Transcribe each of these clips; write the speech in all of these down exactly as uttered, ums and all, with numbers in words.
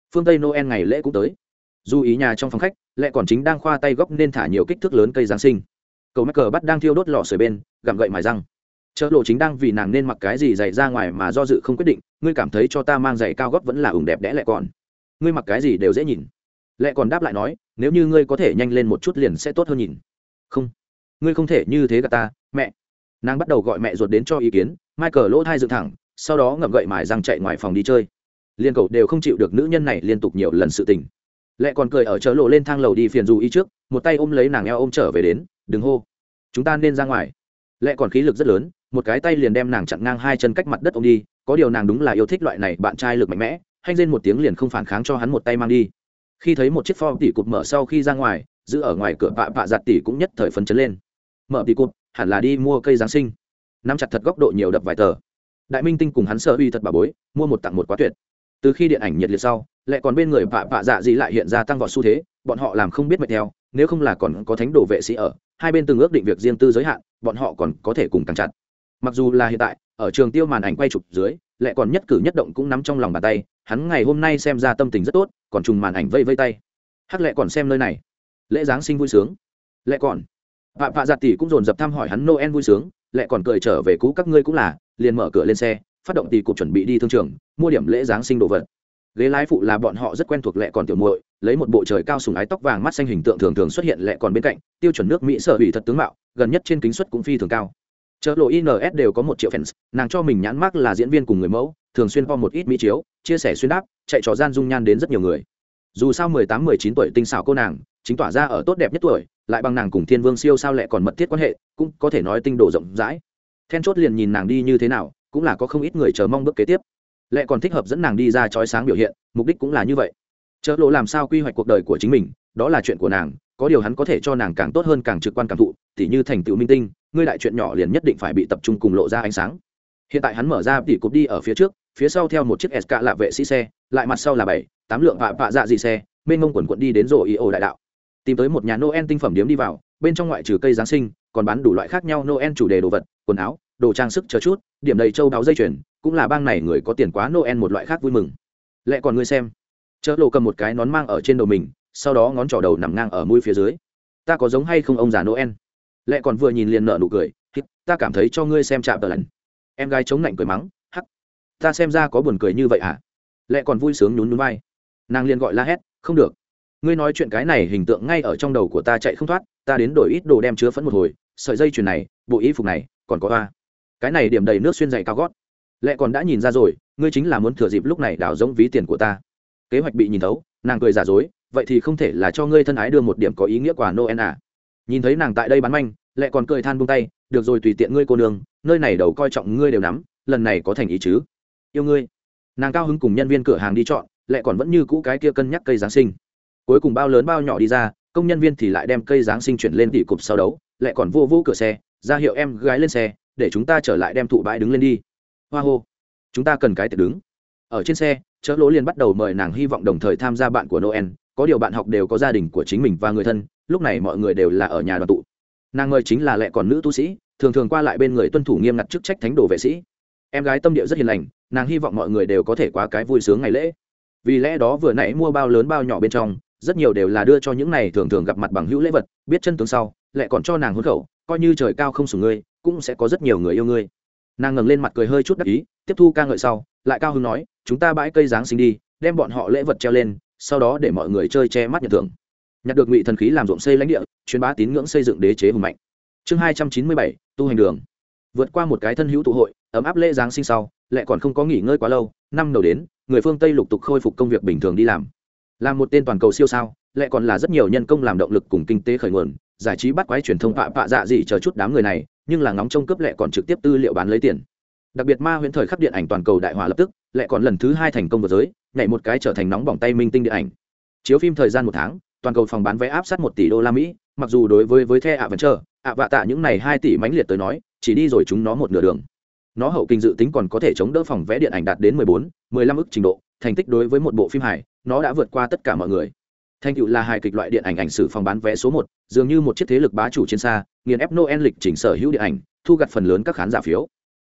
Phương Tây Noel ngày lễ cũng tới. Dù ý nhà trong phòng khách, lại còn chính đang khoa tay góc nên thả nhiều kích thước lớn cây giáng sinh. Cậu mắc cờ bắt đang thiêu đốt lò sưởi bên, gặm gậy mài răng. Chợ lộ chính đang vì nàng nên mặc cái gì giày ra ngoài mà do dự không quyết định. Ngươi cảm thấy cho ta mang giày cao gót vẫn là ủng đẹp đẽ lại còn. Ngươi mặc cái gì đều dễ nhìn. Lại còn đáp lại nói, nếu như ngươi có thể nhanh lên một chút liền sẽ tốt hơn nhìn. Không, ngươi không thể như thế gạt ta, mẹ. Nàng bắt đầu gọi mẹ ruột đến cho ý kiến. Michael lỗ thai dựng thẳng, sau đó ngậm gậy mài răng chạy ngoài phòng đi chơi. Liên cậu đều không chịu được nữ nhân này liên tục nhiều lần sự tình. Lệ còn cười ở chợ lộ lên thang lầu đi phiền dù y trước, một tay ôm lấy nàng eo ôm trở về đến, đừng hô, chúng ta nên ra ngoài. Lệ còn khí lực rất lớn, một cái tay liền đem nàng chặn ngang hai chân cách mặt đất ôm đi, có điều nàng đúng là yêu thích loại này bạn trai lực mạnh mẽ, hanh lên một tiếng liền không phản kháng cho hắn một tay mang đi. Khi thấy một chiếc Ford tỉ cụt mở sau khi ra ngoài, giữ ở ngoài cửa bạ bạ giặt tỉ cũng nhất thời phấn chấn lên. Mở tỉ cụt, hẳn là đi mua cây giáng sinh. Nắm chặt thật góc độ nhiều đập vài tờ. Đại minh tinh cùng hắn sợ uy thật bà bối, mua một tặng một quá tuyệt. Từ khi điện ảnh nhiệt liệt sau, lại còn bên người bạ bạ dạ gì lại hiện ra tăng vọt xu thế, bọn họ làm không biết mệt theo, nếu không là còn có thánh đồ vệ sĩ ở, hai bên từng ước định việc riêng tư giới hạn, bọn họ còn có thể cùng càng chặt. Mặc dù là hiện tại, ở trường tiêu màn ảnh quay chụp dưới, lại còn nhất cử nhất động cũng nắm trong lòng bàn tay, hắn ngày hôm nay xem ra tâm tình rất tốt, còn trùng màn ảnh vây vây tay. Hắc lại còn xem nơi này, lễ giáng sinh vui sướng. Lại còn, bạ bạ dạ tỷ cũng dồn dập thăm hỏi hắn Noel vui sướng, lại còn cười trở về cú các ngươi cũng là, liền mở cửa lên xe, phát động tỷ cục chuẩn bị đi thương trường, mua điểm lễ giáng sinh đồ vật. Ghế lái phụ là bọn họ rất quen thuộc lệ còn tiểu muội, lấy một bộ trời cao sùng ái tóc vàng mắt xanh hình tượng thường thường xuất hiện lệ còn bên cạnh, tiêu chuẩn nước Mỹ sở hữu thật tướng mạo, gần nhất trên kính suất cũng phi thường cao. Chợ lộ i en ét đều có một triệu fans, nàng cho mình nhãn mác là diễn viên cùng người mẫu, thường xuyên po một ít mỹ chiếu, chia sẻ xuyên đáp, chạy trò gian dung nhan đến rất nhiều người. Dù sao mười tám mười chín tuổi tinh xảo cô nàng, chính tỏa ra ở tốt đẹp nhất tuổi, lại bằng nàng cùng Thiên Vương siêu sao lệ còn mật thiết quan hệ, cũng có thể nói tinh độ rộng rãi. Then chốt liền nhìn nàng đi như thế nào, cũng là có không ít người chờ mong bước kế tiếp. Lệ còn thích hợp dẫn nàng đi ra chói sáng biểu hiện, mục đích cũng là như vậy. Chợ lộ làm sao quy hoạch cuộc đời của chính mình, đó là chuyện của nàng, có điều hắn có thể cho nàng càng tốt hơn càng trực quan cảm thụ, tỉ như thành tựu minh tinh, ngươi đại chuyện nhỏ liền nhất định phải bị tập trung cùng lộ ra ánh sáng. Hiện tại hắn mở ra tỉ cục đi ở phía trước, phía sau theo một chiếc ét ca là vệ sĩ xe, lại mặt sau là bảy, tám lượng vạ vạ dạ gì xe, mênh mông quần quần đi đến rồi y ổ đại đạo. Tìm tới một nhà Noel tinh phẩm điếm đi vào, bên trong ngoại trừ cây giáng sinh, còn bán đủ loại khác nhau Noel chủ đề đồ vật, quần áo, đồ trang sức chờ chút, điểm đầy châu đáo dây chuyền, cũng là bang này người có tiền quá Noel một loại khác vui mừng. Lẽ còn ngươi xem, chợ lộ cầm một cái nón mang ở trên đầu mình, sau đó ngón trỏ đầu nằm ngang ở mũi phía dưới. Ta có giống hay không ông già Noel? Lẽ còn vừa nhìn liền nở nụ cười, ta cảm thấy cho ngươi xem chạm tờ lần. Em gái chống nạnh cười mắng, hắc, ta xem ra có buồn cười như vậy hả? Lẽ còn vui sướng nhún nhún vai, nàng liền gọi la hét, không được, ngươi nói chuyện cái này hình tượng ngay ở trong đầu của ta chạy không thoát, ta đến đổi ít đồ đem chứa phẫn một hồi, sợi dây chuyền này, bộ y phục này, còn có hoa, cái này điểm đầy nước xuyên giày cao gót. Lẽ còn đã nhìn ra rồi, ngươi chính là muốn thừa dịp lúc này đào giống ví tiền của ta. Kế hoạch bị nhìn thấu, nàng cười giả dối, vậy thì không thể là cho ngươi thân ái đưa một điểm có ý nghĩa quà Noel à? Nhìn thấy nàng tại đây bán manh, Lẽ còn cười than buông tay, được rồi tùy tiện ngươi cô nương, nơi này đầu coi trọng ngươi đều nắm, lần này có thành ý chứ? Yêu ngươi. Nàng cao hứng cùng nhân viên cửa hàng đi chọn, Lẽ còn vẫn như cũ cái kia cân nhắc cây giáng sinh. Cuối cùng bao lớn bao nhỏ đi ra, công nhân viên thì lại đem cây giáng sinh chuyển lên tỉ cục sau đấu, Lẽ còn vô vô cửa xe, ra hiệu em gái lên xe, để chúng ta trở lại đem thụ bãi đứng lên đi. Hoa hô, chúng ta cần cái tiệc đứng. Ở trên xe, chợ lỗ liền bắt đầu mời nàng hy vọng đồng thời tham gia bạn của Noel, có điều bạn học đều có gia đình của chính mình và người thân, lúc này mọi người đều là ở nhà đoàn tụ. Nàng mời chính là Lẽ còn nữ tu sĩ, thường thường qua lại bên người tuân thủ nghiêm ngặt chức trách thánh đồ vệ sĩ. Em gái tâm địa rất hiền lành, nàng hy vọng mọi người đều có thể quá cái vui sướng ngày lễ. Vì lẽ đó vừa nãy mua bao lớn bao nhỏ bên trong, rất nhiều đều là đưa cho những này thường thường gặp mặt bằng hữu lễ vật, biết chân tướng sau, Lẽ còn cho nàng hôn khẩu, coi như trời cao không sủng ngươi, cũng sẽ có rất nhiều người yêu ngươi. Nàng ngẩng lên mặt cười hơi chút đắc ý, tiếp thu ca ngợi sau, lại cao hứng nói, chúng ta bãi cây giáng sinh đi, đem bọn họ lễ vật treo lên, sau đó để mọi người chơi che mắt nhận thưởng. Nhặt được ngụy thần khí làm ruộng xây lãnh địa, truyền bá tín ngưỡng xây dựng đế chế hùng mạnh. Chương hai trăm chín mươi bảy, tu hành đường. Vượt qua một cái thân hữu tụ hội, ấm áp lễ giáng sinh sau, Lẽ còn không có nghỉ ngơi quá lâu, năm đầu đến, người phương Tây lục tục khôi phục công việc bình thường đi làm. Làm một tên toàn cầu siêu sao, Lẽ còn là rất nhiều nhân công làm động lực cùng kinh tế khởi nguồn, giải trí bắt quái truyền thông vạ vạ dạ gì chờ chút đám người này, nhưng là ngóng trông cướp Lẽ còn trực tiếp tư liệu bán lấy tiền. Đặc biệt ma huyễn thời khắc điện ảnh toàn cầu đại hỏa lập tức, Lẽ còn lần thứ hai thành công vượt giới, nhảy một cái trở thành nóng bỏng tay minh tinh điện ảnh. Chiếu phim thời gian một tháng, toàn cầu phòng bán vé áp sát một tỷ đô la Mỹ, mặc dù đối với với The Adventure, ạ vạ tạ những này hai tỷ mãnh liệt tới nói, chỉ đi rồi chúng nó một nửa đường. Nó hậu kinh dự tính còn có thể chống đỡ phòng vé điện ảnh đạt đến mười bốn, mười lăm ức trình độ, thành tích đối với một bộ phim hài, nó đã vượt qua tất cả mọi người. Thành tựu là hài kịch loại điện ảnh ảnh sử phòng bán vé số một, dường như một chiếc thế lực bá chủ trên xa, nghiền ép Noel lịch trình sở hữu điện ảnh, thu gặt phần lớn các khán giả phiếu.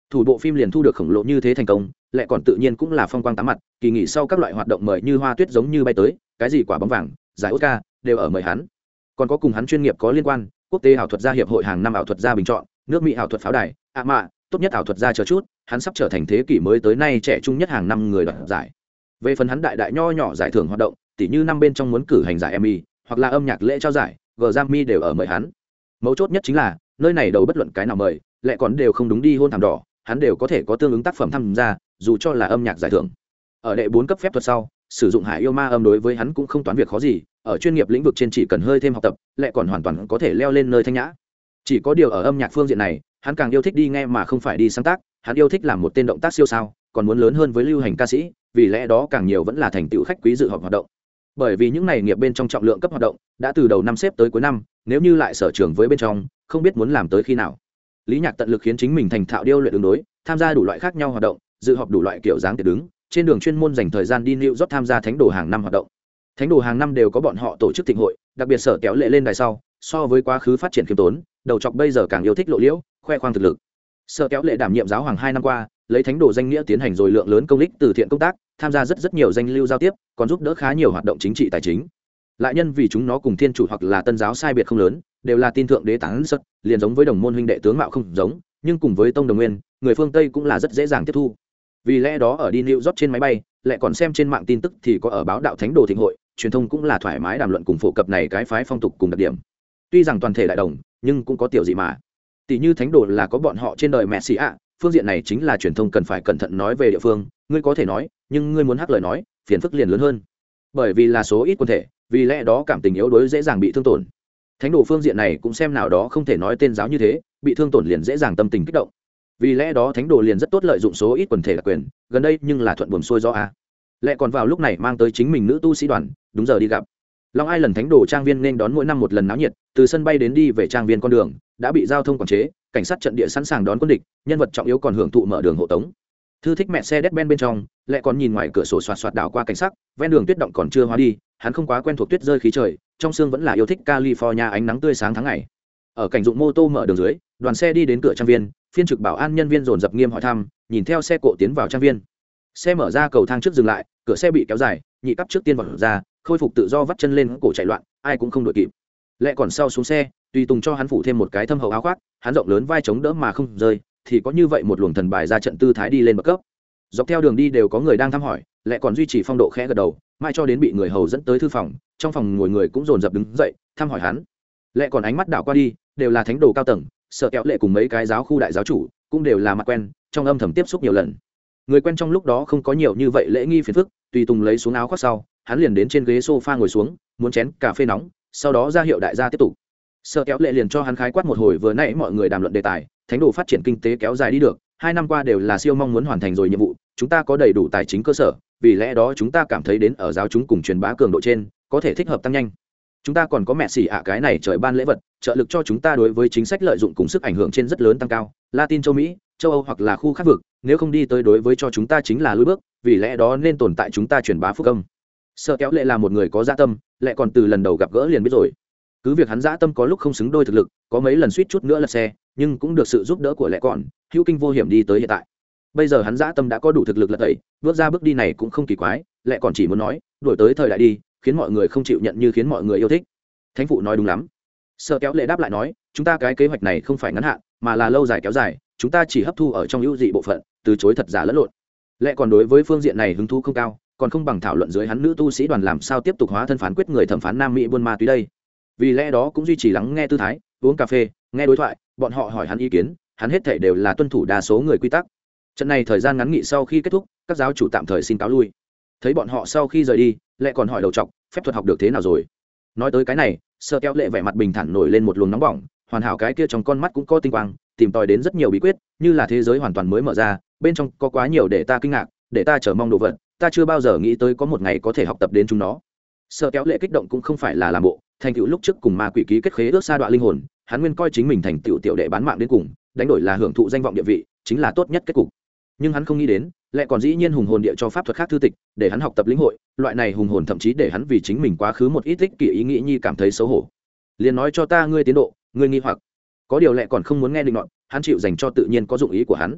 thủ bộ phim liền thu được khổng lồ như thế thành công, lại còn tự nhiên cũng là phong quang tám mặt, kỳ nghỉ sau các loại hoạt động mời như hoa tuyết giống như bay tới, cái gì quả bóng vàng, giải Oscar đều ở mời hắn. Còn có cùng hắn chuyên nghiệp có liên quan, quốc tế ảo thuật gia hiệp hội hàng năm ảo thuật gia bình chọn, nước Mỹ ảo thuật pháo đài, ạ mạ, tốt nhất ảo thuật gia chờ chút, hắn sắp trở thành thế kỷ mới tới nay trẻ trung nhất hàng năm người đoạt giải. Về phần hắn đại đại nho nhỏ giải thưởng hoạt động, tỉ như năm bên trong muốn cử hành giải Emmy, hoặc là âm nhạc lễ trao giải, Grammy đều ở mời hắn. Mấu chốt nhất chính là, nơi này đầu bất luận cái nào mời, lại còn đều không đúng đi hôn thảm đỏ, hắn đều có thể có tương ứng tác phẩm tham gia, dù cho là âm nhạc giải thưởng. Ở đệ bốn cấp phép thuật sau, sử dụng hải yêu ma âm đối với hắn cũng không toán việc khó gì, ở chuyên nghiệp lĩnh vực trên chỉ cần hơi thêm học tập, lại còn hoàn toàn có thể leo lên nơi thanh nhã. Chỉ có điều ở âm nhạc phương diện này, hắn càng yêu thích đi nghe mà không phải đi sáng tác, hắn yêu thích làm một tên động tác siêu sao, còn muốn lớn hơn với lưu hành ca sĩ, vì lẽ đó càng nhiều vẫn là thành tựu khách quý dự họp hoạt động. Bởi vì những này nghiệp bên trong trọng lượng cấp hoạt động, đã từ đầu năm xếp tới cuối năm, nếu như lại sở trường với bên trong, không biết muốn làm tới khi nào. Lý Nhạc tận lực khiến chính mình thành thạo điêu luyện ứng đối, tham gia đủ loại khác nhau hoạt động, dự họp đủ loại kiểu dáng tiệc đứng, trên đường chuyên môn dành thời gian đi New York tham gia thánh đồ hàng năm hoạt động. Thánh đồ hàng năm đều có bọn họ tổ chức thịnh hội, đặc biệt sở kéo lệ lên đài sau, so với quá khứ phát triển khiêm tốn, đầu chọc bây giờ càng yêu thích lộ liễu, khoe khoang thực lực. Sở kéo lệ đảm nhiệm giáo hoàng hai năm qua, lấy thánh đồ danh nghĩa tiến hành rồi lượng lớn công lý từ thiện công tác, tham gia rất rất nhiều danh lưu giao tiếp, còn giúp đỡ khá nhiều hoạt động chính trị tài chính. Lại nhân vì chúng nó cùng thiên chủ hoặc là tân giáo sai biệt không lớn, đều là tin thượng đế tán sất, liền giống với đồng môn huynh đệ tướng mạo không giống, nhưng cùng với tông đồng nguyên, người phương Tây cũng là rất dễ dàng tiếp thu. Vì lẽ đó ở đi New York trên máy bay, lại còn xem trên mạng tin tức thì có ở báo đạo thánh đồ thịnh hội, truyền thông cũng là thoải mái đàm luận cùng phổ cập này cái phái phong tục cùng đặc điểm. Tuy rằng toàn thể đại đồng, nhưng cũng có tiểu gì mà. Tỷ như thánh đồ là có bọn họ trên đời mẹ xì ạ, phương diện này chính là truyền thông cần phải cẩn thận nói về địa phương, ngươi có thể nói, nhưng ngươi muốn hắc lời nói, phiền phức liền lớn hơn. Bởi vì là số ít quân thể, vì lẽ đó cảm tình yếu đuối dễ dàng bị thương tổn. Thánh đồ phương diện này cũng xem nào đó không thể nói tên giáo như thế, bị thương tổn liền dễ dàng tâm tình kích động. Vì lẽ đó thánh đồ liền rất tốt lợi dụng số ít quần thể đặc quyền, gần đây nhưng là thuận buồm xuôi gió a. Lại còn vào lúc này mang tới chính mình nữ tu sĩ đoàn, đúng giờ đi gặp. Long Ai lần thánh đồ trang viên nên đón mỗi năm một lần náo nhiệt, từ sân bay đến đi về trang viên con đường đã bị giao thông quản chế, cảnh sát trận địa sẵn sàng đón quân địch, nhân vật trọng yếu còn hưởng thụ mở đường hộ tống. Thư thích mẹ xe Mercedes-Benz bên trong, lại còn nhìn ngoài cửa sổ xoạt xoạt đảo qua cảnh sắc, ven đường tuyết động còn chưa hóa đi, hắn không quá quen thuộc tuyết rơi khí trời, trong xương vẫn là yêu thích California ánh nắng tươi sáng tháng ngày. Ở cảnh dụng mô tô mở đường dưới, đoàn xe đi đến cửa trang viên, phiên trực bảo an nhân viên dồn dập nghiêm hỏi thăm, nhìn theo xe cộ tiến vào trang viên. Xe mở ra cầu thang trước dừng lại, cửa xe bị kéo dài, nhị cấp trước tiên vào ra, khôi phục tự do vắt chân lên cổ chạy loạn, ai cũng không đuổi kịp. Lẽ còn sau xuống xe, tùy tùng cho hắn phủ thêm một cái thâm hậu áo khoác, hắn rộng lớn vai chống đỡ mà không rơi, thì có như vậy một luồng thần bài ra trận tư thái đi lên bậc cấp. Dọc theo đường đi đều có người đang thăm hỏi, lại còn duy trì phong độ khẽ gật đầu, mai cho đến bị người hầu dẫn tới thư phòng, trong phòng ngồi người cũng dồn dập đứng dậy thăm hỏi hắn. Lẽ còn ánh mắt đảo qua đi, đều là thánh đồ cao tầng, sợ kéo lệ cùng mấy cái giáo khu đại giáo chủ, cũng đều là mặt quen, trong âm thầm tiếp xúc nhiều lần. Người quen trong lúc đó không có nhiều như vậy lễ nghi phiền phức, tùy tùng lấy xuống áo khoác sau, hắn liền đến trên ghế sofa ngồi xuống, muốn chén cà phê nóng, sau đó ra hiệu đại gia tiếp tục. Sợ kéo lệ liền cho hắn khái quát một hồi vừa nãy mọi người đàm luận đề tài, thánh đồ phát triển kinh tế kéo dài đi được, hai năm qua đều là siêu mong muốn hoàn thành rồi nhiệm vụ, chúng ta có đầy đủ tài chính cơ sở, vì lẽ đó chúng ta cảm thấy đến ở giáo chúng cùng truyền bá cường độ trên, có thể thích hợp tăng nhanh. Chúng ta còn có mẹ xỉ ạ cái này trời ban lễ vật, trợ lực cho chúng ta đối với chính sách lợi dụng cùng sức ảnh hưởng trên rất lớn tăng cao, Latin châu Mỹ, châu Âu hoặc là khu khác vực, nếu không đi tới đối với cho chúng ta chính là lùi bước, vì lẽ đó nên tồn tại chúng ta truyền bá phúc âm. Sợ kéo lệ là một người có dạ tâm, lại còn từ lần đầu gặp gỡ liền biết rồi. Cứ việc hắn dã tâm có lúc không xứng đôi thực lực, có mấy lần suýt chút nữa lật xe, nhưng cũng được sự giúp đỡ của lệ còn hữu kinh vô hiểm đi tới hiện tại. Bây giờ hắn dã tâm đã có đủ thực lực lật tẩy, bước ra bước đi này cũng không kỳ quái, lệ còn chỉ muốn nói đuổi tới thời đại đi, khiến mọi người không chịu nhận như khiến mọi người yêu thích. Thánh phụ nói đúng lắm. Sợ kéo lệ đáp lại nói, chúng ta cái kế hoạch này không phải ngắn hạn, mà là lâu dài kéo dài, chúng ta chỉ hấp thu ở trong ưu dị bộ phận, từ chối thật giả lẫn lộn. Lệ còn đối với phương diện này hứng thú không cao, còn không bằng thảo luận dưới hắn nữ tu sĩ đoàn làm sao tiếp tục hóa thân phán quyết người thẩm phán nam mỹ buôn ma túy đây. Vì lẽ đó cũng duy trì lắng nghe tư thái, uống cà phê, nghe đối thoại, bọn họ hỏi hắn ý kiến, hắn hết thảy đều là tuân thủ đa số người quy tắc. Trận này thời gian ngắn nghị sau khi kết thúc, các giáo chủ tạm thời xin cáo lui. Thấy bọn họ sau khi rời đi, Lệ còn hỏi đầu trọc, phép thuật học được thế nào rồi? Nói tới cái này, Sơ Kéo Lệ vẻ mặt bình thản nổi lên một luồng nóng bỏng, hoàn hảo cái kia trong con mắt cũng có tinh quang, tìm tòi đến rất nhiều bí quyết, như là thế giới hoàn toàn mới mở ra, bên trong có quá nhiều để ta kinh ngạc, để ta chờ mong đồ vật, ta chưa bao giờ nghĩ tới có một ngày có thể học tập đến chúng nó. Sơ Kéo Lệ kích động cũng không phải là làm bộ, thành tựu lúc trước cùng ma quỷ ký kết khế ước sa đoạn linh hồn, hắn nguyên coi chính mình thành tựu tiểu đệ bán mạng đến cùng, đánh đổi là hưởng thụ danh vọng địa vị, chính là tốt nhất kết cục. Nhưng hắn không nghĩ đến, lại còn dĩ nhiên hùng hồn địa cho pháp thuật khác thư tịch, để hắn học tập lĩnh hội, loại này hùng hồn thậm chí để hắn vì chính mình quá khứ một ít ích kỷ ý nghĩ nhi cảm thấy xấu hổ. Liền nói cho ta ngươi tiến độ, ngươi nghi hoặc. Có điều lại còn không muốn nghe định luận, hắn chịu dành cho tự nhiên có dụng ý của hắn.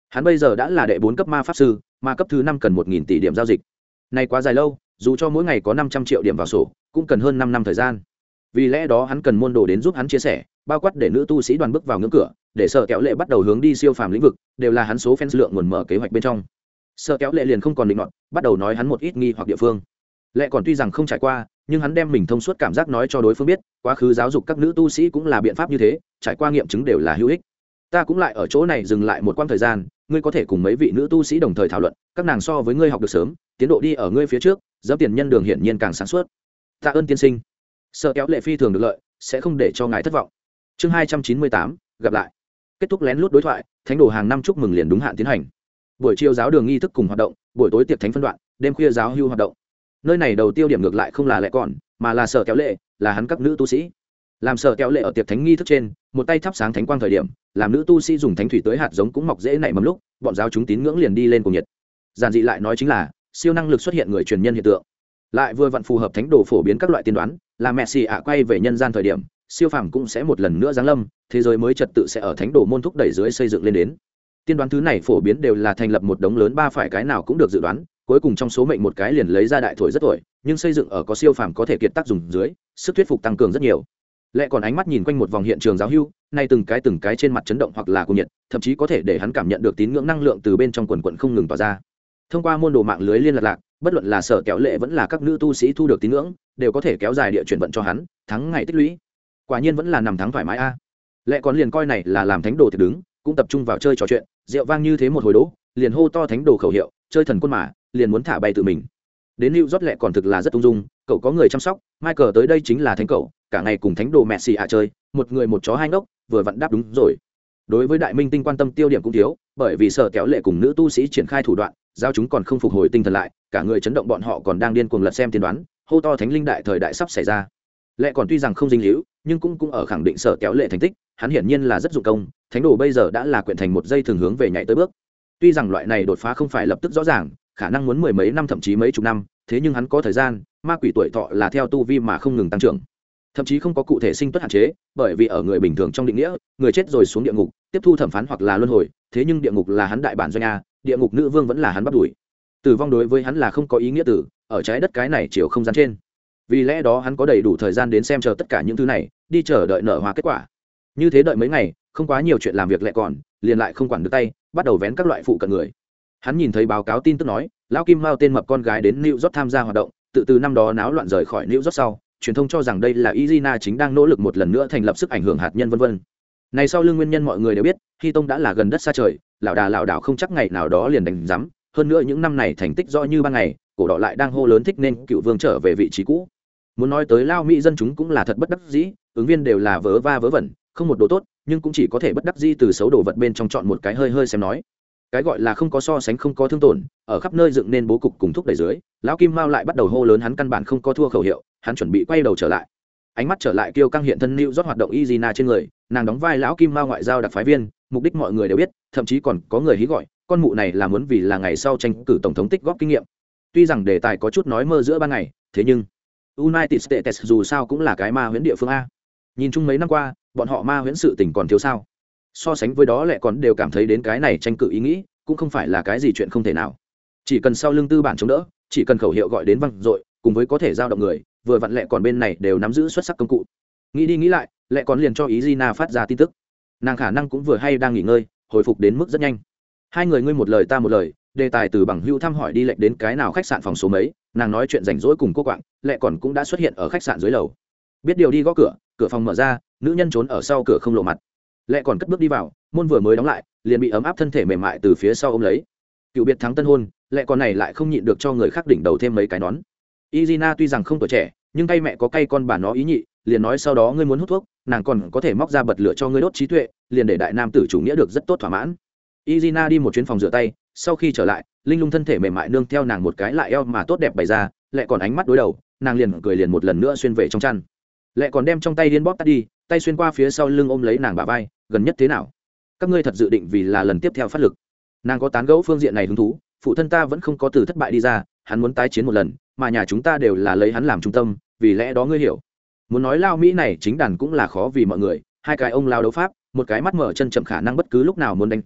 hắn bây giờ đã là đệ bốn cấp ma pháp sư, ma cấp thứ năm cần một nghìn tỷ điểm giao dịch này quá dài lâu, dù cho mỗi ngày có năm trăm triệu điểm vào sổ cũng cần hơn năm năm thời gian. Vì lẽ đó hắn cần môn đồ đến giúp hắn chia sẻ, bao quát để nữ tu sĩ đoàn bước vào ngưỡng cửa, để Sở Kéo Lệ bắt đầu hướng đi siêu phàm lĩnh vực, đều là hắn số fans lượng nguồn mở kế hoạch bên trong. Sở Kéo Lệ liền không còn định nọt, bắt đầu nói hắn một ít nghi hoặc địa phương. Lệ còn tuy rằng không trải qua, nhưng hắn đem mình thông suốt cảm giác nói cho đối phương biết, quá khứ giáo dục các nữ tu sĩ cũng là biện pháp như thế, trải qua nghiệm chứng đều là hữu ích. Ta cũng lại ở chỗ này dừng lại một quãng thời gian, ngươi có thể cùng mấy vị nữ tu sĩ đồng thời thảo luận, các nàng so với ngươi học được sớm, tiến độ đi ở ngươi phía trước, dẫm tiền nhân đường hiển nhiên càng sáng suốt. Tạ ơn tiên sinh. Sở Kéo Lệ phi thường được lợi, sẽ không để cho ngài thất vọng. Chương hai trăm chín mươi tám, gặp lại. Kết thúc lén lút đối thoại, thánh đồ hàng năm chúc mừng liền đúng hạn tiến hành. Buổi chiều giáo đường nghi thức cùng hoạt động, buổi tối tiệc thánh phân đoạn, đêm khuya giáo hưu hoạt động. Nơi này đầu tiêu điểm ngược lại không là Lệ còn, mà là Sở Kéo Lệ, là hắn các nữ tu sĩ. Làm Sở Kéo Lệ ở tiệc thánh nghi thức trên, một tay thắp sáng thánh quang thời điểm, làm nữ tu sĩ dùng thánh thủy tới hạt giống cũng mọc dễ nảy mầm lúc, bọn giáo chúng tín ngưỡng liền đi lên cùng nhiệt. Giản dị lại nói chính là, siêu năng lực xuất hiện người truyền nhân hiện tượng. Lại vừa vặn phù hợp thánh đồ phổ biến các loại tiên đoán, là mẹ xì ạ quay về nhân gian thời điểm, siêu phàm cũng sẽ một lần nữa giáng lâm, thế giới mới trật tự sẽ ở thánh đồ môn thúc đẩy dưới xây dựng lên đến. Tiên đoán thứ này phổ biến đều là thành lập một đống lớn ba phải cái nào cũng được dự đoán, cuối cùng trong số mệnh một cái liền lấy ra đại thổi rất tuổi, nhưng xây dựng ở có siêu phàm có thể kiệt tác dùng dưới, sức thuyết phục tăng cường rất nhiều. Lệ còn ánh mắt nhìn quanh một vòng hiện trường giáo hưu, nay từng cái từng cái trên mặt chấn động hoặc là cuồng nhiệt, thậm chí có thể để hắn cảm nhận được tín ngưỡng năng lượng từ bên trong quần quần không ngừng tỏa ra. Thông qua môn đồ mạng lưới liên lạc lạc, bất luận là Sở Kéo Lệ vẫn là các nữ tu sĩ thu được tín ngưỡng, đều có thể kéo dài địa chuyển vận cho hắn, thắng ngày tích lũy. Quả nhiên vẫn là nằm thắng thoải mái a. Lệ còn liền coi này là làm thánh đồ thì đứng, cũng tập trung vào chơi trò chuyện, rượu vang như thế một hồi đố, liền hô to thánh đồ khẩu hiệu, chơi thần quân mà, liền muốn thả bay tự mình. Đến New York Lệ còn thực là rất ung dung, cậu có người chăm sóc, Michael tới đây chính là thánh cậu, cả ngày cùng thánh đồ mẹ xì ạ chơi, một người một chó hai ngốc, vừa vặn đáp đúng rồi. Đối với đại minh tinh quan tâm tiêu điểm cũng thiếu, bởi vì Sở Kéo Lệ cùng nữ tu sĩ triển khai thủ đoạn, giao chúng còn không phục hồi tinh thần lại, cả người chấn động, bọn họ còn đang điên cuồng lật xem tiên đoán, hô to thánh linh đại thời đại sắp xảy ra. Lệ còn tuy rằng không dính líu, nhưng cũng cũng ở khẳng định Sở Kéo Lệ thành tích, hắn hiển nhiên là rất dụng công, thánh đồ bây giờ đã là quyện thành một dây thường hướng về nhảy tới bước. Tuy rằng loại này đột phá không phải lập tức rõ ràng, khả năng muốn mười mấy năm thậm chí mấy chục năm, thế nhưng hắn có thời gian, ma quỷ tuổi thọ là theo tu vi mà không ngừng tăng trưởng, thậm chí không có cụ thể sinh tuất hạn chế, bởi vì ở người bình thường trong định nghĩa, người chết rồi xuống địa ngục tiếp thu thẩm phán hoặc là luân hồi, thế nhưng địa ngục là hắn đại bản doanh a, địa ngục nữ vương vẫn là hắn bắt đuổi. Tử vong đối với hắn là không có ý nghĩa tử, ở trái đất cái này chiều không gian trên, vì lẽ đó hắn có đầy đủ thời gian đến xem chờ tất cả những thứ này, đi chờ đợi nở hoa kết quả. Như thế đợi mấy ngày, không quá nhiều chuyện làm việc lại còn, liền lại không quản được tay, bắt đầu vén các loại phụ cận người. Hắn nhìn thấy báo cáo tin tức nói, lão Kim Mao tên mập con gái đến New York tham gia hoạt động, tự từ năm đó náo loạn rời khỏi New York sau, truyền thông cho rằng đây là Izina chính đang nỗ lực một lần nữa thành lập sức ảnh hưởng hạt nhân vân vân. Này sau lưng nguyên nhân mọi người đều biết, Hy Tông đã là gần đất xa trời, lão đà lão đảo không chắc ngày nào đó liền đánh giám, hơn nữa những năm này thành tích rõ như ban ngày, cổ đỏ lại đang hô lớn thích nên cựu vương trở về vị trí cũ. Muốn nói tới lao mỹ dân chúng cũng là thật bất đắc dĩ, ứng viên đều là vớ va vớ vẩn, không một đồ tốt, nhưng cũng chỉ có thể bất đắc dĩ từ xấu đồ vật bên trong chọn một cái hơi hơi xem nói. Cái gọi là không có so sánh không có thương tổn, ở khắp nơi dựng nên bố cục cùng thúc đẩy dưới, lão Kim Mao lại bắt đầu hô lớn hắn căn bản không có thua khẩu hiệu, hắn chuẩn bị quay đầu trở lại. Ánh mắt trở lại kiêu căng hiện thân New York hoạt động Izina trên người, nàng đóng vai lão Kim Mao ngoại giao đặc phái viên, mục đích mọi người đều biết, thậm chí còn có người hí gọi, con mụ này là muốn vì là ngày sau tranh cử tổng thống tích góp kinh nghiệm. Tuy rằng đề tài có chút nói mơ giữa ban ngày, thế nhưng United States dù sao cũng là cái ma huyễn địa phương a. Nhìn chung mấy năm qua, bọn họ ma huyễn sự tình còn thiếu sao? So sánh với đó lại còn đều cảm thấy đến cái này tranh cử ý nghĩ, cũng không phải là cái gì chuyện không thể nào. Chỉ cần sau lưng tư bản chống đỡ, chỉ cần khẩu hiệu gọi đến vang dội, cùng với có thể giao động người, vừa vặn lẹ còn bên này đều nắm giữ xuất sắc công cụ. Nghĩ đi nghĩ lại, lẹ còn liền cho ý Gina phát ra tin tức. Nàng khả năng cũng vừa hay đang nghỉ ngơi, hồi phục đến mức rất nhanh. Hai người ngươi một lời ta một lời, đề tài từ bằng hữu thăm hỏi đi lệnh đến cái nào khách sạn phòng số mấy, nàng nói chuyện rảnh rỗi cùng cô quạng, lẹ còn cũng đã xuất hiện ở khách sạn dưới lầu. Biết điều đi gõ cửa, cửa phòng mở ra, nữ nhân trốn ở sau cửa không lộ mặt. Lẹ còn cất bước đi vào, môn vừa mới đóng lại, liền bị ấm áp thân thể mềm mại từ phía sau ôm lấy. Cựu biệt thắng tân hôn, lẹ còn này lại không nhịn được cho người khác đỉnh đầu thêm mấy cái nón. Izina tuy rằng không tuổi trẻ, nhưng tay mẹ có cay con bà nó ý nhị, liền nói sau đó ngươi muốn hút thuốc, nàng còn có thể móc ra bật lửa cho ngươi đốt trí tuệ, liền để đại nam tử chủ nghĩa được rất tốt thỏa mãn. Izina đi một chuyến phòng rửa tay, sau khi trở lại, linh lung thân thể mềm mại nương theo nàng một cái lại eo mà tốt đẹp bày ra, lẹ còn ánh mắt đối đầu, nàng liền cười liền một lần nữa xuyên về trong chăn. Lẹ còn đem trong tay điên bóp tắt đi, tay xuyên qua phía sau lưng ôm lấy nàng bả vai, gần nhất thế nào? Các ngươi thật dự định vì là lần tiếp theo phát lực? Nàng có tán gẫu phương diện này hứng thú, phụ thân ta vẫn không có từ thất bại đi ra, hắn muốn tái chiến một lần, mà nhà chúng ta đều là lấy hắn làm trung tâm, vì lẽ đó ngươi hiểu. Muốn nói lao Mỹ này chính đàn cũng là khó vì mọi người, hai cái ông lao đấu pháp, một cái mắt mở chân chậm khả năng bất cứ lúc nào muốn đánh giám,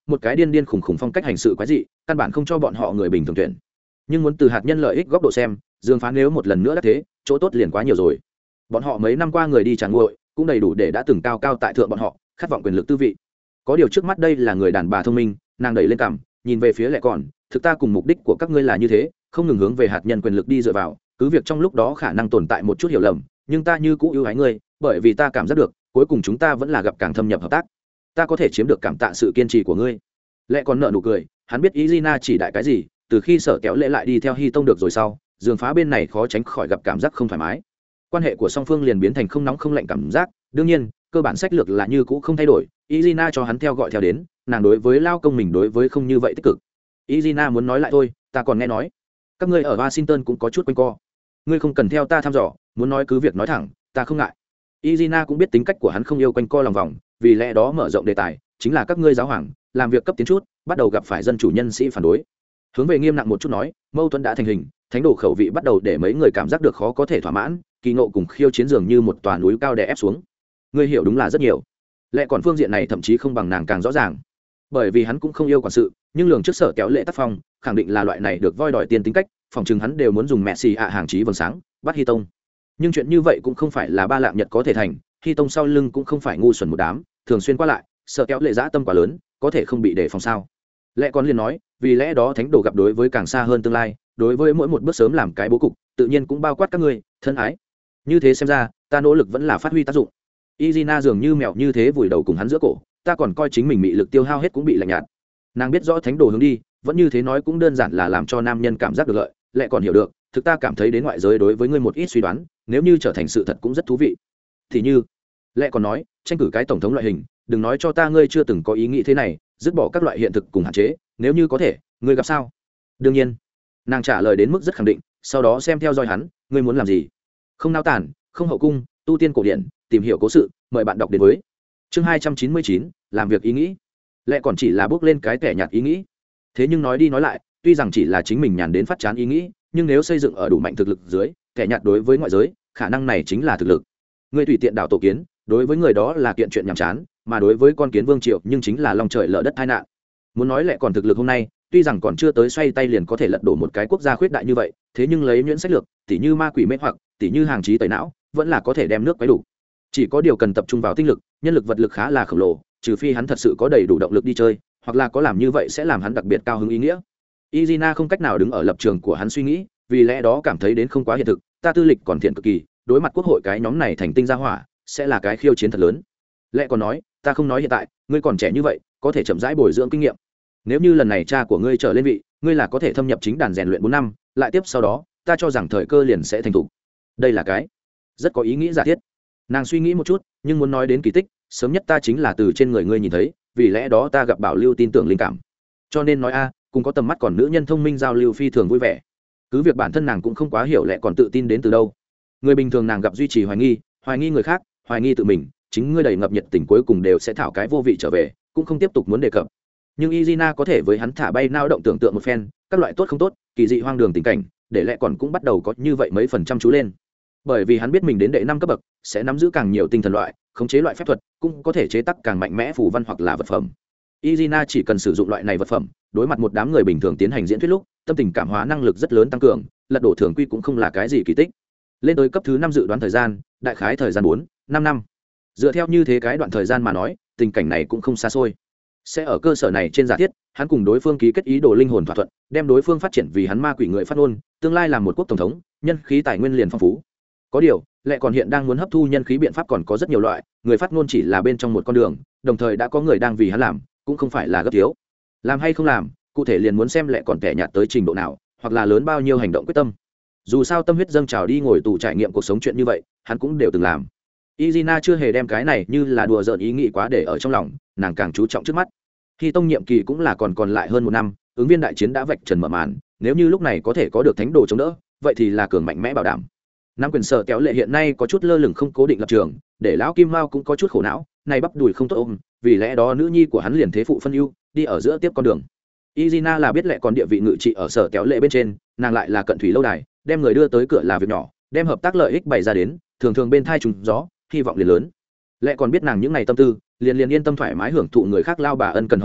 một cái điên điên khủng khủng phong cách hành sự quái dị căn bản không cho bọn họ người bình thường tuyển. Nhưng muốn từ hạt nhân lợi ích góc độ xem, Dương Phá nếu một lần nữa đã thế, chỗ tốt liền quá nhiều rồi. Bọn họ mấy năm qua người đi chẳng nguội cũng đầy đủ để đã từng cao cao tại thượng bọn họ khát vọng quyền lực tư vị. Có điều trước mắt đây là người đàn bà thông minh, nàng đẩy lên cằm, nhìn về phía Lệ Còn, thực ta cùng mục đích của các ngươi là như thế, không ngừng hướng về hạt nhân quyền lực đi dựa vào, cứ việc trong lúc đó khả năng tồn tại một chút hiểu lầm, nhưng ta như cũ yêu ái ngươi, bởi vì ta cảm giác được, cuối cùng chúng ta vẫn là gặp càng thâm nhập hợp tác. Ta có thể chiếm được cảm tạ sự kiên trì của ngươi. Lệ Còn nở nụ cười, hắn biết Izina chỉ đại cái gì, từ khi Sở Kéo Lệ lại đi theo Hy Tông được rồi sau, Dương Phá bên này khó tránh khỏi gặp cảm giác không thoải mái. Quan hệ của song phương liền biến thành không nóng không lạnh cảm giác, đương nhiên, cơ bản sách lược là như cũ không thay đổi, Izina cho hắn theo gọi theo đến, nàng đối với lao công mình đối với không như vậy tích cực. Izina muốn nói lại thôi, ta còn nghe nói, các ngươi ở Washington cũng có chút quanh co. Ngươi không cần theo ta thăm dò, muốn nói cứ việc nói thẳng, ta không ngại. Izina cũng biết tính cách của hắn không yêu quanh co lòng vòng, vì lẽ đó mở rộng đề tài, chính là các ngươi giáo hoàng, làm việc cấp tiến chút, bắt đầu gặp phải dân chủ nhân sĩ phản đối. Hướng về nghiêm nặng một chút nói, mâu thuẫn đã thành hình, thánh đồ khẩu vị bắt đầu để mấy người cảm giác được khó có thể thỏa mãn, kỳ ngộ cùng khiêu chiến dường như một tòa núi cao đè ép xuống. Ngươi hiểu đúng là rất nhiều. Lẽ còn phương diện này thậm chí không bằng nàng càng rõ ràng, bởi vì hắn cũng không yêu quản sự, nhưng lường trước Sở Kéo Lệ tác phong, khẳng định là loại này được voi đòi tiền tính cách, phòng chừng hắn đều muốn dùng mẹ xì ạ hàng chí vầng sáng bắt Hy Tông. Nhưng chuyện như vậy cũng không phải là ba lạng nhật có thể thành, Hy Tông sau lưng cũng không phải ngu xuẩn một đám, thường xuyên qua lại, Sở Kéo Lệ dã tâm quá lớn, có thể không bị đề phòng sao? Lẽ còn liền nói, vì lẽ đó thánh đồ gặp đối với càng xa hơn tương lai, đối với mỗi một bước sớm làm cái bố cục, tự nhiên cũng bao quát các ngươi, thân ái. Như thế xem ra, ta nỗ lực vẫn là phát huy tác dụng. Izina dường như mèo như thế vùi đầu cùng hắn giữa cổ, ta còn coi chính mình mị lực tiêu hao hết cũng bị lạnh nhạt. Nàng biết rõ thánh đồ hướng đi, vẫn như thế nói cũng đơn giản là làm cho nam nhân cảm giác được lợi, lại còn hiểu được, thực ta cảm thấy đến ngoại giới đối với ngươi một ít suy đoán, nếu như trở thành sự thật cũng rất thú vị. Thì như, lẽ còn nói, tranh cử cái tổng thống loại hình, đừng nói cho ta ngươi chưa từng có ý nghĩ thế này, dứt bỏ các loại hiện thực cùng hạn chế, nếu như có thể, ngươi gặp sao? Đương nhiên. Nàng trả lời đến mức rất khẳng định, sau đó xem theo dõi hắn, ngươi muốn làm gì? Không nao tản, không hậu cung, tu tiên cổ điển, tìm hiểu cố sự, mời bạn đọc đến với. Chương hai trăm chín mươi chín, làm việc ý nghĩ. Lẽ còn chỉ là bước lên cái kẻ nhạt ý nghĩ. Thế nhưng nói đi nói lại, tuy rằng chỉ là chính mình nhàn đến phát chán ý nghĩ, nhưng nếu xây dựng ở đủ mạnh thực lực dưới, kẻ nhạt đối với ngoại giới, khả năng này chính là thực lực. Ngươi tùy tiện đảo tổ kiến, đối với người đó là kiện chuyện nhàm chán, mà đối với con kiến vương triệu nhưng chính là lòng trời lở đất tai nạn. Muốn nói lại còn thực lực hôm nay, tuy rằng còn chưa tới xoay tay liền có thể lật đổ một cái quốc gia khuyết đại như vậy, thế nhưng lấy nhuyễn sách lược, tỉ như ma quỷ mê hoặc, tỉ như hàng trí tẩy não, vẫn là có thể đem nước quấy đủ. Chỉ có điều cần tập trung vào tinh lực, nhân lực vật lực khá là khổng lồ, trừ phi hắn thật sự có đầy đủ động lực đi chơi, hoặc là có làm như vậy sẽ làm hắn đặc biệt cao hứng ý nghĩa. Izina không cách nào đứng ở lập trường của hắn suy nghĩ, vì lẽ đó cảm thấy đến không quá hiện thực, ta tư lịch còn thiện cực kỳ, đối mặt quốc hội cái nhóm này thành tinh ra hỏa, sẽ là cái khiêu chiến thật lớn. Lẽ còn nói, ta không nói hiện tại, ngươi còn trẻ như vậy, có thể chậm rãi bồi dưỡng kinh nghiệm. Nếu như lần này cha của ngươi trở lên vị, ngươi là có thể thâm nhập chính đàn rèn luyện bốn năm, lại tiếp sau đó, ta cho rằng thời cơ liền sẽ thành thủ. Đây là cái rất có ý nghĩ giả thiết. Nàng suy nghĩ một chút, nhưng muốn nói đến kỳ tích, sớm nhất ta chính là từ trên người ngươi nhìn thấy, vì lẽ đó ta gặp bảo lưu tin tưởng linh cảm. Cho nên nói a, cùng có tầm mắt còn nữ nhân thông minh giao lưu phi thường vui vẻ. Cứ việc bản thân nàng cũng không quá hiểu lẽ còn tự tin đến từ đâu. Người bình thường nàng gặp duy trì hoài nghi, hoài nghi người khác, hoài nghi tự mình, chính ngươi đầy ngập nhiệt tình cuối cùng đều sẽ thảo cái vô vị trở về, cũng không tiếp tục muốn đề cập. Nhưng Izina có thể với hắn thả bay nao động tưởng tượng một phen, các loại tốt không tốt, kỳ dị hoang đường tình cảnh, để lẽ còn cũng bắt đầu có như vậy mấy phần trăm chú lên. Bởi vì hắn biết mình đến đệ năm cấp bậc, sẽ nắm giữ càng nhiều tinh thần loại, khống chế loại phép thuật, cũng có thể chế tác càng mạnh mẽ phù văn hoặc là vật phẩm. Izina chỉ cần sử dụng loại này vật phẩm, đối mặt một đám người bình thường tiến hành diễn thuyết lúc, tâm tình cảm hóa năng lực rất lớn tăng cường, lật đổ thường quy cũng không là cái gì kỳ tích. Lên tới cấp thứ năm dự đoán thời gian, đại khái thời gian bốn, năm năm. Dựa theo như thế cái đoạn thời gian mà nói, tình cảnh này cũng không xa xôi. Sẽ ở cơ sở này trên giả thiết, hắn cùng đối phương ký kết ý đồ linh hồn thỏa thuận, đem đối phương phát triển vì hắn ma quỷ người phát ngôn, tương lai làm một quốc tổng thống, nhân khí tài nguyên liền phong phú. Có điều, lại còn hiện đang muốn hấp thu nhân khí biện pháp còn có rất nhiều loại, người phát ngôn chỉ là bên trong một con đường, đồng thời đã có người đang vì hắn làm, cũng không phải là gấp thiếu. Làm hay không làm, cụ thể liền muốn xem lại còn kẻ nhạt tới trình độ nào, hoặc là lớn bao nhiêu hành động quyết tâm. Dù sao tâm huyết dâng trào đi ngồi tù trải nghiệm cuộc sống chuyện như vậy, hắn cũng đều từng làm. Izina chưa hề đem cái này như là đùa giỡn ý nghĩ quá để ở trong lòng, nàng càng chú trọng trước mắt. Khi tông nhiệm kỳ cũng là còn còn lại hơn một năm, ứng viên đại chiến đã vạch trần mở màn, nếu như lúc này có thể có được thánh đồ chống đỡ, vậy thì là cường mạnh mẽ bảo đảm. Nam quyền Sở Kéo Lệ hiện nay có chút lơ lửng không cố định lập trường, để lão Kim Mao cũng có chút khổ não, này bắp đùi không tốt ôm, vì lẽ đó nữ nhi của hắn liền thế phụ phân ưu, đi ở giữa tiếp con đường. Izina là biết lệ còn địa vị ngự trị ở Sở Kéo Lệ bên trên, nàng lại là cận thủy lâu đài, đem người đưa tới cửa là việc nhỏ, đem hợp tác lợi ích bày ra đến, thường thường bên thai trùng gió, hy vọng liền lớn. Lệ còn biết nàng những ngày tâm tư, liền liền yên tâm thoải mái hưởng thụ người khác lao bà ân cần hầu hạ,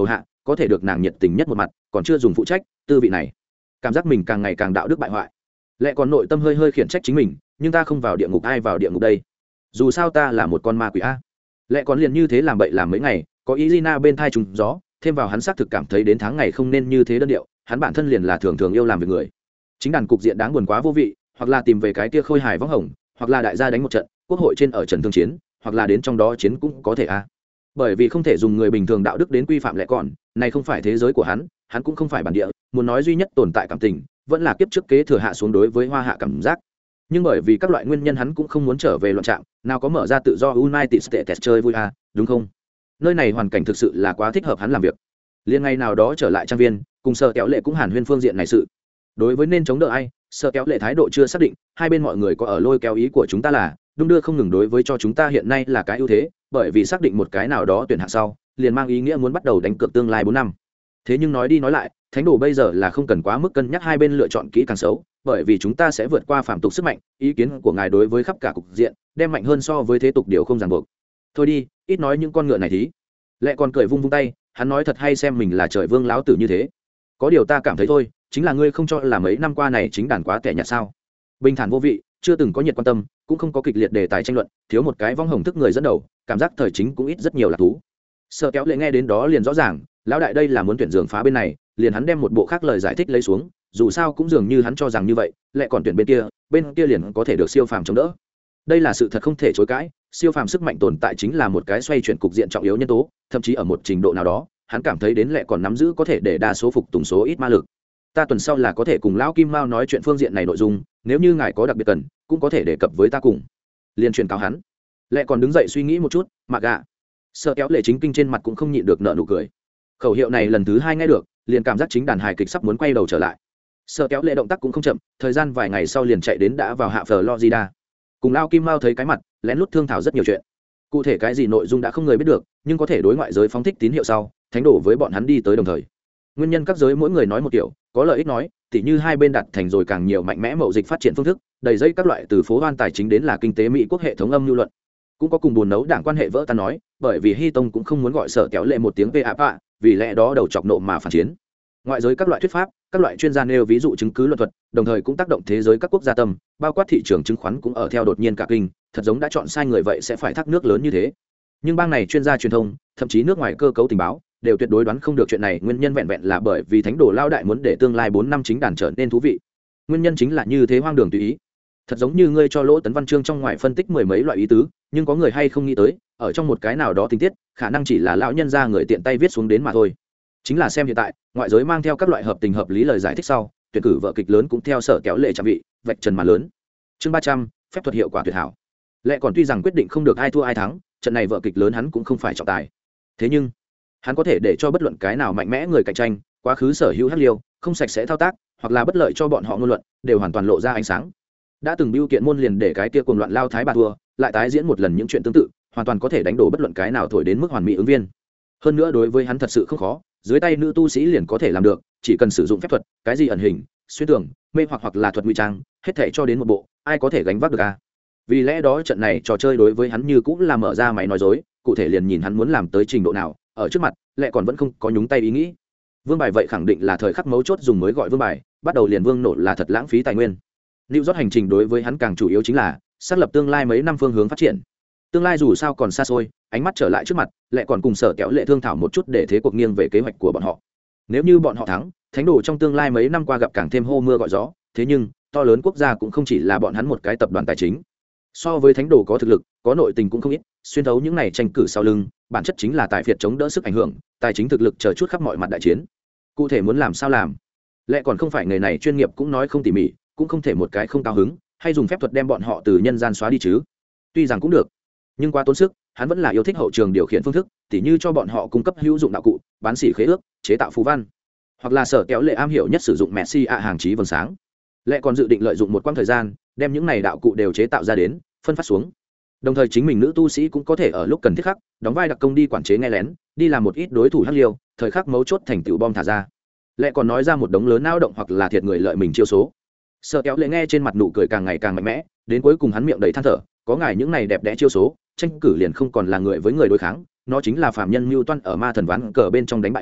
có thể được nàng nhiệt tình nhất một mặt còn chưa dùng phụ trách tư vị này cảm giác mình càng ngày càng đạo đức bại hoại. Lẽ còn nội tâm hơi hơi khiển trách chính mình, nhưng ta không vào địa ngục ai vào địa ngục đây, dù sao ta là một con ma quỷ a. Lẽ còn liền như thế làm bậy làm mấy ngày, có Irina bên thai trùng gió, thêm vào hắn xác thực cảm thấy đến tháng ngày không nên như thế đơn điệu, hắn bản thân liền là thường thường yêu làm việc người. Chính đàn cục diện đáng buồn quá vô vị, hoặc là tìm về cái kia khôi hài võng hồng, hoặc là đại gia đánh một trận, quốc hội trên ở trần thương chiến, hoặc là đến trong đó chiến cũng có thể a. Bởi vì không thể dùng người bình thường đạo đức đến quy phạm Lẽ còn, này không phải thế giới của hắn, hắn cũng không phải bản địa, muốn nói duy nhất tồn tại cảm tình, vẫn là kiếp trước kế thừa hạ xuống đối với Hoa Hạ cảm giác. Nhưng bởi vì các loại nguyên nhân hắn cũng không muốn trở về loạn trạng, nào có mở ra tự do United States chơi vui à, đúng không? Nơi này hoàn cảnh thực sự là quá thích hợp hắn làm việc. Liên ngày nào đó trở lại trang viên, cùng Sở Kéo Lệ cũng hàn huyên phương diện này sự. Đối với nên chống đỡ ai, Sở Kéo Lệ thái độ chưa xác định, hai bên mọi người có ở lôi kéo ý của chúng ta là, đung đưa không ngừng đối với cho chúng ta hiện nay là cái ưu thế, bởi vì xác định một cái nào đó tuyển hạng sau, liền mang ý nghĩa muốn bắt đầu đánh cược tương lai bốn năm. Thế nhưng nói đi nói lại, thánh đồ bây giờ là không cần quá mức cân nhắc hai bên lựa chọn kỹ càng xấu, bởi vì chúng ta sẽ vượt qua phạm tục sức mạnh, ý kiến của ngài đối với khắp cả cục diện đem mạnh hơn so với thế tục điều không ràng buộc. Thôi đi, ít nói những con ngựa này thí. Lẽ còn cười vung vung tay, hắn nói thật hay xem mình là trời vương láo tử như thế. Có điều ta cảm thấy thôi, chính là ngươi không cho là mấy năm qua này chính đàn quá tẻ nhạt sao? Bình thản vô vị, chưa từng có nhiệt quan tâm, cũng không có kịch liệt đề tài tranh luận, thiếu một cái vong hồng thức người dẫn đầu, cảm giác thời chính cũng ít rất nhiều là thú. Sợ Kéo Lệ nghe đến đó liền rõ ràng, lão đại đây là muốn tuyển giường phá bên này, liền hắn đem một bộ khác lời giải thích lấy xuống, dù sao cũng dường như hắn cho rằng như vậy, lại còn tuyển bên kia, bên kia liền có thể được siêu phàm chống đỡ. Đây là sự thật không thể chối cãi, siêu phàm sức mạnh tồn tại chính là một cái xoay chuyển cục diện trọng yếu nhân tố, thậm chí ở một trình độ nào đó, hắn cảm thấy đến lại còn nắm giữ có thể để đa số phục tùng số ít ma lực. Ta tuần sau là có thể cùng lão Kim Mao nói chuyện phương diện này nội dung, nếu như ngài có đặc biệt cần, cũng có thể đề cập với ta cùng. Liên truyền cáo hắn. Lại còn đứng dậy suy nghĩ một chút, mà gạ. Sợ Kéo Lệ chính kinh trên mặt cũng không nhịn được nở nụ cười. Khẩu hiệu này lần thứ hai nghe được, liền cảm giác chính đàn hài kịch sắp muốn quay đầu trở lại. Sợ Kéo Lệ động tác cũng không chậm, thời gian vài ngày sau liền chạy đến đã vào hạ Florida. Cùng Lao Kim Mao thấy cái mặt, lén lút thương thảo rất nhiều chuyện. Cụ thể cái gì nội dung đã không người biết được, nhưng có thể đối ngoại giới phóng thích tín hiệu sau, thánh đổ với bọn hắn đi tới đồng thời. Nguyên nhân các giới mỗi người nói một kiểu, có lợi ích nói, tỉ như hai bên đặt thành rồi càng nhiều mạnh mẽ mậu dịch phát triển phương thức, đầy dây các loại từ phố hoan tài chính đến là kinh tế Mỹ quốc hệ thống âm lưu luận. Cũng có cùng buồn nấu đảng quan hệ vỡ tan nói, bởi vì Hy Tông cũng không muốn gọi Sở Kéo Lệ một tiếng vê a, vì lẽ đó đầu chọc nộ mà phản chiến. Ngoại giới các loại thuyết pháp, các loại chuyên gia nêu ví dụ chứng cứ luận thuật, đồng thời cũng tác động thế giới các quốc gia tâm, bao quát thị trường chứng khoán cũng ở theo đột nhiên cả kinh, thật giống đã chọn sai người vậy sẽ phải thác nước lớn như thế. Nhưng bang này chuyên gia truyền thông, thậm chí nước ngoài cơ cấu tình báo, đều tuyệt đối đoán không được chuyện này nguyên nhân vẹn vẹn là bởi vì thánh đồ lao đại muốn để tương lai bốn năm chính đàn trở nên thú vị. Nguyên nhân chính là như thế hoang đường tùy ý. Thật giống như ngươi cho Lỗ Tấn Văn chương trong ngoài phân tích mười mấy loại ý tứ, nhưng có người hay không nghĩ tới, ở trong một cái nào đó tình tiết, khả năng chỉ là lão nhân gia người tiện tay viết xuống đến mà thôi. Chính là xem hiện tại, ngoại giới mang theo các loại hợp tình hợp lý lời giải thích sau, tuyển cử vợ kịch lớn cũng theo Sở Kéo Lệ chạm vị, vạch trần mà lớn. Chương ba trăm, phép thuật hiệu quả tuyệt hảo. Lẽ còn tuy rằng quyết định không được ai thua ai thắng, trận này vợ kịch lớn hắn cũng không phải trọng tài. Thế nhưng, hắn có thể để cho bất luận cái nào mạnh mẽ người cạnh tranh, quá khứ sở hữu hắc liêu, không sạch sẽ thao tác, hoặc là bất lợi cho bọn họ ngôn luận, đều hoàn toàn lộ ra ánh sáng. Đã từng biêu kiện môn liền để cái kia cuồng loạn lao thái bà thua, lại tái diễn một lần những chuyện tương tự, hoàn toàn có thể đánh đổ bất luận cái nào thổi đến mức hoàn mỹ ứng viên. Hơn nữa đối với hắn thật sự không khó, dưới tay nữ tu sĩ liền có thể làm được, chỉ cần sử dụng phép thuật, cái gì ẩn hình, xuyên tưởng, mê hoặc hoặc là thuật ngụy trang, hết thảy cho đến một bộ, ai có thể gánh vác được a? Vì lẽ đó trận này trò chơi đối với hắn như cũng là mở ra máy nói dối, cụ thể liền nhìn hắn muốn làm tới trình độ nào, ở trước mặt, lại còn vẫn không có nhúng tay ý nghĩ. Vương bài vậy khẳng định là thời khắc mấu chốt dùng mới gọi vương bài, bắt đầu liền vương nổ là thật lãng phí tài nguyên. Lưu rót hành trình đối với hắn càng chủ yếu chính là xác lập tương lai mấy năm phương hướng phát triển. Tương lai dù sao còn xa xôi, ánh mắt trở lại trước mặt, lại còn cùng Sở Kéo Lệ thương thảo một chút để thế cuộc nghiêng về kế hoạch của bọn họ. Nếu như bọn họ thắng, thánh đồ trong tương lai mấy năm qua gặp càng thêm hô mưa gọi gió, thế nhưng to lớn quốc gia cũng không chỉ là bọn hắn một cái tập đoàn tài chính. So với thánh đồ có thực lực, có nội tình cũng không ít, xuyên thấu những này tranh cử sau lưng, bản chất chính là tài phiệt chống đỡ sức ảnh hưởng, tài chính thực lực chờ chút khắp mọi mặt đại chiến. Cụ thể muốn làm sao làm, lại còn không phải người này chuyên nghiệp cũng nói không tỉ mỉ, cũng không thể một cái không cao hứng, hay dùng phép thuật đem bọn họ từ nhân gian xóa đi chứ. Tuy rằng cũng được, nhưng quá tốn sức, hắn vẫn là yêu thích hậu trường điều khiển phương thức, tỉ như cho bọn họ cung cấp hữu dụng đạo cụ, bán sỉ khế ước, chế tạo phù văn, hoặc là Sở Kéo Lệ am hiểu nhất sử dụng Messi ạ hàng chí vầng sáng. Lệ còn dự định lợi dụng một quãng thời gian, đem những này đạo cụ đều chế tạo ra đến, phân phát xuống. Đồng thời chính mình nữ tu sĩ cũng có thể ở lúc cần thiết khắc, đóng vai đặc công đi quản chế nghe lén, đi làm một ít đối thủ hắc liêu, thời khắc mấu chốt thành tựu bom thả ra. Lệ còn nói ra một đống lớn lao động hoặc là thiệt người lợi mình chiêu số. Sở Kéo Lệ nghe trên mặt nụ cười càng ngày càng mạnh mẽ, đến cuối cùng hắn miệng đầy than thở, có ngài những này đẹp đẽ chiêu số, tranh cử liền không còn là người với người đối kháng, nó chính là phàm nhân mưu toan ở ma thần ván cờ bên trong đánh bại hắn,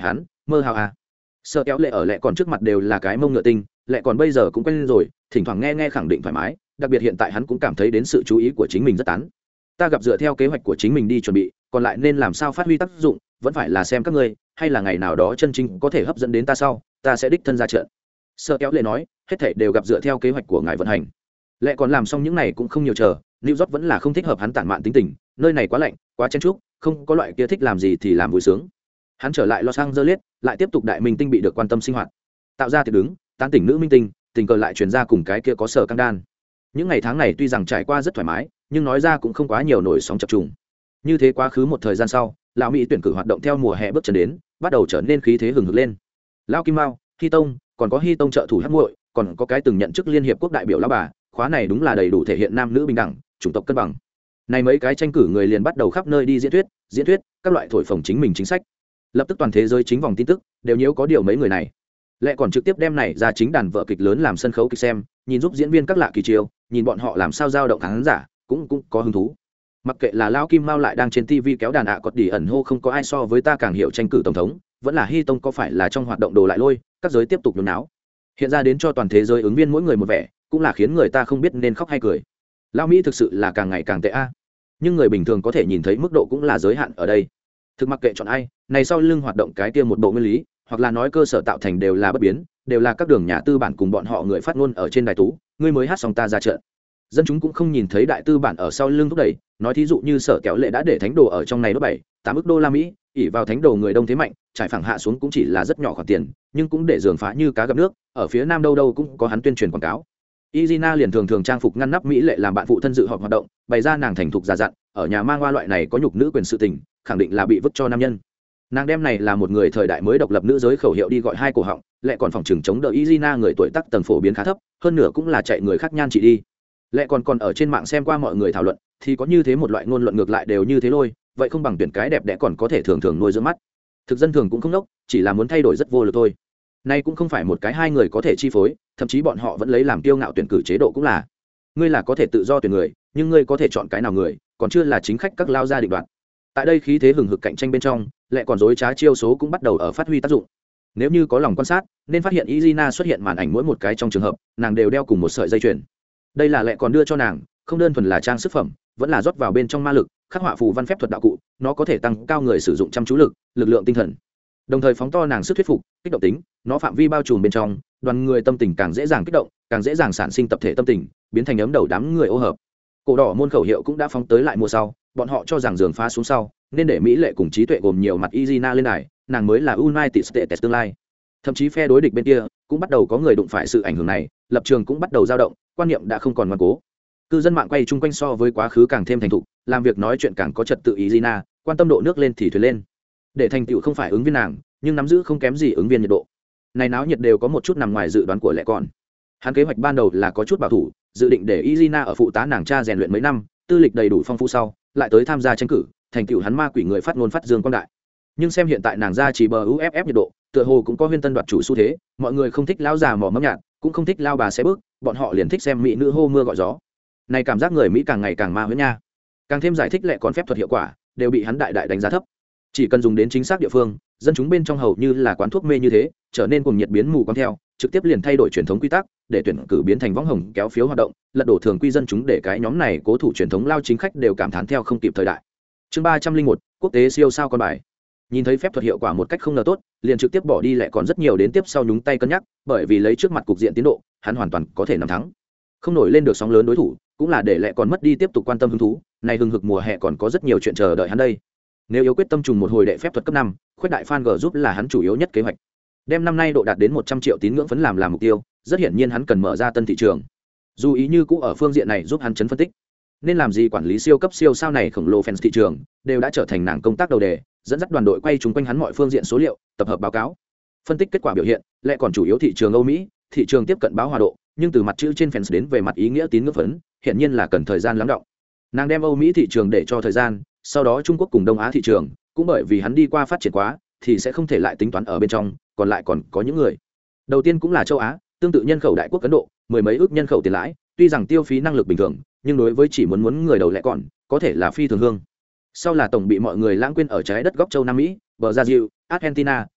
mơ hào à. Sợ kéo lệ ở lệ còn trước mặt đều là cái mông ngựa tinh, lệ còn bây giờ cũng quen rồi, thỉnh thoảng nghe nghe khẳng định thoải mái, đặc biệt hiện tại hắn cũng cảm thấy đến sự chú ý của chính mình rất tán. Ta gặp dựa theo kế hoạch của chính mình đi chuẩn bị, còn lại nên làm sao phát huy tác dụng, vẫn phải là xem các ngươi, hay là ngày nào đó chân chính có thể hấp dẫn đến ta sau, ta sẽ đích thân ra trận. Sợ kéo lệ nói, hết thảy đều gặp dựa theo kế hoạch của ngài vận hành. Lệ còn làm xong những này cũng không nhiều chờ, New York vẫn là không thích hợp hắn tản mạn tính tình, nơi này quá lạnh, quá chen chúc, không có loại kia thích làm gì thì làm vui sướng. Hắn trở lại Los Angeles, lại tiếp tục đại minh tinh bị được quan tâm sinh hoạt, tạo ra tiệc đứng, tán tỉnh nữ minh tinh, tình cờ lại truyền ra cùng cái kia có sở căng đan. Những ngày tháng này tuy rằng trải qua rất thoải mái, nhưng nói ra cũng không quá nhiều nổi sóng chập trùng. Như thế quá khứ một thời gian sau, lão mỹ tuyển cử hoạt động theo mùa hè bước chân đến, bắt đầu trở nên khí thế hừng hực lên. Lão Kim Mao, Hy Tông, còn có Hy Tông trợ thủ Hắc Muội, còn có cái từng nhận chức liên hiệp quốc đại biểu lão bà, khóa này đúng là đầy đủ thể hiện nam nữ bình đẳng, chủng tộc cân bằng. Này mấy cái tranh cử người liền bắt đầu khắp nơi đi diễn thuyết, diễn thuyết các loại thổi phồng chính mình chính sách. Lập tức toàn thế giới chính vòng tin tức đều nhiễu có điều mấy người này. Lệ còn trực tiếp đem này ra chính đàn vợ kịch lớn làm sân khấu kịch xem, nhìn giúp diễn viên các lạ kỳ chiêu, nhìn bọn họ làm sao dao động khán giả, cũng cũng có hứng thú. Mặc kệ là Lão Kim Mao lại đang trên ti vi kéo đàn ạ à cọt đi ẩn hô không có ai so với ta càng hiểu tranh cử tổng thống, vẫn là Hy Tông có phải là trong hoạt động đồ lại lôi, các giới tiếp tục nhốn náo. Hiện ra đến cho toàn thế giới ứng viên mỗi người một vẻ, cũng là khiến người ta không biết nên khóc hay cười. Lão Mỹ thực sự là càng ngày càng tệ a. Nhưng người bình thường có thể nhìn thấy mức độ cũng là giới hạn ở đây. Thực mặc kệ chọn ai, này sau lưng hoạt động cái kia một bộ nguyên lý, hoặc là nói cơ sở tạo thành đều là bất biến, đều là các đường nhà tư bản cùng bọn họ người phát ngôn ở trên đài tú, ngươi mới hát xong ta ra trận. Dân chúng cũng không nhìn thấy đại tư bản ở sau lưng thúc đẩy, nói thí dụ như Sở Kéo Lệ đã để thánh đồ ở trong này đốt bảy, tám ức đô la Mỹ, ỷ vào thánh đồ người đông thế mạnh, trải phẳng hạ xuống cũng chỉ là rất nhỏ khoản tiền, nhưng cũng để giường phá như cá gặp nước, ở phía nam đâu đâu cũng có hắn tuyên truyền quảng cáo. Izina liền thường thường trang phục ngăn nắp mỹ lệ làm bạn phụ thân dự họp hoạt động, bày ra nàng thành thục già dặn, ở nhà mang qua loại này có nhục nữ quyền sự tình, khẳng định là bị vứt cho nam nhân. Nàng đem này là một người thời đại mới độc lập nữ giới khẩu hiệu đi gọi hai cổ họng, lại còn phòng trường chống đỡ Izina người tuổi tác tầng phổ biến khá thấp, hơn nữa cũng là chạy người khác nhan chị đi. Lại còn còn ở trên mạng xem qua mọi người thảo luận, thì có như thế một loại ngôn luận ngược lại đều như thế lôi, vậy không bằng tuyển cái đẹp đẽ còn có thể thường thường nuôi dưỡng mắt. Thực dân thường cũng không đốc, chỉ là muốn thay đổi rất vô lực thôi. Nay cũng không phải một cái hai người có thể chi phối, thậm chí bọn họ vẫn lấy làm kiêu ngạo tuyển cử chế độ cũng là. Ngươi là có thể tự do tuyển người, nhưng ngươi có thể chọn cái nào người, còn chưa là chính khách các lao gia định đoạt. Tại đây khí thế hừng hực cạnh tranh bên trong, lại còn dối trá chiêu số cũng bắt đầu ở phát huy tác dụng. Nếu như có lòng quan sát, nên phát hiện Izina xuất hiện màn ảnh mỗi một cái trong trường hợp, nàng đều đeo cùng một sợi dây chuyền. Đây là lệ còn đưa cho nàng, không đơn thuần là trang sức phẩm, vẫn là rót vào bên trong ma lực, khắc họa phù văn phép thuật đạo cụ, nó có thể tăng cao người sử dụng chăm chú lực, lực lượng tinh thần. Đồng thời phóng to nàng sức thuyết phục, kích động tính, nó phạm vi bao trùm bên trong, đoàn người tâm tình càng dễ dàng kích động, càng dễ dàng sản sinh tập thể tâm tình, biến thành ấm đầu đám người ô hợp. Cổ đỏ môn khẩu hiệu cũng đã phóng tới lại mùa sau, bọn họ cho rằng giường phá xuống sau, nên để mỹ lệ cùng trí tuệ gồm nhiều mặt Izina lên đài, nàng mới là United States tương lai. Thậm chí phe đối địch bên kia cũng bắt đầu có người đụng phải sự ảnh hưởng này, lập trường cũng bắt đầu dao động, quan niệm đã không còn ngoan cố. Cư dân mạng quay chung quanh so với quá khứ càng thêm thành thục, làm việc nói chuyện càng có trật tự Izina, quan tâm độ nước lên thì thuyền lên. Để thành tựu không phải ứng viên nàng, nhưng nắm giữ không kém gì ứng viên nhiệt độ. Này náo nhiệt đều có một chút nằm ngoài dự đoán của lẽ còn. Hắn kế hoạch ban đầu là có chút bảo thủ, dự định để Izina ở phụ tá nàng cha rèn luyện mấy năm, tư lịch đầy đủ phong phú sau, lại tới tham gia tranh cử, thành tựu hắn ma quỷ người phát ngôn phát dương quang đại. Nhưng xem hiện tại nàng ra chỉ bờ u ép ép nhiệt độ, tựa hồ cũng có huyên tân đoạt chủ xu thế, mọi người không thích lão già mỏ mẫm nhạt, cũng không thích lao bà xé bước, bọn họ liền thích xem mỹ nữ hô mưa gọi gió. Này cảm giác người Mỹ càng ngày càng ma huyễn nha. Càng thêm giải thích lệ còn phép thuật hiệu quả, đều bị hắn đại đại đánh giá thấp. Chỉ cần dùng đến chính xác địa phương, dân chúng bên trong hầu như là quán thuốc mê như thế, trở nên cùng nhiệt biến mù quáng theo, trực tiếp liền thay đổi truyền thống quy tắc, để tuyển cử biến thành võng hồng kéo phiếu hoạt động, lật đổ thường quy dân chúng để cái nhóm này cố thủ truyền thống lao chính khách đều cảm thán theo không kịp thời đại. Chương ba trăm linh một, quốc tế siêu sao con bài. Nhìn thấy phép thuật hiệu quả một cách không ngờ tốt, liền trực tiếp bỏ đi lại còn rất nhiều đến tiếp sau nhúng tay cân nhắc, bởi vì lấy trước mặt cục diện tiến độ, hắn hoàn toàn có thể nắm thắng. Không nổi lên được sóng lớn đối thủ, cũng là để lại còn mất đi tiếp tục quan tâm hứng thú, này hừng hực mùa hè còn có rất nhiều chuyện chờ đợi hắn đây. Nếu yếu quyết tâm trùng một hồi đệ phép thuật cấp năm, khuyết đại fan g giúp là hắn chủ yếu nhất kế hoạch. Đem năm nay độ đạt đến một trăm triệu tín ngưỡng phấn làm làm mục tiêu, rất hiển nhiên hắn cần mở ra tân thị trường. Dù ý như cũ ở phương diện này giúp hắn chấn phân tích. Nên làm gì quản lý siêu cấp siêu sao này khổng lồ fans thị trường, đều đã trở thành nàng công tác đầu đề, dẫn dắt đoàn đội quay chúng quanh hắn mọi phương diện số liệu, tập hợp báo cáo, phân tích kết quả biểu hiện, lại còn chủ yếu thị trường Âu Mỹ, thị trường tiếp cận báo hòa độ, nhưng từ mặt chữ trên fans đến về mặt ý nghĩa tín ngưỡng phấn, hiển nhiên là cần thời gian lắng đọng. Nàng đem Âu Mỹ thị trường để cho thời gian, sau đó Trung Quốc cùng Đông Á thị trường, cũng bởi vì hắn đi qua phát triển quá, thì sẽ không thể lại tính toán ở bên trong, còn lại còn có những người. Đầu tiên cũng là châu Á, tương tự nhân khẩu đại quốc Ấn Độ, mười mấy ước nhân khẩu tiền lãi, tuy rằng tiêu phí năng lực bình thường, nhưng đối với chỉ muốn muốn người đầu lẻ còn, có thể là phi thường hương. Sau là tổng bị mọi người lãng quên ở trái đất góc châu Nam Mỹ, Brazil, Argentina,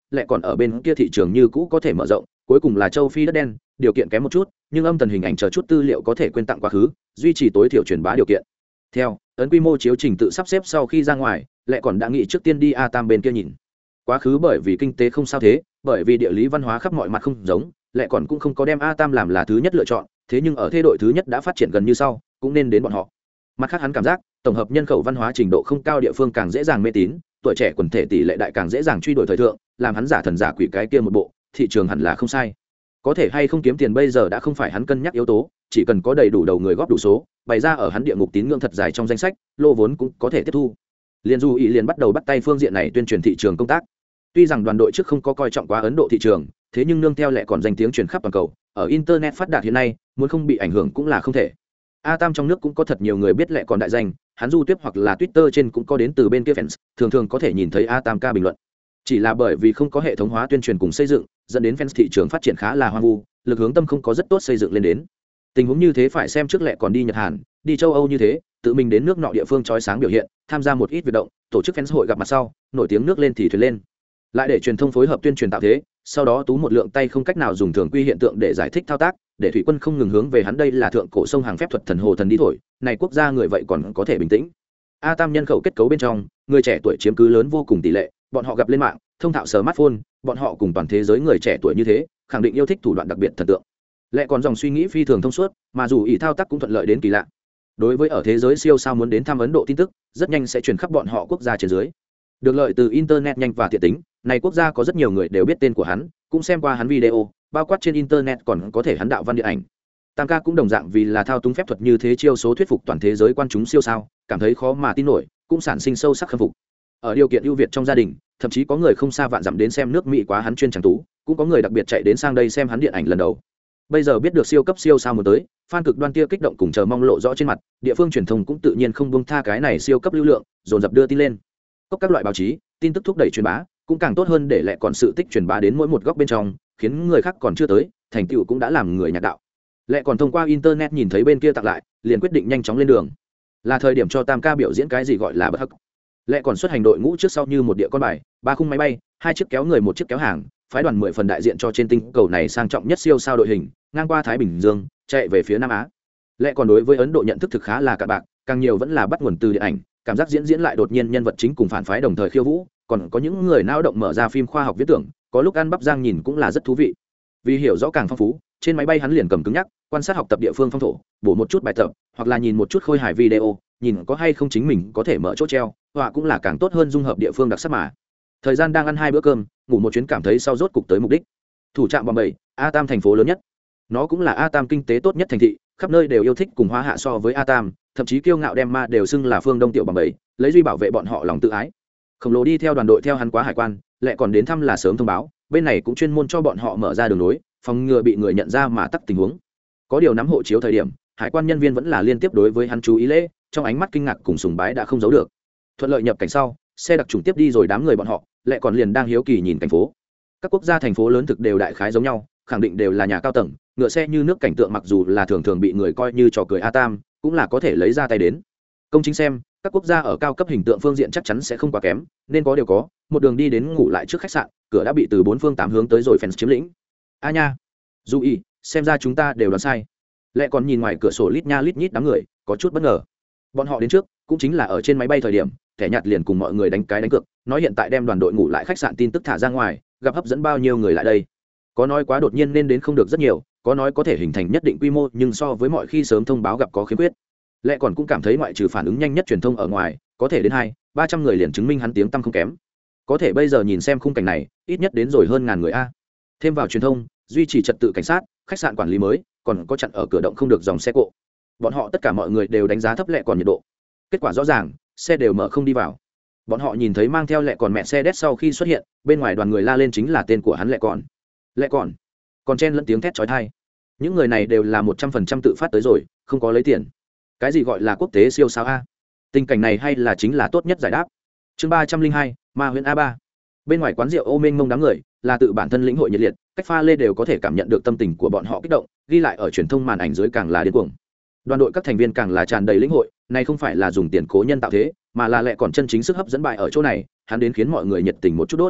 lại còn ở bên kia thị trường như cũ có thể mở rộng, cuối cùng là châu Phi đất đen, điều kiện kém một chút, nhưng âm tần hình ảnh chờ chút tư liệu có thể quên tặng quá khứ, duy trì tối thiểu truyền bá điều kiện. Theo ấn quy mô chiếu trình tự sắp xếp sau khi ra ngoài, lại còn đã nghĩ trước tiên đi a tam bên kia nhìn. Quá khứ bởi vì kinh tế không sao thế, bởi vì địa lý văn hóa khắp mọi mặt không giống, lại còn cũng không có đem a tam làm là thứ nhất lựa chọn, thế nhưng ở thế đội thứ nhất đã phát triển gần như sau, cũng nên đến bọn họ. Mặt khác hắn cảm giác tổng hợp nhân khẩu văn hóa trình độ không cao địa phương càng dễ dàng mê tín, tuổi trẻ quần thể tỷ lệ đại càng dễ dàng truy đuổi thời thượng, làm hắn giả thần giả quỷ cái kia một bộ, thị trường hẳn là không sai. Có thể hay không kiếm tiền bây giờ đã không phải hắn cân nhắc yếu tố, chỉ cần có đầy đủ đầu người góp đủ số, bày ra ở hắn địa ngục tín ngưỡng thật dài trong danh sách, lô vốn cũng có thể tiếp thu. Liên Du ý liền bắt đầu bắt tay phương diện này tuyên truyền thị trường công tác. Tuy rằng đoàn đội trước không có coi trọng quá Ấn Độ thị trường, thế nhưng nương theo lệ còn danh tiếng truyền khắp toàn cầu, ở internet phát đạt hiện nay, muốn không bị ảnh hưởng cũng là không thể. A Tam trong nước cũng có thật nhiều người biết lệ còn đại danh, hắn du tiếp hoặc là Twitter trên cũng có đến từ bên kia fans, thường thường có thể nhìn thấy A Tam ca bình luận. Chỉ là bởi vì không có hệ thống hóa tuyên truyền cùng xây dựng, dẫn đến fans thị trường phát triển khá là hoang vu, lực hướng tâm không có rất tốt xây dựng lên đến. Tình huống như thế phải xem trước lệ còn đi Nhật Hàn, đi châu Âu như thế, tự mình đến nước nọ địa phương chói sáng biểu hiện, tham gia một ít hoạt động, tổ chức fans hội gặp mặt sau, nổi tiếng nước lên thì thuyền lên. Lại để truyền thông phối hợp tuyên truyền tạo thế, sau đó tú một lượng tay không cách nào dùng thường quy hiện tượng để giải thích thao tác, để thủy quân không ngừng hướng về hắn đây là thượng cổ sông hàng phép thuật thần hồ thần đi thổi, này quốc gia người vậy còn có thể bình tĩnh. A Tam nhân khẩu kết cấu bên trong, người trẻ tuổi chiếm cứ lớn vô cùng tỷ lệ, bọn họ gặp lên mạng, thông thạo smartphone, bọn họ cùng toàn thế giới người trẻ tuổi như thế, khẳng định yêu thích thủ đoạn đặc biệt thần tượng. Lẽ còn dòng suy nghĩ phi thường thông suốt, mà dù ý thao tác cũng thuận lợi đến kỳ lạ. Đối với ở thế giới siêu sao muốn đến thăm Ấn Độ tin tức, rất nhanh sẽ truyền khắp bọn họ quốc gia trên dưới. Được lợi từ internet nhanh và tiện tính, này quốc gia có rất nhiều người đều biết tên của hắn, cũng xem qua hắn video, bao quát trên internet còn có thể hắn đạo văn điện ảnh. Tam ca cũng đồng dạng vì là thao túng phép thuật như thế chiêu số thuyết phục toàn thế giới quan chúng siêu sao, cảm thấy khó mà tin nổi, cũng sản sinh sâu sắc khâm phục. Ở điều kiện ưu việt trong gia đình, thậm chí có người không xa vạn dặm đến xem nước Mỹ quá hắn chuyên tràng tú, cũng có người đặc biệt chạy đến sang đây xem hắn điện ảnh lần đầu. Bây giờ biết được siêu cấp siêu sao muốn tới, fan cực đoan tia kích động cùng chờ mong lộ rõ trên mặt, địa phương truyền thông cũng tự nhiên không buông tha cái này siêu cấp lưu lượng, dồn dập đưa tin lên. Cốc các loại báo chí, tin tức thúc đẩy truyền bá, cũng càng tốt hơn để lại còn sự tích truyền bá đến mỗi một góc bên trong, khiến người khác còn chưa tới, thành tựu cũng đã làm người nhạc đạo. Lại còn thông qua internet nhìn thấy bên kia tặng lại, liền quyết định nhanh chóng lên đường. Là thời điểm cho Tam ca biểu diễn cái gì gọi là bất hắc. Lại còn xuất hành đội ngũ trước sau như một địa con bài, ba khung máy bay, hai chiếc kéo người một chiếc kéo hàng, phái đoàn mười phần đại diện cho trên tinh cầu này sang trọng nhất siêu sao đội hình, ngang qua Thái Bình Dương, chạy về phía Nam Á. Lại còn đối với Ấn Độ nhận thức thực khá là cạn bạc, càng nhiều vẫn là bắt nguồn từ điện ảnh, cảm giác diễn diễn lại đột nhiên nhân vật chính cùng phản phái đồng thời khiêu vũ, còn có những người nao động mở ra phim khoa học viễn tưởng, có lúc ăn bắp giang nhìn cũng là rất thú vị. Vì hiểu rõ càng phong phú, trên máy bay hắn liền cầm cứng nhắc, quan sát học tập địa phương phong thổ, bổ một chút bài tập, hoặc là nhìn một chút khôi hài video, nhìn có hay không chính mình có thể mở chỗ treo, họa cũng là càng tốt hơn dung hợp địa phương đặc sắc mà. Thời gian đang ăn hai bữa cơm, ngủ một chuyến cảm thấy sau rốt cục tới mục đích. Thủ trạm bom bảy, A Tam thành phố lớn nhất. Nó cũng là A Tam kinh tế tốt nhất thành thị, khắp nơi đều yêu thích cùng hóa hạ so với A Tam, thậm chí kiêu ngạo đem ma đều xưng là phương Đông tiểu bom bảy, lấy duy bảo vệ bọn họ lòng tự ái. Khổng lồ đi theo đoàn đội theo hắn quá hải quan, lại còn đến thăm là sớm thông báo, bên này cũng chuyên môn cho bọn họ mở ra đường lối, phòng ngừa bị người nhận ra mà tắc tình huống. Có điều nắm hộ chiếu thời điểm, hải quan nhân viên vẫn là liên tiếp đối với hắn chú ý lễ, trong ánh mắt kinh ngạc cùng sùng bái đã không giấu được. Thuận lợi nhập cảnh sau, xe đặc trùng tiếp đi rồi đám người bọn họ, lại còn liền đang hiếu kỳ nhìn cảnh phố. Các quốc gia thành phố lớn thực đều đại khái giống nhau, khẳng định đều là nhà cao tầng, ngựa xe như nước cảnh tượng mặc dù là thường thường bị người coi như trò cười A Tam, cũng là có thể lấy ra tay đến. Công chính xem, các quốc gia ở cao cấp hình tượng phương diện chắc chắn sẽ không quá kém, nên có điều có, một đường đi đến ngủ lại trước khách sạn, cửa đã bị từ bốn phương tám hướng tới rồi fans chiếm lĩnh. A nha, dù ý, xem ra chúng ta đều đoán sai. Lại còn nhìn ngoài cửa sổ lít nha lít nhít đám người, có chút bất ngờ. Bọn họ đến trước, cũng chính là ở trên máy bay thời điểm, thẻ nhạt liền cùng mọi người đánh cái đánh cược, nói hiện tại đem đoàn đội ngủ lại khách sạn tin tức thả ra ngoài, gặp hấp dẫn bao nhiêu người lại đây. Có nói quá đột nhiên nên đến không được rất nhiều, có nói có thể hình thành nhất định quy mô, nhưng so với mọi khi sớm thông báo gặp có khiếm khuyết. Lẽ còn cũng cảm thấy ngoại trừ phản ứng nhanh nhất truyền thông ở ngoài, có thể đến hai ba trăm người liền chứng minh hắn tiếng tăm không kém. Có thể bây giờ nhìn xem khung cảnh này, ít nhất đến rồi hơn ngàn người a. Thêm vào truyền thông, duy trì trật tự cảnh sát, khách sạn quản lý mới, còn có chặn ở cửa động không được dòng xe cộ. Bọn họ tất cả mọi người đều đánh giá thấp Lệ còn nhiệt độ. Kết quả rõ ràng, xe đều mở không đi vào. Bọn họ nhìn thấy mang theo Lệ còn mẹ xe đét sau khi xuất hiện, bên ngoài đoàn người la lên chính là tên của hắn Lệ còn. Lệ còn, còn chen lẫn tiếng thét chói tai. Những người này đều là một trăm phần trăm tự phát tới rồi, không có lấy tiền. Cái gì gọi là quốc tế siêu sao a? Tình cảnh này hay là chính là tốt nhất giải đáp. Chương ba trăm linh hai, Ma huyện a ba. Bên ngoài quán rượu ô mênh mông đám người, là tự bản thân lĩnh hội nhiệt liệt, cách pha lê đều có thể cảm nhận được tâm tình của bọn họ kích động, ghi lại ở truyền thông màn ảnh dưới càng là điên cuồng. Đoàn đội các thành viên càng là tràn đầy lĩnh hội, này không phải là dùng tiền cố nhân tạo thế, mà là Lệ còn chân chính sức hấp dẫn bại ở chỗ này, hắn đến khiến mọi người nhiệt tình một chút đốt.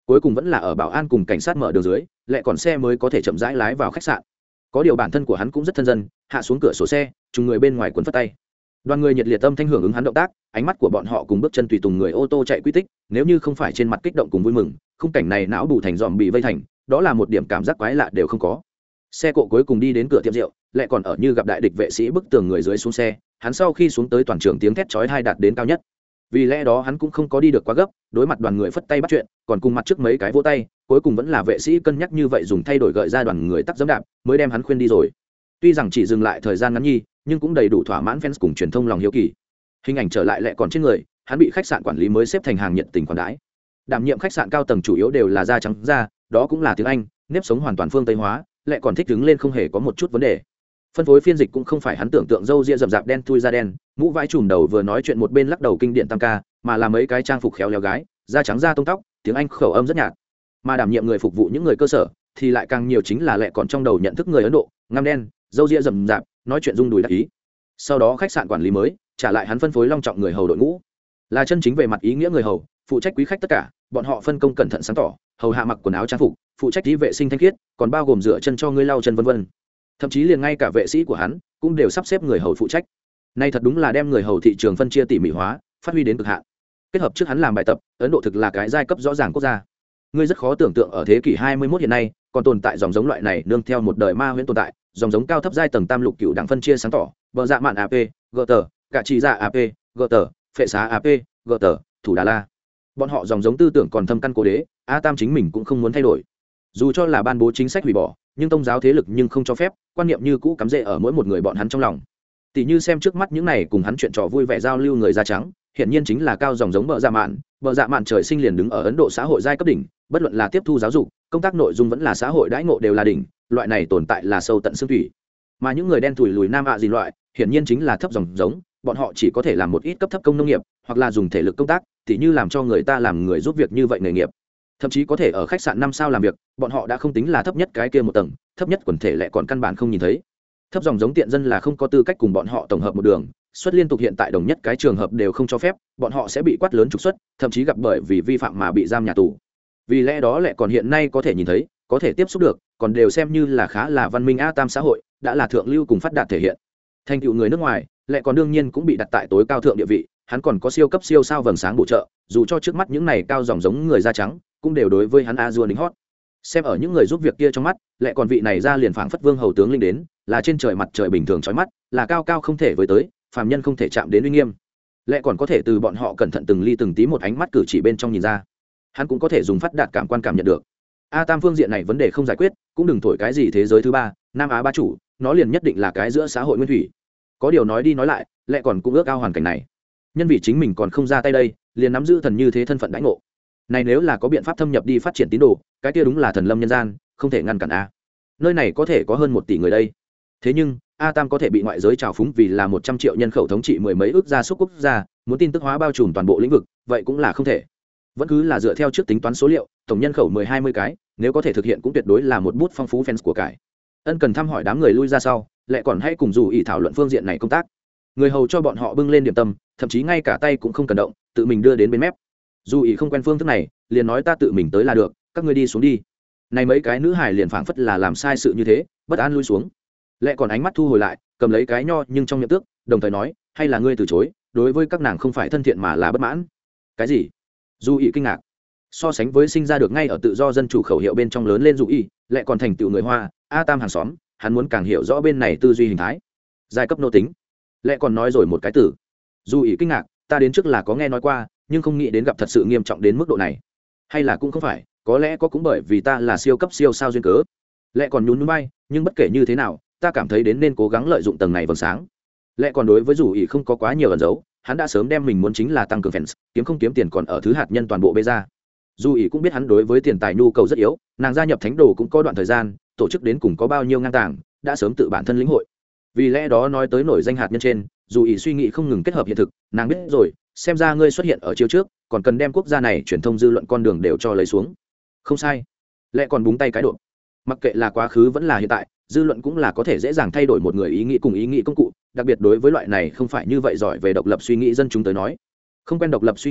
cuối cùng vẫn là ở bảo an cùng cảnh sát mở đường dưới lại còn xe mới có thể chậm rãi lái vào khách sạn. Có điều bản thân của hắn cũng rất thân dân, hạ xuống cửa sổ xe chung người bên ngoài quấn phất tay. Đoàn người nhiệt liệt tâm thanh hưởng ứng hắn động tác, ánh mắt của bọn họ cùng bước chân tùy tùng người ô tô chạy quy tích, nếu như không phải trên mặt kích động cùng vui mừng, khung cảnh này não bù thành dòm bị vây thành, đó là một điểm cảm giác quái lạ đều không có. Xe cộ cuối cùng đi đến cửa tiệm rượu, lại còn ở như gặp đại địch vệ sĩ bức tường người dưới xuống xe, hắn sau khi xuống tới toàn trường tiếng thét chói tai đạt đến cao nhất. Vì lẽ đó hắn cũng không có đi được quá gấp, đối mặt đoàn người phất tay bắt chuyện, còn cùng mặt trước mấy cái vỗ tay, cuối cùng vẫn là vệ sĩ cân nhắc như vậy dùng thay đổi gợi ra đoàn người tắc dẫm đạp, mới đem hắn khuyên đi rồi. Tuy rằng chỉ dừng lại thời gian ngắn nhi, nhưng cũng đầy đủ thỏa mãn fans cùng truyền thông lòng hiếu kỳ. Hình ảnh trở lại lại còn trên người, hắn bị khách sạn quản lý mới xếp thành hàng nhiệt tình khoản đãi. Đảm nhiệm khách sạn cao tầng chủ yếu đều là da trắng da, đó cũng là tiếng Anh, nếp sống hoàn toàn phương Tây hóa, lại còn thích đứng lên không hề có một chút vấn đề. Phân phối phiên dịch cũng không phải hắn tưởng tượng râu ria rậm rạp đen thui da đen, mũ vãi trùm đầu vừa nói chuyện một bên lắc đầu kinh điển tam ca, mà là mấy cái trang phục khéo léo gái, da trắng da tông tóc, tiếng Anh khẩu âm rất nhạt. Mà đảm nhiệm người phục vụ những người cơ sở thì lại càng nhiều chính là lẹ còn trong đầu nhận thức người Ấn Độ, ngăm đen, râu ria rậm rạp, nói chuyện rung đùi đắc ý. Sau đó khách sạn quản lý mới trả lại hắn phân phối long trọng người hầu đội ngũ, là chân chính về mặt ý nghĩa người hầu, phụ trách quý khách tất cả, bọn họ phân công cẩn thận sáng tỏ, hầu hạ mặc quần áo trang phục, phụ trách đi vệ sinh thanh khiết, còn bao gồm rửa chân cho ngươi lau chân vân vân. Thậm chí liền ngay cả vệ sĩ của hắn cũng đều sắp xếp người hầu phụ trách. Nay thật đúng là đem người hầu thị trường phân chia tỉ mỉ hóa, phát huy đến cực hạn. Kết hợp trước hắn làm bài tập, Ấn Độ thực là cái giai cấp rõ ràng quốc gia. Ngươi rất khó tưởng tượng ở thế kỷ hai mươi mốt hiện nay, còn tồn tại dòng giống loại này nương theo một đời ma huyễn tồn tại, dòng giống cao thấp giai tầng tam lục cựu đẳng phân chia sáng tỏ, bờ dạ mạn ap, gờ tờ, cả chỉ dạ ap, gờ tờ, phệ xá ap, gờ tờ, thủ đà la. Bọn họ dòng giống tư tưởng còn thâm căn cố đế, a tam chính mình cũng không muốn thay đổi. Dù cho là ban bố chính sách hủy bỏ, nhưng tôn giáo thế lực nhưng không cho phép, quan niệm như cũ cắm rễ ở mỗi một người bọn hắn trong lòng. Tỷ như xem trước mắt những này cùng hắn chuyện trò vui vẻ giao lưu người da trắng, hiển nhiên chính là cao dòng giống bờ dạ mạn, bờ dạ mạn trời sinh liền đứng ở Ấn Độ xã hội giai cấp đỉnh, bất luận là tiếp thu giáo dục, công tác nội dung vẫn là xã hội đãi ngộ đều là đỉnh, loại này tồn tại là sâu tận xương thủy. Mà những người đen thủi lùi nam ạ gì loại, hiển nhiên chính là thấp dòng giống, bọn họ chỉ có thể làm một ít cấp thấp công nông nghiệp, hoặc là dùng thể lực công tác, tỉ như làm cho người ta làm người giúp việc như vậy nghề nghiệp. Thậm chí có thể ở khách sạn năm sao làm việc, bọn họ đã không tính là thấp nhất cái kia một tầng, thấp nhất quần thể lại còn căn bản không nhìn thấy. Thấp dòng giống tiện dân là không có tư cách cùng bọn họ tổng hợp một đường, xuất liên tục hiện tại đồng nhất cái trường hợp đều không cho phép, bọn họ sẽ bị quát lớn trục xuất, thậm chí gặp bởi vì vi phạm mà bị giam nhà tù. Vì lẽ đó lại còn hiện nay có thể nhìn thấy, có thể tiếp xúc được, còn đều xem như là khá là văn minh a tam xã hội, đã là thượng lưu cùng phát đạt thể hiện. Thành tựu người nước ngoài, lại còn đương nhiên cũng bị đặt tại tối cao thượng địa vị, hắn còn có siêu cấp siêu sao vầng sáng bổ trợ, dù cho trước mắt những này cao dòng giống người da trắng, cũng đều đối với hắn a dua đính hót. Xem ở những người giúp việc kia trong mắt, lại còn vị này ra liền phảng phất vương hầu tướng linh đến, là trên trời mặt trời bình thường chói mắt, là cao cao không thể với tới, phàm nhân không thể chạm đến uy nghiêm. Lại còn có thể từ bọn họ cẩn thận từng ly từng tí một ánh mắt cử chỉ bên trong nhìn ra, hắn cũng có thể dùng phát đạt cảm quan cảm nhận được. A tam phương diện này vấn đề không giải quyết, cũng đừng thổi cái gì thế giới thứ ba, Nam Á ba chủ, nó liền nhất định là cái giữa xã hội nguyên thủy. Có điều nói đi nói lại, lại còn cũng ước ao hoàn cảnh này. Nhân vì chính mình còn không ra tay đây, liền nắm giữ thần như thế thân phận đãi ngộ. Này nếu là có biện pháp thâm nhập đi phát triển tín đồ, cái kia đúng là thần lâm nhân gian, không thể ngăn cản a. Nơi này có thể có hơn một tỷ người đây. Thế nhưng, A Tam có thể bị ngoại giới trào phúng vì là một trăm triệu nhân khẩu thống trị mười mấy ước gia súc quốc gia, muốn tin tức hóa bao trùm toàn bộ lĩnh vực, vậy cũng là không thể. Vẫn cứ là dựa theo trước tính toán số liệu, tổng nhân khẩu mười hai mươi cái, nếu có thể thực hiện cũng tuyệt đối là một bút phong phú fans của cải. Ân cần thăm hỏi đám người lui ra sau, lại còn hay cùng dù ý thảo luận phương diện này công tác. Người hầu cho bọn họ bưng lên điểm tâm, thậm chí ngay cả tay cũng không cần động, tự mình đưa đến bên mép. Dù ý không quen phương thức này, liền nói ta tự mình tới là được, các ngươi đi xuống đi. Này mấy cái nữ hài liền phảng phất là làm sai sự như thế, bất an lui xuống. Lệ còn ánh mắt thu hồi lại, cầm lấy cái nho nhưng trong miệng tước, đồng thời nói, hay là ngươi từ chối, đối với các nàng không phải thân thiện mà là bất mãn. Cái gì? Du ý kinh ngạc. So sánh với sinh ra được ngay ở tự do dân chủ khẩu hiệu bên trong lớn lên Du ý, Lệ còn thành tựu người Hoa, A Tam hàng xóm, hắn muốn càng hiểu rõ bên này tư duy hình thái. Giai cấp nô tính. Lệ còn nói rồi một cái từ. Du ý kinh ngạc, ta đến trước là có nghe nói qua, nhưng không nghĩ đến gặp thật sự nghiêm trọng đến mức độ này. Hay là cũng không phải, có lẽ có cũng bởi vì ta là siêu cấp siêu sao duyên cớ. Lệ còn nhún nhún vai, nhưng bất kể như thế nào, ta cảm thấy đến nên cố gắng lợi dụng tầng này vầng sáng. Lệ còn đối với dù ý không có quá nhiều ẩn giấu, hắn đã sớm đem mình muốn chính là tăng cường fans, kiếm không kiếm tiền còn ở thứ hạt nhân toàn bộ bê ra. Dù ý cũng biết hắn đối với tiền tài nhu cầu rất yếu, nàng gia nhập thánh đồ cũng có đoạn thời gian, tổ chức đến cùng có bao nhiêu ngang tàng, đã sớm tự bản thân lĩnh hội. Vì lẽ đó nói tới nổi danh hạt nhân trên, dù ý suy nghĩ không ngừng kết hợp hiện thực, nàng biết rồi, xem ra ngươi xuất hiện ở chiều trước, còn cần đem quốc gia này truyền thông dư luận con đường đều cho lấy xuống. Không sai. Lệ còn búng tay cái độ. Mặc kệ là quá khứ vẫn là hiện tại, dư luận cũng là có thể dễ dàng thay đổi một người ý nghĩ cùng ý nghĩ công cụ, đặc biệt đối với loại này không phải như vậy giỏi về độc lập suy nghĩ dân chúng tới nói. Không quen độc lập suy nghĩ,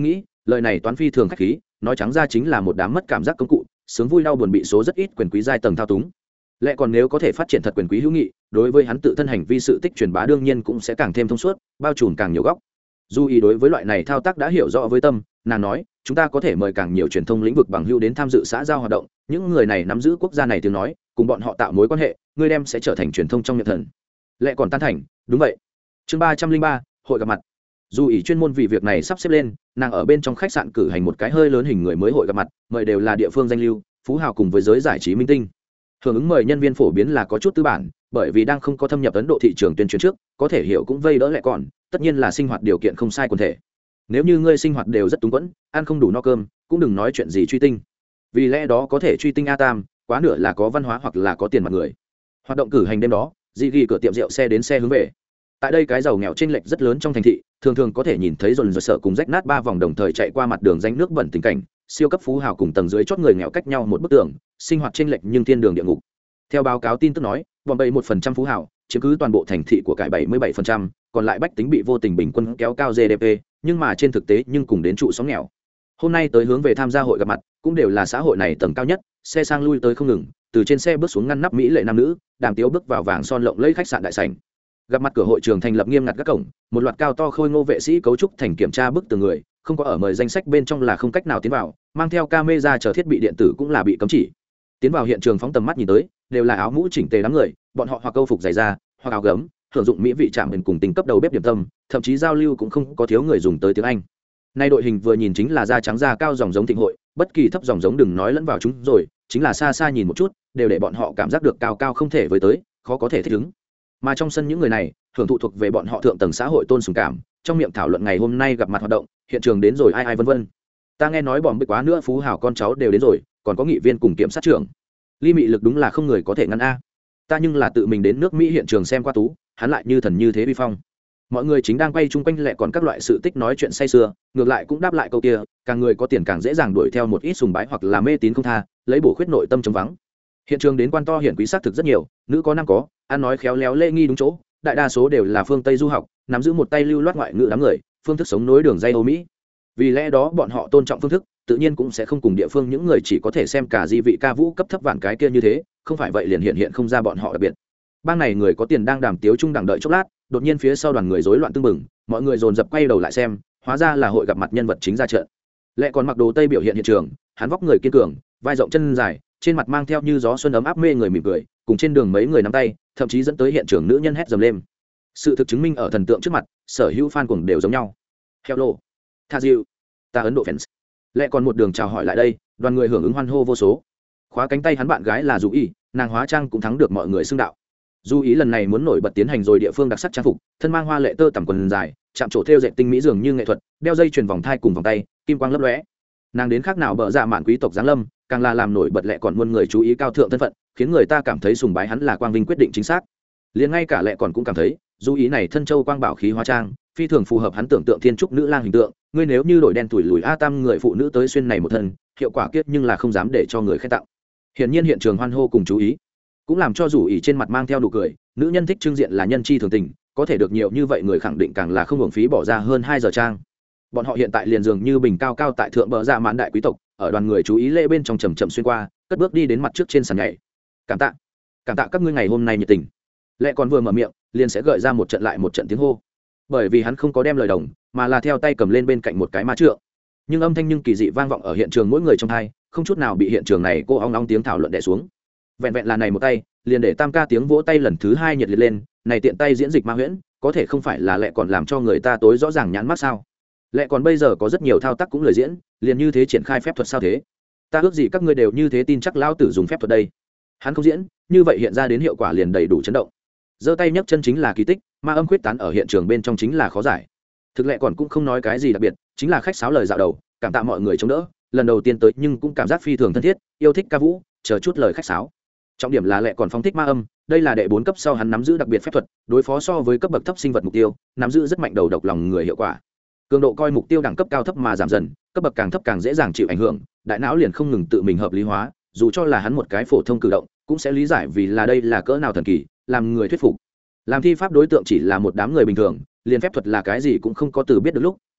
lời này toán phi thường khách khí, nói trắng ra chính là một đám mất cảm giác công cụ, sướng vui đau buồn bị số rất ít quyền quý giai tầng thao túng. Lẽ còn nếu có thể phát triển thật quyền quý hữu nghị, đối với hắn tự thân hành vi sự tích truyền bá đương nhiên cũng sẽ càng thêm thông suốt, bao trùm càng nhiều góc. Dù ý đối với loại này thao tác đã hiểu rõ với tâm, nàng nói, chúng ta có thể mời càng nhiều truyền thông lĩnh vực bằng hữu đến tham dự xã giao hoạt động, những người này nắm giữ quốc gia này tiếng nói, cùng bọn họ tạo mối quan hệ, ngươi đem sẽ trở thành truyền thông trong nhận thần. Lẽ còn tan thành, đúng vậy. Chương ba trăm linh ba, hội gặp mặt. Dù ý chuyên môn vì việc này sắp xếp lên, nàng ở bên trong khách sạn cử hành một cái hơi lớn hình người mới hội gặp mặt, mời đều là địa phương danh lưu, phú hào cùng với giới giải trí minh tinh. Hưởng ứng mời nhân viên phổ biến là có chút tư bản, bởi vì đang không có thâm nhập Ấn Độ thị trường tuyên truyền trước, có thể hiểu cũng vây đỡ lại còn, tất nhiên là sinh hoạt điều kiện không sai quần thể. Nếu như ngươi sinh hoạt đều rất túng quẫn, ăn không đủ no cơm, cũng đừng nói chuyện gì truy tinh. Vì lẽ đó có thể truy tinh a tam, quá nửa là có văn hóa hoặc là có tiền mặt người. Hoạt động cử hành đêm đó, dị ghi cửa tiệm rượu xe đến xe hướng về. Tại đây cái giàu nghèo chênh lệch rất lớn trong thành thị, thường thường có thể nhìn thấy dồn dồn sợ cùng rách nát ba vòng đồng thời chạy qua mặt đường danh nước bẩn tình cảnh, siêu cấp phú hào cùng tầng dưới chót người nghèo cách nhau một bức tường, sinh hoạt chênh lệch nhưng thiên đường địa ngục. Theo báo cáo tin tức nói, vòng bảy một phần trăm phú hào chiếm cứ toàn bộ thành thị của cải bảy mươi bảy phần trăm, còn lại bách tính bị vô tình bình quân kéo cao giê đê pê, nhưng mà trên thực tế nhưng cùng đến trụ sóng nghèo. Hôm nay tới hướng về tham gia hội gặp mặt, cũng đều là xã hội này tầng cao nhất, xe sang lui tới không ngừng, từ trên xe bước xuống ngăn nắp mỹ lệ nam nữ, đàm tiếu bước vào vàng son lộng lẫy khách sạn đại sảnh. Gặp mặt cửa hội trường thành lập nghiêm ngặt các cổng, một loạt cao to khôi ngô vệ sĩ cấu trúc thành kiểm tra bức tường người, không có ở mời danh sách bên trong là không cách nào tiến vào, mang theo camera chờ thiết bị điện tử cũng là bị cấm chỉ. Tiến vào hiện trường phóng tầm mắt nhìn tới, đều là áo mũ chỉnh tề đám người, bọn họ hoặc câu phục dày da, hoặc áo gấm, hưởng dụng mỹ vị chạm hình cùng tính cấp đầu bếp điểm tâm, thậm chí giao lưu cũng không có thiếu người dùng tới tiếng Anh. Nay đội hình vừa nhìn chính là da trắng da cao dòng giống thịnh hội, bất kỳ thấp dòng giống đừng nói lẫn vào chúng rồi, chính là xa xa nhìn một chút, đều để bọn họ cảm giác được cao cao không thể với tới, khó có thể thích ứng. Mà trong sân những người này, hưởng thụ thuộc về bọn họ thượng tầng xã hội tôn sùng cảm, trong miệng thảo luận ngày hôm nay gặp mặt hoạt động, hiện trường đến rồi ai ai vân vân. Ta nghe nói bòm bịch quá nữa phú hào con cháu đều đến rồi, còn có nghị viên cùng kiểm sát trưởng. Ly mị lực đúng là không người có thể ngăn a. Ta nhưng là tự mình đến nước Mỹ hiện trường xem qua tú, hắn lại như thần như thế vi phong. Mọi người chính đang quay chung quanh lẹ còn các loại sự tích nói chuyện say sưa, ngược lại cũng đáp lại câu kia, càng người có tiền càng dễ dàng đuổi theo một ít sùng bái hoặc là mê tín không tha, lấy bổ khuyết nội tâm chống vắng. Hiện trường đến quan to hiển quý xác thực rất nhiều, nữ có nam có, ăn nói khéo léo lễ nghi đúng chỗ, đại đa số đều là phương Tây du học, nắm giữ một tay lưu loát ngoại ngữ đám người, phương thức sống nối đường dây Âu Mỹ. Vì lẽ đó bọn họ tôn trọng phương thức, tự nhiên cũng sẽ không cùng địa phương những người chỉ có thể xem cả di vị ca vũ cấp thấp vạn cái kia như thế, không phải vậy liền hiện hiện không ra bọn họ đặc biệt. Bang này người có tiền đang đàm tiếu chung đằng đợi chốc lát, đột nhiên phía sau đoàn người rối loạn tương mừng, mọi người dồn dập quay đầu lại xem, hóa ra là hội gặp mặt nhân vật chính ra trận. Lệ còn mặc đồ tây biểu hiện hiện trường, hắn vóc người kiên cường, vai rộng chân dài, trên mặt mang theo như gió xuân ấm áp mê người mỉm cười, cùng trên đường mấy người nắm tay, thậm chí dẫn tới hiện trường nữ nhân hét dầm lên. Sự thực chứng minh ở thần tượng trước mặt, sở hữu fan cuồng đều giống nhau. Hello, tha diệu, ta Ấn Độ fans. Lệ còn một đường chào hỏi lại đây, đoàn người hưởng ứng hoan hô vô số. Khóa cánh tay hắn bạn gái là Dù Ý, nàng hóa trang cũng thắng được mọi người xưng đạo. Dù Ý lần này muốn nổi bật tiến hành rồi địa phương đặc sắc trang phục, thân mang hoa lệ tơ tằm quần dài, chạm trổ thêu dệt tinh mỹ dường như nghệ thuật, đeo dây chuyền vòng thai cùng vòng tay, kim quang lấp lóe. Nàng đến khác nào bợ dạ mạn quý tộc giáng lâm, càng là làm nổi bật Lệ còn muôn người chú ý cao thượng thân phận, khiến người ta cảm thấy sùng bái hắn là quang vinh quyết định chính xác. Liền ngay cả Lệ còn cũng cảm thấy, Dù Ý này thân châu quang bảo khí hóa trang, phi thường phù hợp hắn tưởng tượng thiên trúc nữ lang hình tượng. Ngươi nếu như đổi đen tuổi lùi a tam người phụ nữ tới xuyên này một thân, hiệu quả kiết nhưng là không dám để cho người khen tặng. Hiển nhiên hiện trường hoan hô cùng chú ý, cũng làm cho Dù Ý trên mặt mang theo nụ cười. Nữ nhân thích trưng diện là nhân chi thường tình, có thể được nhiều như vậy người khẳng định càng là không hưởng phí bỏ ra hơn hai giờ trang. Bọn họ hiện tại liền dường như bình cao cao tại thượng bờ dạ mãn đại quý tộc, ở đoàn người chú ý lễ bên trong chậm chậm xuyên qua, cất bước đi đến mặt trước trên sàn nhảy. Cảm tạ, cảm tạ các ngươi ngày hôm nay nhiệt tình. Lệ còn vừa mở miệng, liền sẽ gợi ra một trận lại một trận tiếng hô. Bởi vì hắn không có đem lời đồng, mà là theo tay cầm lên bên cạnh một cái ma trượng. Nhưng âm thanh nhưng kỳ dị vang vọng ở hiện trường mỗi người trong tai, không chút nào bị hiện trường này cô ong ong tiếng thảo luận đè xuống. Vẹn vẹn là này một tay, liền để tam ca tiếng vỗ tay lần thứ hai nhiệt liệt lên, này tiện tay diễn dịch ma huyễn, có thể không phải là Lệ còn làm cho người ta tối rõ ràng nhãn mắt sao? Lệ còn bây giờ có rất nhiều thao tác cũng lời diễn, liền như thế triển khai phép thuật sao thế? Ta ước gì các ngươi đều như thế tin chắc lão tử dùng phép thuật đây. Hắn không diễn, như vậy hiện ra đến hiệu quả liền đầy đủ chấn động. Giơ tay nhấc chân chính là kỳ tích, ma âm khuyết tán ở hiện trường bên trong chính là khó giải. Thực Lệ còn cũng không nói cái gì đặc biệt, chính là khách sáo lời dạo đầu, cảm tạ mọi người chống đỡ, lần đầu tiên tới nhưng cũng cảm giác phi thường thân thiết, yêu thích ca vũ, chờ chút lời khách sáo. Trọng điểm là Lệ còn phóng thích ma âm, đây là đệ bốn cấp sau hắn nắm giữ đặc biệt phép thuật, đối phó so với cấp bậc thấp sinh vật mục tiêu, nắm giữ rất mạnh đầu độc lòng người hiệu quả. Cường độ coi mục tiêu đẳng cấp cao thấp mà giảm dần, cấp bậc càng thấp càng dễ dàng chịu ảnh hưởng, đại não liền không ngừng tự mình hợp lý hóa, dù cho là hắn một cái phổ thông cử động, cũng sẽ lý giải vì là đây là cỡ nào thần kỳ, làm người thuyết phục. Làm thi pháp đối tượng chỉ là một đám người bình thường, liền phép thuật là cái gì cũng không có từ biết được lúc,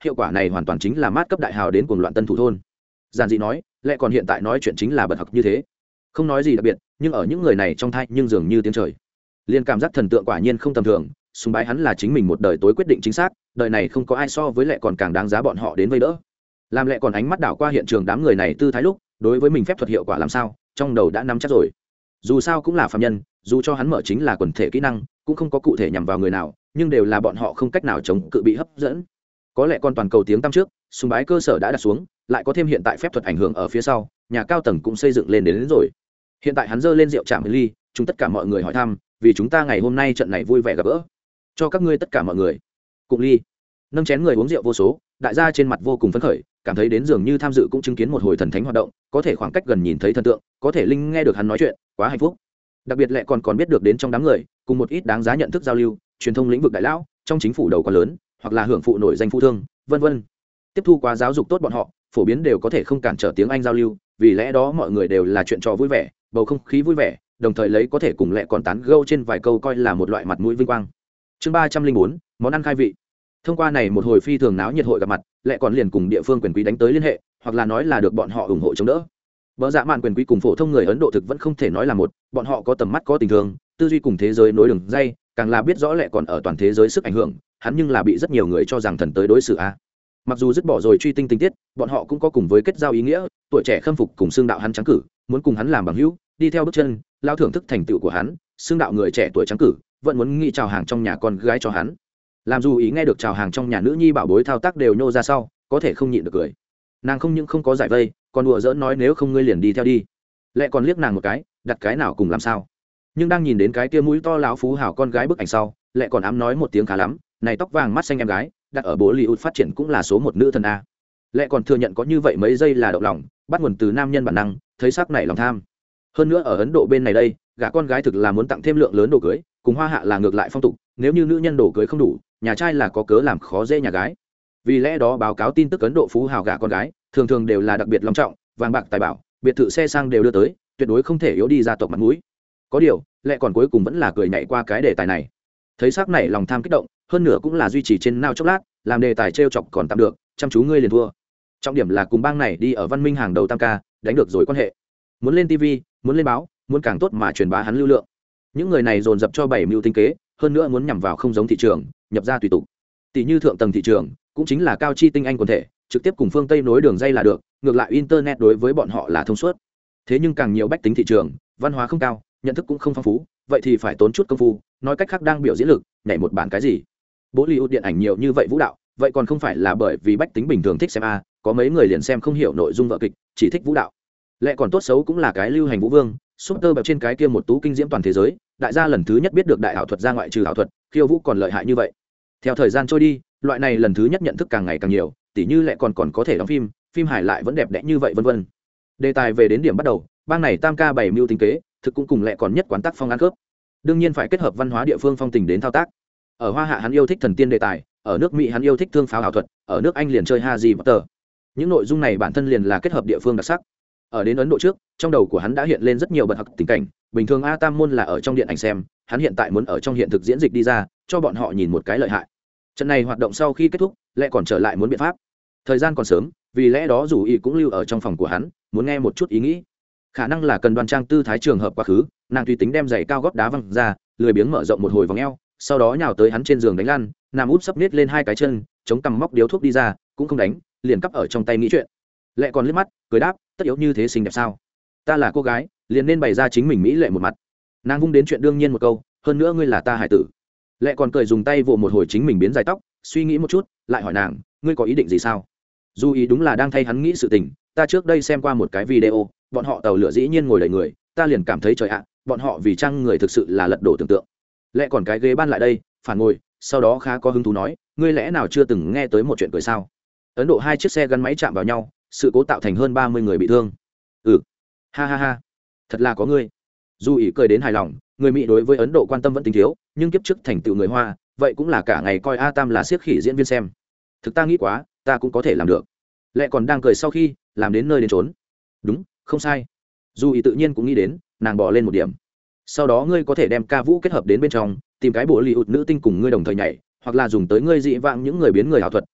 hiệu quả này hoàn toàn chính là mát cấp đại hào đến cuồng loạn tân thủ thôn. Giản dị nói, lại còn hiện tại nói chuyện chính là bật học như thế, không nói gì đặc biệt, nhưng ở những người này trong thai nhưng dường như tiếng trời. Liên cảm giác thần tượng quả nhiên không tầm thường, sùng bái hắn là chính mình một đời tối quyết định chính xác, đời này không có ai so với lệ còn càng đáng giá bọn họ đến vây đỡ. Làm lệ còn ánh mắt đảo qua hiện trường đám người này tư thái lúc, đối với mình phép thuật hiệu quả làm sao, trong đầu đã nắm chắc rồi. Dù sao cũng là phàm nhân, dù cho hắn mở chính là quần thể kỹ năng, cũng không có cụ thể nhằm vào người nào, nhưng đều là bọn họ không cách nào chống cự bị hấp dẫn. Có lẽ còn toàn cầu tiếng tăm trước, sùng bái cơ sở đã đặt xuống, lại có thêm hiện tại phép thuật ảnh hưởng ở phía sau, nhà cao tầng cũng xây dựng lên đến, đến rồi. Hiện tại hắn giơ lên rượu chạm ly, chúng tất cả mọi người hỏi thăm, vì chúng ta ngày hôm nay trận này vui vẻ gặp gỡ, cho các ngươi tất cả mọi người. Cùng ly, nâng chén người uống rượu vô số, đại gia trên mặt vô cùng phấn khởi, cảm thấy đến dường như tham dự cũng chứng kiến một hồi thần thánh hoạt động, có thể khoảng cách gần nhìn thấy thần tượng, có thể linh nghe được hắn nói chuyện, quá hạnh phúc. Đặc biệt lại còn còn biết được đến trong đám người, cùng một ít đáng giá nhận thức giao lưu, truyền thông lĩnh vực đại lão, trong chính phủ đầu quá lớn, hoặc là hưởng phụ nổi danh phụ thương, vân vân. Tiếp thu quá giáo dục tốt bọn họ, phổ biến đều có thể không cản trở tiếng Anh giao lưu, vì lẽ đó mọi người đều là chuyện trò vui vẻ, bầu không khí vui vẻ, đồng thời lấy có thể cùng lẹ còn tán gẫu trên vài câu coi là một loại mặt mũi vinh quang. Chương ba trăm linh bốn, món ăn khai vị. Thông qua này một hồi phi thường náo nhiệt hội gặp mặt, lẹ còn liền cùng địa phương quyền quý đánh tới liên hệ, hoặc là nói là được bọn họ ủng hộ chống đỡ. Bỡ dạ mạn quyền quý cùng phổ thông người Ấn Độ thực vẫn không thể nói là một, bọn họ có tầm mắt có tình thương, tư duy cùng thế giới nối đường dây, càng là biết rõ lẹ còn ở toàn thế giới sức ảnh hưởng, hắn nhưng là bị rất nhiều người cho rằng thần tới đối xử a. Mặc dù dứt bỏ rồi truy tinh tình tiết, bọn họ cũng có cùng với kết giao ý nghĩa, tuổi trẻ khâm phục cùng xương đạo hắn trắng cử, muốn cùng hắn làm bằng hữu, đi theo bước chân, lao thưởng thức thành tựu của hắn, xương đạo người trẻ tuổi trắng cử, vẫn muốn nghĩ chào hàng trong nhà con gái cho hắn. Làm dù ý nghe được chào hàng trong nhà nữ nhi bảo bối thao tác đều nhô ra sau, có thể không nhịn được cười. Nàng không những không có giải vây, còn đùa giỡn nói nếu không ngươi liền đi theo đi. Lệ còn liếc nàng một cái, đặt cái nào cùng làm sao. Nhưng đang nhìn đến cái kia mũi to láo phú hảo con gái bức ảnh sau, Lệ còn ám nói một tiếng khá lắm, này tóc vàng mắt xanh em gái, đặt ở bố Hollywood phát triển cũng là số một nữ thần a. Lệ còn thừa nhận có như vậy mấy giây là động lòng, bắt nguồn từ nam nhân bản năng, thấy sắc này lòng tham. Hơn nữa ở Ấn Độ bên này đây, gả con gái thực là muốn tặng thêm lượng lớn đồ cưới, cùng hoa hạ là ngược lại phong tục, nếu như nữ nhân đồ cưới không đủ, nhà trai là có cớ làm khó dễ nhà gái. Vì lẽ đó báo cáo tin tức Ấn Độ phú hào gả con gái, thường thường đều là đặc biệt long trọng, vàng bạc tài bảo, biệt thự xe sang đều đưa tới, tuyệt đối không thể yếu đi gia tộc mặt mũi. Có điều, Lệ còn cuối cùng vẫn là cười nhảy qua cái đề tài này. Thấy sắc này lòng tham kích động, hơn nữa cũng là duy trì trên nao chốc lát, làm đề tài trêu chọc còn tạm được, chăm chú ngươi liền thua. Trọng điểm là cùng bang này đi ở văn minh hàng đầu tam ca, đánh được rồi quan hệ. Muốn lên ti vi, muốn lên báo, muốn càng tốt mà truyền bá hắn lưu lượng. Những người này dồn dập cho bảy mưu tinh kế, hơn nữa muốn nhằm vào không giống thị trường, nhập ra tùy tục. Tỷ như thượng tầng thị trường, cũng chính là cao chi tinh anh quần thể, trực tiếp cùng phương Tây nối đường dây là được, ngược lại internet đối với bọn họ là thông suốt. Thế nhưng càng nhiều bách tính thị trường, văn hóa không cao, nhận thức cũng không phong phú, vậy thì phải tốn chút công phu, nói cách khác đang biểu diễn lực, nhảy một bản cái gì. Bollywood điện ảnh nhiều như vậy vũ đạo, vậy còn không phải là bởi vì bách tính bình thường thích xem a, có mấy người liền xem không hiểu nội dung vở kịch, chỉ thích vũ đạo. Lẽ còn tốt xấu cũng là cái lưu hành vũ vương, super bẹp trên cái kia một tú kinh diễm toàn thế giới, đại gia lần thứ nhất biết được đại ảo thuật ra ngoại trừ ảo thuật, khiêu vũ còn lợi hại như vậy. Theo thời gian trôi đi, loại này lần thứ nhất nhận thức càng ngày càng nhiều, tỉ như lẽ còn còn có thể đóng phim, phim hài lại vẫn đẹp đẽ như vậy vân vân. Đề tài về đến điểm bắt đầu, bang này tam ca bảy mưu tính kế, thực cũng cùng lẽ còn nhất quán tác phong ăn cướp. Đương nhiên phải kết hợp văn hóa địa phương phong tình đến thao tác. Ở Hoa Hạ hắn yêu thích thần tiên đề tài, ở nước Mỹ hắn yêu thích thương pháo ảo thuật, ở nước Anh liền chơi Harry Potter. Những nội dung này bản thân liền là kết hợp địa phương đặc sắc. Ở đến Ấn Độ trước, trong đầu của hắn đã hiện lên rất nhiều bật học tình cảnh, bình thường A Tam môn là ở trong điện ảnh xem, hắn hiện tại muốn ở trong hiện thực diễn dịch đi ra, cho bọn họ nhìn một cái lợi hại. Trận này hoạt động sau khi kết thúc, lại còn trở lại muốn biện pháp. Thời gian còn sớm, vì lẽ đó dù y cũng lưu ở trong phòng của hắn, muốn nghe một chút ý nghĩ. Khả năng là cần đoan trang tư thái trường hợp quá khứ, nàng tùy tính đem giày cao gót đá văng ra, lười biếng mở rộng một hồi vòng eo, sau đó nhào tới hắn trên giường đánh lăn, nằm úp sấp nết lên hai cái chân, chống cằm móc điếu thuốc đi ra, cũng không đánh, liền cắp ở trong tay nghĩ chuyện. Lệ còn liếc mắt, cười đáp, tất yếu như thế xinh đẹp sao? Ta là cô gái, liền nên bày ra chính mình mỹ lệ một mặt. Nàng vung đến chuyện đương nhiên một câu, hơn nữa ngươi là ta hải tử. Lệ còn cười dùng tay vỗ một hồi chính mình biến dài tóc, suy nghĩ một chút, lại hỏi nàng, ngươi có ý định gì sao? Dù ý đúng là đang thay hắn nghĩ sự tình, ta trước đây xem qua một cái video, bọn họ tàu lửa dĩ nhiên ngồi đầy người, ta liền cảm thấy trời ạ, bọn họ vì chăng người thực sự là lật đổ tưởng tượng. Lệ còn cái ghế ban lại đây, phản ngồi, sau đó khá có hứng thú nói, ngươi lẽ nào chưa từng nghe tới một chuyện cười sao? Ấn Độ hai chiếc xe gắn máy chạm vào nhau, sự cố tạo thành hơn ba mươi người bị thương. Ừ, ha ha ha, thật là có ngươi. Dù ý cười đến hài lòng, người Mỹ đối với Ấn Độ quan tâm vẫn tính thiếu, nhưng kiếp trước thành tựu người Hoa, vậy cũng là cả ngày coi A Tam là siếc khỉ diễn viên xem. Thực ta nghĩ quá, ta cũng có thể làm được. Lệ còn đang cười sau khi làm đến nơi đến trốn. Đúng, không sai. Dù ý tự nhiên cũng nghĩ đến, nàng bỏ lên một điểm. Sau đó ngươi có thể đem ca vũ kết hợp đến bên trong, tìm cái bộ Hollywood nữ tinh cùng ngươi đồng thời nhảy, hoặc là dùng tới ngươi dị vãng những người biến người ảo thuật,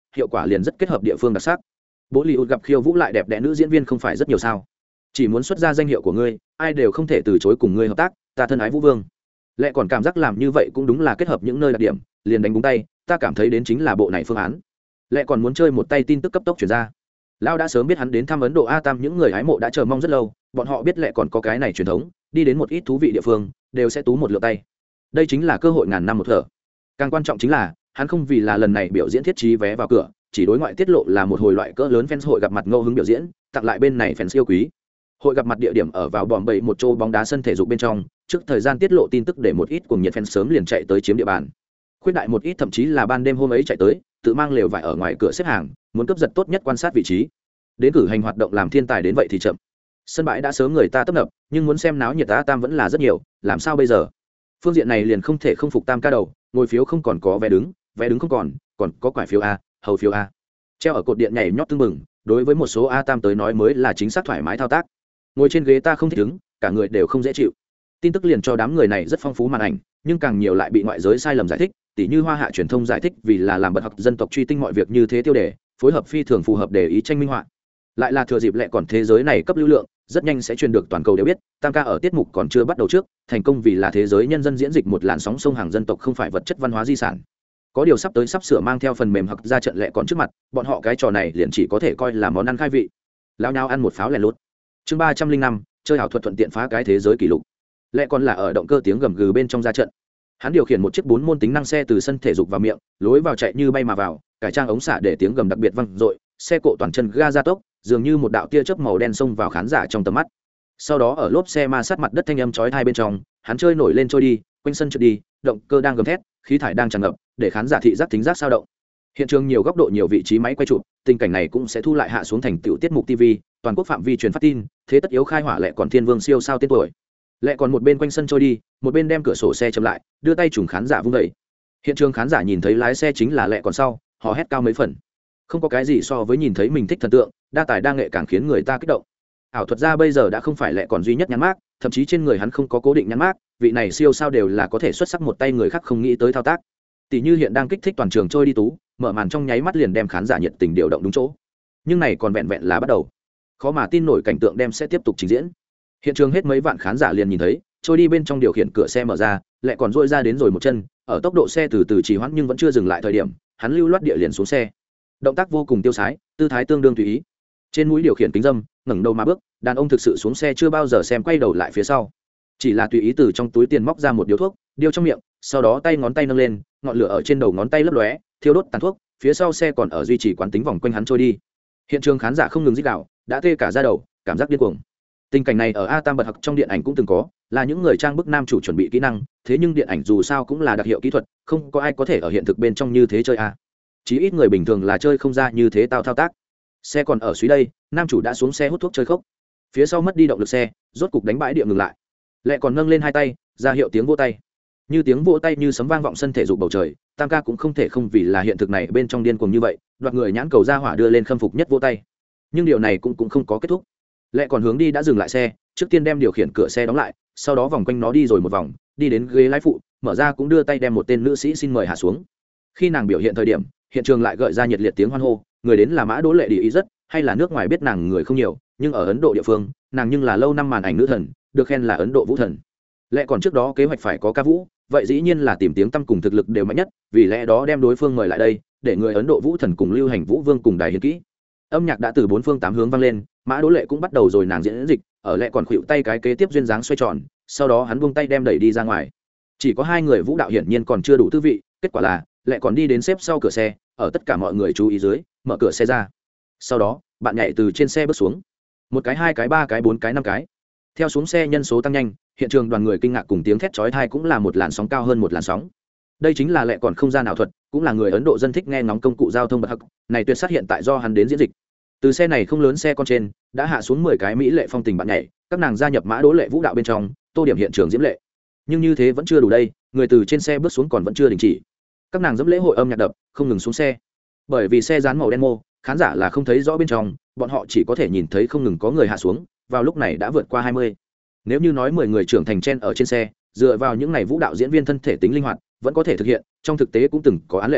hiệu quả liền rất kết hợp địa phương đặc sắc. Bollywood gặp khiêu vũ lại đẹp đẽ nữ diễn viên không phải rất nhiều sao? Chỉ muốn xuất ra danh hiệu của ngươi, ai đều không thể từ chối cùng ngươi hợp tác, ta thân ái Vũ Vương. Lẽ còn cảm giác làm như vậy cũng đúng là kết hợp những nơi đặc điểm, liền đánh búng tay, ta cảm thấy đến chính là bộ này phương án. Lẽ còn muốn chơi một tay tin tức cấp tốc truyền ra. Lão đã sớm biết hắn đến thăm Ấn Độ A Tam, những người hái mộ đã chờ mong rất lâu, bọn họ biết Lẽ còn có cái này truyền thống, đi đến một ít thú vị địa phương, đều sẽ tú một lượt tay. Đây chính là cơ hội ngàn năm một thở. Càng quan trọng chính là, hắn không vì là lần này biểu diễn thiết trí vé vào cửa, chỉ đối ngoại tiết lộ là một hồi loại cỡ lớn fans hội gặp mặt ngẫu hứng biểu diễn, tặng lại bên này fans yêu quý. Hội gặp mặt địa điểm ở vào bòm bầy một chỗ bóng đá sân thể dục bên trong, trước thời gian tiết lộ tin tức để một ít cuồng nhiệt fans sớm liền chạy tới chiếm địa bàn. Khuyết đại một ít thậm chí là ban đêm hôm ấy chạy tới, tự mang lều vải ở ngoài cửa xếp hàng, muốn cướp giật tốt nhất quan sát vị trí. Đến cử hành hoạt động làm thiên tài đến vậy thì chậm. Sân bãi đã sớm người ta tấp nập, nhưng muốn xem náo nhiệt A Tam vẫn là rất nhiều, làm sao bây giờ? Phương diện này liền không thể không phục Tam ca đầu, ngồi phiếu không còn có vé đứng, vé đứng không còn, còn có quải phiếu a, hầu phiếu a. Treo ở cột điện nhảy nhót tưng bừng, đối với một số A Tam tới nói mới là chính xác thoải mái thao tác. Ngồi trên ghế ta không thích đứng, cả người đều không dễ chịu. Tin tức liền cho đám người này rất phong phú màn ảnh, nhưng càng nhiều lại bị ngoại giới sai lầm giải thích, tỉ như Hoa Hạ truyền thông giải thích vì là làm bật học dân tộc truy tinh mọi việc như thế tiêu đề, phối hợp phi thường phù hợp để ý tranh minh họa. Lại là thừa dịp Lẽ còn thế giới này cấp lưu lượng, rất nhanh sẽ truyền được toàn cầu đều biết, Tam ca ở tiết mục còn chưa bắt đầu trước, thành công vì là thế giới nhân dân diễn dịch một làn sóng sông hàng dân tộc không phải vật chất văn hóa di sản. Có điều sắp tới sắp sửa mang theo phần mềm hoặc ra trận Lẽ còn trước mặt, bọn họ cái trò này liền chỉ có thể coi là món ăn khai vị. Lao nhau ăn một pháo lẻ lút. Chương ba trăm linh năm, chơi ảo thuật thuận tiện phá cái thế giới kỷ lục. Lẽ còn là ở động cơ tiếng gầm gừ bên trong ra trận. Hắn điều khiển một chiếc bốn môn tính năng xe từ sân thể dục vào miệng, lối vào chạy như bay mà vào, cải trang ống xả để tiếng gầm đặc biệt vang dội, xe cộ toàn chân ga gia tốc, dường như một đạo tia chớp màu đen xông vào khán giả trong tầm mắt. Sau đó ở lốp xe ma sát mặt đất thanh âm chói tai bên trong, hắn chơi nổi lên trôi đi, quanh sân trượt đi, động cơ đang gầm thét, khí thải đang tràn ngập, để khán giả thị giác thính giác sao động. Hiện trường nhiều góc độ nhiều vị trí máy quay chụp, tình cảnh này cũng sẽ thu lại hạ xuống thành tiểu tiết mục ti vi, toàn quốc phạm vi truyền phát tin, thế tất yếu khai hỏa Lẽ còn thiên vương siêu sao tên tuổi. Lẽ còn một bên quanh sân trôi đi, một bên đem cửa sổ xe chậm lại, đưa tay trùng khán giả vung dậy. Hiện trường khán giả nhìn thấy lái xe chính là Lẽ còn sau, họ hét cao mấy phần. Không có cái gì so với nhìn thấy mình thích thần tượng, đa tài đa nghệ càng khiến người ta kích động. Ảo thuật gia bây giờ đã không phải Lẽ còn duy nhất nhãn mác, thậm chí trên người hắn không có cố định nhãn mác, vị này siêu sao đều là có thể xuất sắc một tay người khác không nghĩ tới thao tác. Tỷ như hiện đang kích thích toàn trường trôi đi tú, mở màn trong nháy mắt liền đem khán giả nhiệt tình điều động đúng chỗ. Nhưng này còn vẹn vẹn là bắt đầu. Khó mà tin nổi cảnh tượng đem sẽ tiếp tục trình diễn. Hiện trường hết mấy vạn khán giả liền nhìn thấy, trôi đi bên trong điều khiển cửa xe mở ra, Lẽ còn duỗi ra đến rồi một chân, ở tốc độ xe từ từ trì hoãn nhưng vẫn chưa dừng lại thời điểm, hắn lưu loát địa liền xuống xe. Động tác vô cùng tiêu sái, tư thái tương đương tùy ý. Trên mũi điều khiển kính dâm, ngẩng đầu mà bước, đàn ông thực sự xuống xe chưa bao giờ xem quay đầu lại phía sau, chỉ là tùy ý từ trong túi tiền móc ra một điếu thuốc, điêu trong miệng, sau đó tay ngón tay nâng lên, ngọn lửa ở trên đầu ngón tay lấp lóe, thiêu đốt tàn thuốc, phía sau xe còn ở duy trì quán tính vòng quanh hắn trôi đi. Hiện trường khán giả không ngừng rít gào, đã tê cả da đầu, cảm giác điên cuồng. Tình cảnh này ở A Tam bật học trong điện ảnh cũng từng có, là những người trang bức nam chủ chuẩn bị kỹ năng, thế nhưng điện ảnh dù sao cũng là đặc hiệu kỹ thuật, không có ai có thể ở hiện thực bên trong như thế chơi a. Chí ít người bình thường là chơi không ra như thế tao thao tác. Xe còn ở suý đây, nam chủ đã xuống xe hút thuốc chơi khốc. Phía sau mất đi động lực xe, rốt cục đánh bãi địa ngừng lại. Lẽ còn nâng lên hai tay, ra hiệu tiếng vỗ tay. Như tiếng vỗ tay như sấm vang vọng sân thể dục bầu trời, Tam ca cũng không thể không vì là hiện thực này bên trong điên cuồng như vậy, đoạt người nhãn cầu ra hỏa đưa lên khâm phục nhất vỗ tay. Nhưng điều này cũng cũng không có kết thúc. Lẽ còn hướng đi đã dừng lại xe, trước tiên đem điều khiển cửa xe đóng lại, sau đó vòng quanh nó đi rồi một vòng, đi đến ghế lái phụ, mở ra cũng đưa tay đem một tên nữ sĩ xin mời hạ xuống. Khi nàng biểu hiện thời điểm, hiện trường lại gợi ra nhiệt liệt tiếng hoan hô, người đến là Mã Đỗ Lệ địa ý rất, hay là nước ngoài biết nàng người không nhiều, nhưng ở Ấn Độ địa phương, nàng nhưng là lâu năm màn ảnh nữ thần, được khen là Ấn Độ vũ thần. Lẽ còn trước đó kế hoạch phải có ca vũ, vậy dĩ nhiên là tìm tiếng tăm cùng thực lực đều mạnh nhất, vì lẽ đó đem đối phương mời lại đây, để người Ấn Độ vũ thần cùng lưu hành vũ vương cùng đài hiến kỹ. Âm nhạc đã từ bốn phương tám hướng vang lên, Mã Đỗ Lệ cũng bắt đầu rồi nàng diễn dịch, ở Lẽ còn khuỵu tay cái kế tiếp duyên dáng xoay tròn, sau đó hắn buông tay đem đẩy đi ra ngoài. Chỉ có hai người vũ đạo hiển nhiên còn chưa đủ tư vị, kết quả là Lẽ còn đi đến xếp sau cửa xe, ở tất cả mọi người chú ý dưới, mở cửa xe ra. Sau đó, bạn nhảy từ trên xe bước xuống. Một cái, hai cái, ba cái, bốn cái, năm cái. Theo xuống xe nhân số tăng nhanh, hiện trường đoàn người kinh ngạc cùng tiếng thét chói tai cũng là một làn sóng cao hơn một làn sóng. Đây chính là Lẽ còn không gian ảo thuật, cũng là người Ấn Độ dân thích nghe ngóng công cụ giao thông bậc hắc, này tuyệt sát hiện tại do hắn đến diễn dịch. Từ xe này không lớn xe con trên, đã hạ xuống mười cái mỹ lệ phong tình bạn nhảy, các nàng gia nhập Mã Đỗ Lệ vũ đạo bên trong, tô điểm hiện trường diễm lệ. Nhưng như thế vẫn chưa đủ đây, người từ trên xe bước xuống còn vẫn chưa đình chỉ. Các nàng dẫm lễ hội âm nhạc đập, không ngừng xuống xe. Bởi vì xe dán màu đen mô, khán giả là không thấy rõ bên trong, bọn họ chỉ có thể nhìn thấy không ngừng có người hạ xuống, vào lúc này đã vượt qua hai mươi. Nếu như nói mười người trưởng thành chen ở trên xe, dựa vào những này vũ đạo diễn viên thân thể tính linh hoạt, vẫn có thể thực hiện, trong thực tế cũng từng có án lệ.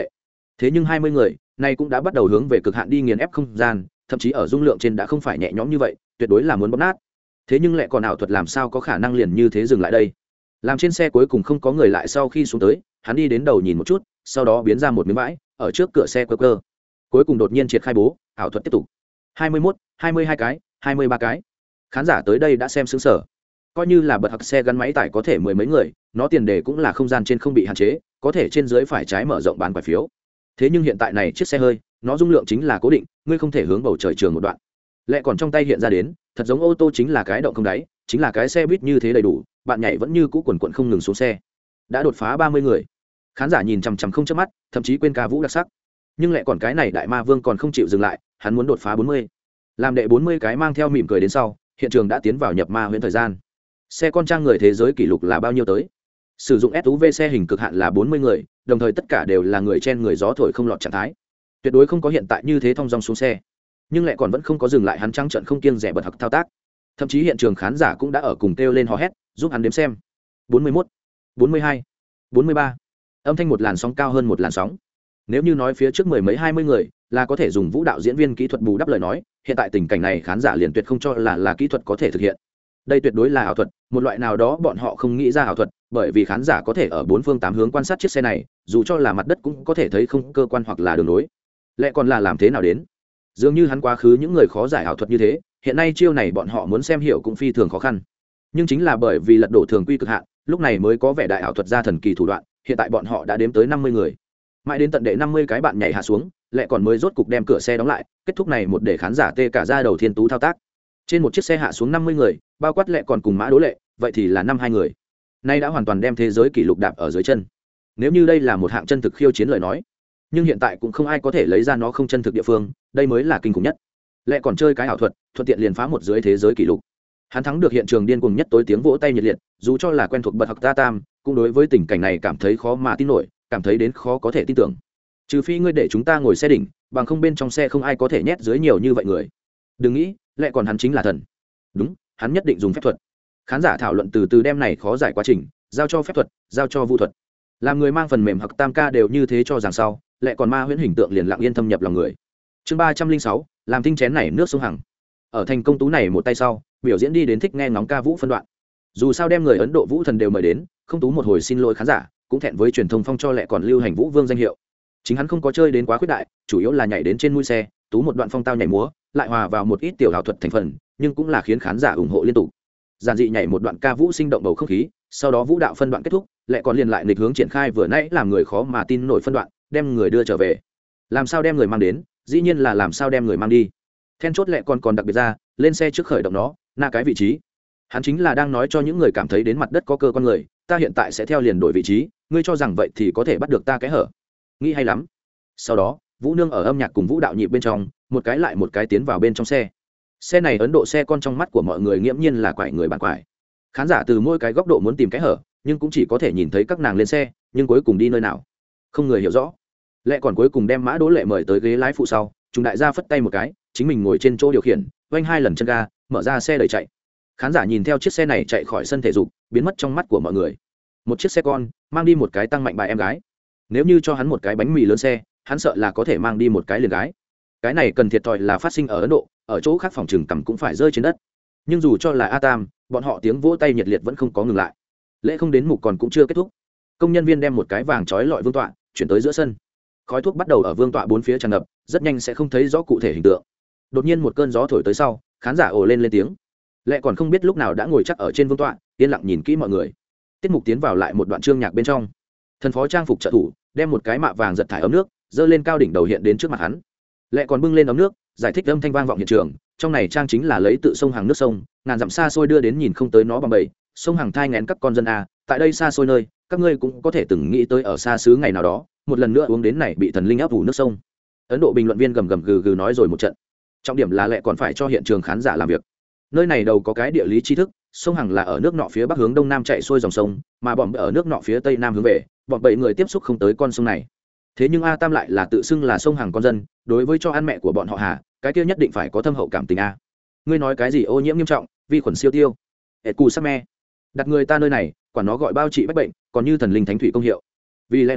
thế nhưng hai mươi người nay cũng đã bắt đầu hướng về cực hạn đi nghiền ép không gian, thậm chí ở dung lượng trên đã không phải nhẹ nhõm như vậy, tuyệt đối là muốn bóp nát. Thế nhưng lại còn ảo thuật làm sao có khả năng liền như thế dừng lại đây? Làm trên xe cuối cùng không có người lại, sau khi xuống tới hắn đi đến đầu nhìn một chút, sau đó biến ra một miếng bãi ở trước cửa xe cơ cơ, cuối cùng đột nhiên triệt khai bố ảo thuật tiếp tục. hai mươi mốt, hai mươi hai cái, hai mươi ba cái. Khán giả tới đây đã xem xứng sở. Coi như là bật hặc xe gắn máy tải có thể mười mấy người, nó tiền đề cũng là không gian trên không bị hạn chế, có thể trên dưới phải trái mở rộng bán quải phiếu. Thế nhưng hiện tại này chiếc xe hơi, nó dung lượng chính là cố định, ngươi không thể hướng bầu trời trường một đoạn. Lẽ còn trong tay hiện ra đến, thật giống ô tô chính là cái động không đáy, chính là cái xe buýt như thế đầy đủ, bạn nhảy vẫn như cũ quần quần không ngừng xuống xe. Đã đột phá ba mươi người. Khán giả nhìn chằm chằm không chớp mắt, thậm chí quên ca vũ đặc sắc. Nhưng lại còn cái này đại ma vương còn không chịu dừng lại, hắn muốn đột phá bốn mươi. Làm đệ bốn mươi cái mang theo mỉm cười đến sau, hiện trường đã tiến vào nhập ma huyễn thời gian. Xe con trang người thế giới kỷ lục là bao nhiêu tới? Sử dụng ét u vê xe hình cực hạn là bốn mươi người, đồng thời tất cả đều là người chen người gió thổi không lọt trạng thái. Tuyệt đối không có hiện tại như thế thong dong xuống xe. Nhưng lại còn vẫn không có dừng lại, hắn trắng trợn không kiêng dè bật hặc thao tác. Thậm chí hiện trường khán giả cũng đã ở cùng kêu lên hò hét, giúp hắn đếm xem. bốn mươi mốt, bốn mươi hai, bốn mươi ba. Âm thanh một làn sóng cao hơn một làn sóng. Nếu như nói phía trước mười mấy hai mươi người là có thể dùng vũ đạo diễn viên kỹ thuật bù đắp lời nói, hiện tại tình cảnh này khán giả liền tuyệt không cho là là kỹ thuật có thể thực hiện. Đây tuyệt đối là ảo thuật, một loại nào đó bọn họ không nghĩ ra ảo thuật, bởi vì khán giả có thể ở bốn phương tám hướng quan sát chiếc xe này, dù cho là mặt đất cũng có thể thấy không cơ quan hoặc là đường nối. Lẽ còn là làm thế nào đến? Dường như hắn quá khứ những người khó giải ảo thuật như thế, hiện nay chiêu này bọn họ muốn xem hiểu cũng phi thường khó khăn. Nhưng chính là bởi vì lật đổ thường quy cực hạn, lúc này mới có vẻ đại ảo thuật ra thần kỳ thủ đoạn, hiện tại bọn họ đã đếm tới năm mươi người. Mãi đến tận đệ năm mươi cái bạn nhảy hạ xuống, lại còn mới rốt cục đem cửa xe đóng lại, kết thúc này một để khán giả tê cả da đầu thiên tú thao tác. Trên một chiếc xe hạ xuống năm mươi người, bao quát Lệ còn cùng Mã Đỗ Lệ, vậy thì là năm hai người. Nay đã hoàn toàn đem thế giới kỷ lục đạp ở dưới chân. Nếu như đây là một hạng chân thực khiêu chiến lời nói, nhưng hiện tại cũng không ai có thể lấy ra nó không chân thực địa phương, đây mới là kinh khủng nhất. Lệ còn chơi cái ảo thuật, thuận tiện liền phá một dưới thế giới kỷ lục. Hắn thắng được hiện trường điên cuồng nhất tối tiếng vỗ tay nhiệt liệt, dù cho là quen thuộc bật học ta tam, cũng đối với tình cảnh này cảm thấy khó mà tin nổi, cảm thấy đến khó có thể tin tưởng. Trừ phi ngươi để chúng ta ngồi xe đỉnh, bằng không bên trong xe không ai có thể nhét dưới nhiều như vậy người. Đừng nghĩ, Lệ còn hắn chính là thần. Đúng, hắn nhất định dùng phép thuật. Khán giả thảo luận từ từ đem này khó giải quá trình giao cho phép thuật, giao cho vu thuật. Làm người mang phần mềm hoặc tam ca đều như thế cho rằng sau, Lệ còn ma huyễn hình tượng liền lặng yên thâm nhập lòng người. Chương ba trăm linh sáu, làm tinh chén này nước sông Hằng. Ở thành công tú này một tay sau, biểu diễn đi đến thích nghe ngóng ca vũ phân đoạn. Dù sao đem người Ấn Độ vũ thần đều mời đến, không tú một hồi xin lỗi khán giả, cũng thẹn với truyền thông phong cho Lệ còn lưu hành vũ vương danh hiệu. Chính hắn không có chơi đến quá khuyết đại, chủ yếu là nhảy đến trên mũi xe, tú một đoạn phong tao nhảy múa, lại hòa vào một ít tiểu ảo thuật thành phần, nhưng cũng là khiến khán giả ủng hộ liên tục. Giản dị nhảy một đoạn ca vũ sinh động bầu không khí, sau đó vũ đạo phân đoạn kết thúc, Lệ còn liền lại nghịch hướng triển khai vừa nãy làm người khó mà tin nổi phân đoạn, đem người đưa trở về. Làm sao đem người mang đến, dĩ nhiên là làm sao đem người mang đi. Then chốt Lệ còn còn đặc biệt ra, lên xe trước khởi động nó, na cái vị trí. Hắn chính là đang nói cho những người cảm thấy đến mặt đất có cơ con người, ta hiện tại sẽ theo liền đổi vị trí, ngươi cho rằng vậy thì có thể bắt được ta cái hở. Nghĩ hay lắm. Sau đó, Vũ Nương ở âm nhạc cùng vũ đạo nhịp bên trong, một cái lại một cái tiến vào bên trong xe. Xe này Ấn Độ xe con trong mắt của mọi người nghiễm nhiên là quải người bàn quải. Khán giả từ mỗi cái góc độ muốn tìm cái hở, nhưng cũng chỉ có thể nhìn thấy các nàng lên xe, nhưng cuối cùng đi nơi nào, không người hiểu rõ. Lệ còn cuối cùng đem Mã Đỗ Lệ mời tới ghế lái phụ sau, chúng đại gia phất tay một cái, chính mình ngồi trên chỗ điều khiển, vênh hai lần chân ga, mở ra xe đẩy chạy. Khán giả nhìn theo chiếc xe này chạy khỏi sân thể dục, biến mất trong mắt của mọi người. Một chiếc xe con mang đi một cái tăng mạnh bài em gái. Nếu như cho hắn một cái bánh mì lớn xe, hắn sợ là có thể mang đi một cái liền gái. Cái này cần thiệt thòi là phát sinh ở Ấn Độ, ở chỗ khác phòng trừng cầm cũng phải rơi trên đất. Nhưng dù cho là A Tam, bọn họ tiếng vỗ tay nhiệt liệt vẫn không có ngừng lại. Lễ không đến mục còn cũng chưa kết thúc. Công nhân viên đem một cái vàng trói lọi vương tọa chuyển tới giữa sân. Khói thuốc bắt đầu ở vương tọa bốn phía tràn ngập, rất nhanh sẽ không thấy rõ cụ thể hình tượng. Đột nhiên một cơn gió thổi tới sau, khán giả ồ lên lên tiếng. Lệ còn không biết lúc nào đã ngồi chắc ở trên vương tọa, yên lặng nhìn kỹ mọi người. Tiết mục tiến vào lại một đoạn chương nhạc bên trong. Thần phó trang phục trợ thủ đem một cái mạ vàng giật thải ấm nước dơ lên cao đỉnh đầu hiện đến trước mặt hắn. Lệ còn bưng lên ấm nước, giải thích âm thanh vang vọng hiện trường. Trong này trang chính là lấy tự sông Hằng nước sông, ngàn dặm xa xôi đưa đến nhìn không tới nó bằng bầy. Sông Hằng thai nghén các con dân a, tại đây xa xôi nơi, các ngươi cũng có thể từng nghĩ tới ở xa xứ ngày nào đó, một lần nữa uống đến này bị thần linh áp ủ nước sông. Ấn Độ bình luận viên gầm gầm gừ gừ nói rồi một trận. Trọng điểm là Lệ còn phải cho hiện trường khán giả làm việc. Nơi này đầu có cái địa lý tri thức, sông Hằng là ở nước nọ phía bắc hướng đông nam chạy xuôi dòng sông, mà bọn ở nước nọ phía tây nam hướng về, bọn bảy người tiếp xúc không tới con sông này. Thế nhưng A Tam lại là tự xưng là sông Hằng con dân, đối với cho ăn mẹ của bọn họ hà, cái kia nhất định phải có thâm hậu cảm tình a. Ngươi nói cái gì ô nhiễm nghiêm trọng, vi khuẩn siêu tiêu, ệt cù sắc me, đặt người ta nơi này, quản nó gọi bao trị bách bệnh, còn như thần linh thánh thủy công hiệu. Vì lẽ đó,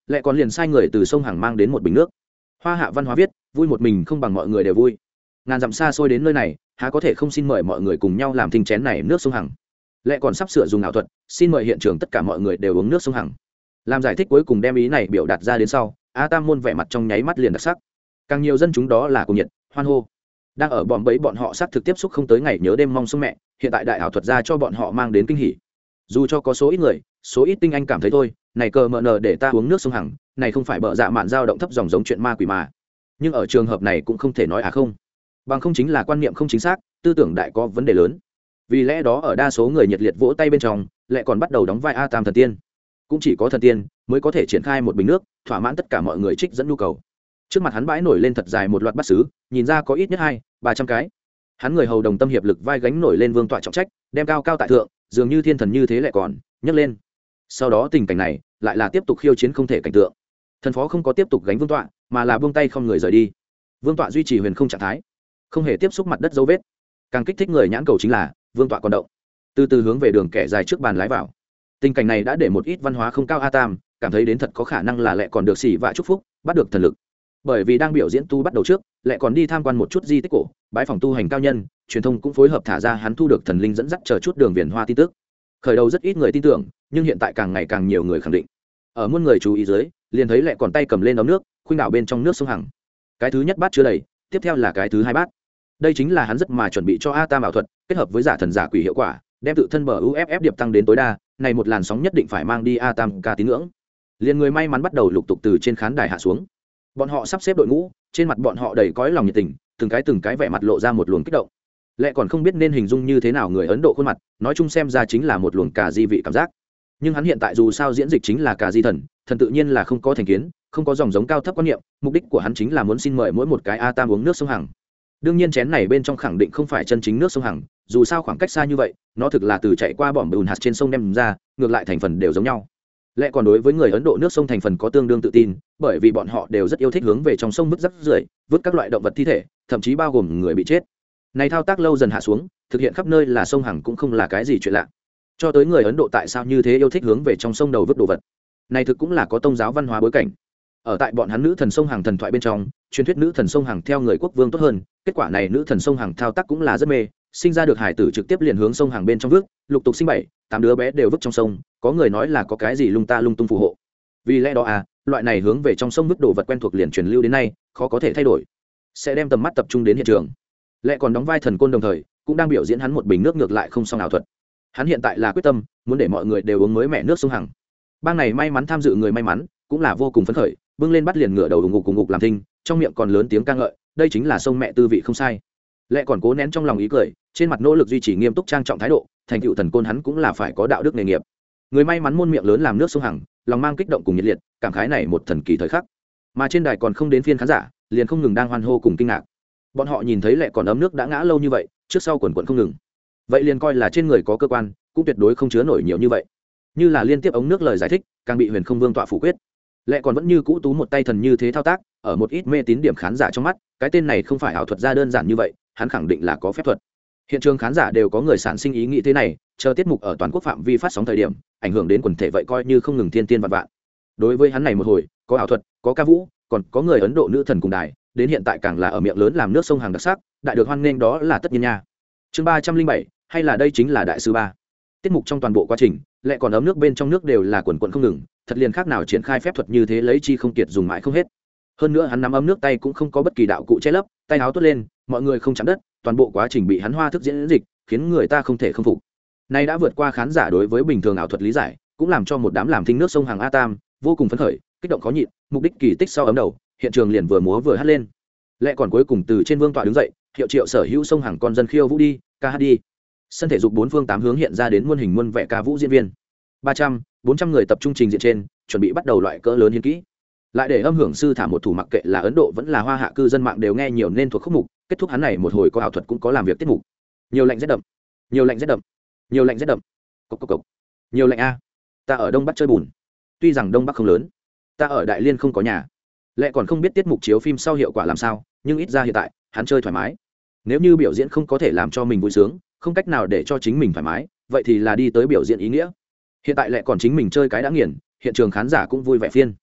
lại còn liền sai người từ sông Hằng mang đến một bình nước. Hoa hạ văn hóa viết, vui một mình không bằng mọi người đều vui. Ngàn dặm xa xôi đến nơi này, há có thể không xin mời mọi người cùng nhau làm thinh chén này nước sông Hằng. Lại còn sắp sửa dùng ảo thuật, xin mời hiện trường tất cả mọi người đều uống nước sông Hằng. Làm giải thích cuối cùng đem ý này biểu đạt ra đến sau, A Tam môn vẻ mặt trong nháy mắt liền đặc sắc. Càng nhiều dân chúng đó là cuồng nhiệt, hoan hô. Đang ở bọn bấy bọn họ sát thực tiếp xúc không tới ngày nhớ đêm mong sông mẹ, hiện tại đại ảo thuật ra cho bọn họ mang đến kinh hỉ. Dù cho có số ít người, số ít tinh anh cảm thấy thôi, này cờ mờ nờ để ta uống nước sông Hằng, này không phải bợ dạ mạn dao động thấp dòng giống chuyện ma quỷ mà. Nhưng ở trường hợp này cũng không thể nói à không. Bằng không chính là quan niệm không chính xác, tư tưởng đại có vấn đề lớn. Vì lẽ đó ở đa số người nhiệt liệt vỗ tay bên trong, lại còn bắt đầu đóng vai A Tam thần tiên. Cũng chỉ có thần tiên mới có thể triển khai một bình nước, thỏa mãn tất cả mọi người trích dẫn nhu cầu. Trước mặt hắn bãi nổi lên thật dài một loạt bát sứ, nhìn ra có ít nhất hai ba trăm cái. Hắn người hầu đồng tâm hiệp lực vai gánh nổi lên vương tọa trọng trách, đem cao cao tại thượng, dường như thiên thần như thế lại còn nhấc lên. Sau đó tình cảnh này lại là tiếp tục khiêu chiến không thể cảnh tượng. Thần phó không có tiếp tục gánh vương tọa, mà là buông tay không người rời đi. Vương tọa duy trì huyền không trạng thái, không hề tiếp xúc mặt đất dấu vết. Càng kích thích người nhãn cầu chính là vương tọa còn động, từ từ hướng về đường kẻ dài trước bàn lái vào. Tình cảnh này đã để một ít văn hóa không cao A Tam cảm thấy đến thật có khả năng là lẹ còn được xỉ vạ chúc phúc, bắt được thần lực. Bởi vì đang biểu diễn tu bắt đầu trước, lẹ còn đi tham quan một chút di tích cổ, bãi phòng tu hành cao nhân, truyền thông cũng phối hợp thả ra hắn thu được thần linh dẫn dắt chờ chút đường viền hoa tin tức. Khởi đầu rất ít người tin tưởng, nhưng hiện tại càng ngày càng nhiều người khẳng định. Ở muôn người chú ý dưới, liền thấy lẹ còn tay cầm lên ấm nước, khuynh đảo bên trong nước sông Hằng. Cái thứ nhất bát chứa đầy, tiếp theo là cái thứ hai bát. Đây chính là hắn rất mà chuẩn bị cho A Tam ảo thuật, kết hợp với giả thần giả quỷ hiệu quả, đem tự thân bờ u ép ép điệp tăng đến tối đa, này một làn sóng nhất định phải mang đi A Tam ca tín ngưỡng. Liền người may mắn bắt đầu lục tục từ trên khán đài hạ xuống. Bọn họ sắp xếp đội ngũ, trên mặt bọn họ đầy cõi lòng nhiệt tình, từng cái từng cái vẻ mặt lộ ra một luồng kích động. Lẽ còn không biết nên hình dung như thế nào người Ấn Độ khuôn mặt, nói chung xem ra chính là một luồng cà di vị cảm giác. Nhưng hắn hiện tại dù sao diễn dịch chính là cà di thần, thần tự nhiên là không có thành kiến, không có dòng giống cao thấp quan niệm, mục đích của hắn chính là muốn xin mời mỗi một cái A Tam uống nước sông Hằng. Đương nhiên chén này bên trong khẳng định không phải chân chính nước sông Hằng, dù sao khoảng cách xa như vậy, nó thực là từ chạy qua bỏm bùn hạt trên sông đem ra, ngược lại thành phần đều giống nhau. Lẽ còn đối với người Ấn Độ nước sông thành phần có tương đương tự tin, bởi vì bọn họ đều rất yêu thích hướng về trong sông vứt rác rưởi, vứt các loại động vật thi thể, thậm chí bao gồm người bị chết. Này thao tác lâu dần hạ xuống, thực hiện khắp nơi là sông Hằng cũng không là cái gì chuyện lạ. Cho tới người Ấn Độ tại sao như thế yêu thích hướng về trong sông đầu vứt đồ vật, này thực cũng là có tôn giáo văn hóa bối cảnh. Ở tại bọn hắn nữ thần sông Hằng thần thoại bên trong, truyền thuyết nữ thần sông Hằng theo người quốc vương tốt hơn, kết quả này nữ thần sông Hằng thao tác cũng là rất mê, sinh ra được hải tử trực tiếp liền hướng sông Hằng bên trong vứt, lục tục sinh bảy tám đứa bé đều vứt trong sông, có người nói là có cái gì lung ta lung tung phù hộ. Vì lẽ đó à, loại này hướng về trong sông vứt đồ vật quen thuộc liền truyền lưu đến nay, khó có thể thay đổi. Sẽ đem tầm mắt tập trung đến hiện trường. Lẽ còn đóng vai thần côn đồng thời, cũng đang biểu diễn hắn một bình nước ngược lại không xong ảo thuật. Hắn hiện tại là quyết tâm, muốn để mọi người đều uống mới mẹ nước sông Hằng. Bang này may mắn tham dự người may mắn, cũng là vô cùng phấn khởi, bưng lên bắt liền ngửa đầu ủng ngục cùng ngục làm thinh, trong miệng còn lớn tiếng ca ngợi, đây chính là sông mẹ tư vị không sai. Lẽ còn cố nén trong lòng ý cười, trên mặt nỗ lực duy trì nghiêm túc trang trọng thái độ, thành tựu thần côn hắn cũng là phải có đạo đức nghề nghiệp. Người may mắn môn miệng lớn làm nước sông Hằng, lòng mang kích động cùng nhiệt liệt, cảm khái này một thần kỳ thời khắc. Mà trên đài còn không đến phiên khán giả, liền không ngừng đang hoan hô cùng kinh ngạc. Bọn họ nhìn thấy lẹ còn ấm nước đã ngã lâu như vậy, trước sau quần quần không ngừng. Vậy liền coi là trên người có cơ quan, cũng tuyệt đối không chứa nổi nhiều như vậy. Như là liên tiếp ống nước lời giải thích, càng bị Huyền Không Vương tọa phủ quyết. Lẽ còn vẫn như cũ tú một tay thần như thế thao tác, ở một ít mê tín điểm khán giả trong mắt, cái tên này không phải ảo thuật ra đơn giản như vậy, hắn khẳng định là có phép thuật. Hiện trường khán giả đều có người sản sinh ý nghĩ thế này, chờ tiết mục ở toàn quốc phạm vi phát sóng thời điểm, ảnh hưởng đến quần thể vậy coi như không ngừng thiên tiên vạn vạn. Đối với hắn này một hồi, có ảo thuật, có ca vũ, còn có người Ấn Độ nữ thần cùng đài, đến hiện tại càng là ở miệng lớn làm nước sông Hằng đặc sắc, đại được hoan nghênh đó là tất nhiên nha. Chương ba trăm linh bảy, hay là đây chính là đại sư ba. Tiết mục trong toàn bộ quá trình, lại còn ấm nước bên trong nước đều là quần quần không ngừng, thật liền khác nào triển khai phép thuật như thế lấy chi không kiệt dùng mãi không hết. Hơn nữa hắn nắm ấm nước tay cũng không có bất kỳ đạo cụ che lấp, tay áo tuốt lên, mọi người không chạm đất, toàn bộ quá trình bị hắn hoa thức diễn dịch, khiến người ta không thể không phục. Này đã vượt qua khán giả đối với bình thường ảo thuật lý giải, cũng làm cho một đám làm thinh nước sông Hằng A Tam vô cùng phấn khởi, kích động khó nhịn, mục đích kỳ tích sau ấm đầu, hiện trường liền vừa múa vừa hát lên. Lẽ còn cuối cùng từ trên vương tọa đứng dậy, hiệu triệu sở hữu sông Hằng con dân khiêu vũ đi, ca hát đi. Sân thể dục bốn phương tám hướng hiện ra đến muôn hình muôn vẻ ca vũ diễn viên. ba trăm, bốn trăm người tập trung trình diện trên, chuẩn bị bắt đầu loại cỡ lớn hiến kỹ. Lại để âm hưởng sư thả một thủ mặc kệ là Ấn Độ vẫn là Hoa Hạ cư dân mạng đều nghe nhiều nên thuộc khúc mục, kết thúc hắn này một hồi có ảo thuật cũng có làm việc tiết mục. Nhiều lạnh rét đậm, nhiều lạnh rét đậm, nhiều lạnh rét đậm. Cốc cốc cốc. Nhiều lạnh a. Ta ở Đông Bắc chơi bùn. Tuy rằng Đông Bắc không lớn, ta ở Đại Liên không có nhà. Lẽ còn không biết tiết mục chiếu phim sau hiệu quả làm sao, nhưng ít ra hiện tại, hắn chơi thoải mái. Nếu như biểu diễn không có thể làm cho mình vui sướng, không cách nào để cho chính mình thoải mái, vậy thì là đi tới biểu diễn ý nghĩa. Hiện tại lại còn chính mình chơi cái đã nghiền, hiện trường khán giả cũng vui vẻ phiên.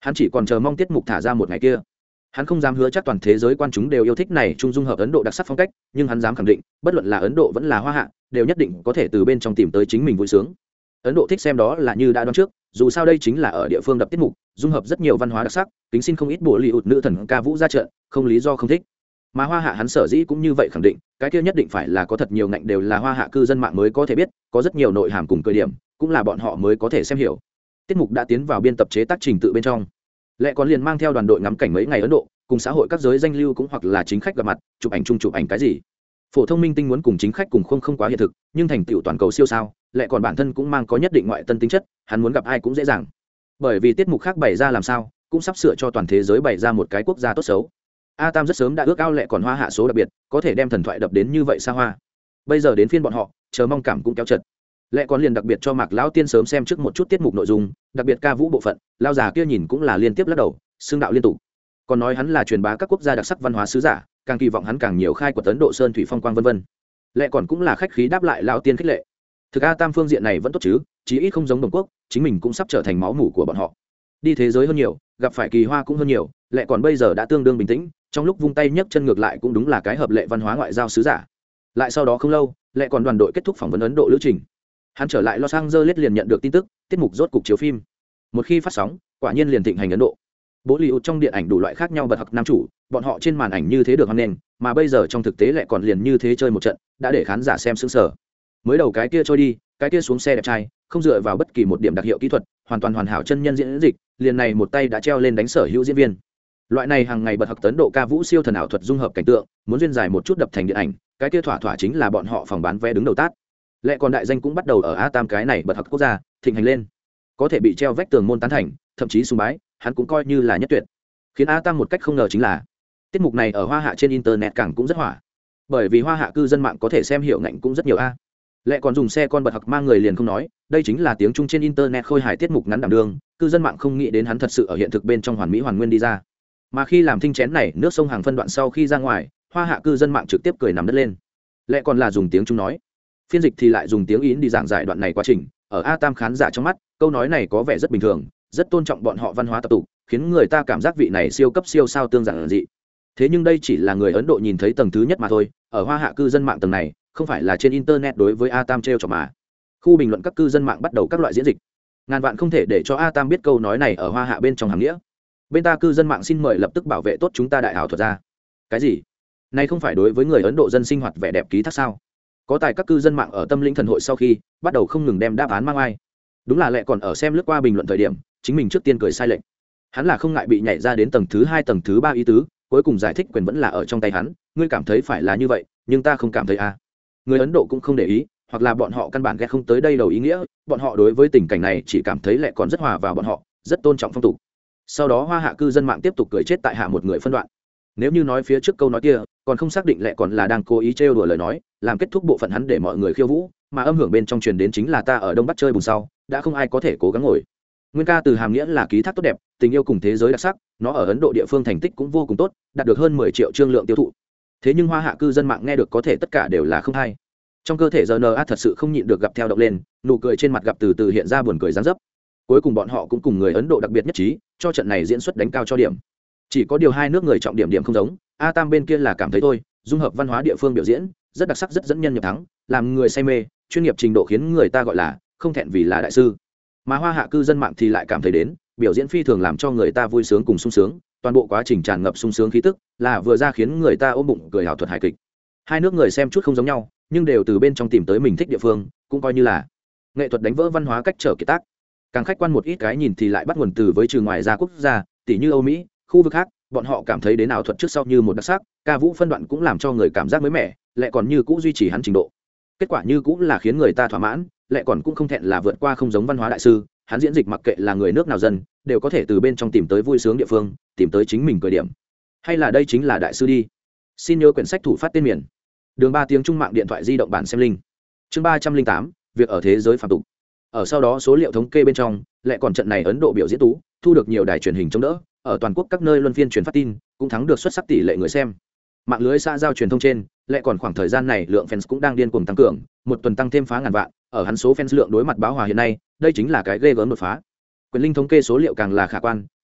hắn chỉ còn chờ mong tiết mục thả ra một ngày kia. Hắn không dám hứa chắc toàn thế giới quan chúng đều yêu thích này trung dung hợp Ấn Độ đặc sắc phong cách, nhưng hắn dám khẳng định, bất luận là Ấn Độ vẫn là Hoa Hạ, đều nhất định có thể từ bên trong tìm tới chính mình vui sướng. Ấn Độ thích xem đó là như đã đoán trước, dù sao đây chính là ở địa phương đập tiết mục, dung hợp rất nhiều văn hóa đặc sắc, kính xin không ít bộ Hollywood nữ thần ca vũ ra trận, không lý do không thích. Mà Hoa Hạ hắn sở dĩ cũng như vậy khẳng định, cái kia nhất định phải là có thật nhiều ngạnh đều là Hoa Hạ cư dân mạng mới có thể biết, có rất nhiều nội hàm cùng cơ điểm, cũng là bọn họ mới có thể xem hiểu. Tiết mục đã tiến vào biên tập chế tác trình tự bên trong. Lệ còn liền mang theo đoàn đội ngắm cảnh mấy ngày Ấn Độ, cùng xã hội các giới danh lưu cũng hoặc là chính khách gặp mặt, chụp ảnh chung chụp ảnh cái gì. Phổ thông minh tinh muốn cùng chính khách cùng không không quá hiện thực, nhưng thành tựu toàn cầu siêu sao, Lệ còn bản thân cũng mang có nhất định ngoại tân tính chất, hắn muốn gặp ai cũng dễ dàng. Bởi vì tiết mục khác bày ra làm sao, cũng sắp sửa cho toàn thế giới bày ra một cái quốc gia tốt xấu. A Tam rất sớm đã ước ao Lệ còn Hoa Hạ số đặc biệt, có thể đem thần thoại đập đến như vậy xa hoa. Bây giờ đến phiên bọn họ, chờ mong cảm cũng kéo chật. Lệ còn liền đặc biệt cho Mạc lão tiên sớm xem trước một chút tiết mục nội dung, đặc biệt ca vũ bộ phận, lao già kia nhìn cũng là liên tiếp lắc đầu, xương đạo liên tục. Còn nói hắn là truyền bá các quốc gia đặc sắc văn hóa sứ giả, càng kỳ vọng hắn càng nhiều khai quật Ấn Độ sơn thủy phong quang vân vân. Lệ còn cũng là khách khí đáp lại lão tiên khích lệ. Thực A Tam phương diện này vẫn tốt chứ, chí ít không giống Đồng Quốc, chính mình cũng sắp trở thành máu mủ của bọn họ. Đi thế giới hơn nhiều, gặp phải kỳ hoa cũng hơn nhiều, Lệ còn bây giờ đã tương đương bình tĩnh, trong lúc vung tay nhấc chân ngược lại cũng đúng là cái hợp lệ văn hóa ngoại giao sứ giả. Lại sau đó không lâu, Lệ còn đoàn đội kết thúc phỏng vấn Ấn Độ lữ trình. Hắn trở lại Los Angeles liền nhận được tin tức, tiết mục rốt cục chiếu phim. Một khi phát sóng, quả nhiên liền thịnh hành Ấn Độ. Bollywood trong điện ảnh đủ loại khác nhau bật học nam chủ, bọn họ trên màn ảnh như thế được hoan nghênh, mà bây giờ trong thực tế lại còn liền như thế chơi một trận, đã để khán giả xem sững sờ. Mới đầu cái kia trôi đi, cái kia xuống xe đẹp trai, không dựa vào bất kỳ một điểm đặc hiệu kỹ thuật, hoàn toàn hoàn hảo chân nhân diễn dịch, liền này một tay đã treo lên đánh sở hữu diễn viên. Loại này hàng ngày bật học Ấn Độ ca vũ siêu thần ảo thuật dung hợp cảnh tượng, muốn duyên dài một chút đập thành điện ảnh, cái kia thỏa thỏa chính là bọn họ phòng bán vé đứng đầu tát. Lệ còn đại danh cũng bắt đầu ở A Tam cái này bật học quốc gia thịnh hành lên, có thể bị treo vách tường môn tán thành, thậm chí sùng bái, hắn cũng coi như là nhất tuyệt. Khiến A Tam một cách không ngờ chính là tiết mục này ở Hoa Hạ trên internet càng cũng rất hỏa, bởi vì Hoa Hạ cư dân mạng có thể xem hiểu ngạnh cũng rất nhiều a. Lệ còn dùng xe con bật học mang người liền không nói, đây chính là tiếng Trung trên internet khôi hài tiết mục ngắn đảm đương, cư dân mạng không nghĩ đến hắn thật sự ở hiện thực bên trong hoàn mỹ hoàn nguyên đi ra. Mà khi làm thinh chén này nước sông hàng phân đoạn sau khi ra ngoài, Hoa Hạ cư dân mạng trực tiếp cười nằm đất lên. Lệ còn là dùng tiếng Trung nói, phiên dịch thì lại dùng tiếng Yến đi giảng giải đoạn này quá trình, ở A Tam khán giả trong mắt, câu nói này có vẻ rất bình thường, rất tôn trọng bọn họ văn hóa tập tục, khiến người ta cảm giác vị này siêu cấp siêu sao tương giản dị. Thế nhưng đây chỉ là người Ấn Độ nhìn thấy tầng thứ nhất mà thôi, ở Hoa Hạ cư dân mạng tầng này, không phải là trên internet đối với A Tam trêu chọc mà. Khu bình luận các cư dân mạng bắt đầu các loại diễn dịch. Ngàn vạn không thể để cho A Tam biết câu nói này ở Hoa Hạ bên trong hàm nghĩa. Bên ta cư dân mạng xin mời lập tức bảo vệ tốt chúng ta đại ảo thuật ra. Cái gì? Này không phải đối với người Ấn Độ dân sinh hoạt vẻ đẹp ký thác sao? Có tài các cư dân mạng ở tâm linh thần hội sau khi bắt đầu không ngừng đem đáp án mang ai. Đúng là Lệ còn ở xem lướt qua bình luận thời điểm, chính mình trước tiên cười sai lệch. Hắn là không ngại bị nhảy ra đến tầng thứ hai tầng thứ ba ý tứ, cuối cùng giải thích quyền vẫn là ở trong tay hắn, ngươi cảm thấy phải là như vậy, nhưng ta không cảm thấy a. À. Người Ấn Độ cũng không để ý, hoặc là bọn họ căn bản ghét không tới đây đầu ý nghĩa, bọn họ đối với tình cảnh này chỉ cảm thấy Lệ còn rất hòa vào bọn họ, rất tôn trọng phong tục. Sau đó Hoa Hạ cư dân mạng tiếp tục cười chết tại hạ một người phân đoạn. Nếu như nói phía trước câu nói kia, còn không xác định Lệ còn là đang cố ý trêu đùa lời nói, làm kết thúc bộ phận hắn để mọi người khiêu vũ, mà âm hưởng bên trong truyền đến chính là ta ở Đông Bắc chơi bùn sau, đã không ai có thể cố gắng ngồi. Nguyên ca từ hàm nghĩa là ký thác tốt đẹp, tình yêu cùng thế giới đặc sắc, nó ở Ấn Độ địa phương thành tích cũng vô cùng tốt, đạt được hơn mười triệu chương lượng tiêu thụ. Thế nhưng Hoa Hạ cư dân mạng nghe được có thể tất cả đều là không hay. Trong cơ thể giê en a thật sự không nhịn được gặp theo động lên, nụ cười trên mặt gặp từ từ hiện ra buồn cười giáng dấp. Cuối cùng bọn họ cũng cùng người Ấn Độ đặc biệt nhất trí, cho trận này diễn xuất đánh cao cho điểm. Chỉ có điều hai nước người trọng điểm điểm không giống, A Tam bên kia là cảm thấy thôi, dung hợp văn hóa địa phương biểu diễn, rất đặc sắc rất dẫn nhân nhập thắng, làm người say mê, chuyên nghiệp trình độ khiến người ta gọi là không thẹn vì là đại sư. Mà Hoa Hạ cư dân mạng thì lại cảm thấy đến, biểu diễn phi thường làm cho người ta vui sướng cùng sung sướng, toàn bộ quá trình tràn ngập sung sướng khí tức, là vừa ra khiến người ta ôm bụng cười ảo thuật hài kịch. Hai nước người xem chút không giống nhau, nhưng đều từ bên trong tìm tới mình thích địa phương, cũng coi như là nghệ thuật đánh vỡ văn hóa cách trở kiệt tác. Càng khách quan một ít cái nhìn thì lại bắt nguồn từ với trừ ngoài ra quốc gia, tỷ như Âu Mỹ, khu vực khác, bọn họ cảm thấy đến ảo thuật trước sau như một đặc sắc, ca vũ phân đoạn cũng làm cho người cảm giác mới mẻ, lại còn như cũ duy trì hắn trình độ. Kết quả như cũng là khiến người ta thỏa mãn, lại còn cũng không thẹn là vượt qua không giống văn hóa đại sư, hắn diễn dịch mặc kệ là người nước nào dân, đều có thể từ bên trong tìm tới vui sướng địa phương, tìm tới chính mình cười điểm. Hay là đây chính là đại sư đi. Xin nhớ quyển sách thủ phát tên miền. Đường ba tiếng trung mạng điện thoại di động bản xem linh. Chương ba trăm linh tám, việc ở thế giới phàm tục. Ở sau đó số liệu thống kê bên trong, lại còn trận này Ấn Độ biểu diễn tú, thu được nhiều đài truyền hình chống đỡ, ở toàn quốc các nơi luân phiên truyền phát tin, cũng thắng được xuất sắc tỷ lệ người xem. Mạng lưới xã giao truyền thông trên, lại còn khoảng thời gian này lượng fans cũng đang điên cuồng tăng cường, một tuần tăng thêm phá ngàn vạn, ở hắn số fans lượng đối mặt báo hòa hiện nay, đây chính là cái ghê gớm đột phá. Quyền linh thống kê số liệu càng là khả quan,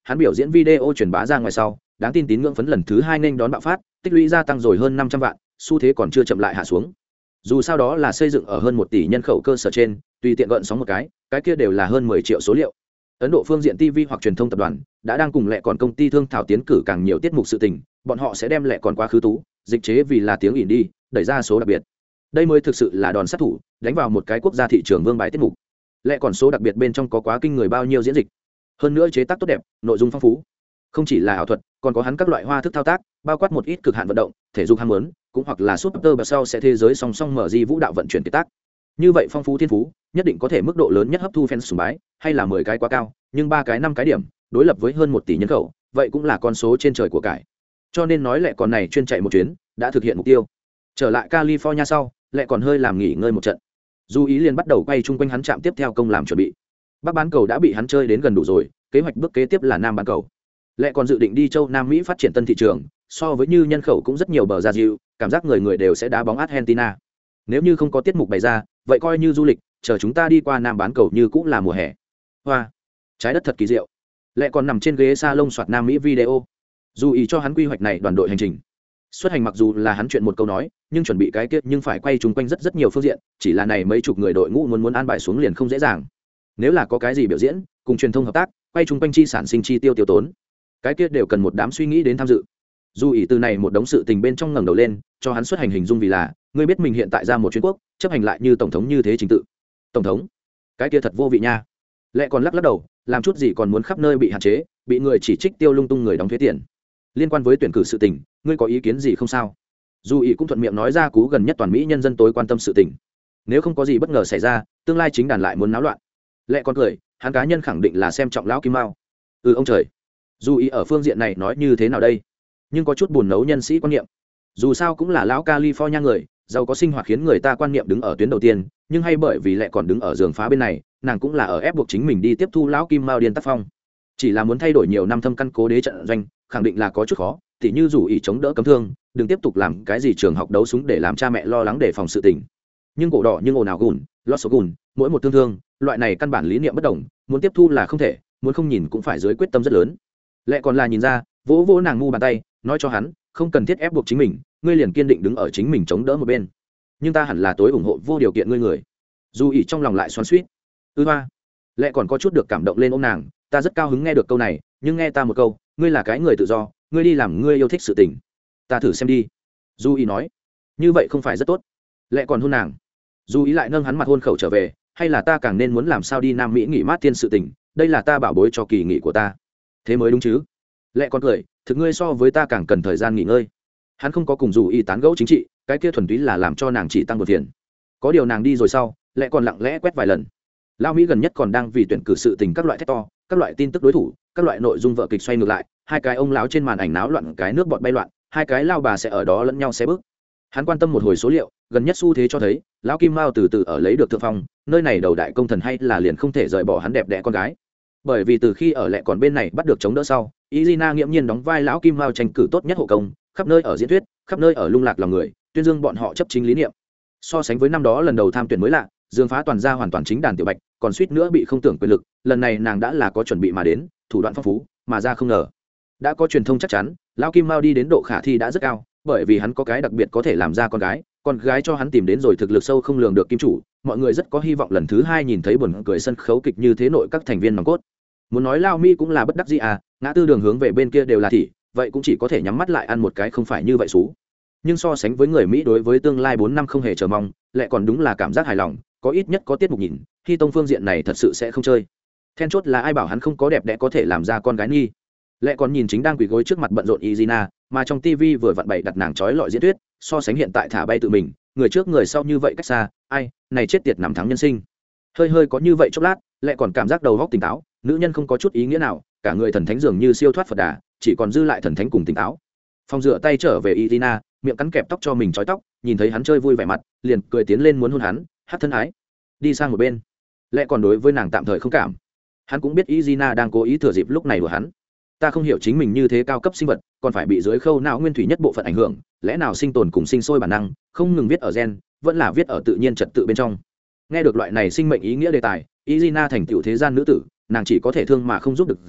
hắn biểu diễn video truyền bá ra ngoài sau đáng tin tín ngưỡng phấn lần thứ hai nên đón bạo phát, tích lũy gia tăng rồi hơn năm trăm vạn, xu thế còn chưa chậm lại hạ xuống. Dù sao đó là xây dựng ở hơn một tỷ nhân khẩu cơ sở trên, tùy tiện gợn sóng một cái, cái kia đều là hơn mười triệu số liệu. Ấn Độ phương diện ti vi hoặc truyền thông tập đoàn đã đang cùng lệ còn công ty thương thảo tiến cử càng nhiều tiết mục sự tình, bọn họ sẽ đem lệ còn quá khứ tú, dịch chế vì là tiếng ỉn đi, đẩy ra số đặc biệt. Đây mới thực sự là đòn sát thủ, đánh vào một cái quốc gia thị trường vương bài tiết mục. Lệ còn số đặc biệt bên trong có quá kinh người bao nhiêu diễn dịch, hơn nữa chế tác tốt đẹp, nội dung phong phú. Không chỉ là ảo thuật, còn có hắn các loại hoa thức thao tác, bao quát một ít cực hạn vận động, thể dục ham muốn, cũng hoặc là super bờ sau sẽ thế giới song song mở di vũ đạo vận chuyển kiệt tác. Như vậy phong phú thiên phú, nhất định có thể mức độ lớn nhất hấp thu fans sùng bái, hay là mười cái quá cao, nhưng ba cái năm cái điểm, đối lập với hơn một tỷ nhân khẩu, vậy cũng là con số trên trời của cải. Cho nên nói lệ còn này chuyên chạy một chuyến, đã thực hiện mục tiêu. Trở lại California sau, lệ còn hơi làm nghỉ ngơi một trận. Du ý liền bắt đầu quay chung quanh hắn chạm tiếp theo công làm chuẩn bị. Bắc bán cầu đã bị hắn chơi đến gần đủ rồi, kế hoạch bước kế tiếp là Nam bán cầu. Lệ còn dự định đi châu Nam Mỹ phát triển tân thị trường, so với như nhân khẩu cũng rất nhiều bờ ra dịu, cảm giác người người đều sẽ đá bóng Argentina. Nếu như không có tiết mục bày ra, vậy coi như du lịch, chờ chúng ta đi qua Nam bán cầu như cũng là mùa hè. Hoa, trái đất thật kỳ diệu. Lệ còn nằm trên ghế salon soạt Nam Mỹ video. Dù ý cho hắn quy hoạch này đoàn đội hành trình. Xuất hành mặc dù là hắn chuyện một câu nói, nhưng chuẩn bị cái kia nhưng phải quay chung quanh rất rất nhiều phương diện, chỉ là này mấy chục người đội ngũ muốn muốn an bài xuống liền không dễ dàng. Nếu là có cái gì biểu diễn, cùng truyền thông hợp tác, quay chung quanh chi sản sinh chi tiêu tiêu tốn, cái kia đều cần một đám suy nghĩ đến tham dự. Dù ý từ này một đống sự tình bên trong ngẩng đầu lên, cho hắn xuất hành hình dung vì là, ngươi biết mình hiện tại ra một chuyến quốc, chấp hành lại như tổng thống như thế trình tự. Tổng thống? Cái kia thật vô vị nha. Lệ còn lắc lắc đầu, làm chút gì còn muốn khắp nơi bị hạn chế, bị người chỉ trích tiêu lung tung người đóng thuế tiền. Liên quan với tuyển cử sự tình, ngươi có ý kiến gì không sao? Dù ý cũng thuận miệng nói ra cú gần nhất toàn Mỹ nhân dân tối quan tâm sự tình. Nếu không có gì bất ngờ xảy ra, tương lai chính đàn lại muốn náo loạn. Lệ còn cười, hắn cá nhân khẳng định là xem trọng lão Kim Mao. Ừ ông trời. Dù ý ở phương diện này nói như thế nào đây? Nhưng có chút buồn nấu nhân sĩ quan niệm. Dù sao cũng là lão California người, giàu có sinh hoạt khiến người ta quan niệm đứng ở tuyến đầu tiên, nhưng hay bởi vì Lệ còn đứng ở giường phá bên này, nàng cũng là ở ép buộc chính mình đi tiếp thu lão Kim Mao điên tác phong. Chỉ là muốn thay đổi nhiều năm thâm căn cố đế trận doanh, khẳng định là có chút khó, tỉ như dù ý chống đỡ cấm thương, đừng tiếp tục làm cái gì trường học đấu súng để làm cha mẹ lo lắng đề phòng sự tình. Nhưng cổ đỏ nhưng ồn ào gùn, lót số gùn, mỗi một thương thương, loại này căn bản lý niệm bất đồng, muốn tiếp thu là không thể, muốn không nhìn cũng phải dưới quyết tâm rất lớn. Lệ còn là nhìn ra, vỗ vỗ nàng ngu bàn tay, nói cho hắn, không cần thiết ép buộc chính mình, ngươi liền kiên định đứng ở chính mình chống đỡ một bên. Nhưng ta hẳn là tối ủng hộ vô điều kiện ngươi người. Dù ý trong lòng lại xoắn xuýt. Ư hoa. Lệ còn có chút được cảm động lên ôm nàng, ta rất cao hứng nghe được câu này, nhưng nghe ta một câu, ngươi là cái người tự do, ngươi đi làm ngươi yêu thích sự tình, ta thử xem đi. Du ý nói, như vậy không phải rất tốt. Lệ còn hôn nàng. Du ý lại nâng hắn mặt hôn khẩu trở về, hay là ta càng nên muốn làm sao đi Nam Mỹ nghỉ mát tiên sự tình, đây là ta bảo bối cho kỳ nghỉ của ta, thế mới đúng chứ. Lệ còn cười, thực ngươi so với ta càng cần thời gian nghỉ ngơi. Hắn không có cùng Du ý tán gẫu chính trị, cái kia thuần túy là làm cho nàng chỉ tăng một phiền. Có điều nàng đi rồi sau, Lệ còn lặng lẽ quét vài lần. Lao Mỹ gần nhất còn đang vì tuyển cử sự tình các loại thét to, các loại tin tức đối thủ, các loại nội dung vợ kịch xoay ngược lại, hai cái ông lão trên màn ảnh náo loạn, cái nước bọt bay loạn, hai cái lao bà sẽ ở đó lẫn nhau xé bước. Hắn quan tâm một hồi số liệu, gần nhất xu thế cho thấy, lão Kim Mao từ từ ở lấy được thượng phong, nơi này đầu đại công thần hay là liền không thể rời bỏ hắn đẹp đẽ con gái. Bởi vì từ khi ở Lệ còn bên này bắt được chống đỡ sau, Izina nghiễm nhiên đóng vai lão Kim Mao tranh cử tốt nhất hộ công, khắp nơi ở diễn thuyết, khắp nơi ở lung lạc lòng người, tuyên dương bọn họ chấp chính lý niệm. So sánh với năm đó lần đầu tham tuyển mới lạ, Dương Phá toàn ra hoàn toàn chính đàn tiểu bạch, còn suýt nữa bị không tưởng quyền lực, lần này nàng đã là có chuẩn bị mà đến, thủ đoạn phong phú, mà ra không ngờ. Đã có truyền thông chắc chắn, lão Kim Mao đi đến độ khả thi đã rất cao, bởi vì hắn có cái đặc biệt có thể làm ra con gái, con gái cho hắn tìm đến rồi thực lực sâu không lường được kim chủ, mọi người rất có hy vọng lần thứ hai nhìn thấy buồn cười sân khấu kịch như thế nội các thành viên nòng cốt. Muốn nói Lao Mi cũng là bất đắc dĩ à, ngã tư đường hướng về bên kia đều là thị, vậy cũng chỉ có thể nhắm mắt lại ăn một cái không phải như vậy xú. Nhưng so sánh với người Mỹ đối với tương lai bốn năm không hề chờ mong, lại còn đúng là cảm giác hài lòng, có ít nhất có tiết mục nhìn, khi tông phương diện này thật sự sẽ không chơi. Then chốt là ai bảo hắn không có đẹp đẽ có thể làm ra con gái nghi. Lệ còn nhìn chính đang quỳ gối trước mặt bận rộn Izina, mà trong tivi vừa vặn bày đặt nàng trói lọi diễn thuyết, so sánh hiện tại thả bay tự mình, người trước người sau như vậy cách xa, ai, này chết tiệt nằm thắng nhân sinh. Hơi hơi có như vậy chốc lát, Lệ còn cảm giác đầu óc tỉnh táo, nữ nhân không có chút ý nghĩa nào, cả người thần thánh dường như siêu thoát Phật đà, chỉ còn dư lại thần thánh cùng tỉnh táo. Phong rửa tay trở về Izina, miệng cắn kẹp tóc cho mình trói tóc, nhìn thấy hắn chơi vui vẻ mặt, liền cười tiến lên muốn hôn hắn, hát thân ái. Đi sang một bên. Lệ còn đối với nàng tạm thời không cảm. Hắn cũng biết Izina đang cố ý thừa dịp lúc này của hắn. Ta không hiểu chính mình như thế cao cấp sinh vật, còn phải bị dưới khâu não nguyên thủy nhất bộ phận ảnh hưởng, lẽ nào sinh tồn cùng sinh sôi bản năng, không ngừng viết ở gen, vẫn là viết ở tự nhiên trật tự bên trong. Nghe được loại này sinh mệnh ý nghĩa đề tài, Izina thành tựu thế gian nữ tử, nàng chỉ có thể thương mà không giúp được gì,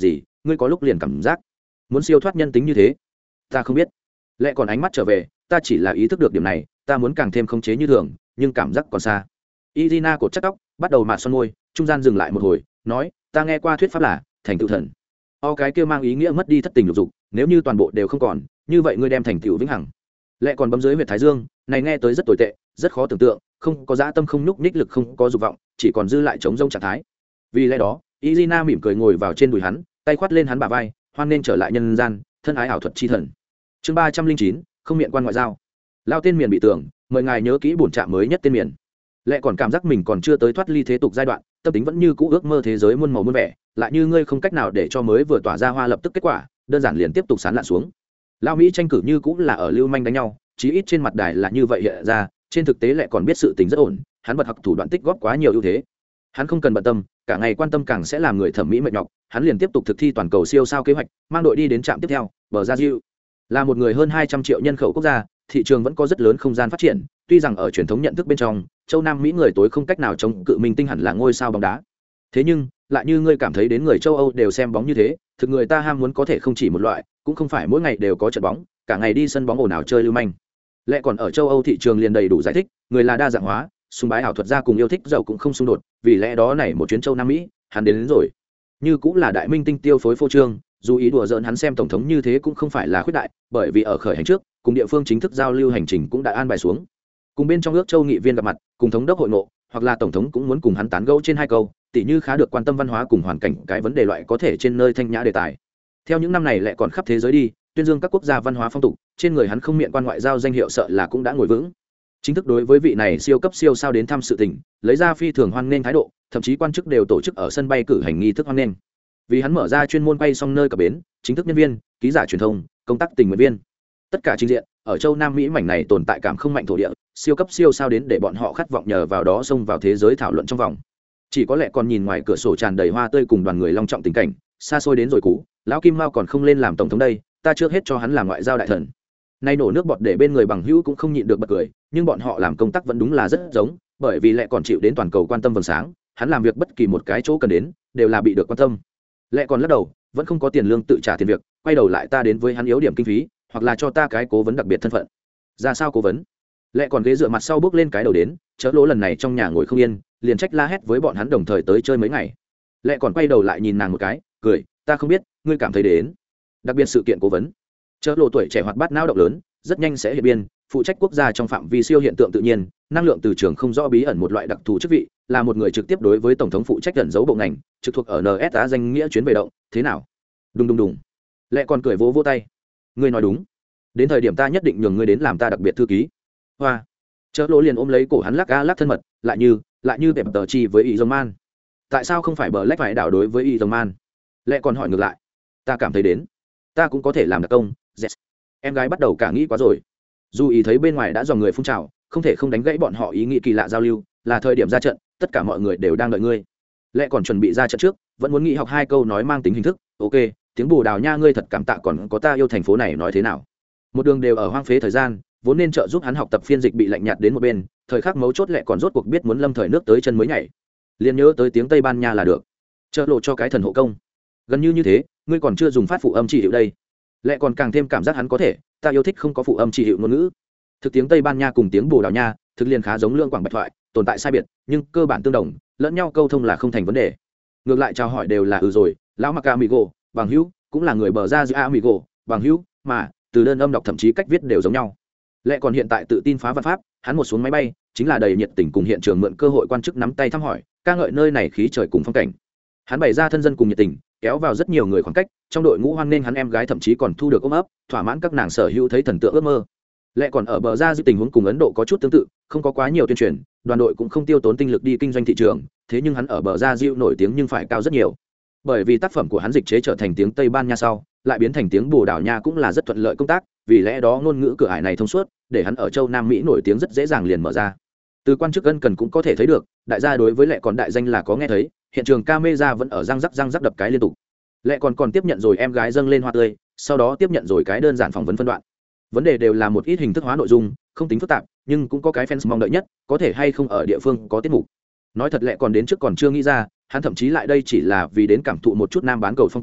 ngươi có lúc liền cảm giác muốn siêu thoát nhân tính như thế. Ta không biết. Lẽ còn ánh mắt trở về, ta chỉ là ý thức được điểm này, ta muốn càng thêm khống chế như thường, nhưng cảm giác còn xa. Irina cột chắc tóc, bắt đầu mạt son môi, trung gian dừng lại một hồi, nói, ta nghe qua thuyết pháp là thành tựu thần. O cái kia mang ý nghĩa mất đi thất tình lục dục, nếu như toàn bộ đều không còn, như vậy ngươi đem thành tựu vĩnh hằng. Lẽ còn bấm dưới huyệt thái dương, này nghe tới rất tồi tệ, rất khó tưởng tượng, không có dã tâm, không nhúc nhích lực, không có dục vọng, chỉ còn dư lại chống rông trạng thái. Vì lẽ đó, Irina mỉm cười ngồi vào trên đùi hắn, tay khoát lên hắn bả vai, hoan nên trở lại nhân gian, thân ái ảo thuật chi thần. Chương ba trăm linh chín, không miệng quan ngoại giao. Lao tên miền bị tưởng, mời ngài nhớ kỹ bổn trạm mới nhất tên miền. Lẽ còn cảm giác mình còn chưa tới thoát ly thế tục giai đoạn, tâm tính vẫn như cũ ước mơ thế giới muôn màu muôn vẻ, lại như ngươi không cách nào để cho mới vừa tỏa ra hoa lập tức kết quả, đơn giản liền tiếp tục sán lạn xuống. Lao Mỹ tranh cử như cũng là ở lưu manh đánh nhau, chí ít trên mặt đài là như vậy hiện ra, trên thực tế lại còn biết sự tình rất ổn, hắn bật học thủ đoạn tích góp quá nhiều ưu thế. Hắn không cần bận tâm, cả ngày quan tâm càng sẽ làm người thẩm mỹ mệt nhọc, hắn liền tiếp tục thực thi toàn cầu siêu sao kế hoạch, mang đội đi đến trạm tiếp theo, bờ ra Diệu. Là một người hơn hai trăm triệu nhân khẩu quốc gia, thị trường vẫn có rất lớn không gian phát triển, tuy rằng ở truyền thống nhận thức bên trong, châu Nam Mỹ người tối không cách nào chống cự minh tinh hẳn là ngôi sao bóng đá. Thế nhưng, lại như ngươi cảm thấy đến người châu Âu đều xem bóng như thế, thực người ta ham muốn có thể không chỉ một loại, cũng không phải mỗi ngày đều có trận bóng, cả ngày đi sân bóng ồn ào chơi lưu manh. Lẽ còn ở châu Âu thị trường liền đầy đủ giải thích, người là đa dạng hóa, sùng bái ảo thuật gia cùng yêu thích giàu cũng không xung đột, vì lẽ đó này một chuyến châu Nam Mỹ, hắn đến, đến rồi. Như cũng là đại minh tinh tiêu phối phô trương, dù ý đùa giỡn hắn xem tổng thống như thế cũng không phải là khuyết đại, bởi vì ở khởi hành trước, cùng địa phương chính thức giao lưu hành trình cũng đã an bài xuống. Cùng bên trong ước châu nghị viên gặp mặt, cùng thống đốc hội ngộ, hoặc là tổng thống cũng muốn cùng hắn tán gẫu trên hai câu, tỉ như khá được quan tâm văn hóa cùng hoàn cảnh cái vấn đề loại có thể trên nơi thanh nhã đề tài. Theo những năm này lại còn khắp thế giới đi, tuyên dương các quốc gia văn hóa phong tục, trên người hắn không miệng quan ngoại giao danh hiệu sợ là cũng đã ngồi vững. Chính thức đối với vị này siêu cấp siêu sao đến thăm sự tình, lấy ra phi thường hoan nghênh thái độ, thậm chí quan chức đều tổ chức ở sân bay cử hành nghi thức hoan nghênh. Vì hắn mở ra chuyên môn bay xong nơi cập bến, chính thức nhân viên, ký giả truyền thông, công tác tình nguyện viên, tất cả trình diện ở châu Nam Mỹ mảnh này tồn tại cảm không mạnh thổ địa, siêu cấp siêu sao đến để bọn họ khát vọng nhờ vào đó xông vào thế giới thảo luận trong vòng. Chỉ có lẽ còn nhìn ngoài cửa sổ tràn đầy hoa tươi cùng đoàn người long trọng tình cảnh, xa xôi đến rồi cũ, lão Kim Mao còn không lên làm tổng thống đây, ta trước hết cho hắn làm ngoại giao đại thần. Nay nổ nước bọt để bên người bằng hữu cũng không nhịn được bật cười, nhưng bọn họ làm công tác vẫn đúng là rất giống, bởi vì lẽ còn chịu đến toàn cầu quan tâm vầng sáng, hắn làm việc bất kỳ một cái chỗ cần đến, đều là bị được quan tâm. Lẽ còn lắc đầu, vẫn không có tiền lương tự trả tiền việc, quay đầu lại ta đến với hắn yếu điểm kinh phí, hoặc là cho ta cái cố vấn đặc biệt thân phận. Ra sao cố vấn? Lẽ còn ghế dựa mặt sau bước lên cái đầu đến, chớ lỗ lần này trong nhà ngồi không yên, liền trách la hét với bọn hắn đồng thời tới chơi mấy ngày. Lẽ còn quay đầu lại nhìn nàng một cái, cười, ta không biết, ngươi cảm thấy đến. Đặc biệt sự kiện cố vấn. Chớ lộ tuổi trẻ hoạt bát não động lớn, rất nhanh sẽ hiện biên, phụ trách quốc gia trong phạm vi siêu hiện tượng tự nhiên, năng lượng từ trường không rõ bí ẩn một loại đặc thù chức vị, là một người trực tiếp đối với tổng thống phụ trách ẩn giấu bộ ngành, trực thuộc ở en ét a danh nghĩa chuyến về động, thế nào? Đùng đùng đùng. Lẽ còn cười vỗ vỗ tay. Ngươi nói đúng. Đến thời điểm ta nhất định nhường ngươi đến làm ta đặc biệt thư ký. Hoa. Chớ lỗ liền ôm lấy cổ hắn lắc ga lắc thân mật, lại như, lại như bẹp tờ chi với Y Dòng Man. Tại sao không phải bờ lách phải đảo đối với Y Dòng Man? Lẽ còn hỏi ngược lại. Ta cảm thấy đến, ta cũng có thể làm đặc công. Yes. Em gái bắt đầu cả nghĩ quá rồi. Dù ý thấy bên ngoài đã dòng người phun trào, không thể không đánh gãy bọn họ ý nghĩ kỳ lạ giao lưu, là thời điểm ra trận, tất cả mọi người đều đang đợi ngươi. Lẽ còn chuẩn bị ra trận trước, vẫn muốn nghĩ học hai câu nói mang tính hình thức. Ok, tiếng Bồ Đào Nha ngươi thật cảm tạ, còn có ta yêu thành phố này nói thế nào? Một đường đều ở hoang phế thời gian, vốn nên trợ giúp hắn học tập phiên dịch bị lạnh nhạt đến một bên, thời khắc mấu chốt lẹ còn rốt cuộc biết muốn lâm thời nước tới chân mới nhảy, liền nhớ tới tiếng Tây Ban Nha là được, trợ lộ cho cái thần hộ công. Gần như như thế, ngươi còn chưa dùng phát phụ âm chỉ hiệu đây. Lẹ còn càng thêm cảm giác hắn có thể, ta yêu thích không có phụ âm chỉ hiệu ngôn ngữ. Thực tiếng Tây Ban Nha cùng tiếng Bồ Đào Nha, thực liền khá giống lưỡng quảng bạch thoại, tồn tại sai biệt, nhưng cơ bản tương đồng, lẫn nhau câu thông là không thành vấn đề. Ngược lại chào hỏi đều là ừ rồi, lão Maca Amigo, bằng hữu, cũng là người bờ ra giữa Amigo, bằng hữu, mà từ đơn âm đọc thậm chí cách viết đều giống nhau. Lẽ còn hiện tại tự tin phá văn pháp, hắn một xuống máy bay chính là đầy nhiệt tình cùng hiện trường mượn cơ hội quan chức nắm tay thăm hỏi, ca ngợi nơi này khí trời cùng phong cảnh. Hắn bày ra thân dân cùng nhiệt tình, kéo vào rất nhiều người khoảng cách, trong đội ngũ hoan nghênh hắn em gái thậm chí còn thu được ôm ấp, thỏa mãn các nàng sở hữu thấy thần tượng ước mơ. Lẽ còn ở bờ ra dư tình huống cùng Ấn Độ có chút tương tự, không có quá nhiều tuyên truyền, đoàn đội cũng không tiêu tốn tinh lực đi kinh doanh thị trường, thế nhưng hắn ở bờ ra dư nổi tiếng nhưng phải cao rất nhiều. Bởi vì tác phẩm của hắn dịch chế trở thành tiếng Tây Ban Nha sau, lại biến thành tiếng Bồ Đào Nha cũng là rất thuận lợi công tác, vì lẽ đó ngôn ngữ cửa ải này thông suốt, để hắn ở châu Nam Mỹ nổi tiếng rất dễ dàng liền mở ra. Từ quan chức ân cần cũng có thể thấy được, đại gia đối với Lệ còn đại danh là có nghe thấy, hiện trường camera vẫn ở răng rắc răng rắc đập cái liên tục. Lệ còn còn tiếp nhận rồi em gái dâng lên hoa tươi, sau đó tiếp nhận rồi cái đơn giản phỏng vấn phân đoạn. Vấn đề đều là một ít hình thức hóa nội dung, không tính phức tạp, nhưng cũng có cái fans mong đợi nhất, có thể hay không ở địa phương có tiết mục. Nói thật Lệ còn đến trước còn chưa nghĩ ra, hắn thậm chí lại đây chỉ là vì đến cảm thụ một chút nam bán cầu phong quang,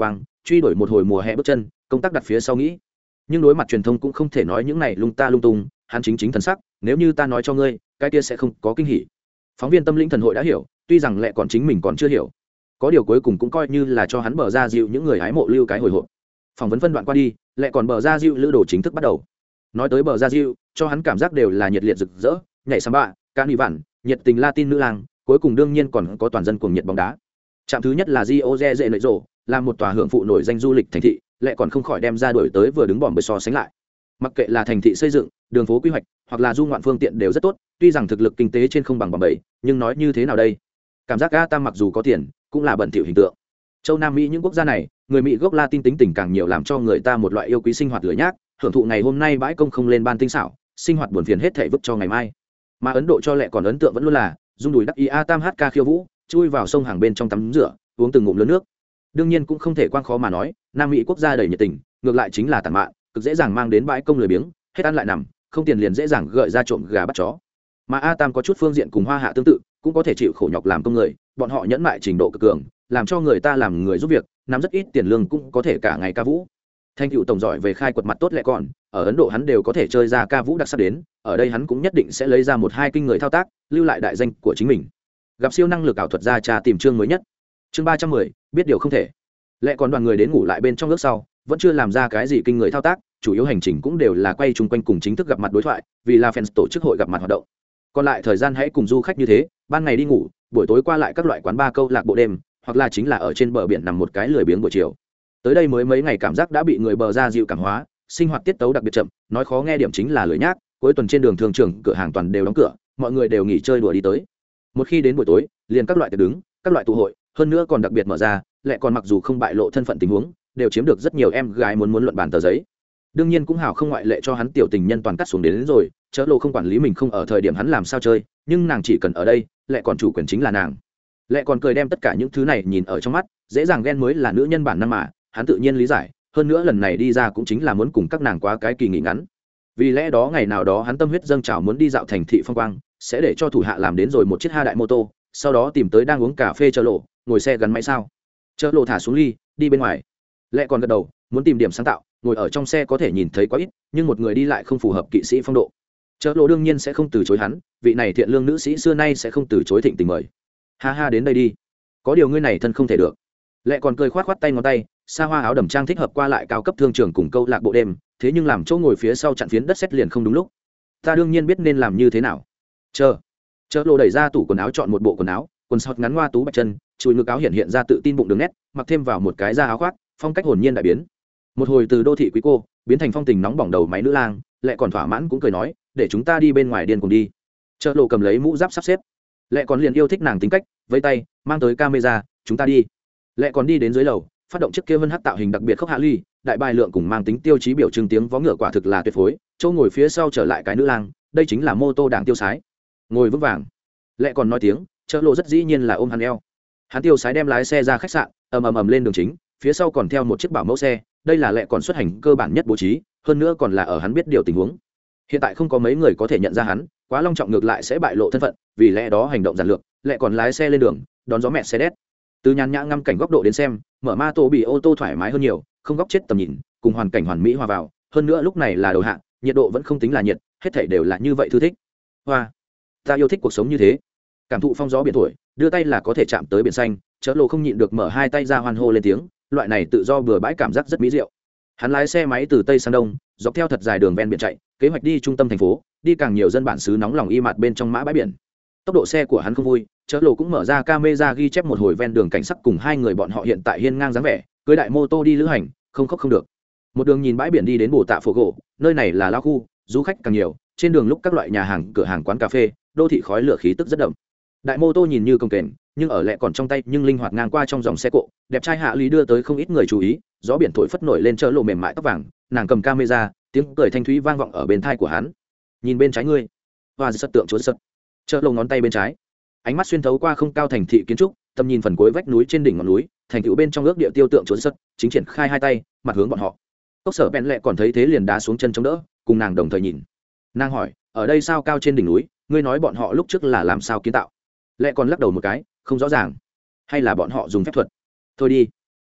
truy đuổi một hồi mùa hè bước chân công tác đặt phía sau nghĩ. Nhưng đối mặt truyền thông cũng không thể nói những này lung ta lung tung, hắn chính chính thần sắc, nếu như ta nói cho ngươi cái kia sẽ không có kinh hỉ. Phóng viên tâm linh thần hội đã hiểu, tuy rằng lẽ còn chính mình còn chưa hiểu, có điều cuối cùng cũng coi như là cho hắn bờ ra dịu những người hái mộ lưu cái hồi hộp. Phỏng vấn phân đoạn qua đi, lẽ còn bờ ra dịu lữ đồ chính thức bắt đầu. Nói tới bờ ra dịu, cho hắn cảm giác đều là nhiệt liệt rực rỡ, nhảy samba, ca nỉ vạn, nhiệt tình Latin nữ lang, cuối cùng đương nhiên còn có toàn dân cuồng nhiệt bóng đá. Trạm thứ nhất là Rio de Janeiro, là một tòa hưởng phụ nổi danh du lịch thành thị, lẽ còn không khỏi đem ra đổi tới vừa đứng bòm bơi so sánh lại. Mặc kệ là thành thị xây dựng, đường phố quy hoạch, hoặc là du ngoạn phương tiện đều rất tốt, tuy rằng thực lực kinh tế trên không bằng bòm bầy, nhưng nói như thế nào đây? Cảm giác Gatam mặc dù có tiền, cũng là bẩn thỉu hình tượng. Châu Nam Mỹ những quốc gia này, người Mỹ gốc Latin tính tình càng nhiều làm cho người ta một loại yêu quý sinh hoạt lười nhác, hưởng thụ ngày hôm nay bãi công không lên ban tinh xảo, sinh hoạt buồn phiền hết thảy vứt cho ngày mai. Mà Ấn Độ cho lẽ còn ấn tượng vẫn luôn là dung đùi đắc ý a tam hát ca khiêu vũ, chui vào sông hàng bên trong tắm rửa, uống từng ngụm lớn nước. Đương nhiên cũng không thể quang khó mà nói, Nam Mỹ quốc gia đầy nhiệt tình, ngược lại chính là tàn mạn, cực dễ dàng mang đến bãi công lười biếng, hết ăn lại nằm, không tiền liền dễ dàng gợi ra trộm gà bắt chó. Mà a tam có chút phương diện cùng Hoa Hạ tương tự, cũng có thể chịu khổ nhọc làm công người, bọn họ nhẫn mại trình độ cực cường, làm cho người ta làm người giúp việc, nắm rất ít tiền lương cũng có thể cả ngày ca vũ. Thanh cựu tổng giỏi về khai quật mặt tốt lẹ còn, ở Ấn Độ hắn đều có thể chơi ra ca vũ đặc sắc đến, ở đây hắn cũng nhất định sẽ lấy ra một hai kinh người thao tác, lưu lại đại danh của chính mình. Gặp siêu năng lực ảo thuật gia trà tìm chương mới nhất. Chương ba trăm mười, biết điều không thể. Lẹ còn đoàn người đến ngủ lại bên trong nước sau, vẫn chưa làm ra cái gì kinh người thao tác, chủ yếu hành trình cũng đều là quay chung quanh cùng chính thức gặp mặt đối thoại, vì là fans tổ chức hội gặp mặt hoạt động. Còn lại thời gian hãy cùng du khách như thế, ban ngày đi ngủ, buổi tối qua lại các loại quán bar câu lạc bộ đêm, hoặc là chính là ở trên bờ biển nằm một cái lười biếng buổi chiều. Tới đây mới mấy ngày cảm giác đã bị người bờ ra dịu cảm hóa, sinh hoạt tiết tấu đặc biệt chậm, nói khó nghe điểm chính là lười nhác, cuối tuần trên đường thường trường cửa hàng toàn đều đóng cửa, mọi người đều nghỉ chơi đùa đi tới. Một khi đến buổi tối, liền các loại tiệc đứng, các loại tụ hội, hơn nữa còn đặc biệt mở ra, lại còn mặc dù không bại lộ thân phận tình huống, đều chiếm được rất nhiều em gái muốn muốn luận bàn tờ giấy. Đương nhiên cũng hào không ngoại lệ cho hắn tiểu tình nhân toàn cắt xuống đến, đến rồi, chớ lộ không quản lý mình không ở thời điểm hắn làm sao chơi, nhưng nàng chỉ cần ở đây, lại còn chủ quyền chính là nàng. Lại còn cười đem tất cả những thứ này nhìn ở trong mắt, dễ dàng ghen mới là nữ nhân bản năng mà, hắn tự nhiên lý giải, hơn nữa lần này đi ra cũng chính là muốn cùng các nàng qua cái kỳ nghỉ ngắn. Vì lẽ đó ngày nào đó hắn tâm huyết dâng trào muốn đi dạo thành thị phong quang, sẽ để cho thủ hạ làm đến rồi một chiếc ha đại mô tô, sau đó tìm tới đang uống cà phê chợ lộ, ngồi xe gắn máy sao. Chợ lộ thả xuống ly, đi bên ngoài. Lẽ còn gật đầu, muốn tìm điểm sáng tạo, ngồi ở trong xe có thể nhìn thấy quá ít, nhưng một người đi lại không phù hợp kỵ sĩ phong độ. Chợ lộ đương nhiên sẽ không từ chối hắn, vị này thiện lương nữ sĩ xưa nay sẽ không từ chối thịnh tình mời. Ha ha đến đây đi. Có điều ngươi này thân không thể được. Lẽ còn cười khoát khoát tay ngón tay, xa hoa áo đầm trang thích hợp qua lại cao cấp thương trường cùng câu lạc bộ đêm, thế nhưng làm chỗ ngồi phía sau chặn phiến đất sét liền không đúng lúc. Ta đương nhiên biết nên làm như thế nào. Chờ. Chợ lộ đẩy ra tủ quần áo chọn một bộ quần áo, quần sọt ngắn ngoa tú bạch chân, chùi ngực áo hiện hiện ra tự tin bụng đường nét, mặc thêm vào một cái da áo khoác, phong cách hồn nhiên đại biến. Một hồi từ đô thị quý cô biến thành phong tình nóng bỏng đầu máy nữ lang, lại còn thỏa mãn cũng cười nói, để chúng ta đi bên ngoài điên cùng đi. Chợ lộ cầm lấy mũ giáp sắp xếp, lại còn liền yêu thích nàng tính cách, vẫy tay mang tới camera, chúng ta đi. Lại còn đi đến dưới lầu, phát động chiếc kia vân hắc tạo hình đặc biệt khốc hạ ly, đại bài lượng cùng mang tính tiêu chí biểu trưng tiếng vó ngựa quả thực là tuyệt phối. Châu ngồi phía sau trở lại cái nữ lang, đây chính là mô tô đảng tiêu sái, ngồi vững vàng. Lại còn nói tiếng, chợ lộ rất dĩ nhiên là ôm hắn eo. Hắn tiêu sái đem lái xe ra khách sạn, ầm ầm ầm lên đường chính, phía sau còn theo một chiếc bảo mẫu xe, đây là lẽ còn xuất hành cơ bản nhất bố trí, hơn nữa còn là ở hắn biết điều tình huống. Hiện tại không có mấy người có thể nhận ra hắn, quá long trọng ngược lại sẽ bại lộ thân phận, vì lẽ đó hành động giản lược, lẽ còn lái xe lên đường, đón gió mẹ xe đét. Từ nhàn nhã ngắm cảnh góc độ đến xem, mở ma tô bị ô tô thoải mái hơn nhiều, không góc chết tầm nhìn, cùng hoàn cảnh hoàn mỹ hòa vào, hơn nữa lúc này là đầu hạ, nhiệt độ vẫn không tính là nhiệt, hết thảy đều là như vậy thư thích. Hoa, ta yêu thích cuộc sống như thế. Cảm thụ phong gió biển thổi, đưa tay là có thể chạm tới biển xanh, chớ lộ không nhịn được mở hai tay ra hoan hô lên tiếng, loại này tự do bừa bãi cảm giác rất mỹ diệu. Hắn lái xe máy từ tây sang đông, dọc theo thật dài đường ven biển chạy, kế hoạch đi trung tâm thành phố, đi càng nhiều dân bản xứ nóng lòng y mạt bên trong mã bãi biển. Tốc độ xe của hắn không vui, chớ lộ cũng mở ra camera ghi chép một hồi ven đường cảnh sắc cùng hai người bọn họ hiện tại hiên ngang dáng vẻ, cưới đại mô tô đi lữ hành, không khóc không được. Một đường nhìn bãi biển đi đến bồ tạ phố gỗ, nơi này là lao khu, du khách càng nhiều, trên đường lúc các loại nhà hàng, cửa hàng quán cà phê, đô thị khói lửa khí tức rất đậm. Đại mô tô nhìn như công kềnh, nhưng ở lẹ còn trong tay nhưng linh hoạt ngang qua trong dòng xe cộ, đẹp trai hạ lý đưa tới không ít người chú ý, gió biển thổi phất nổi lên chợ lộ mềm mại tóc vàng, nàng cầm camera, tiếng cười thanh thúy vang vọng ở bên tai của hắn. Nhìn bên trái ngươi, hoa sật tượng chuột sật. Chợ lộ ngón tay bên trái, ánh mắt xuyên thấu qua không cao thành thị kiến trúc, tầm nhìn phần cuối vách núi trên đỉnh ngọn núi, thành tựu bên trong ước địa tiêu tượng chuột sật, chính triển khai hai tay, mặt hướng bọn họ. Cốc Sở bèn lẹ còn thấy thế liền đá xuống chân chống đỡ, cùng nàng đồng thời nhìn. Nàng hỏi, ở đây sao cao trên đỉnh núi, ngươi nói bọn họ lúc trước là làm sao kiến tạo? Lẹ còn lắc đầu một cái, không rõ ràng, hay là bọn họ dùng phép thuật? Thôi đi.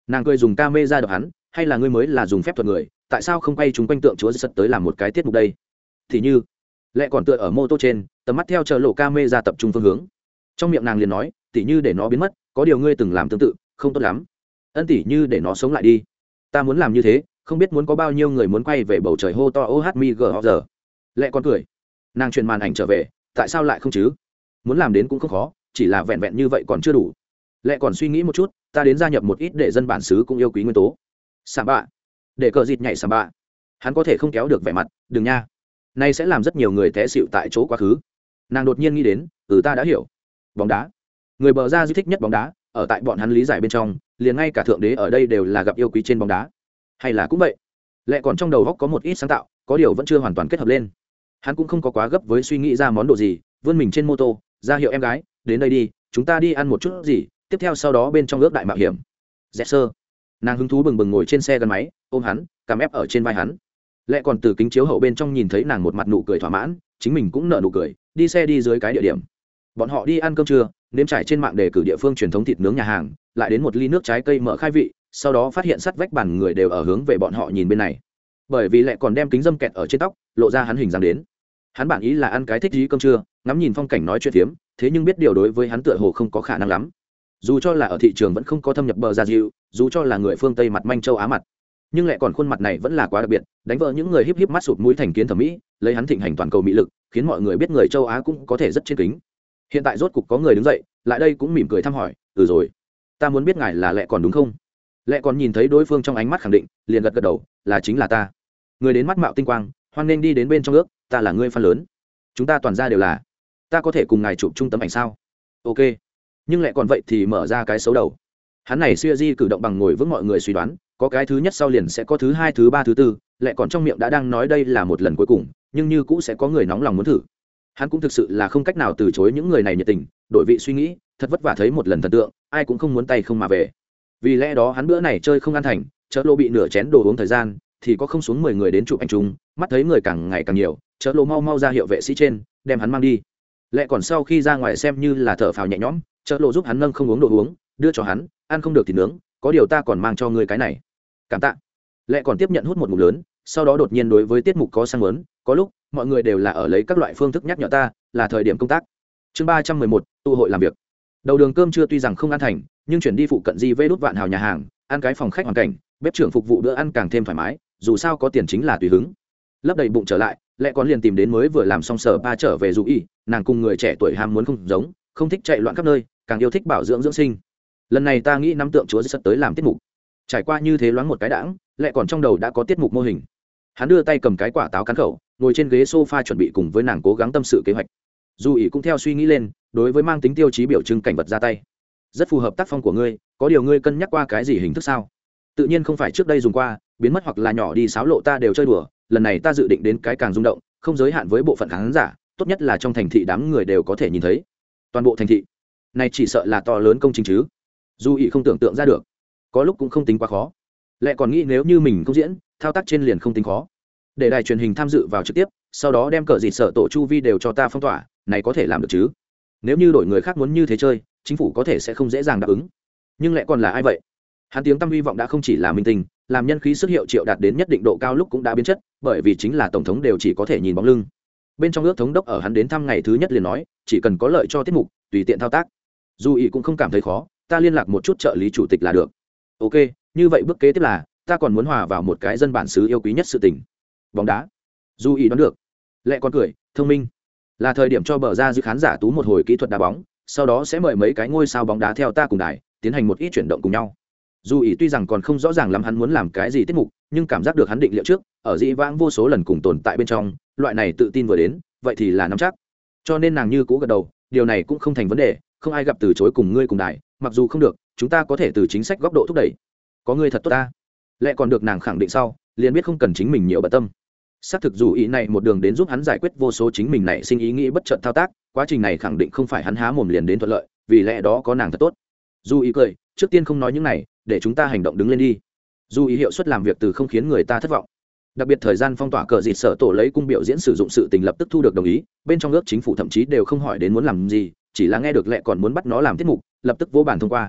Nàng cười dùng ca mê ra đập hắn, hay là ngươi mới là dùng phép thuật người, tại sao không quay chúng quanh tượng chúa giật tới làm một cái tiết mục đây? Thì như lẽ còn tựa ở mô tô trên, tầm mắt theo chờ lộ ca mê ra tập trung phương hướng. Trong miệng nàng liền nói, tỉ như để nó biến mất, có điều ngươi từng làm tương tự, không tốt lắm. Ân tỉ như để nó sống lại đi. Ta muốn làm như thế, không biết muốn có bao nhiêu người muốn quay về bầu trời hô to ô hát mi gờ giờ. Lẽ còn cười. Nàng truyền màn ảnh trở về, tại sao lại không chứ? Muốn làm đến cũng không khó, chỉ là vẹn vẹn như vậy còn chưa đủ. Lẽ còn suy nghĩ một chút, ta đến gia nhập một ít để dân bản xứ cũng yêu quý nguyên tố. Sạm bạ, để cờ dịt nhảy sạm bạ. Hắn có thể không kéo được vẻ mặt, đừng nha. Nay sẽ làm rất nhiều người té xịu tại chỗ quá khứ. Nàng đột nhiên nghĩ đến, ừ ta đã hiểu. Bóng đá, người bờ ra di thích nhất bóng đá, ở tại bọn hắn lý giải bên trong, liền ngay cả thượng đế ở đây đều là gặp yêu quý trên bóng đá. Hay là cũng vậy. Lẽ còn trong đầu góc có một ít sáng tạo, có điều vẫn chưa hoàn toàn kết hợp lên. Hắn cũng không có quá gấp với suy nghĩ ra món đồ gì, vươn mình trên mô tô, ra hiệu em gái, đến đây đi, chúng ta đi ăn một chút gì, tiếp theo sau đó bên trong ước đại mạo hiểm. Dẹp sơ. Nàng hứng thú bừng bừng ngồi trên xe gắn máy, ôm hắn, cằm ép ở trên vai hắn. Lẽ còn từ kính chiếu hậu bên trong nhìn thấy nàng một mặt nụ cười thỏa mãn, chính mình cũng nở nụ cười, đi xe đi dưới cái địa điểm. Bọn họ đi ăn cơm trưa, nếm trải trên mạng đề cử địa phương truyền thống thịt nướng nhà hàng, lại đến một ly nước trái cây mở khai vị, sau đó phát hiện sắt vách bàn người đều ở hướng về bọn họ nhìn bên này. Bởi vì Lẽ còn đem kính dâm kẹt ở trên tóc, lộ ra hắn hình dáng đến. Hắn bản ý là ăn cái thích gì cơm trưa, ngắm nhìn phong cảnh nói chuyện phiếm, thế nhưng biết điều đối với hắn tựa hồ không có khả năng lắm. Dù cho là ở thị trường vẫn không có thâm nhập bờ ra dịu, dù cho là người phương Tây mặt manh châu Á mặt, nhưng Lẽ còn khuôn mặt này vẫn là quá đặc biệt, đánh vỡ những người híp híp mắt sụp mũi thành kiến thẩm mỹ, lấy hắn thịnh hành toàn cầu mỹ lực, khiến mọi người biết người châu Á cũng có thể rất trên kính. Hiện tại rốt cục có người đứng dậy, lại đây cũng mỉm cười thăm hỏi, "Ừ rồi, ta muốn biết ngài là Lẽ còn đúng không?" Lẽ còn nhìn thấy đối phương trong ánh mắt khẳng định, liền gật gật đầu, "Là chính là ta." Người đến mắt mạo tinh quang, hoan nên đi đến bên trong ước, "Ta là người fan lớn. Chúng ta toàn ra đều là. Ta có thể cùng ngài chụp chung tấm ảnh sao?" "Ok." Nhưng Lẽ còn vậy thì mở ra cái xấu đầu. Hắn này xuya di cử động bằng ngồi vững mọi người suy đoán, có cái thứ nhất sau liền sẽ có thứ hai, thứ ba, thứ tư, Lẽ còn trong miệng đã đang nói đây là một lần cuối cùng, nhưng như cũ sẽ có người nóng lòng muốn thử. Hắn cũng thực sự là không cách nào từ chối những người này nhiệt tình, đổi vị suy nghĩ, thật vất vả thấy một lần thần tượng, ai cũng không muốn tay không mà về. Vì lẽ đó hắn bữa này chơi không ăn thành, chợ lô bị nửa chén đồ uống thời gian, thì có không xuống mười người đến chụp ảnh chung, mắt thấy người càng ngày càng nhiều, chợ lô mau mau ra hiệu vệ sĩ trên, đem hắn mang đi. Lẽ còn sau khi ra ngoài xem như là thở phào nhẹ nhõm, chợ lô giúp hắn nâng không uống đồ uống, đưa cho hắn, ăn không được thì nướng, có điều ta còn mang cho ngươi cái này. Cảm tạ. Lẽ còn tiếp nhận hút một ngụm lớn, sau đó đột nhiên đối với tiết mục có sang muốn, có lúc mọi người đều là ở lấy các loại phương thức nhắc nhở ta, là thời điểm công tác. Chương ba trăm mười một, tụ hội làm việc. Đầu đường cơm trưa tuy rằng không ăn thành, nhưng chuyển đi phụ cận di vê đút vạn hào nhà hàng, ăn cái phòng khách hoàn cảnh, bếp trưởng phục vụ bữa ăn càng thêm thoải mái, dù sao có tiền chính là tùy hứng. Lấp đầy bụng trở lại, Lẽ còn liền tìm đến mới vừa làm xong sở ba trở về dù y, nàng cùng người trẻ tuổi ham muốn không giống, không thích chạy loạn khắp nơi, càng yêu thích bảo dưỡng dưỡng sinh. Lần này ta nghĩ nắm tượng chúa sắp tới làm tiết mục. Trải qua như thế loáng một cái đãng, Lẽ còn trong đầu đã có tiết mục mô hình. Hắn đưa tay cầm cái quả táo cắn khẩu, ngồi trên ghế sofa chuẩn bị cùng với nàng cố gắng tâm sự kế hoạch. Dù ý cũng theo suy nghĩ lên, đối với mang tính tiêu chí biểu trưng cảnh vật ra tay, rất phù hợp tác phong của ngươi, có điều ngươi cân nhắc qua cái gì hình thức sao? Tự nhiên không phải trước đây dùng qua, biến mất hoặc là nhỏ đi xáo lộ ta đều chơi đùa, lần này ta dự định đến cái càng rung động, không giới hạn với bộ phận khán giả, tốt nhất là trong thành thị đám người đều có thể nhìn thấy. Toàn bộ thành thị này chỉ sợ là to lớn công trình chứ. Dù ý không tưởng tượng ra được, có lúc cũng không tính quá khó. Lẽ còn nghĩ nếu như mình không diễn, thao tác trên liền không tính khó. Để đài truyền hình tham dự vào trực tiếp, sau đó đem cờ dịt sở tổ chu vi đều cho ta phong tỏa, này có thể làm được chứ? Nếu như đổi người khác muốn như thế chơi, chính phủ có thể sẽ không dễ dàng đáp ứng. Nhưng Lẽ còn là ai vậy? Hắn tiếng tăm hy vọng đã không chỉ là minh tinh, làm nhân khí sức hiệu triệu đạt đến nhất định độ cao lúc cũng đã biến chất, bởi vì chính là tổng thống đều chỉ có thể nhìn bóng lưng. Bên trong ước thống đốc ở hắn đến thăm ngày thứ nhất liền nói, chỉ cần có lợi cho tiết mục, tùy tiện thao tác. Dù ý cũng không cảm thấy khó, ta liên lạc một chút trợ lý chủ tịch là được. Ok, như vậy bước kế tiếp là, ta còn muốn hòa vào một cái dân bản xứ yêu quý nhất sự tình. Bóng đá. Dù ý đoán được. Lẽ còn cười, thông minh. Là thời điểm cho bờ ra giữ khán giả tú một hồi kỹ thuật đá bóng, sau đó sẽ mời mấy cái ngôi sao bóng đá theo ta cùng đài, tiến hành một ít chuyển động cùng nhau. Dù ý tuy rằng còn không rõ ràng lắm hắn muốn làm cái gì tiết mục, nhưng cảm giác được hắn định liệu trước, ở dĩ vãng vô số lần cùng tồn tại bên trong, loại này tự tin vừa đến, vậy thì là nắm chắc. Cho nên nàng như cũ gật đầu, điều này cũng không thành vấn đề, không ai gặp từ chối cùng ngươi cùng đài, mặc dù không được, chúng ta có thể từ chính sách góc độ thúc đẩy. Có ngươi thật tốt ta. Lẽ còn được nàng khẳng định sau, liền biết không cần chính mình nhiều bận tâm. Xác thực dù ý này một đường đến giúp hắn giải quyết vô số chính mình này sinh ý nghĩ bất chợt thao tác, quá trình này khẳng định không phải hắn há mồm liền đến thuận lợi, vì lẽ đó có nàng thật tốt. Dù ý cười, trước tiên không nói những này, để chúng ta hành động đứng lên đi. Dù ý hiệu suất làm việc từ không khiến người ta thất vọng. Đặc biệt thời gian phong tỏa cờ dịt sở tổ lấy cung biểu diễn sử dụng sự tình lập tức thu được đồng ý, bên trong ước chính phủ thậm chí đều không hỏi đến muốn làm gì, chỉ là nghe được Lẽ còn muốn bắt nó làm tiết mục, lập tức vô bản thông qua.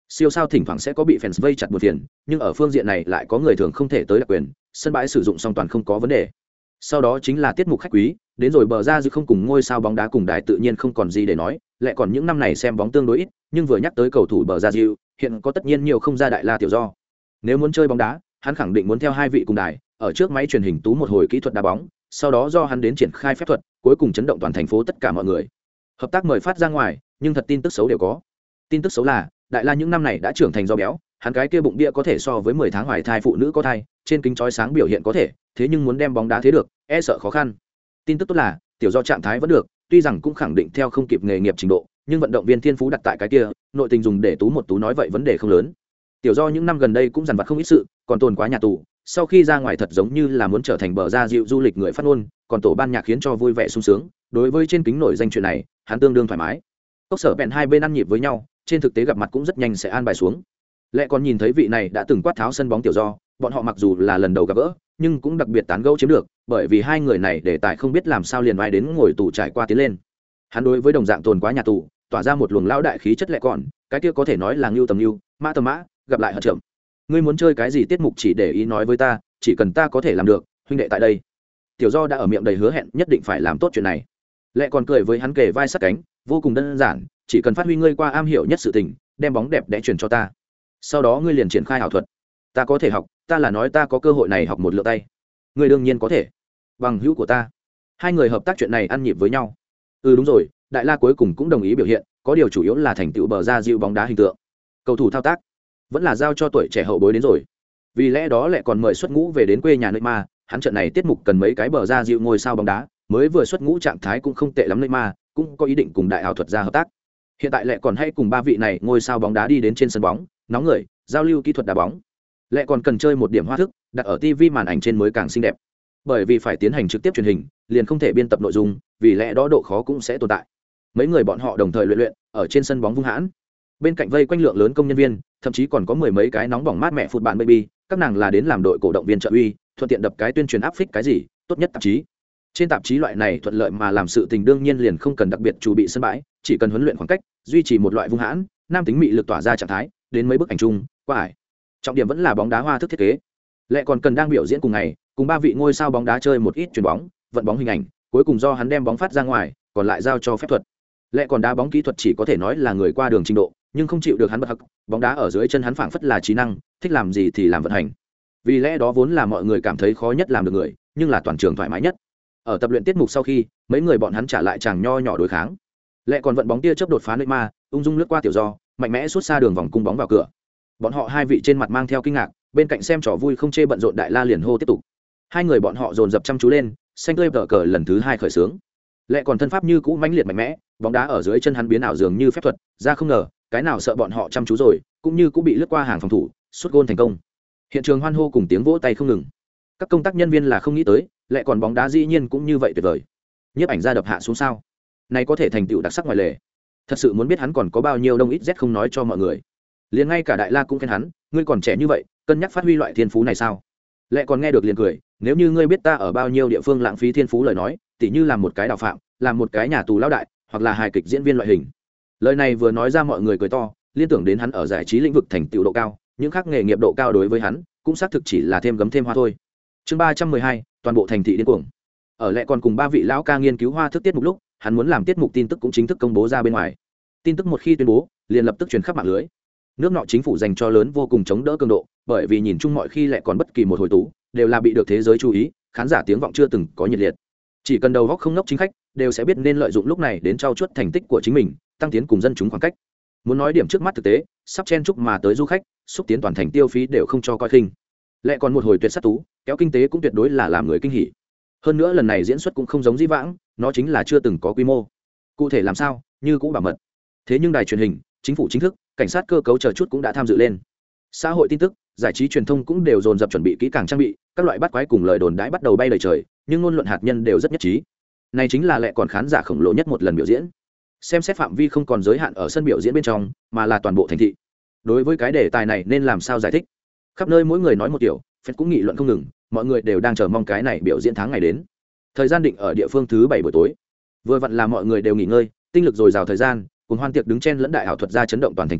Siêu sao thỉnh thoảng sẽ có bị fans vây chặt một phiền, nhưng ở phương diện này lại có người thường không thể tới đặc quyền, sân bãi sử dụng song toàn không có vấn đề. Sau đó chính là tiết mục khách quý, đến rồi bờ ra dư không cùng ngôi sao bóng đá cùng đài tự nhiên không còn gì để nói, lại còn những năm này xem bóng tương đối ít, nhưng vừa nhắc tới cầu thủ bờ ra dư, hiện có tất nhiên nhiều không ra đại la tiểu do. Nếu muốn chơi bóng đá, hắn khẳng định muốn theo hai vị cùng đài, ở trước máy truyền hình tú một hồi kỹ thuật đá bóng, sau đó do hắn đến triển khai phép thuật, cuối cùng chấn động toàn thành phố tất cả mọi người. Hợp tác mời phát ra ngoài, nhưng thật tin tức xấu đều có. Tin tức xấu là, đại la những năm này đã trưởng thành do béo, hắn cái kia bụng bia có thể so với mười tháng hoài thai phụ nữ có thai, trên kính chói sáng biểu hiện có thể, thế nhưng muốn đem bóng đá thế được, e sợ khó khăn. Tin tức tốt là, tiểu do trạng thái vẫn được, tuy rằng cũng khẳng định theo không kịp nghề nghiệp trình độ, nhưng vận động viên thiên phú đặt tại cái kia, nội tình dùng để tú một tú nói vậy vấn đề không lớn. Tiểu do những năm gần đây cũng dằn vặt không ít sự, còn tồn quá nhà tù, sau khi ra ngoài thật giống như là muốn trở thành bờ ra dịu du lịch người phát ngôn, còn tổ ban nhạc khiến cho vui vẻ sung sướng, đối với trên kính nổi danh chuyện này, hắn tương đương thoải mái. Cốc sở bèn hai bên ăn nhịp với nhau, trên thực tế gặp mặt cũng rất nhanh sẽ an bài xuống. Lẽ còn nhìn thấy vị này đã từng quát tháo sân bóng tiểu do, bọn họ mặc dù là lần đầu gặp gỡ, nhưng cũng đặc biệt tán gẫu chiếm được, bởi vì hai người này để tài không biết làm sao liền vai đến ngồi tù trải qua tiến lên. Hắn đối với đồng dạng tồn quá nhà tù, tỏa ra một luồng lão đại khí chất lẹ còn, cái kia có thể nói là ngưu tầm ngưu, mã tầm mã, gặp lại hận trưởng. Ngươi muốn chơi cái gì tiết mục chỉ để ý nói với ta, chỉ cần ta có thể làm được, huynh đệ tại đây. Tiểu do đã ở miệng đầy hứa hẹn nhất định phải làm tốt chuyện này. Lẹ còn cười với hắn kề vai sát cánh, vô cùng đơn giản, chỉ cần phát huy ngươi qua am hiểu nhất sự tình, đem bóng đẹp đẽ truyền cho ta. Sau đó ngươi liền triển khai ảo thuật. Ta có thể học, ta là nói ta có cơ hội này học một lượt tay. Ngươi đương nhiên có thể. Bằng hữu của ta. Hai người hợp tác chuyện này ăn nhịp với nhau. Ừ đúng rồi, đại la cuối cùng cũng đồng ý biểu hiện, có điều chủ yếu là thành tựu bờ ra dịu bóng đá hình tượng. Cầu thủ thao tác vẫn là giao cho tuổi trẻ hậu bối đến rồi. Vì lẽ đó lại còn mời xuất ngũ về đến quê nhà nơi ma, hắn trận này tiết mục cần mấy cái bờ ra dịu ngôi sao bóng đá, mới vừa xuất ngũ trạng thái cũng không tệ lắm nơi ma, cũng có ý định cùng đại ảo thuật gia hợp tác. Hiện tại lại còn hay cùng ba vị này ngôi sao bóng đá đi đến trên sân bóng, nóng người, giao lưu kỹ thuật đá bóng. Lại còn cần chơi một điểm hoa thức, đặt ở ti vi màn ảnh trên mới càng xinh đẹp. Bởi vì phải tiến hành trực tiếp truyền hình, liền không thể biên tập nội dung, vì lẽ đó độ khó cũng sẽ tồn tại. Mấy người bọn họ đồng thời luyện luyện, ở trên sân bóng vung hãn. Bên cạnh vây quanh lượng lớn công nhân viên, thậm chí còn có mười mấy cái nóng bỏng mát mẹ phụt bạn baby, các nàng là đến làm đội cổ động viên trợ uy, thuận tiện đập cái tuyên truyền áp phích cái gì, tốt nhất tạp chí. Trên tạp chí loại này thuận lợi mà làm sự tình đương nhiên liền không cần đặc biệt chuẩn bị sân bãi, chỉ cần huấn luyện khoảng cách, duy trì một loại vung hãn, nam tính mị lực tỏa ra trạng thái, đến mấy bức ảnh chung, qua ải. Trọng điểm vẫn là bóng đá hoa thức thiết kế. Lệ còn cần đang biểu diễn cùng ngày, cùng ba vị ngôi sao bóng đá chơi một ít chuyền bóng, vận bóng hình ảnh, cuối cùng do hắn đem bóng phát ra ngoài, còn lại giao cho phép thuật. Lệ còn đá bóng kỹ thuật chỉ có thể nói là người qua đường trình độ, nhưng không chịu được hắn bật hắc, bóng đá ở dưới chân hắn phảng phất là trí năng, thích làm gì thì làm vận hành. Vì lẽ đó vốn là mọi người cảm thấy khó nhất làm được người, nhưng là toàn trường thoải mái nhất. Ở tập luyện tiết mục sau khi, mấy người bọn hắn trả lại chàng nho nhỏ đối kháng. Lệ còn vận bóng tia chớp đột phá nơi ma, ung dung lướt qua tiểu do, mạnh mẽ suốt xa đường vòng cung bóng vào cửa. Bọn họ hai vị trên mặt mang theo kinh ngạc, bên cạnh xem trò vui không chê bận rộn đại la liền hô tiếp tục. Hai người bọn họ dồn dập chăm chú lên, xanh tươi vở cờ lần thứ hai khởi xướng. Lệ còn thân pháp như cũ mãnh liệt mạnh mẽ, bóng đá ở dưới chân hắn biến ảo dường như phép thuật, ra không ngờ, cái nào sợ bọn họ chăm chú rồi, cũng như cũng bị lướt qua hàng phòng thủ, sút gôn thành công. Hiện trường hoan hô cùng tiếng vỗ tay không ngừng. Các công tác nhân viên là không nghĩ tới, Lệ còn bóng đá dĩ nhiên cũng như vậy tuyệt vời. Nhiếp ảnh ra đập hạ xuống sao? Này có thể thành tựu đặc sắc ngoài lề. Thật sự muốn biết hắn còn có bao nhiêu đông ít z không nói cho mọi người. Liền ngay cả đại la cũng khen hắn, ngươi còn trẻ như vậy, cân nhắc phát huy loại thiên phú này sao? Lệ còn nghe được liền cười, nếu như ngươi biết ta ở bao nhiêu địa phương lãng phí thiên phú lời nói, tỉ như làm một cái đạo phạm, làm một cái nhà tù lão đại, hoặc là hài kịch diễn viên loại hình. Lời này vừa nói ra mọi người cười to, liên tưởng đến hắn ở giải trí lĩnh vực thành tựu độ cao, những khác nghề nghiệp độ cao đối với hắn, cũng xác thực chỉ là thêm gấm thêm hoa thôi. Chương ba trăm mười hai, toàn bộ thành thị điên cuồng. Ở Lệ còn cùng ba vị lão ca nghiên cứu hoa thức tiết mục lúc, hắn muốn làm tiết mục tin tức cũng chính thức công bố ra bên ngoài. Tin tức một khi tuyên bố, liền lập tức truyền khắp mạng lưới. Nước nọ chính phủ dành cho lớn vô cùng chống đỡ cường độ, bởi vì nhìn chung mọi khi Lệ còn bất kỳ một hồi tú, đều là bị được thế giới chú ý, khán giả tiếng vọng chưa từng có nhiệt liệt. Chỉ cần đầu góc không ngốc chính khách, đều sẽ biết nên lợi dụng lúc này đến trau chuốt thành tích của chính mình, tăng tiến cùng dân chúng khoảng cách. Muốn nói điểm trước mắt thực tế, sắp chen chúc mà tới du khách, xúc tiến toàn thành tiêu phí đều không cho coi khinh. Lệ còn một hồi tuyệt sắc tú, kéo kinh tế cũng tuyệt đối là làm người kinh hỉ. Hơn nữa lần này diễn xuất cũng không giống dĩ vãng, nó chính là chưa từng có quy mô. Cụ thể làm sao, như cũng bảo mật. Thế nhưng đài truyền hình, chính phủ chính thức, cảnh sát cơ cấu chờ chút cũng đã tham dự lên. Xã hội tin tức, giải trí truyền thông cũng đều dồn dập chuẩn bị kỹ càng trang bị, các loại bắt quái cùng lời đồn đãi bắt đầu bay đầy trời, nhưng ngôn luận hạt nhân đều rất nhất trí. Này chính là Lệ còn khán giả khổng lồ nhất một lần biểu diễn. Xem xét phạm vi không còn giới hạn ở sân biểu diễn bên trong, mà là toàn bộ thành thị. Đối với cái đề tài này nên làm sao giải thích? Khắp nơi mỗi người nói một kiểu, fan cũng nghị luận không ngừng, mọi người đều đang chờ mong cái này biểu diễn tháng ngày đến. Thời gian định ở địa phương thứ bảy buổi tối. Vừa vặn là mọi người đều nghỉ ngơi, tinh lực dồi dào thời gian, cùng hoan tiệc đứng chen lẫn đại ảo thuật ra chấn động toàn thành tú,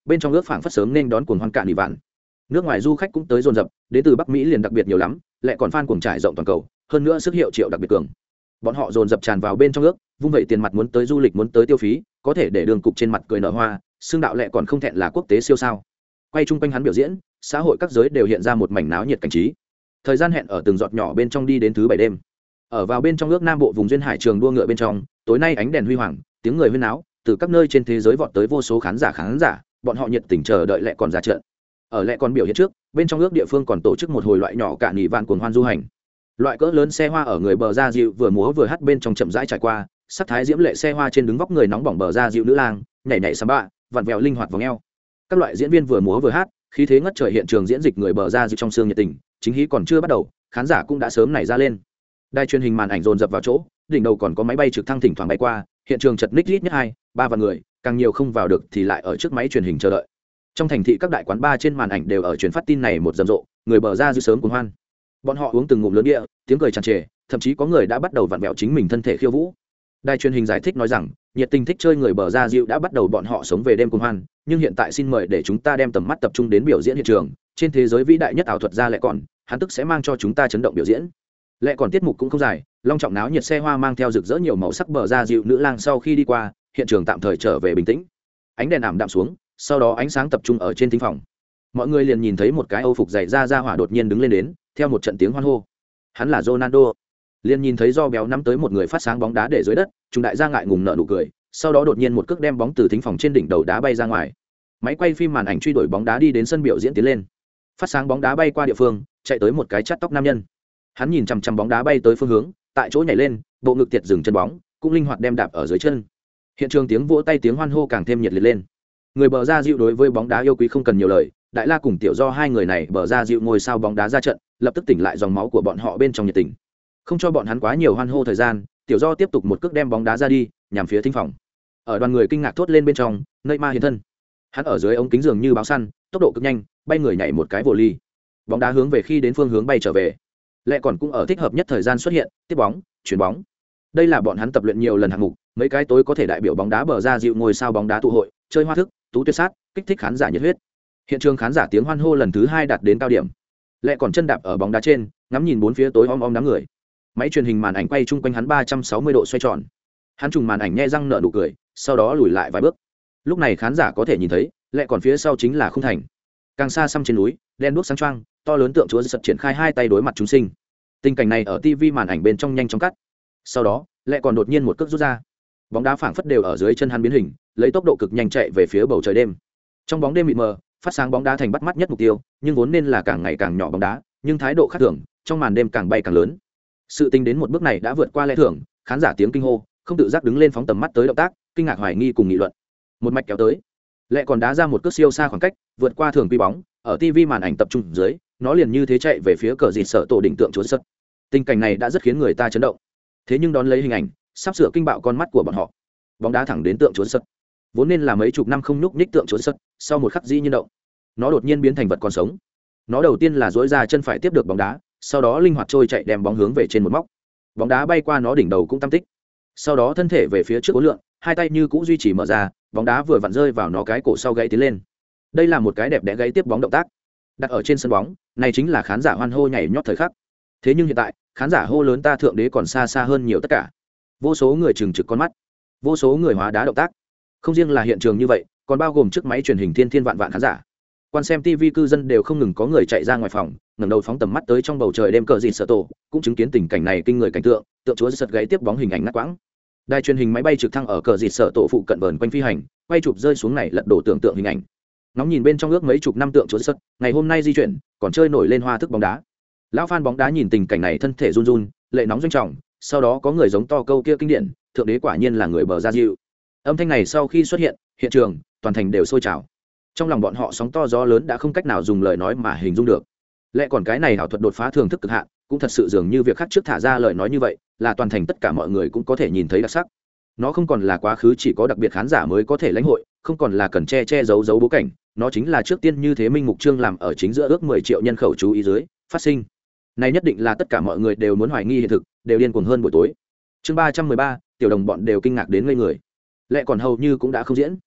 bên trong ước phảng phất sớm nên đón cuồng hoan cạn nỉ vạn. Nước ngoài du khách cũng tới dồn dập, đến từ Bắc Mỹ liền đặc biệt nhiều lắm, lại còn fan cuồng trải rộng toàn cầu, hơn nữa sức hiệu triệu đặc biệt cường. Bọn họ dồn dập tràn vào bên trong ước, vung vậy tiền mặt muốn tới du lịch muốn tới tiêu phí, có thể để đường cục trên mặt cười nở hoa, xương đạo lệ còn không thẹn là quốc tế siêu sao. Quay chung quanh hắn biểu diễn, xã hội các giới đều hiện ra một mảnh náo nhiệt cảnh trí. Thời gian hẹn ở từng giọt nhỏ bên trong đi đến thứ bảy đêm. Ở vào bên trong ước Nam Bộ vùng duyên hải trường đua ngựa bên trong, tối nay ánh đèn huy hoàng, tiếng người huyên náo, từ các nơi trên thế giới vọt tới vô số khán giả khán giả, bọn họ nhiệt tình chờ đợi lệ còn ra trận. Ở lệ còn biểu hiện trước, bên trong ước địa phương còn tổ chức một hồi loại nhỏ cả nghỉ vạn cuồng hoan du hành. Loại cỡ lớn xe hoa ở người bờ ra dịu vừa múa vừa hát bên trong chậm rãi trải qua, sắc thái diễm lệ xe hoa trên đứng vóc người nóng bỏng bờ ra dịu nữ lang, nhảy nhảy samba bạ, vặn vẹo linh hoạt vòng eo. Các loại diễn viên vừa múa vừa hát, khí thế ngất trời hiện trường diễn dịch người bờ ra dịu trong xương nhiệt tình, chính hí còn chưa bắt đầu, khán giả cũng đã sớm nảy ra lên. Đài truyền hình màn ảnh dồn dập vào chỗ, đỉnh đầu còn có máy bay trực thăng thỉnh thoảng bay qua, hiện trường chật ních rít nhất hai ba vạn người, càng nhiều không vào được thì lại ở trước máy truyền hình chờ đợi. Trong thành thị các đại quán bar trên màn ảnh đều ở truyền phát tin này một rầm rộ, người bờ ra dư sớm cuồng hoan. Bọn họ uống từng ngụm lớn bia, tiếng cười tràn trề, thậm chí có người đã bắt đầu vặn vẹo chính mình thân thể khiêu vũ. Đài truyền hình giải thích nói rằng, nhiệt tình thích chơi người bờ ra dịu đã bắt đầu bọn họ sống về đêm cuồng hoan, nhưng hiện tại xin mời để chúng ta đem tầm mắt tập trung đến biểu diễn hiện trường, trên thế giới vĩ đại nhất ảo thuật gia lại còn, hắn tức sẽ mang cho chúng ta chấn động biểu diễn. Lẽ còn tiết mục cũng không dài, long trọng náo nhiệt xe hoa mang theo rực rỡ nhiều màu sắc bờ ra dịu nữ lang sau khi đi qua, hiện trường tạm thời trở về bình tĩnh. Ánh đèn ảm đạm xuống, sau đó ánh sáng tập trung ở trên thính phòng. Mọi người liền nhìn thấy một cái Âu phục dày da da hỏa đột nhiên đứng lên đến, theo một trận tiếng hoan hô. Hắn là Ronaldo. Liền nhìn thấy do béo nắm tới một người phát sáng bóng đá để dưới đất, chúng đại gia ngại ngùng nở nụ cười, sau đó đột nhiên một cước đem bóng từ thính phòng trên đỉnh đầu đá bay ra ngoài. Máy quay phim màn ảnh truy đuổi bóng đá đi đến sân biểu diễn tiến lên. Phát sáng bóng đá bay qua địa phương, chạy tới một cái chát tóc nam nhân. Hắn nhìn chằm chằm bóng đá bay tới phương hướng, tại chỗ nhảy lên, bộ ngực tiệt dừng chân bóng, cũng linh hoạt đem đạp ở dưới chân. Hiện trường tiếng vỗ tay tiếng hoan hô càng thêm nhiệt liệt lên. Người bờ ra dịu đối với bóng đá yêu quý không cần nhiều lời, Đại La cùng Tiểu Do hai người này bờ ra dịu ngồi sao bóng đá ra trận, lập tức tỉnh lại dòng máu của bọn họ bên trong nhiệt tình. Không cho bọn hắn quá nhiều hoan hô thời gian, Tiểu Do tiếp tục một cước đem bóng đá ra đi, nhằm phía thính phòng. Ở đoàn người kinh ngạc thốt lên bên trong, Neymar hiện thân. Hắn ở dưới ống kính dường như báo săn, tốc độ cực nhanh, bay người nhảy một cái vồ ly. Bóng đá hướng về khi đến phương hướng bay trở về. Lẽ còn cũng ở thích hợp nhất thời gian xuất hiện, tiếp bóng, chuyển bóng. Đây là bọn hắn tập luyện nhiều lần hạng mục, mấy cái tối có thể đại biểu bóng đá bờ ra dịu ngồi sao bóng đá tụ hội, chơi hoa thức, tú tuyệt sát, kích thích khán giả nhiệt huyết. Hiện trường khán giả tiếng hoan hô lần thứ hai đạt đến cao điểm. Lẽ còn chân đạp ở bóng đá trên, ngắm nhìn bốn phía tối om om đám người. Máy truyền hình màn ảnh quay chung quanh hắn ba trăm sáu mươi độ xoay tròn. Hắn trùng màn ảnh nhe răng nở nụ cười, sau đó lùi lại vài bước. Lúc này khán giả có thể nhìn thấy, lẽ còn phía sau chính là khung thành. Càng xa xăm trên núi, đen đuốc sáng choang, to lớn tượng Chúa Giêsu triển khai hai tay đối mặt chúng sinh. Tình cảnh này ở ti vi màn ảnh bên trong nhanh chóng cắt. Sau đó, lẽ còn đột nhiên một cước rút ra. Bóng đá phảng phất đều ở dưới chân hắn biến hình, lấy tốc độ cực nhanh chạy về phía bầu trời đêm. Trong bóng đêm mịt mờ, phát sáng bóng đá thành bắt mắt nhất mục tiêu, nhưng vốn nên là càng ngày càng nhỏ bóng đá, nhưng thái độ khác thường, trong màn đêm càng bay càng lớn. Sự tình đến một bước này đã vượt qua lẽ thường, khán giả tiếng kinh hô, không tự giác đứng lên phóng tầm mắt tới động tác, kinh ngạc hoài nghi cùng nghị luận. Một mạch kéo tới, lẽ còn đá ra một cước siêu xa khoảng cách, vượt qua thường quy bóng, ở ti vi màn ảnh tập trung dưới, nó liền như thế chạy về phía cờ dịt sợ tổ đỉnh tượng Chúa Giêsu. Tình cảnh này đã rất khiến người ta chấn động. Thế nhưng đón lấy hình ảnh, sắp sửa kinh bạo con mắt của bọn họ. Bóng đá thẳng đến tượng Chúa Giêsu. Vốn nên là mấy chục năm không nhúc nhích tượng Chúa Giêsu, sau một khắc dĩ nhiên động, nó đột nhiên biến thành vật còn sống. Nó đầu tiên là duỗi ra chân phải tiếp được bóng đá, sau đó linh hoạt trôi chạy đem bóng hướng về trên một móc. Bóng đá bay qua nó đỉnh đầu cũng tam tích. Sau đó thân thể về phía trước uốn lượn, hai tay như cũ duy trì mở ra, bóng đá vừa vặn rơi vào nó cái cổ sau gãy tiến lên. Đây là một cái đẹp đẽ gãy tiếp bóng động tác. Đặt ở trên sân bóng, này chính là khán giả hoan hô nhảy nhót thời khắc. Thế nhưng hiện tại, khán giả hô lớn ta thượng đế còn xa xa hơn nhiều tất cả. Vô số người trừng trực con mắt, vô số người hóa đá động tác. Không riêng là hiện trường như vậy, còn bao gồm trước máy truyền hình thiên thiên vạn vạn khán giả. Quan xem ti vi cư dân đều không ngừng có người chạy ra ngoài phòng, ngẩng đầu phóng tầm mắt tới trong bầu trời đêm cờ dịt sợ tổ, cũng chứng kiến tình cảnh này kinh người cảnh tượng, tượng Chúa giật gáy tiếp bóng hình ảnh ngắt quãng. Đài truyền hình máy bay trực thăng ở cờ dịt sợ tổ phụ cận vờn quanh phi hành, quay chụp rơi xuống này lật đổ tưởng tượng hình ảnh. Ngóng nhìn bên trong ước mấy chục năm tượng Chúa giật, ngày hôm nay di chuyển, còn chơi nổi lên hoa thức bóng đá. Lão fan bóng đá nhìn tình cảnh này thân thể run run, lệ nóng doanh trọng, sau đó có người giống to câu kia kinh điển, thượng đế quả nhiên là người bờ ra dịu. Âm thanh này sau khi xuất hiện, hiện trường, toàn thành đều sôi trào. Trong lòng bọn họ sóng to gió lớn đã không cách nào dùng lời nói mà hình dung được. Lẽ còn cái này ảo thuật đột phá thường thức cực hạn, cũng thật sự dường như việc khác trước thả ra lời nói như vậy, là toàn thành tất cả mọi người cũng có thể nhìn thấy đặc sắc. Nó không còn là quá khứ chỉ có đặc biệt khán giả mới có thể lãnh hội, không còn là cần che che giấu giấu bố cảnh, nó chính là trước tiên như thế minh mục trương làm ở chính giữa ước mười triệu nhân khẩu chú ý dưới, phát sinh. Này nhất định là tất cả mọi người đều muốn hoài nghi hiện thực, đều điên cuồng hơn buổi tối. Chương ba trăm mười ba, tiểu đồng bọn đều kinh ngạc đến ngây người. Lẽ còn hầu như cũng đã không diễn.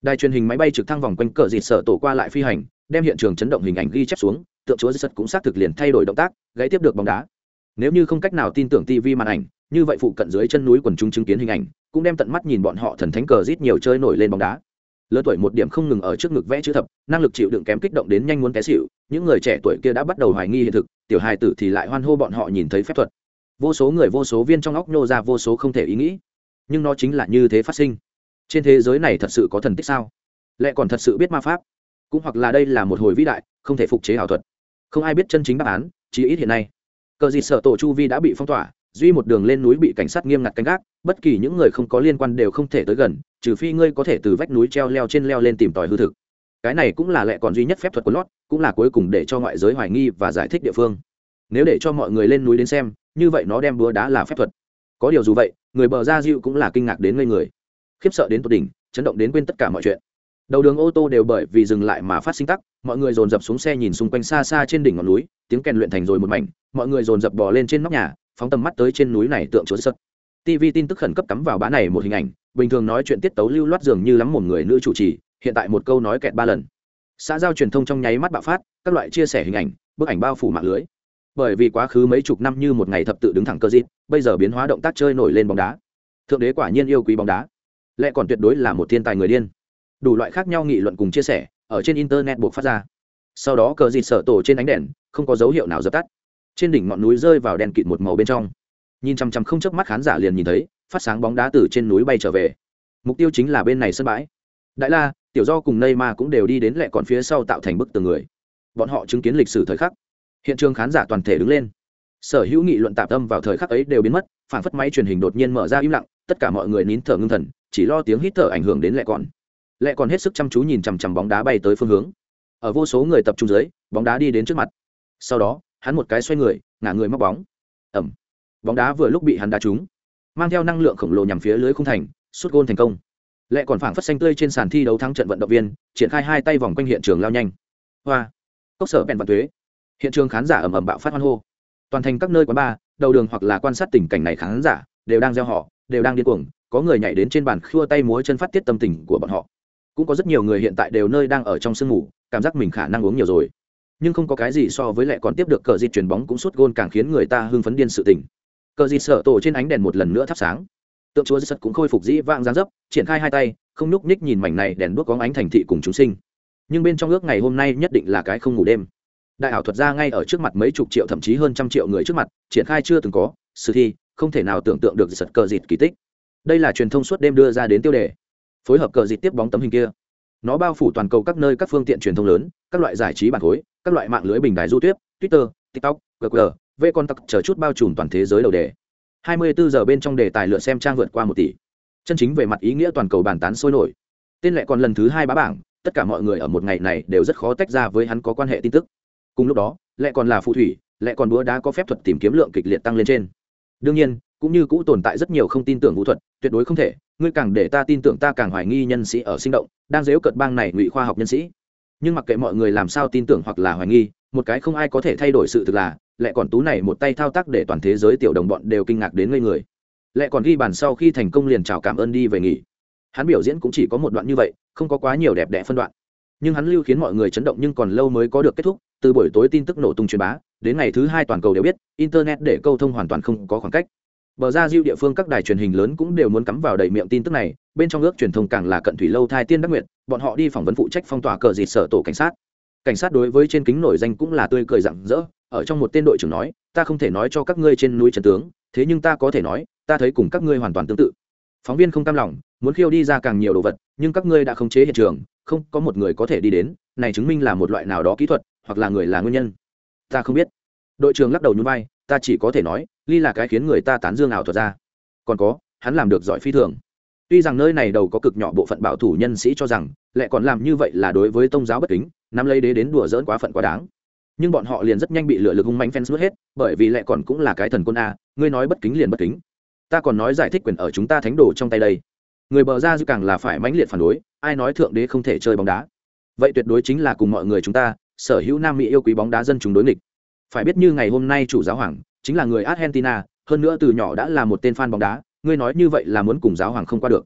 Đài truyền hình máy bay trực thăng vòng quanh cờ dịt sở tổ qua lại phi hành, đem hiện trường chấn động hình ảnh ghi chép xuống, tượng chúa giật cũng xác thực liền thay đổi động tác, gãy tiếp được bóng đá. Nếu như không cách nào tin tưởng ti vi màn ảnh, như vậy phụ cận dưới chân núi quần chúng chứng kiến hình ảnh, cũng đem tận mắt nhìn bọn họ thần thánh cờ dít nhiều chơi nổi lên bóng đá. Lớn tuổi một điểm không ngừng ở trước ngực vẽ chữ thập, năng lực chịu đựng kém kích động đến nhanh muốn té xỉu, những người trẻ tuổi kia đã bắt đầu hoài nghi hiện thực, tiểu hài tử thì lại hoan hô bọn họ nhìn thấy phép thuật. Vô số người vô số viên trong óc nhô ra vô số không thể ý nghĩ, nhưng nó chính là như thế phát sinh. Trên thế giới này thật sự có thần tích sao? Lại còn thật sự biết ma pháp? Cũng hoặc là đây là một hồi vĩ đại không thể phục chế ảo thuật? Không ai biết chân chính đáp án, chỉ ít hiện nay cờ dịt sở tổ chu vi đã bị phong tỏa, duy một đường lên núi bị cảnh sát nghiêm ngặt canh gác, bất kỳ những người không có liên quan đều không thể tới gần, trừ phi ngươi có thể từ vách núi treo leo trên leo lên tìm tòi hư thực. Cái này cũng là lẽ còn duy nhất phép thuật của lót, cũng là cuối cùng để cho ngoại giới hoài nghi và giải thích địa phương. Nếu để cho mọi người lên núi đến xem, như vậy nó đem búa đá là phép thuật. Có điều dù vậy, người bờ ra dịu cũng là kinh ngạc đến ngây người, khiếp sợ đến tột đỉnh, chấn động đến quên tất cả mọi chuyện. Đầu đường ô tô đều bởi vì dừng lại mà phát sinh tắc, mọi người dồn dập xuống xe nhìn xung quanh xa xa trên đỉnh ngọn núi, tiếng kèn luyện thành rồi một mảnh, mọi người dồn dập bò lên trên nóc nhà, phóng tầm mắt tới trên núi này tượng chúa sật. ti vi tin tức khẩn cấp cắm vào bá này một hình ảnh, bình thường nói chuyện tiết tấu lưu loát dường như lắm một người nữ chủ trì, hiện tại một câu nói kẹt ba lần. Xã giao truyền thông trong nháy mắt bạo phát, các loại chia sẻ hình ảnh, bức ảnh bao phủ mạng lưới. Bởi vì quá khứ mấy chục năm như một ngày thập tự đứng thẳng cơ dít, bây giờ biến hóa động tác chơi nổi lên bóng đá. Thượng đế quả nhiên yêu quý bóng đá, lẽ còn tuyệt đối là một thiên tài người điên. Đủ loại khác nhau nghị luận cùng chia sẻ ở trên internet buộc phát ra. Sau đó cờ dịt sở tổ trên ánh đèn không có dấu hiệu nào dập tắt, trên đỉnh ngọn núi rơi vào đèn kịt một màu bên trong, nhìn chăm chăm không chớp mắt khán giả liền nhìn thấy phát sáng bóng đá từ trên núi bay trở về, mục tiêu chính là bên này sân bãi. Đại La, Tiểu Do cùng Neymar cũng đều đi đến lẹ còn phía sau tạo thành bức tường người, bọn họ chứng kiến lịch sử thời khắc. Hiện trường khán giả toàn thể đứng lên, sở hữu nghị luận tạp tâm vào thời khắc ấy đều biến mất, phản phất máy truyền hình đột nhiên mở ra im lặng, tất cả mọi người nín thở ngưng thần, chỉ lo tiếng hít thở ảnh hưởng đến lẹ còn. Lẹ còn hết sức chăm chú nhìn chằm chằm bóng đá bay tới phương hướng. Ở vô số người tập trung dưới, bóng đá đi đến trước mặt. Sau đó, hắn một cái xoay người, ngả người móc bóng. Ầm. Bóng đá vừa lúc bị hắn đá trúng, mang theo năng lượng khổng lồ nhằm phía lưới khung thành, sút gôn thành công. Lẹ còn phảng phất xanh tươi trên sàn thi đấu thắng trận vận động viên, triển khai hai tay vòng quanh hiện trường lao nhanh. Hoa. Cốc sở bèn vật thuế. Hiện trường khán giả ầm ầm bạo phát hoan hô. Toàn thành các nơi quán bar, đầu đường hoặc là quan sát tình cảnh này khán giả đều đang reo hò, đều đang điên cuồng, có người nhảy đến trên bàn khua tay múa chân phát tiết tâm tình của bọn họ. Cũng có rất nhiều người hiện tại đều nơi đang ở trong sương ngủ, cảm giác mình khả năng uống nhiều rồi, nhưng không có cái gì so với lại còn tiếp được cờ dịt chuyền bóng cũng sút gôn càng khiến người ta hưng phấn điên sự tình. Cờ dịt sở tổ trên ánh đèn một lần nữa thắp sáng, tượng chúa giật cũng khôi phục dĩ vãng dáng dấp, triển khai hai tay, không nhúc nhích nhìn mảnh này đèn đuốc có ánh thành thị cùng chúng sinh. Nhưng bên trong ước ngày hôm nay nhất định là cái không ngủ đêm. Đại ảo thuật ra ngay ở trước mặt mấy chục triệu thậm chí hơn trăm triệu người trước mặt, triển khai chưa từng có sự thi, không thể nào tưởng tượng được giật cờ dịt kỳ tích. Đây là truyền thông suốt đêm đưa ra đến tiêu đề, phối hợp cờ dịt tiếp bóng tấm hình kia. Nó bao phủ toàn cầu các nơi các phương tiện truyền thông lớn, các loại giải trí bản khối, các loại mạng lưới bình đài du tuyết, Twitter, TikTok, giê giê, V con tắc chờ chút bao trùm toàn thế giới đầu đề. hai mươi bốn giờ bên trong đề tài lượt xem trang vượt qua một tỷ. Chân chính về mặt ý nghĩa toàn cầu bàn tán sôi nổi. Tên lệ còn lần thứ hai bá bảng, tất cả mọi người ở một ngày này đều rất khó tách ra với hắn có quan hệ tin tức. Cùng lúc đó, lệ còn là phù thủy, lệ còn búa đá có phép thuật tìm kiếm lượng kịch liệt tăng lên trên. Đương nhiên, cũng như cũ tồn tại rất nhiều không tin tưởng vũ thuật, tuyệt đối không thể, ngươi càng để ta tin tưởng ta càng hoài nghi nhân sĩ ở sinh động, đang giễu cợt bang này ngụy khoa học nhân sĩ. Nhưng mặc kệ mọi người làm sao tin tưởng hoặc là hoài nghi, một cái không ai có thể thay đổi sự thực là, lệ còn tú này một tay thao tác để toàn thế giới tiểu đồng bọn đều kinh ngạc đến ngây người. Lệ còn ghi bàn sau khi thành công liền chào cảm ơn đi về nghỉ. Hắn biểu diễn cũng chỉ có một đoạn như vậy, không có quá nhiều đẹp đẽ phân đoạn. Nhưng hắn lưu khiến mọi người chấn động nhưng còn lâu mới có được kết thúc, từ buổi tối tin tức nổ tung truyền bá, đến ngày thứ hai toàn cầu đều biết, internet để câu thông hoàn toàn không có khoảng cách. Bờ ra diêu địa phương các đài truyền hình lớn cũng đều muốn cắm vào đầy miệng tin tức này, bên trong ước truyền thông càng là cận thủy lâu thai tiên đắc nguyện, bọn họ đi phỏng vấn phụ trách phong tỏa cờ dịt sở tổ cảnh sát. Cảnh sát đối với trên kính nổi danh cũng là tươi cười rạng rỡ, ở trong một tên đội trưởng nói, ta không thể nói cho các ngươi trên núi trần tướng, thế nhưng ta có thể nói, ta thấy cùng các ngươi hoàn toàn tương tự. Phóng viên không cam lòng, muốn khiêu đi ra càng nhiều đồ vật, nhưng các ngươi đã khống chế hiện trường, không có một người có thể đi đến, này chứng minh là một loại nào đó kỹ thuật, hoặc là người là nguyên nhân. Ta không biết. Đội trưởng lắc đầu nhún vai, ta chỉ có thể nói, Ly là cái khiến người ta tán dương ảo thuật ra. Còn có, hắn làm được giỏi phi thường. Tuy rằng nơi này đầu có cực nhỏ bộ phận bảo thủ nhân sĩ cho rằng, lại còn làm như vậy là đối với tôn giáo bất kính, nắm lấy đế đến đùa giỡn quá phận quá đáng. Nhưng bọn họ liền rất nhanh bị lựa lực hung mãnh fans nuốt hết, bởi vì lại còn cũng là cái thần quân a, ngươi nói bất kính liền bất kính. Ta còn nói giải thích quyền ở chúng ta thánh đồ trong tay đây. Người bờ ra dư càng là phải mãnh liệt phản đối, ai nói thượng đế không thể chơi bóng đá. Vậy tuyệt đối chính là cùng mọi người chúng ta, sở hữu Nam Mỹ yêu quý bóng đá dân chúng đối nghịch. Phải biết như ngày hôm nay chủ giáo hoàng chính là người Argentina, hơn nữa từ nhỏ đã là một tên fan bóng đá, ngươi nói như vậy là muốn cùng giáo hoàng không qua được.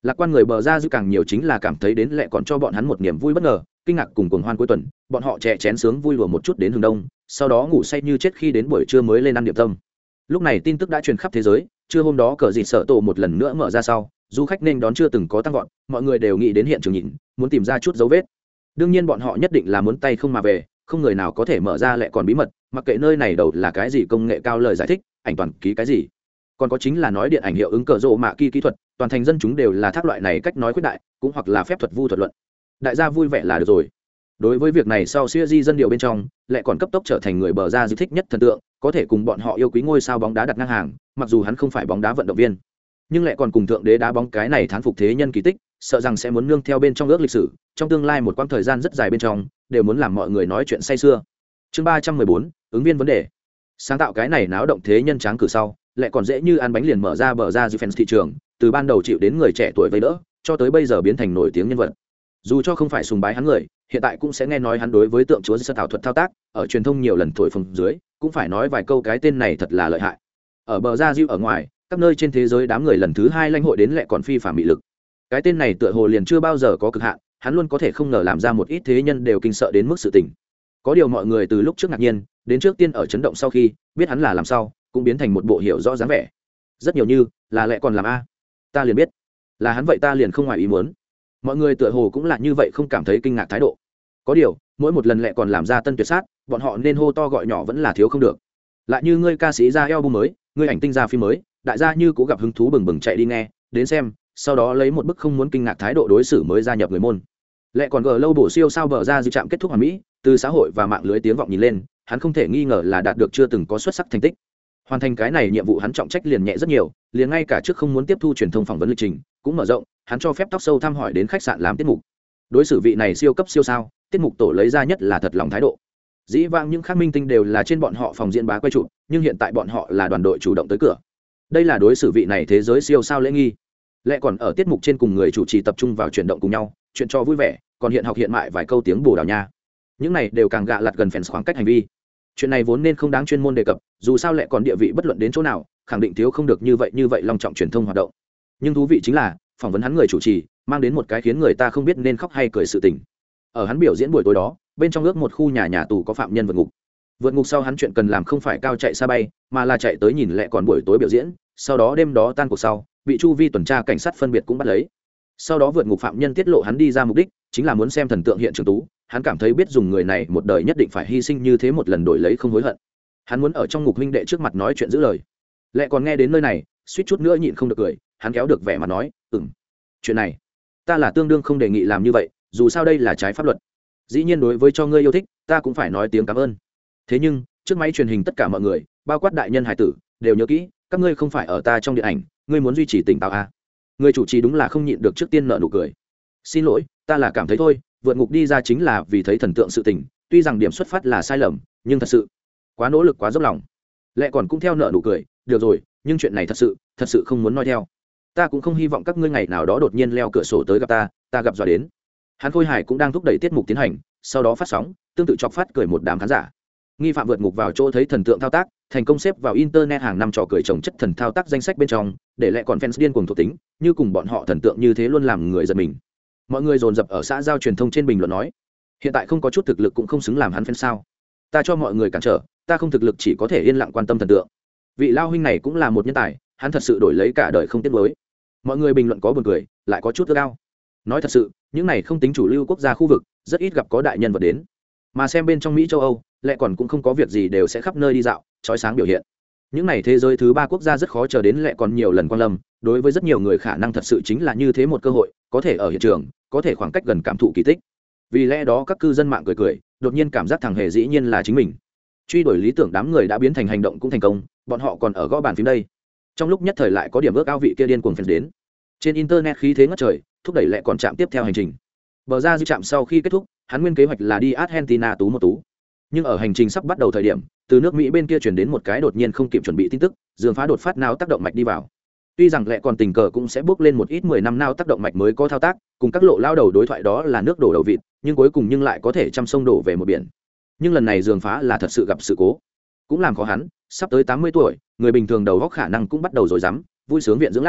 Lạc quan người bờ ra dư càng nhiều chính là cảm thấy đến lẹ còn cho bọn hắn một niềm vui bất ngờ, kinh ngạc cùng cuồng hoan cuối tuần, bọn họ chè chén sướng vui lùa một chút đến hướng đông, sau đó ngủ say như chết khi đến buổi trưa mới lên ăn điểm tâm. Lúc này tin tức đã truyền khắp thế giới, trưa hôm đó cờ dịt sợ tổ một lần nữa mở ra sau, du khách nên đón chưa từng có tăng vọt, mọi người đều nghĩ đến hiện trường nhìn, muốn tìm ra chút dấu vết. Đương nhiên bọn họ nhất định là muốn tay không mà về, không người nào có thể mở ra lẹ còn bí mật, mặc kệ nơi này đầu là cái gì công nghệ cao lời giải thích, ảnh toàn ký cái gì. Còn có chính là nói điện ảnh hiệu ứng cờ rộ mạ kỳ kỹ thuật, toàn thành dân chúng đều là thác loại này cách nói khuyết đại, cũng hoặc là phép thuật vu thuật luận. Đại gia vui vẻ là được rồi. Đối với việc này sau siêu di dân điệu bên trong, lại còn cấp tốc trở thành người bờ ra dư thích nhất thần tượng, có thể cùng bọn họ yêu quý ngôi sao bóng đá đặt ngang hàng, mặc dù hắn không phải bóng đá vận động viên, nhưng lại còn cùng thượng đế đá bóng cái này thán phục thế nhân kỳ tích, sợ rằng sẽ muốn nương theo bên trong ước lịch sử, trong tương lai một quãng thời gian rất dài bên trong, đều muốn làm mọi người nói chuyện say sưa. Chương ba trăm mười bốn, ứng viên vấn đề. Sáng tạo cái này náo động thế nhân tráng cử sau, lại còn dễ như ăn bánh liền mở ra bờ ra dư fans thị trường, từ ban đầu chịu đến người trẻ tuổi vây đỡ, cho tới bây giờ biến thành nổi tiếng nhân vật. Dù cho không phải sùng bái hắn người, hiện tại cũng sẽ nghe nói hắn đối với tượng chúa sơ thảo thuật thao tác, ở truyền thông nhiều lần thổi phồng dưới, cũng phải nói vài câu cái tên này thật là lợi hại. Ở bờ ra dư ở ngoài, các nơi trên thế giới đám người lần thứ hai lãnh hội đến lại còn phi phàm mị lực. Cái tên này tựa hồ liền chưa bao giờ có cực hạn, hắn luôn có thể không ngờ làm ra một ít thế nhân đều kinh sợ đến mức sự tình. Có điều mọi người từ lúc trước ngạc nhiên, đến trước tiên ở chấn động sau khi biết hắn là làm sao, cũng biến thành một bộ hiểu rõ dáng vẻ. Rất nhiều như là lại còn làm a, ta liền biết là hắn vậy ta liền không ngoài ý muốn. Mọi người tựa hồ cũng là như vậy, không cảm thấy kinh ngạc thái độ. Có điều mỗi một lần lại còn làm ra tân tuyệt sát, bọn họ nên hô to gọi nhỏ vẫn là thiếu không được. Lại như ngươi ca sĩ ra album mới, ngươi ảnh tinh ra phim mới, đại gia như cũng gặp hứng thú bừng bừng chạy đi nghe đến xem, sau đó lấy một bức không muốn kinh ngạc thái độ đối xử mới gia nhập người môn. Lại còn gờ lâu bổ siêu sao bờ ra dư chạm kết thúc hoàn mỹ, từ xã hội và mạng lưới tiếng vọng nhìn lên, hắn không thể nghi ngờ là đạt được chưa từng có xuất sắc thành tích. Hoàn thành cái này nhiệm vụ hắn trọng trách liền nhẹ rất nhiều, liền ngay cả trước không muốn tiếp thu truyền thông phỏng vấn lịch trình cũng mở rộng, hắn cho phép tóc sâu thăm hỏi đến khách sạn làm tiết mục. Đối xử vị này siêu cấp siêu sao, tiết mục tổ lấy ra nhất là thật lòng thái độ. Dĩ vãng những khác minh tinh đều là trên bọn họ phòng diễn bá quay trụ, nhưng hiện tại bọn họ là đoàn đội chủ động tới cửa. Đây là đối xử vị này thế giới siêu sao lễ nghi. Lẽ còn ở tiết mục trên cùng người chủ trì tập trung vào chuyển động cùng nhau, chuyện cho vui vẻ, còn hiện học hiện mại vài câu tiếng Bồ Đào Nha. Những này đều càng gạ lặt gần fans khoảng cách hành vi. Chuyện này vốn nên không đáng chuyên môn đề cập, dù sao lại còn địa vị bất luận đến chỗ nào, khẳng định thiếu không được như vậy như vậy long trọng truyền thông hoạt động. Nhưng thú vị chính là, phỏng vấn hắn người chủ trì, mang đến một cái khiến người ta không biết nên khóc hay cười sự tình. Ở hắn biểu diễn buổi tối đó, bên trong ước một khu nhà nhà tù có phạm nhân vượt ngục. Vượt ngục sau hắn chuyện cần làm không phải cao chạy xa bay, mà là chạy tới nhìn lẹ còn buổi tối biểu diễn, sau đó đêm đó tan cuộc sau, bị chu vi tuần tra cảnh sát phân biệt cũng bắt lấy. Sau đó vượt ngục phạm nhân tiết lộ hắn đi ra mục đích, chính là muốn xem thần tượng hiện trường tú, hắn cảm thấy biết dùng người này một đời nhất định phải hy sinh như thế một lần đổi lấy không hối hận. Hắn muốn ở trong ngục huynh đệ trước mặt nói chuyện giữ lời. Lẹ còn nghe đến nơi này, suýt chút nữa nhịn không được cười, hắn kéo được vẻ mà nói, "Ừm, chuyện này, ta là tương đương không đề nghị làm như vậy, dù sao đây là trái pháp luật. Dĩ nhiên đối với cho ngươi yêu thích, ta cũng phải nói tiếng cảm ơn. Thế nhưng, trước máy truyền hình tất cả mọi người, bao quát đại nhân hải tử, đều nhớ kỹ, các ngươi không phải ở ta trong điện ảnh, ngươi muốn duy trì tỉnh táo à?" Người chủ trì đúng là không nhịn được trước tiên nợ nụ cười. "Xin lỗi, ta là cảm thấy thôi, vượt ngục đi ra chính là vì thấy thần tượng sự tình, tuy rằng điểm xuất phát là sai lầm, nhưng thật sự quá nỗ lực quá dốc lòng." Lẽ còn cũng theo nợ nụ cười, "Được rồi, nhưng chuyện này thật sự, thật sự không muốn nói theo. Ta cũng không hy vọng các ngươi ngày nào đó đột nhiên leo cửa sổ tới gặp ta, ta gặp dọa đến." Hắn Khôi Hải cũng đang thúc đẩy tiết mục tiến hành, sau đó phát sóng, tương tự chọc phát cười một đám khán giả. Nghi phạm vượt ngục vào chỗ thấy thần tượng thao tác, thành công xếp vào internet hàng năm trò cười chồng chất thần thao tác danh sách bên trong, để lại còn fans điên cuồng thuộc tính, như cùng bọn họ thần tượng như thế luôn làm người giật mình. Mọi người dồn dập ở xã giao truyền thông trên bình luận nói, hiện tại không có chút thực lực cũng không xứng làm hắn fan sao? Ta cho mọi người cản trở, ta không thực lực chỉ có thể yên lặng quan tâm thần tượng. Vị lao huynh này cũng là một nhân tài, hắn thật sự đổi lấy cả đời không tiếc nuối. Mọi người bình luận có buồn cười, lại có chút ước ao. Nói thật sự, những này không tính chủ lưu quốc gia khu vực, rất ít gặp có đại nhân vật đến. Mà xem bên trong Mỹ châu Âu, lại còn cũng không có việc gì đều sẽ khắp nơi đi dạo, chói sáng biểu hiện. Những này thế giới thứ ba quốc gia rất khó chờ đến lại còn nhiều lần quan lâm, đối với rất nhiều người khả năng thật sự chính là như thế một cơ hội, có thể ở hiện trường, có thể khoảng cách gần cảm thụ kỳ tích. Vì lẽ đó các cư dân mạng cười cười, đột nhiên cảm giác thằng hề dĩ nhiên là chính mình. Truy đuổi lý tưởng đám người đã biến thành hành động cũng thành công, bọn họ còn ở gõ bàn phím đây. Trong lúc nhất thời lại có điểm ước ao vị kia điên cuồng fans đến. Trên internet khí thế ngất trời, thúc đẩy lại còn chạm tiếp theo hành trình. Bờ ra dư chạm sau khi kết thúc, hắn nguyên kế hoạch là đi Argentina tú một tú. Nhưng ở hành trình sắp bắt đầu thời điểm, từ nước Mỹ bên kia truyền đến một cái đột nhiên không kịp chuẩn bị tin tức, giường phá đột phát não tác động mạch đi vào. Tuy rằng lẽ còn tình cờ cũng sẽ bước lên một ít mười năm não tác động mạch mới có thao tác, cùng các lộ lao đầu đối thoại đó là nước đổ đầu vịt, nhưng cuối cùng nhưng lại có thể trăm sông đổ về một biển. Nhưng lần này giường phá là thật sự gặp sự cố, cũng làm khó hắn, sắp tới tám mươi tuổi, người bình thường đầu óc khả năng cũng bắt đầu rối rắm, vui sướng viện dưỡng lao,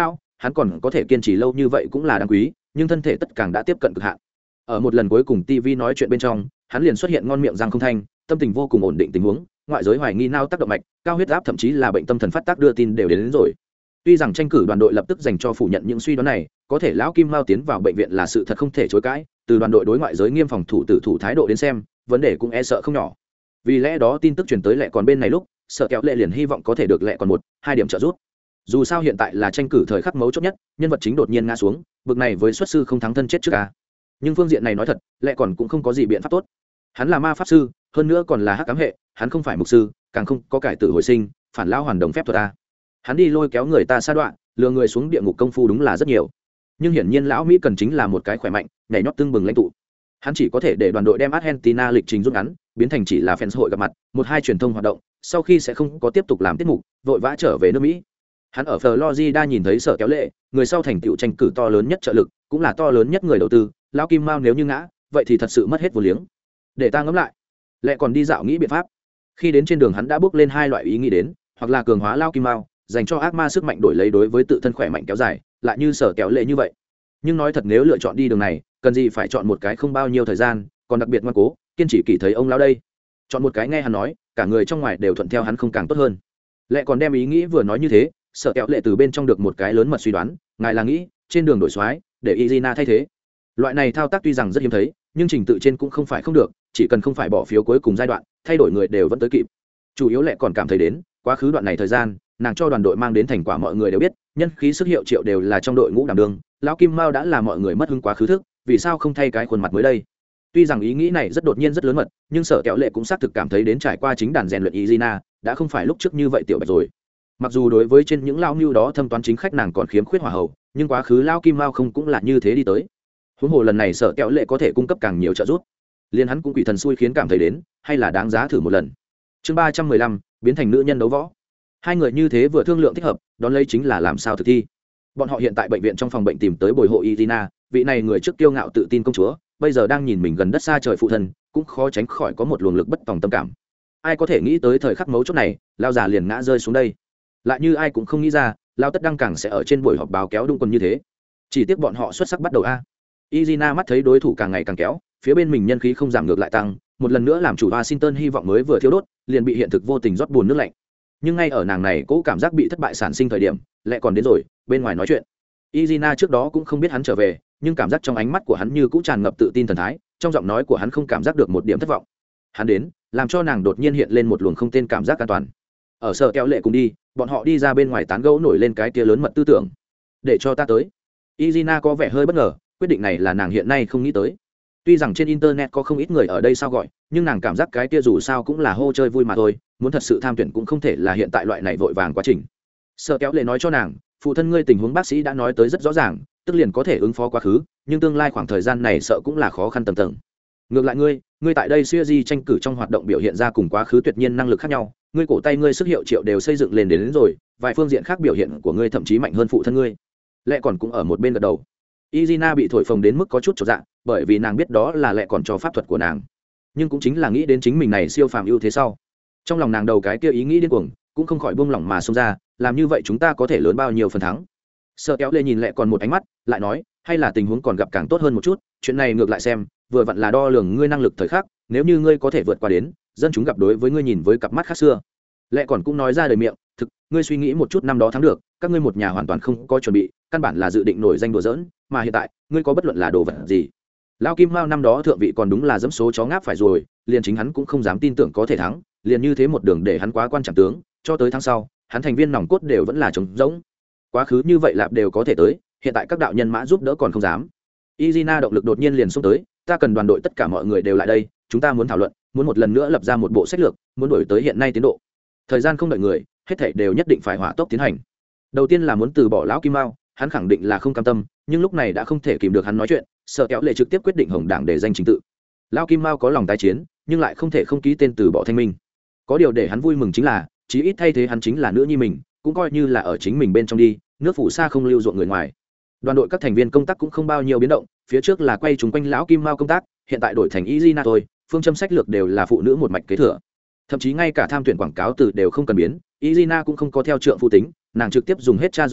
hắn còn có thể kiên trì lâu như vậy cũng là đáng quý, nhưng thân thể tất càng đã tiếp cận cực hạn. Ở một lần cuối cùng ti vi nói chuyện bên trong, hắn liền xuất hiện ngon miệng răng không thanh, tâm tình vô cùng ổn định tình huống, ngoại giới hoài nghi nao tác động mạch, cao huyết áp thậm chí là bệnh tâm thần phát tác đưa tin đều đến, đến rồi. Tuy rằng tranh cử đoàn đội lập tức dành cho phủ nhận những suy đoán này, có thể lão Kim Mao tiến vào bệnh viện là sự thật không thể chối cãi, từ đoàn đội đối ngoại giới nghiêm phòng thủ tử thủ thái độ đến xem, vấn đề cũng e sợ không nhỏ. Vì lẽ đó tin tức truyền tới lệ còn bên này lúc, sợ kéo lệ liền hy vọng có thể được lệ còn một, hai điểm trợ giúp. Dù sao hiện tại là tranh cử thời khắc mấu chốt nhất, nhân vật chính đột nhiên ngã xuống, bực này với xuất sư không thắng thân chết trước a. Nhưng phương diện này nói thật, lệ còn cũng không có gì biện pháp tốt. Hắn là ma pháp sư, hơn nữa còn là hắc ám hệ, hắn không phải mục sư, càng không có cải tử hồi sinh, phản lão hoàn đồng phép thuật a. Hắn đi lôi kéo người ta sa đoạn, lừa người xuống địa ngục công phu đúng là rất nhiều. Nhưng hiển nhiên lão Mỹ cần chính là một cái khỏe mạnh, nhảy nhót tưng bừng lãnh tụ. Hắn chỉ có thể để đoàn đội đem Argentina lịch trình rút ngắn, biến thành chỉ là fans hội gặp mặt, một hai truyền thông hoạt động, sau khi sẽ không có tiếp tục làm tiết mục, vội vã trở về nước Mỹ. Hắn ở Florida nhìn thấy sở kéo lệ, người sau thành tựu tranh cử to lớn nhất trợ lực, cũng là to lớn nhất người đầu tư, lão Kim Mao nếu như ngã, vậy thì thật sự mất hết vô liếng. Để ta ngẫm lại. Lệ còn đi dạo nghĩ biện pháp. Khi đến trên đường hắn đã bước lên hai loại ý nghĩ đến, hoặc là cường hóa lão Kim Mao, dành cho ác ma sức mạnh đổi lấy đối với tự thân khỏe mạnh kéo dài, lại như sở kéo lệ như vậy. Nhưng nói thật nếu lựa chọn đi đường này, cần gì phải chọn một cái không bao nhiêu thời gian, còn đặc biệt ngoan cố, kiên trì kỳ thấy ông lão đây. Chọn một cái nghe hắn nói, cả người trong ngoài đều thuận theo hắn không càng tốt hơn. Lệ còn đem ý nghĩ vừa nói như thế, sợ kéo lệ từ bên trong được một cái lớn mật suy đoán, ngài là nghĩ trên đường đổi soái để Izina thay thế. Loại này thao tác tuy rằng rất hiếm thấy, nhưng trình tự trên cũng không phải không được, chỉ cần không phải bỏ phiếu cuối cùng giai đoạn, thay đổi người đều vẫn tới kịp. Chủ yếu lệ còn cảm thấy đến, quá khứ đoạn này thời gian, nàng cho đoàn đội mang đến thành quả mọi người đều biết, nhân khí sức hiệu triệu đều là trong đội ngũ đảm đường, lão Kim Mao đã là mọi người mất hứng quá khứ thức, vì sao không thay cái khuôn mặt mới đây? Tuy rằng ý nghĩ này rất đột nhiên rất lớn mật, nhưng sở kéo lệ cũng xác thực cảm thấy đến trải qua chính đàn rèn luyện Izina, đã không phải lúc trước như vậy tiểu bạch rồi. Mặc dù đối với trên những lao mưu đó thâm toán chính khách nàng còn khiếm khuyết hỏa hậu, nhưng quá khứ lao Kim Mao không cũng là như thế đi tới. Huống hồ lần này sở kéo lệ có thể cung cấp càng nhiều trợ giúp, liền hắn cũng quỷ thần xui khiến cảm thấy đến, hay là đáng giá thử một lần. Chương ba trăm mười lăm biến thành nữ nhân đấu võ. Hai người như thế vừa thương lượng thích hợp, đón lấy chính là làm sao thực thi. Bọn họ hiện tại bệnh viện trong phòng bệnh tìm tới bồi hộ Izina, vị này người trước kiêu ngạo tự tin công chúa, bây giờ đang nhìn mình gần đất xa trời phụ thân, cũng khó tránh khỏi có một luồng lực bất tòng tâm cảm. Ai có thể nghĩ tới thời khắc mấu chốt này, lao già liền ngã rơi xuống đây. Lại như ai cũng không nghĩ ra, lao tất đăng càng sẽ ở trên buổi họp báo kéo đung quần như thế. Chỉ tiếc bọn họ xuất sắc bắt đầu a. Izina mắt thấy đối thủ càng ngày càng kéo, phía bên mình nhân khí không giảm ngược lại tăng, một lần nữa làm chủ Washington hy vọng mới vừa thiêu đốt, liền bị hiện thực vô tình rót buồn nước lạnh. Nhưng ngay ở nàng này cố cảm giác bị thất bại sản sinh thời điểm, lại còn đến rồi, bên ngoài nói chuyện. Izina trước đó cũng không biết hắn trở về, nhưng cảm giác trong ánh mắt của hắn như cũng tràn ngập tự tin thần thái, trong giọng nói của hắn không cảm giác được một điểm thất vọng. Hắn đến, làm cho nàng đột nhiên hiện lên một luồng không tên cảm giác an toàn. Ở sở kéo lệ cùng đi, bọn họ đi ra bên ngoài tán gẫu nổi lên cái kia lớn mật tư tưởng. Để cho ta tới. Izina có vẻ hơi bất ngờ, quyết định này là nàng hiện nay không nghĩ tới. Tuy rằng trên internet có không ít người ở đây sao gọi, nhưng nàng cảm giác cái kia dù sao cũng là hô chơi vui mà thôi, muốn thật sự tham tuyển cũng không thể là hiện tại loại này vội vàng quá trình. Sở kéo lệ nói cho nàng, phụ thân ngươi tình huống bác sĩ đã nói tới rất rõ ràng, tức liền có thể ứng phó quá khứ, nhưng tương lai khoảng thời gian này sợ cũng là khó khăn tầng tầng. Ngược lại ngươi, ngươi tại đây siêu di tranh cử trong hoạt động biểu hiện ra cùng quá khứ tuyệt nhiên năng lực khác nhau, ngươi cổ tay ngươi sức hiệu triệu đều xây dựng lên đến, đến rồi, vài phương diện khác biểu hiện của ngươi thậm chí mạnh hơn phụ thân ngươi. Lệ còn cũng ở một bên gật đầu. Izina bị thổi phồng đến mức có chút chột dạ, bởi vì nàng biết đó là lệ còn cho pháp thuật của nàng, nhưng cũng chính là nghĩ đến chính mình này siêu phàm ưu thế sau, trong lòng nàng đầu cái kia ý nghĩ điên cuồng cũng không khỏi buông lỏng mà xông ra, làm như vậy chúng ta có thể lớn bao nhiêu phần thắng. Sợ kéo lê nhìn lệ còn một ánh mắt, lại nói, hay là tình huống còn gặp càng tốt hơn một chút, chuyện này ngược lại xem, vừa vặn là đo lường ngươi năng lực thời khắc, nếu như ngươi có thể vượt qua đến, dân chúng gặp đối với ngươi nhìn với cặp mắt khác xưa. Lệ còn cũng nói ra đời miệng, thực, ngươi suy nghĩ một chút năm đó thắng được, các ngươi một nhà hoàn toàn không có chuẩn bị, căn bản là dự định nổi danh đùa giỡn, mà hiện tại, ngươi có bất luận là đồ vật gì. Lão Kim Mao năm đó thượng vị còn đúng là dẫm số chó ngáp phải rồi, liền chính hắn cũng không dám tin tưởng có thể thắng, liền như thế một đường để hắn quá quan trọng tướng, cho tới tháng sau, hắn thành viên nòng cốt đều vẫn là trống rỗng. Quá khứ như vậy lạp đều có thể tới, hiện tại các đạo nhân mã giúp đỡ còn không dám. Izina động lực đột nhiên liền xông tới, ta cần đoàn đội tất cả mọi người đều lại đây, chúng ta muốn thảo luận, muốn một lần nữa lập ra một bộ sách lược, muốn đổi tới hiện nay tiến độ. Thời gian không đợi người, hết thảy đều nhất định phải hỏa tốc tiến hành. Đầu tiên là muốn từ bỏ lão Kim Mao, hắn khẳng định là không cam tâm, nhưng lúc này đã không thể kìm được hắn nói chuyện, sợ kéo lệ trực tiếp quyết định hồng đảng để danh chính tự. Lão Kim Mao có lòng tái chiến, nhưng lại không thể không ký tên từ bỏ thanh minh. Có điều để hắn vui mừng chính là, chí ít thay thế hắn chính là nữ nhi mình, cũng coi như là ở chính mình bên trong đi, nước phủ xa không lưu ruộng người ngoài. Đoàn đội các thành viên công tác cũng không bao nhiêu biến động, phía trước là quay chúng quanh lão Kim Mao công tác, hiện tại đổi thành Izina thôi, phương châm sách lược đều là phụ nữ một mạch kế thừa. Thậm chí ngay cả tham tuyển quảng cáo từ đều không cần biến, Izina cũng không có theo trượng phụ tính, nàng trực tiếp dùng hết cha dòng họ,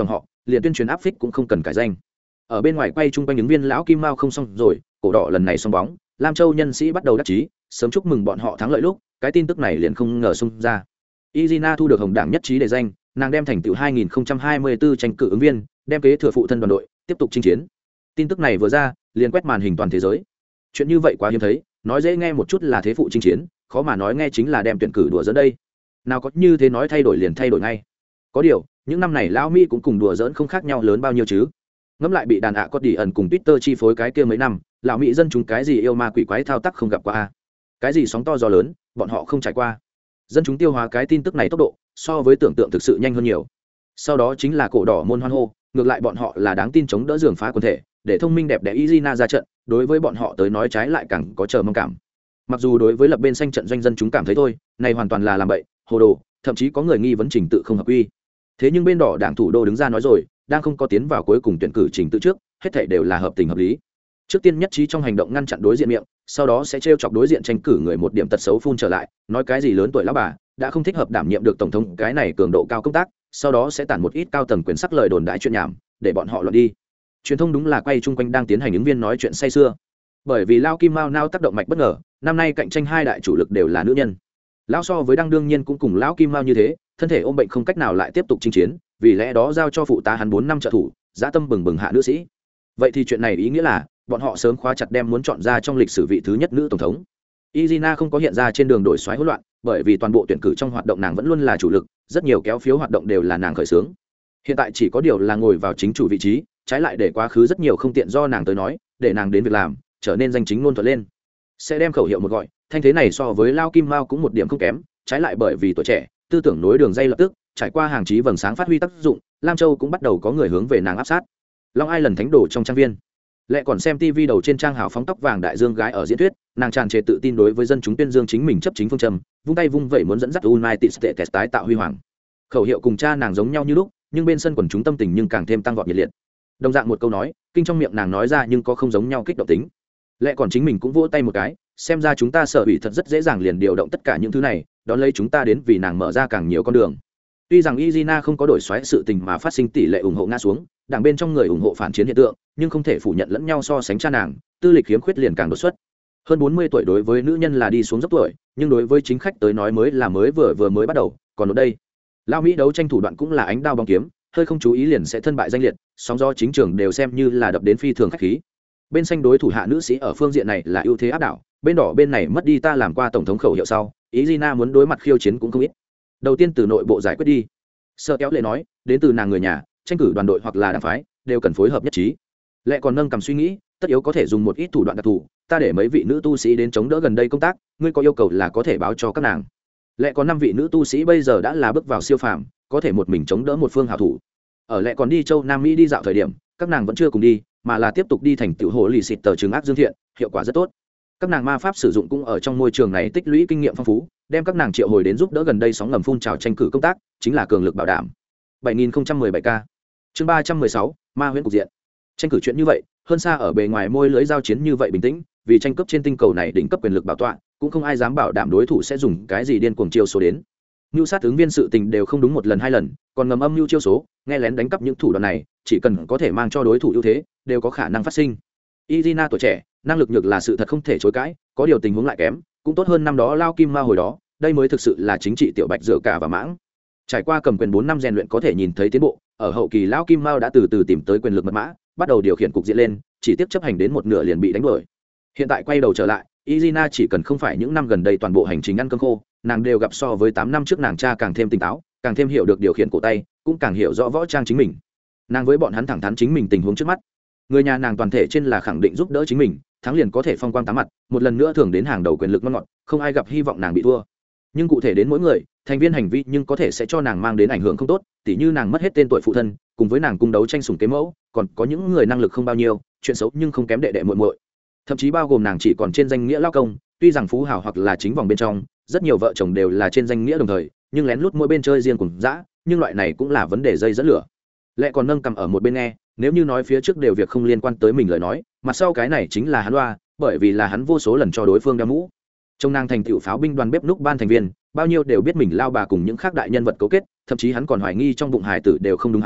liền tuyên truyền áp phích cũng không cần cải danh. Ở bên ngoài quay chung quanh những viên lão kim mao không xong rồi, cổ đỏ lần này xong bóng, Lam Châu nhân sĩ bắt đầu đắc chí, sớm chúc mừng bọn họ thắng lợi lúc, cái tin tức này liền không ngờ xung ra. Izina thu được hồng đảng nhất trí để danh, nàng đem thành tựu hai nghìn không trăm hai mươi tư tranh cử ứng viên, đem kế thừa phụ thân đoàn đội, tiếp tục chinh chiến. Tin tức này vừa ra, liền quét màn hình toàn thế giới. Chuyện như vậy quá hiếm thấy, nói dễ nghe một chút là thế phụ chinh chiến, khó mà nói nghe chính là đem tuyển cử đùa giỡn đây. Nào có như thế nói thay đổi liền thay đổi ngay. Có điều, những năm này lão Mỹ cũng cùng đùa giỡn không khác nhau lớn bao nhiêu chứ. Ngẫm lại bị đàn ạ có đi ẩn cùng Twitter chi phối cái kia mấy năm, lão Mỹ dân chúng cái gì yêu ma quỷ quái thao tác không gặp qua a. Cái gì sóng to gió lớn, bọn họ không trải qua. Dân chúng tiêu hóa cái tin tức này tốc độ, so với tưởng tượng thực sự nhanh hơn nhiều. Sau đó chính là cổ đỏ môn hoan hô, ngược lại bọn họ là đáng tin chống đỡ giường phá quần thể, để thông minh đẹp đẽ Izina ra trận, đối với bọn họ tới nói trái lại càng có chờ mong cảm. Mặc dù đối với lập bên xanh trận doanh dân chúng cảm thấy thôi, này hoàn toàn là làm bậy, hồ đồ, thậm chí có người nghi vấn trình tự không hợp quy. Thế nhưng bên đỏ đảng thủ đô đứng ra nói rồi, đang không có tiến vào cuối cùng tuyển cử trình tự trước, hết thảy đều là hợp tình hợp lý. Trước tiên nhất trí trong hành động ngăn chặn đối diện miệng, sau đó sẽ trêu chọc đối diện tranh cử người một điểm tật xấu phun trở lại, nói cái gì lớn tuổi lão bà đã không thích hợp đảm nhiệm được tổng thống cái này cường độ cao công tác, sau đó sẽ tản một ít cao tầng quyền sắc lời đồn đại chuyện nhảm, để bọn họ luận đi. Truyền thông đúng là quay chung quanh đang tiến hành ứng viên nói chuyện say sưa. Bởi vì Lao Kim Mao nao tác động mạch bất ngờ, năm nay cạnh tranh hai đại chủ lực đều là nữ nhân. Lão so với đang đương nhiên cũng cùng lão Kim Mao như thế, thân thể ôm bệnh không cách nào lại tiếp tục chinh chiến, vì lẽ đó giao cho phụ tá hắn bốn năm trợ thủ, dã tâm bừng bừng hạ nữ sĩ. Vậy thì chuyện này ý nghĩa là bọn họ sớm khóa chặt đem muốn chọn ra trong lịch sử vị thứ nhất nữ tổng thống. Izina không có hiện ra trên đường đổi xoáy hỗn loạn, bởi vì toàn bộ tuyển cử trong hoạt động nàng vẫn luôn là chủ lực, rất nhiều kéo phiếu hoạt động đều là nàng khởi xướng. Hiện tại chỉ có điều là ngồi vào chính chủ vị trí, trái lại để quá khứ rất nhiều không tiện do nàng tới nói, để nàng đến việc làm, trở nên danh chính ngôn thuận lên. Sẽ đem khẩu hiệu một gọi, thanh thế này so với Lao Kim Mao cũng một điểm không kém, trái lại bởi vì tuổi trẻ, tư tưởng nối đường dây lập tức, trải qua hàng chí vầng sáng phát huy tác dụng, Lam Châu cũng bắt đầu có người hướng về nàng áp sát. Long Ai lần thánh đồ trong trang viên, lại còn xem tivi đầu trên trang hào phóng tóc vàng đại dương gái ở diễn thuyết, nàng tràn trề tự tin đối với dân chúng tuyên dương chính mình chấp chính phương châm, vung tay vung vẩy muốn dẫn dắt United States tái tạo huy hoàng. Khẩu hiệu cùng cha nàng giống nhau như lúc, nhưng bên sân quần chúng tâm tình nhưng càng thêm tăng vọt nhiệt liệt. Đồng dạng một câu nói, kinh trong miệng nàng nói ra nhưng có không giống nhau kích động tính. Lại còn chính mình cũng vỗ tay một cái, xem ra chúng ta sở ủy thật rất dễ dàng liền điều động tất cả những thứ này, đón lấy chúng ta đến vì nàng mở ra càng nhiều con đường. Tuy rằng Izina không có đổi xoáy sự tình mà phát sinh tỷ lệ ủng hộ ngã xuống, đảng bên trong người ủng hộ phản chiến hiện tượng, nhưng không thể phủ nhận lẫn nhau so sánh cha nàng, tư lịch khiếm khuyết liền càng đột xuất. Hơn bốn mươi tuổi đối với nữ nhân là đi xuống dốc tuổi, nhưng đối với chính khách tới nói mới là mới vừa vừa mới bắt đầu, còn ở đây, Lao Mỹ đấu tranh thủ đoạn cũng là ánh đao bóng kiếm, hơi không chú ý liền sẽ thân bại danh liệt, sóng gió chính trường đều xem như là đập đến phi thường khách khí. Bên xanh đối thủ hạ nữ sĩ ở phương diện này là ưu thế áp đảo, bên đỏ bên này mất đi ta làm qua tổng thống khẩu hiệu sau, Izina muốn đối mặt khiêu chiến cũng không ít. Đầu tiên từ nội bộ giải quyết đi. Sơ kéo lệ nói, đến từ nàng người nhà, tranh cử đoàn đội hoặc là đảng phái, đều cần phối hợp nhất trí. Lệ còn nâng cầm suy nghĩ, tất yếu có thể dùng một ít thủ đoạn đặc thù, ta để mấy vị nữ tu sĩ đến chống đỡ gần đây công tác, ngươi có yêu cầu là có thể báo cho các nàng. Lệ có năm vị nữ tu sĩ bây giờ đã là bước vào siêu phàm, có thể một mình chống đỡ một phương hảo thủ. Ở Lệ còn đi châu Nam Mỹ đi dạo thời điểm, các nàng vẫn chưa cùng đi, mà là tiếp tục đi thành tiểu hồ lì xịt tờ trường ác dương thiện, hiệu quả rất tốt. Các nàng ma pháp sử dụng cũng ở trong môi trường này tích lũy kinh nghiệm phong phú, đem các nàng triệu hồi đến giúp đỡ gần đây sóng ngầm phun trào tranh cử công tác, chính là cường lực bảo đảm. bảy nghìn không trăm mười bảy ca. Chương ba trăm mười sáu, ma huyễn cục diện. Tranh cử chuyện như vậy, hơn xa ở bề ngoài môi lưới giao chiến như vậy bình tĩnh, vì tranh cướp trên tinh cầu này đỉnh cấp quyền lực bảo tọa, cũng không ai dám bảo đảm đối thủ sẽ dùng cái gì điên cuồng chiêu số đến. Nưu sát ứng viên sự tình đều không đúng một lần hai lần, còn ngầm âm mưu chiêu số, nghe lén đánh cắp những thủ đoạn này, chỉ cần có thể mang cho đối thủ ưu thế, đều có khả năng phát sinh. Izina tuổi trẻ, năng lực nhược là sự thật không thể chối cãi, có điều tình huống lại kém, cũng tốt hơn năm đó Lao Kim Ma hồi đó, đây mới thực sự là chính trị tiểu bạch dựa cả và mãng. Trải qua cầm quyền bốn năm rèn luyện có thể nhìn thấy tiến bộ, ở hậu kỳ Lao Kim Mao đã từ từ tìm tới quyền lực mật mã, bắt đầu điều khiển cục diện lên, chỉ tiếp chấp hành đến một nửa liền bị đánh đuổi. Hiện tại quay đầu trở lại, Izina chỉ cần không phải những năm gần đây toàn bộ hành trình ăn cơm khô, nàng đều gặp so với tám năm trước nàng cha càng thêm tỉnh táo, càng thêm hiểu được điều khiển cổ tay, cũng càng hiểu rõ võ trang chính mình. Nàng với bọn hắn thẳng thắn chính mình tình huống trước mắt. Người nhà nàng toàn thể trên là khẳng định giúp đỡ chính mình, thắng liền có thể phong quang tám mặt, một lần nữa thường đến hàng đầu quyền lực ngon ngọt, không ai gặp hy vọng nàng bị thua. Nhưng cụ thể đến mỗi người, thành viên hành vi nhưng có thể sẽ cho nàng mang đến ảnh hưởng không tốt, tỉ như nàng mất hết tên tuổi phụ thân, cùng với nàng cung đấu tranh sủng kế mẫu, còn có những người năng lực không bao nhiêu, chuyện xấu nhưng không kém đệ đệ muội muội. Thậm chí bao gồm nàng chỉ còn trên danh nghĩa lao công, tuy rằng phú hào hoặc là chính vòng bên trong, rất nhiều vợ chồng đều là trên danh nghĩa đồng thời, nhưng lén lút mỗi bên chơi riêng cùng dã, nhưng loại này cũng là vấn đề dây dẫn lửa. Lệ còn nâng cầm ở một bên nghe, nếu như nói phía trước đều việc không liên quan tới mình lời nói, mặt sau cái này chính là hắn loa, bởi vì là hắn vô số lần cho đối phương đeo mũ. Trong nàng thành tựu pháo binh đoàn bếp núc ban thành viên, bao nhiêu đều biết mình lao bà cùng những khác đại nhân vật cấu kết, thậm chí hắn còn hoài nghi trong bụng hải tử đều không đúng hắn,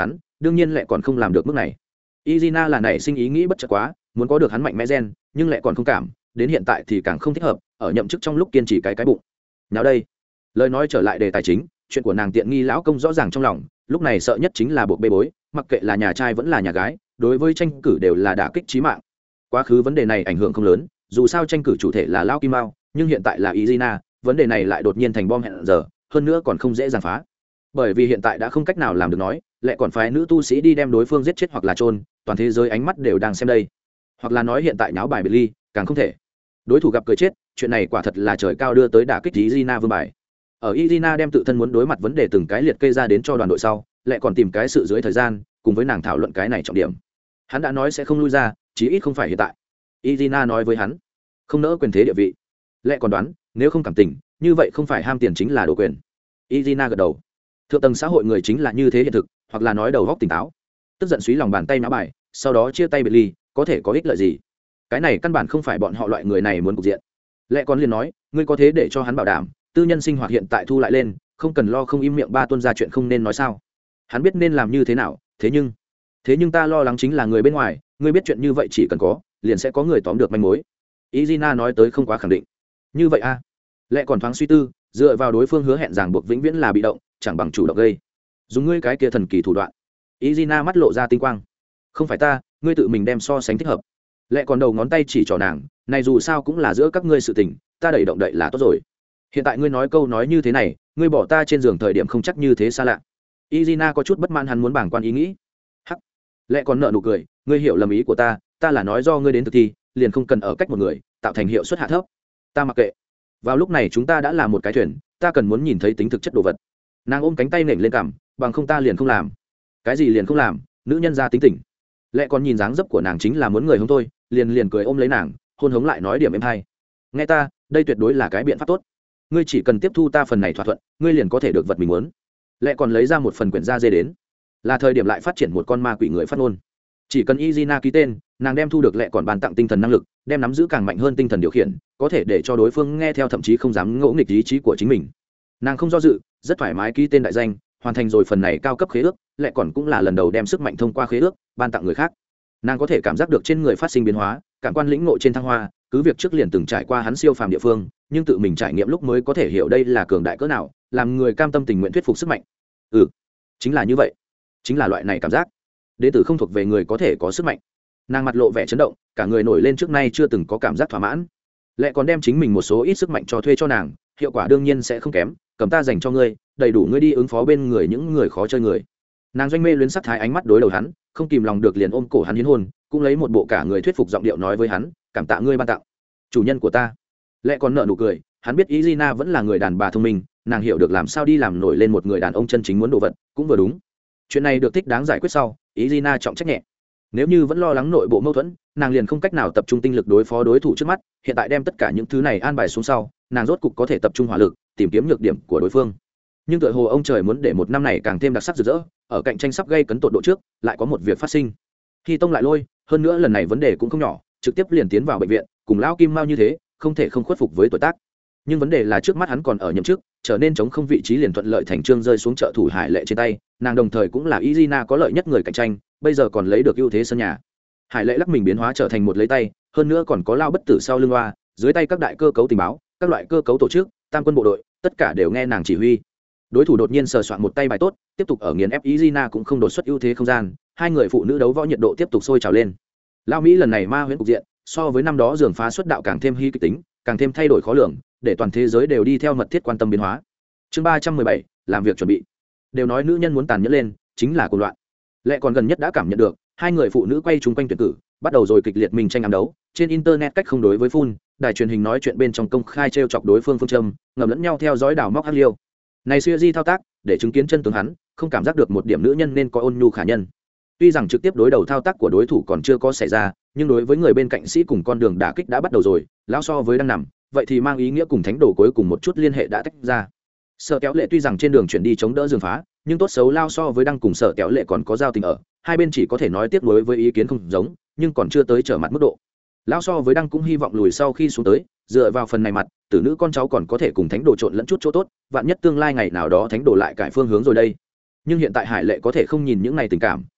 đương nhiên lại còn không làm được mức này. Izina là nảy sinh ý nghĩ bất chợt quá, muốn có được hắn mạnh mẽ gen, nhưng lại còn không cảm, đến hiện tại thì càng không thích hợp, ở nhậm chức trong lúc kiên trì cái cái bụng. Nào đây, lời nói trở lại đề tài chính, chuyện của nàng tiện nghi lão công rõ ràng trong lòng, lúc này sợ nhất chính là buộc bê bối, mặc kệ là nhà trai vẫn là nhà gái, đối với tranh cử đều là đả kích chí mạng. Quá khứ vấn đề này ảnh hưởng không lớn, dù sao tranh cử chủ thể là Lão Kim Mao, nhưng hiện tại là Izina, vấn đề này lại đột nhiên thành bom hẹn giờ, hơn nữa còn không dễ dàng phá. Bởi vì hiện tại đã không cách nào làm được nói, lại còn phái nữ tu sĩ đi đem đối phương giết chết hoặc là chôn, toàn thế giới ánh mắt đều đang xem đây. Hoặc là nói hiện tại náo bài biệt ly, càng không thể. Đối thủ gặp cười chết, chuyện này quả thật là trời cao đưa tới đả kích Izina vương bài. Ở Izina đem tự thân muốn đối mặt vấn đề từng cái liệt kê ra đến cho đoàn đội sau, lại còn tìm cái sự dưới thời gian, cùng với nàng thảo luận cái này trọng điểm. Hắn đã nói sẽ không lui ra, chí ít không phải hiện tại. Izina nói với hắn, không nỡ quyền thế địa vị. Lại còn đoán, nếu không cảm tình, như vậy không phải ham tiền chính là đồ quyền. Izina gật đầu. Thượng tầng xã hội người chính là như thế hiện thực, hoặc là nói đầu óc tỉnh táo. Tức giận suý lòng bàn tay náo bài, sau đó chia tay biệt ly, có thể có ích lợi gì? Cái này căn bản không phải bọn họ loại người này muốn cục diện. Lệ còn liền nói, ngươi có thế để cho hắn bảo đảm, tư nhân sinh hoạt hiện tại thu lại lên, không cần lo không im miệng ba tuân ra chuyện không nên nói sao? Hắn biết nên làm như thế nào, thế nhưng, thế nhưng ta lo lắng chính là người bên ngoài, ngươi biết chuyện như vậy chỉ cần có, liền sẽ có người tóm được manh mối. Izina nói tới không quá khẳng định. Như vậy a? À? Lệ còn thoáng suy tư, dựa vào đối phương hứa hẹn ràng buộc vĩnh viễn là bị động, chẳng bằng chủ động gây. Dùng ngươi cái kia thần kỳ thủ đoạn. Izina mắt lộ ra tinh quang. Không phải ta, ngươi tự mình đem so sánh thích hợp. Lệ còn đầu ngón tay chỉ trỏ nàng, này dù sao cũng là giữa các ngươi sự tình, ta đẩy động đậy là tốt rồi. Hiện tại ngươi nói câu nói như thế này, ngươi bỏ ta trên giường thời điểm không chắc như thế xa lạ. Izina có chút bất mãn hắn muốn bảng quan ý nghĩ. Hắc. Lệ còn nợ nụ cười, ngươi hiểu lầm ý của ta, ta là nói do ngươi đến thực thi, liền không cần ở cách một người, tạo thành hiệu suất hạ thấp. Ta mặc kệ. Vào lúc này chúng ta đã là một cái thuyền, ta cần muốn nhìn thấy tính thực chất đồ vật. Nàng ôm cánh tay nện lên cằm, bằng không ta liền không làm. Cái gì liền không làm? Nữ nhân ra tính tình. Lệ còn nhìn dáng dấp của nàng chính là muốn người hống thôi, liền liền cười ôm lấy nàng, hôn hống lại nói điểm em hay. Nghe ta, đây tuyệt đối là cái biện pháp tốt. Ngươi chỉ cần tiếp thu ta phần này thỏa thuận, ngươi liền có thể được vật mình muốn. Lệ còn lấy ra một phần quyển da dê đến, là thời điểm lại phát triển một con ma quỷ người phát ngôn. Chỉ cần Izina ký tên, nàng đem thu được Lệ còn bàn tặng tinh thần năng lực, đem nắm giữ càng mạnh hơn tinh thần điều khiển, có thể để cho đối phương nghe theo thậm chí không dám ngỗ nghịch ý chí của chính mình. Nàng không do dự, rất thoải mái ký tên đại danh, hoàn thành rồi phần này cao cấp khế ước. Lệ còn cũng là lần đầu đem sức mạnh thông qua khế ước ban tặng người khác. Nàng có thể cảm giác được trên người phát sinh biến hóa, cảm quan lĩnh ngộ trên thăng hoa, cứ việc trước liền từng trải qua hắn siêu phàm địa phương, nhưng tự mình trải nghiệm lúc mới có thể hiểu đây là cường đại cỡ nào, làm người cam tâm tình nguyện thuyết phục sức mạnh. Ừ, chính là như vậy, chính là loại này cảm giác. Đế tử không thuộc về người có thể có sức mạnh. Nàng mặt lộ vẻ chấn động, cả người nổi lên trước nay chưa từng có cảm giác thỏa mãn. Lệ còn đem chính mình một số ít sức mạnh cho thuê cho nàng, hiệu quả đương nhiên sẽ không kém, cầm ta dành cho ngươi, đầy đủ ngươi đi ứng phó bên người những người khó chơi người. Nàng doanh mê luyến sắc thái ánh mắt đối đầu hắn, không kìm lòng được liền ôm cổ hắn hiến hôn, cũng lấy một bộ cả người thuyết phục giọng điệu nói với hắn, cảm tạ ngươi ban tặng, chủ nhân của ta. Lệ còn nợ nụ cười, hắn biết Izina vẫn là người đàn bà thông minh, nàng hiểu được làm sao đi làm nổi lên một người đàn ông chân chính muốn đồ vật, cũng vừa đúng. Chuyện này được thích đáng giải quyết sau, Izina trọng trách nhẹ. Nếu như vẫn lo lắng nội bộ mâu thuẫn, nàng liền không cách nào tập trung tinh lực đối phó đối thủ trước mắt, hiện tại đem tất cả những thứ này an bài xuống sau, nàng rốt cục có thể tập trung hỏa lực, tìm kiếm nhược điểm của đối phương. Nhưng tựa hồ ông trời muốn để một năm này càng thêm đặc sắc rực rỡ, ở cạnh tranh sắp gây cấn tột độ trước, lại có một việc phát sinh. Khi tông lại lôi, hơn nữa lần này vấn đề cũng không nhỏ, trực tiếp liền tiến vào bệnh viện, cùng lão Kim Mao như thế, không thể không khuất phục với tuổi tác. Nhưng vấn đề là trước mắt hắn còn ở nhậm chức, trở nên chống không vị trí liền thuận lợi thành trương rơi xuống trợ thủ Hải Lệ trên tay, nàng đồng thời cũng là Izina có lợi nhất người cạnh tranh, bây giờ còn lấy được ưu thế sân nhà. Hải Lệ lắc mình biến hóa trở thành một lấy tay, hơn nữa còn có lao bất tử sau lưng loa, dưới tay các đại cơ cấu tình báo, các loại cơ cấu tổ chức, tam quân bộ đội, tất cả đều nghe nàng chỉ huy. Đối thủ đột nhiên sờ soạn một tay bài tốt, tiếp tục ở nghiền ép Izina cũng không đột xuất ưu thế không gian, hai người phụ nữ đấu võ nhiệt độ tiếp tục sôi trào lên. Lao Mỹ lần này ma huyễn cục diện, so với năm đó giường phá xuất đạo càng thêm hy kịch tính, càng thêm thay đổi khó lường, để toàn thế giới đều đi theo mật thiết quan tâm biến hóa. Chương ba trăm mười bảy, làm việc chuẩn bị. Đều nói nữ nhân muốn tàn nhẫn lên, chính là cuồng loạn. Lệ còn gần nhất đã cảm nhận được, hai người phụ nữ quay chung quanh tuyển cử, bắt đầu rồi kịch liệt mình tranh ám đấu, trên internet cách không đối với phun, đài truyền hình nói chuyện bên trong công khai trêu chọc đối phương phương châm, ngầm lẫn nhau theo dõi đào móc hắc liêu. Này xưa di thao tác, để chứng kiến chân tướng hắn, không cảm giác được một điểm nữ nhân nên có ôn nhu khả nhân. Tuy rằng trực tiếp đối đầu thao tác của đối thủ còn chưa có xảy ra, nhưng đối với người bên cạnh sĩ cùng con đường đả kích đã bắt đầu rồi, lão so với đang nằm, vậy thì mang ý nghĩa cùng thánh đồ cuối cùng một chút liên hệ đã tách ra. Sở Kéo Lệ tuy rằng trên đường chuyển đi chống đỡ giường phá, nhưng tốt xấu lao so với đang cùng Sở Kéo Lệ còn có giao tình ở, hai bên chỉ có thể nói tiếp nối với ý kiến không giống, nhưng còn chưa tới trở mặt mức độ. Lão so với đang cũng hy vọng lùi sau khi xuống tới, dựa vào phần này mặt, tử nữ con cháu còn có thể cùng thánh đồ trộn lẫn chút chỗ tốt, vạn nhất tương lai ngày nào đó thánh đồ lại cải phương hướng rồi đây. Nhưng hiện tại Hải Lệ có thể không nhìn những này tình cảm,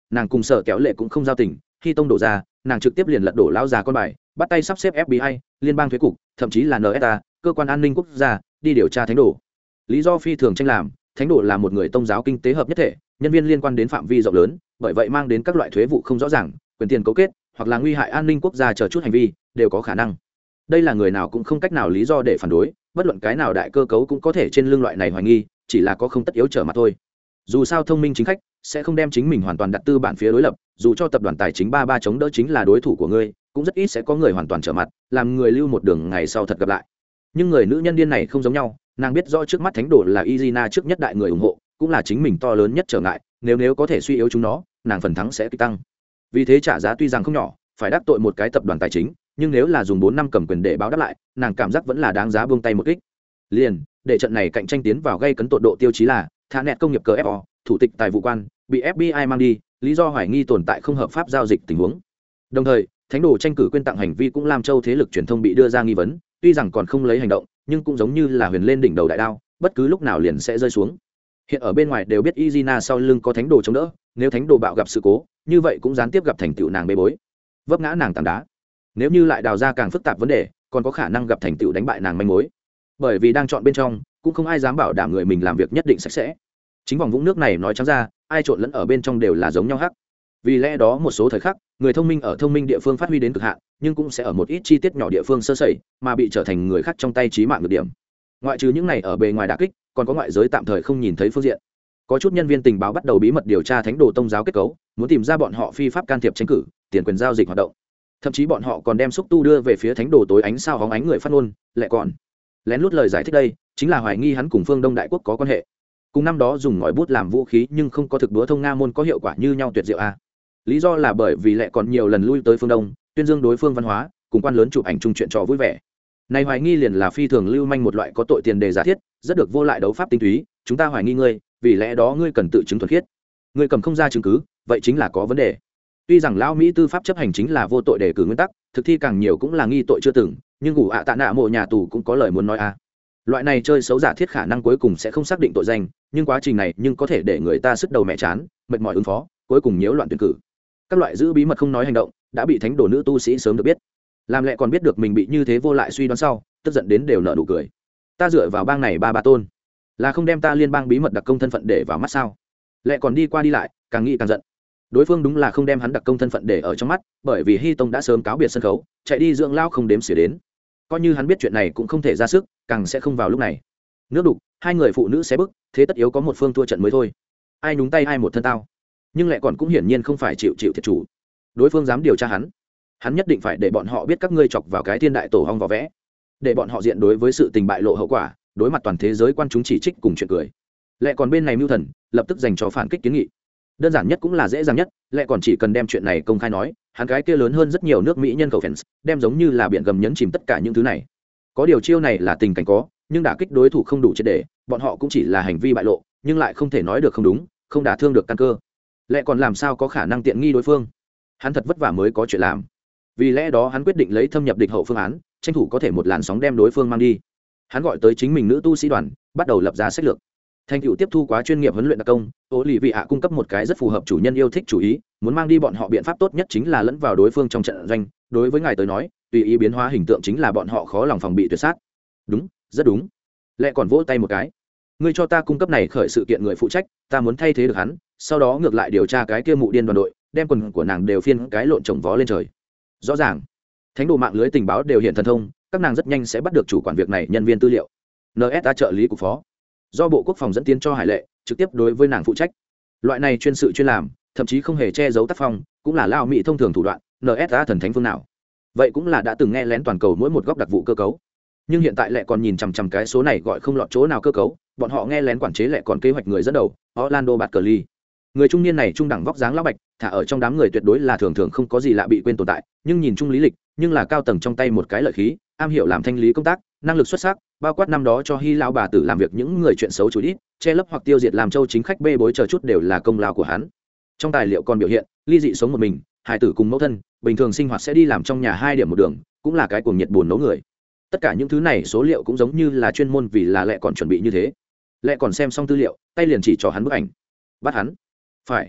nàng cùng sở kéo lệ cũng không giao tình, khi tông đổ ra nàng trực tiếp liền lật đổ lão già con bài, bắt tay sắp xếp ép bê i, liên bang thuế cục, thậm chí là en ét a, cơ quan an ninh quốc gia đi điều tra thánh đồ. Lý do phi thường tranh làm, thánh đồ là một người tôn giáo kinh tế hợp nhất thể, nhân viên liên quan đến phạm vi rộng lớn, bởi vậy mang đến các loại thuế vụ không rõ ràng, quyền tiền cấu kết hoặc là nguy hại an ninh quốc gia chờ chút hành vi đều có khả năng. Đây là người nào cũng không cách nào lý do để phản đối, bất luận cái nào đại cơ cấu cũng có thể trên lưng loại này hoài nghi, chỉ là có không tất yếu trở mặt thôi. Dù sao thông minh chính khách sẽ không đem chính mình hoàn toàn đặt tư bản phía đối lập, dù cho tập đoàn tài chính ba ba chống đỡ chính là đối thủ của ngươi, cũng rất ít sẽ có người hoàn toàn trở mặt, làm người lưu một đường ngày sau thật gặp lại. Nhưng người nữ nhân điên này không giống nhau, nàng biết rõ trước mắt thánh đồ là Izina trước nhất đại người ủng hộ, cũng là chính mình to lớn nhất trở ngại, nếu nếu có thể suy yếu chúng nó, nàng phần thắng sẽ tăng. Vì thế trả giá tuy rằng không nhỏ, phải đắc tội một cái tập đoàn tài chính, nhưng nếu là dùng bốn năm cầm quyền để báo đáp lại, nàng cảm giác vẫn là đáng giá buông tay một kích. Liền, để trận này cạnh tranh tiến vào gây cấn tột độ tiêu chí là thả nẹt công nghiệp cờ ép o, thủ tịch tài vụ quan, bị ép bê i mang đi, lý do hoài nghi tồn tại không hợp pháp giao dịch tình huống. Đồng thời, thánh đồ tranh cử quyên tặng hành vi cũng làm châu thế lực truyền thông bị đưa ra nghi vấn, tuy rằng còn không lấy hành động, nhưng cũng giống như là huyền lên đỉnh đầu đại đao, bất cứ lúc nào liền sẽ rơi xuống. Hiện ở bên ngoài đều biết Izina sau lưng có thánh đồ chống đỡ, nếu thánh đồ bạo gặp sự cố, như vậy cũng gián tiếp gặp thành tựu nàng bê bối, vấp ngã nàng tảng đá. Nếu như lại đào ra càng phức tạp vấn đề, còn có khả năng gặp thành tựu đánh bại nàng manh mối. Bởi vì đang chọn bên trong, cũng không ai dám bảo đảm người mình làm việc nhất định sạch sẽ. Chính vòng vũng nước này nói trắng ra, ai trộn lẫn ở bên trong đều là giống nhau hắc. Vì lẽ đó một số thời khắc, người thông minh ở thông minh địa phương phát huy đến cực hạn, nhưng cũng sẽ ở một ít chi tiết nhỏ địa phương sơ sẩy, mà bị trở thành người khác trong tay chí mạng được điểm. Ngoại trừ những này ở bề ngoài đả kích, còn có ngoại giới tạm thời không nhìn thấy phương diện. Có chút nhân viên tình báo bắt đầu bí mật điều tra thánh đồ tôn giáo kết cấu, muốn tìm ra bọn họ phi pháp can thiệp tranh cử, tiền quyền giao dịch hoạt động. Thậm chí bọn họ còn đem xúc tu đưa về phía thánh đồ tối ánh sao hóng ánh người phát ngôn, lại còn lén lút lời giải thích đây, chính là hoài nghi hắn cùng phương Đông đại quốc có quan hệ. Cùng năm đó dùng ngòi bút làm vũ khí nhưng không có thực đúa thông nga môn có hiệu quả như nhau tuyệt diệu a. Lý do là bởi vì lại còn nhiều lần lui tới phương Đông, tuyên dương đối phương văn hóa, cùng quan lớn chụp ảnh chung chuyện trò vui vẻ. Này hoài nghi liền là phi thường lưu manh một loại có tội tiền đề giả thiết, rất được vô lại đấu pháp tinh túy, chúng ta hoài nghi ngươi, vì lẽ đó ngươi cần tự chứng thuần khiết. Ngươi cầm không ra chứng cứ, vậy chính là có vấn đề. Tuy rằng lão Mỹ tư pháp chấp hành chính là vô tội đề cử nguyên tắc, thực thi càng nhiều cũng là nghi tội chưa từng, nhưng ngủ ạ tạ nạ mộ nhà tù cũng có lời muốn nói a. Loại này chơi xấu giả thiết khả năng cuối cùng sẽ không xác định tội danh, nhưng quá trình này nhưng có thể để người ta sức đầu mẹ chán, mệt mỏi ứng phó, cuối cùng nhiễu loạn tuyển cử. Các loại giữ bí mật không nói hành động đã bị thánh đồ nữ tu sĩ sớm được biết, làm lẽ còn biết được mình bị như thế vô lại suy đoán sau, tức giận đến đều nở nụ cười. Ta dựa vào bang này ba ba tôn, là không đem ta liên bang bí mật đặc công thân phận để vào mắt sao? Lẽ còn đi qua đi lại, càng nghĩ càng giận. Đối phương đúng là không đem hắn đặc công thân phận để ở trong mắt, bởi vì Hy Tông đã sớm cáo biệt sân khấu, chạy đi dưỡng lao không đếm xỉa đến. Coi như hắn biết chuyện này cũng không thể ra sức, càng sẽ không vào lúc này. Nước đục, hai người phụ nữ xé bức, thế tất yếu có một phương thua trận mới thôi. Ai nhúng tay ai một thân tao. Nhưng lại còn cũng hiển nhiên không phải chịu chịu thiệt chủ. Đối phương dám điều tra hắn, hắn nhất định phải để bọn họ biết các ngươi chọc vào cái thiên đại tổ hong vỏ vẽ, để bọn họ diện đối với sự tình bại lộ hậu quả, đối mặt toàn thế giới quan chúng chỉ trích cùng chuyện cười. Lẽ còn bên này mưu thần lập tức dành cho phản kích kiến nghị. Đơn giản nhất cũng là dễ dàng nhất, lẽ còn chỉ cần đem chuyện này công khai nói, hắn cái kia lớn hơn rất nhiều nước Mỹ nhân khẩu fans, đem giống như là biển gầm nhấn chìm tất cả những thứ này. Có điều chiêu này là tình cảnh có, nhưng đả kích đối thủ không đủ triệt để, bọn họ cũng chỉ là hành vi bại lộ, nhưng lại không thể nói được không đúng, không đả thương được căn cơ. Lẽ còn làm sao có khả năng tiện nghi đối phương? Hắn thật vất vả mới có chuyện làm. Vì lẽ đó hắn quyết định lấy thâm nhập địch hậu phương án, tranh thủ có thể một làn sóng đem đối phương mang đi. Hắn gọi tới chính mình nữ tu sĩ đoàn, bắt đầu lập ra sách lược. Thành tựu tiếp thu quá chuyên nghiệp huấn luyện đặc công, Ô Lì Vị Ạ cung cấp một cái rất phù hợp chủ nhân yêu thích chủ ý, muốn mang đi bọn họ biện pháp tốt nhất chính là lẫn vào đối phương trong trận doanh, đối với ngài tới nói, tùy ý biến hóa hình tượng chính là bọn họ khó lòng phòng bị tuyệt sát. Đúng, rất đúng. Lẽ còn vỗ tay một cái. Ngươi cho ta cung cấp này khởi sự kiện người phụ trách, ta muốn thay thế được hắn, sau đó ngược lại điều tra cái kia mụ điên đoàn đội, đem quần của nàng đều phiên cái lộn trồng vó lên trời. Rõ ràng, thánh đồ mạng lưới tình báo đều hiện thần thông, các nàng rất nhanh sẽ bắt được chủ quản việc này nhân viên tư liệu. en ét a trợ lý của phó, do bộ quốc phòng dẫn tiến cho Hải Lệ, trực tiếp đối với nàng phụ trách. Loại này chuyên sự chuyên làm, thậm chí không hề che giấu tác phong, cũng là lao mỹ thông thường thủ đoạn. en ét a thần thánh phương nào, vậy cũng là đã từng nghe lén toàn cầu mỗi một góc đặc vụ cơ cấu. Nhưng hiện tại Lệ còn nhìn chằm chằm cái số này gọi không lọt chỗ nào cơ cấu, bọn họ nghe lén quản chế Lệ còn kế hoạch người dẫn đầu Orlando Barkley. Người trung niên này trung đẳng vóc dáng lão bạch, thả ở trong đám người tuyệt đối là thường thường không có gì lạ bị quên tồn tại, nhưng nhìn chung lý lịch, nhưng là cao tầng trong tay một cái lợi khí, am hiểu làm thanh lý công tác, năng lực xuất sắc, bao quát năm đó cho Hy lão bà tử làm việc những người chuyện xấu chủ ít, che lấp hoặc tiêu diệt làm châu chính khách bê bối chờ chút đều là công lao của hắn. Trong tài liệu còn biểu hiện, ly dị sống một mình, hài tử cùng mẫu thân, bình thường sinh hoạt sẽ đi làm trong nhà hai điểm một đường, cũng là cái cuồng nhiệt buồn nấu người. Tất cả những thứ này số liệu cũng giống như là chuyên môn vì là Lệ còn chuẩn bị như thế. Lệ còn xem xong tư liệu, tay liền chỉ cho hắn bức ảnh. Bắt hắn. Phải.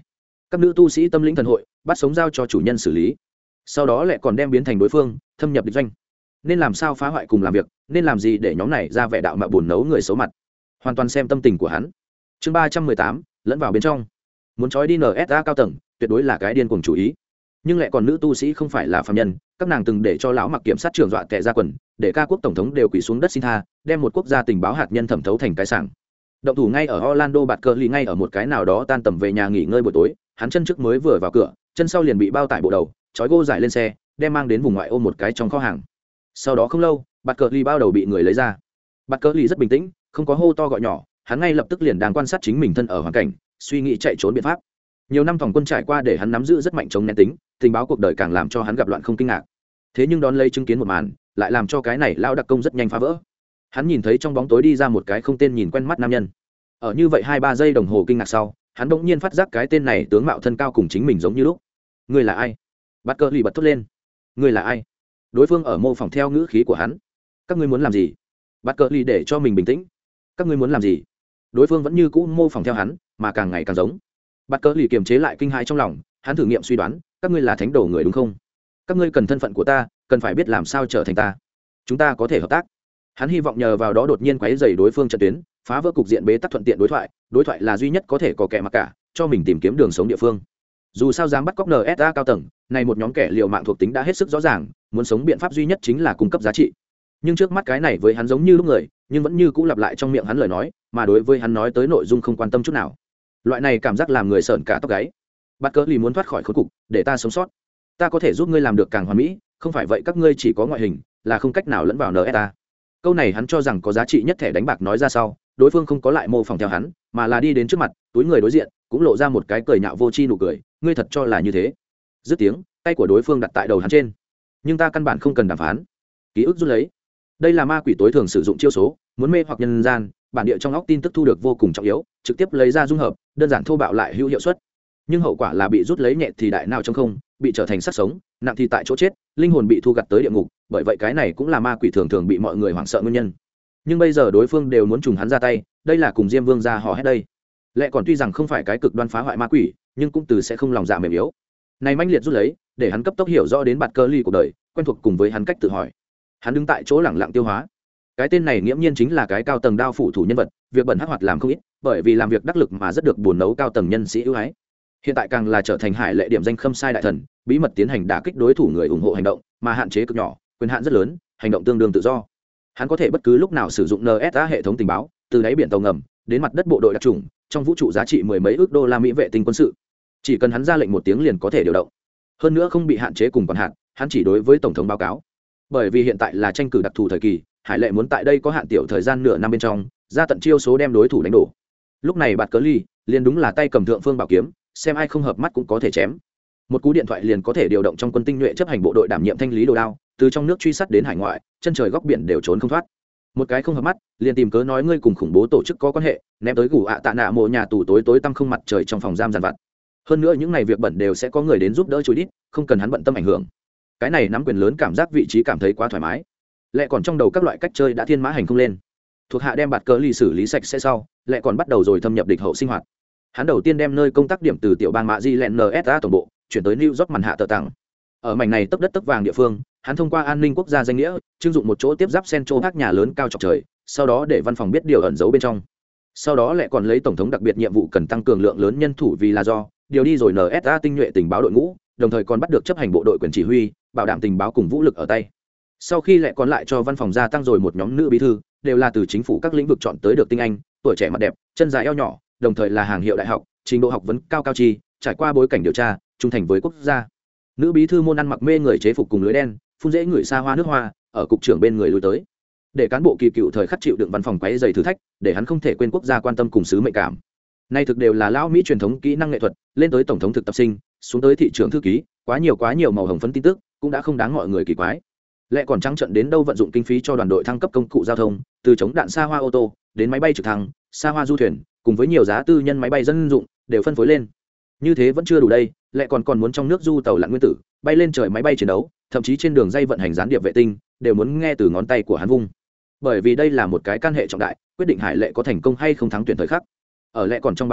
các nữ tu sĩ tâm linh thần hội bắt sống giao cho chủ nhân xử lý, sau đó lại còn đem biến thành đối phương thâm nhập địch doanh. Nên làm sao phá hoại cùng làm việc, nên làm gì để nhóm này ra vẻ đạo mạo buồn nấu người xấu mặt, hoàn toàn xem tâm tình của hắn. Chương ba trăm mười tám, lẫn vào bên trong. Muốn trói đi en ét a cao tầng tuyệt đối là cái điên cuồng chủ ý, nhưng lại còn nữ tu sĩ không phải là phàm nhân, các nàng từng để cho lão mặc kiểm sát trưởng dọa tệ ra quần, để ca quốc tổng thống đều quỳ xuống đất xin tha, đem một quốc gia tình báo hạt nhân thẩm thấu thành cái sảng. Động thủ ngay ở Orlando bạt cờ lì, ngay ở một cái nào đó tan tầm về nhà nghỉ ngơi buổi tối, hắn chân trước mới vừa vào cửa, chân sau liền bị bao tải bộ đầu trói gô giải lên xe, đem mang đến vùng ngoại ô một cái trong kho hàng. Sau đó không lâu, bạt cờ lì bao đầu bị người lấy ra. Bạt cờ lì rất bình tĩnh, không có hô to gọi nhỏ, hắn ngay lập tức liền đang quan sát chính mình thân ở hoàn cảnh, suy nghĩ chạy trốn biện pháp. Nhiều năm phòng quân trải qua để hắn nắm giữ rất mạnh chống nén tính, tình báo cuộc đời càng làm cho hắn gặp loạn không kinh ngạc. Thế nhưng đón lấy chứng kiến một màn lại làm cho cái này lao đặc công rất nhanh phá vỡ. Hắn nhìn thấy trong bóng tối đi ra một cái không tên nhìn quen mắt nam nhân. Ở như vậy hai ba giây đồng hồ kinh ngạc sau, hắn bỗng nhiên phát giác cái tên này tướng mạo thân cao cùng chính mình giống như lúc. Ngươi là ai? Bạt cờ lì bật thốt lên. Ngươi là ai? Đối phương ở mô phỏng theo ngữ khí của hắn. Các ngươi muốn làm gì? Bạt cờ lì để cho mình bình tĩnh. Các ngươi muốn làm gì? Đối phương vẫn như cũ mô phỏng theo hắn, mà càng ngày càng giống. Bạt cờ lì kiềm chế lại kinh hãi trong lòng, hắn thử nghiệm suy đoán, các ngươi là thánh đồ người đúng không? Các ngươi cần thân phận của ta, cần phải biết làm sao trở thành ta. Chúng ta có thể hợp tác. Hắn hy vọng nhờ vào đó đột nhiên quấy rầy đối phương trận tuyến, phá vỡ cục diện bế tắc, thuận tiện đối thoại. Đối thoại là duy nhất có thể có kẻ mặc cả, cho mình tìm kiếm đường sống địa phương. Dù sao dám bắt cóc en ét a cao tầng, này một nhóm kẻ liều mạng thuộc tính đã hết sức rõ ràng, muốn sống biện pháp duy nhất chính là cung cấp giá trị. Nhưng trước mắt cái này với hắn giống như lúc người, nhưng vẫn như cũ lặp lại trong miệng hắn lời nói, mà đối với hắn nói tới nội dung không quan tâm chút nào. Loại này cảm giác làm người sợn cả tóc gáy. Bạt cờ lì muốn thoát khỏi khốn cục, để ta sống sót. Ta có thể giúp ngươi làm được càng hoàn mỹ, không phải vậy các ngươi chỉ có ngoại hình, là không cách nào lẫn vào en ét a. Câu này hắn cho rằng có giá trị nhất thẻ đánh bạc nói ra sau, đối phương không có lại mô phỏng theo hắn, mà là đi đến trước mặt, túi người đối diện, cũng lộ ra một cái cười nhạo vô tri nụ cười, ngươi thật cho là như thế? Dứt tiếng, tay của đối phương đặt tại đầu hắn trên. Nhưng ta căn bản không cần đàm phán. Ký ức rút lấy. Đây là ma quỷ tối thường sử dụng chiêu số, muốn mê hoặc nhân gian, bản địa trong óc tin tức thu được vô cùng trọng yếu, trực tiếp lấy ra dung hợp, đơn giản thô bạo lại hữu hiệu suất. Nhưng hậu quả là bị rút lấy nhẹ thì đại nào trong không, bị trở thành xác sống, nặng thì tại chỗ chết, linh hồn bị thu gặt tới địa ngục, bởi vậy cái này cũng là ma quỷ thường thường bị mọi người hoảng sợ nguyên nhân. Nhưng bây giờ đối phương đều muốn trùng hắn ra tay, đây là cùng Diêm Vương ra hò hét đây. Lẽ còn tuy rằng không phải cái cực đoan phá hoại ma quỷ, nhưng cũng từ sẽ không lòng dạ mềm yếu. Này mãnh liệt rút lấy, để hắn cấp tốc hiểu rõ đến bạt cơ ly cuộc đời, quen thuộc cùng với hắn cách tự hỏi. Hắn đứng tại chỗ lẳng lặng tiêu hóa. Cái tên này nghiễm nhiên chính là cái cao tầng đao phủ thủ nhân vật, việc bẩn hắc hoạt làm không ít, bởi vì làm việc đắc lực mà rất được buồn nấu cao tầng nhân sĩ ưu ái. Hiện tại càng là trở thành hải lệ điểm danh khâm sai đại thần, bí mật tiến hành đả kích đối thủ người ủng hộ hành động, mà hạn chế cực nhỏ, quyền hạn rất lớn, hành động tương đương tự do. Hắn có thể bất cứ lúc nào sử dụng en ét a hệ thống tình báo, từ đáy biển tàu ngầm đến mặt đất bộ đội đặc trùng, trong vũ trụ giá trị mười mấy ước đô la Mỹ vệ tinh quân sự. Chỉ cần hắn ra lệnh một tiếng liền có thể điều động. Hơn nữa không bị hạn chế cùng quản hạn, hắn chỉ đối với tổng thống báo cáo. Bởi vì hiện tại là tranh cử đặc thù thời kỳ, hải lệ muốn tại đây có hạn tiểu thời gian nửa năm bên trong, ra tận chiêu số đem đối thủ đánh đổ. Lúc này bạt cớ ly liền đúng là tay cầm thượng phương bảo kiếm, xem ai không hợp mắt cũng có thể chém. Một cú điện thoại liền có thể điều động trong quân tinh nhuệ chấp hành bộ đội đảm nhiệm thanh lý đồ đao, từ trong nước truy sát đến hải ngoại, chân trời góc biển đều trốn không thoát. Một cái không hợp mắt, liền tìm cớ nói ngươi cùng khủng bố tổ chức có quan hệ, ném tới gù ạ tạ nạ mộ nhà tù tối tối tăm không mặt trời trong phòng giam giàn vặt. Hơn nữa những ngày việc bẩn đều sẽ có người đến giúp đỡ chối đít, không cần hắn bận tâm ảnh hưởng. Cái này nắm quyền lớn cảm giác vị trí cảm thấy quá thoải mái. Lẽ còn trong đầu các loại cách chơi đã thiên mã hành không lên. Thuộc hạ đem bạt cờ ly xử lý sạch sẽ sau, lẽ còn bắt đầu rồi thâm nhập địch hậu sinh hoạt. Hắn đầu tiên đem nơi công tác điểm từ tiểu bang mạ di len en ét a tổng bộ chuyển tới New York màn hạ tờ tặng. Ở mảnh này tấp đất tấp vàng địa phương, hắn thông qua an ninh quốc gia danh nghĩa trưng dụng một chỗ tiếp giáp Central Park nhà lớn cao chọc trời, sau đó để văn phòng biết điều ẩn giấu bên trong. Sau đó lại còn lấy tổng thống đặc biệt nhiệm vụ cần tăng cường lượng lớn nhân thủ vì là do điều đi rồi en ét a tinh nhuệ tình báo đội ngũ, đồng thời còn bắt được chấp hành bộ đội quyền chỉ huy, bảo đảm tình báo cùng vũ lực ở tay. Sau khi lại còn lại cho văn phòng gia tăng rồi một nhóm nữ bí thư, đều là từ chính phủ các lĩnh vực chọn tới được tinh anh, tuổi trẻ mặt đẹp, chân dài eo nhỏ, đồng thời là hàng hiệu đại học, trình độ học vấn cao cao chi, trải qua bối cảnh điều tra, trung thành với quốc gia. Nữ bí thư môn ăn mặc mê người chế phục cùng lưới đen, phun dễ người xa hoa nước hoa, ở cục trưởng bên người lui tới. Để cán bộ kỳ cựu thời khắc chịu đựng văn phòng quấy dày thử thách, để hắn không thể quên quốc gia quan tâm cùng sứ mệnh cảm. Nay thực đều là lão Mỹ truyền thống kỹ năng nghệ thuật, lên tới tổng thống thực tập sinh, xuống tới thị trưởng thư ký, quá nhiều quá nhiều màu hồng phấn tin tức, cũng đã không đáng mọi người kỳ quái. Lẽ còn trắng trận đến đâu vận dụng kinh phí cho đoàn đội thăng cấp công cụ giao thông, từ chống đạn xa hoa ô tô đến máy bay trực thăng, xa hoa du thuyền, cùng với nhiều giá tư nhân máy bay dân dụng đều phân phối lên. Như thế vẫn chưa đủ đây, lại còn còn muốn trong nước du tàu lặn nguyên tử, bay lên trời máy bay chiến đấu, thậm chí trên đường dây vận hành gián điệp vệ tinh đều muốn nghe từ ngón tay của hắn vung. Bởi vì đây là một cái can hệ trọng đại, quyết định hải lệ có thành công hay không thắng tuyển thời khắc. Ở lẽ còn trong báo cáo,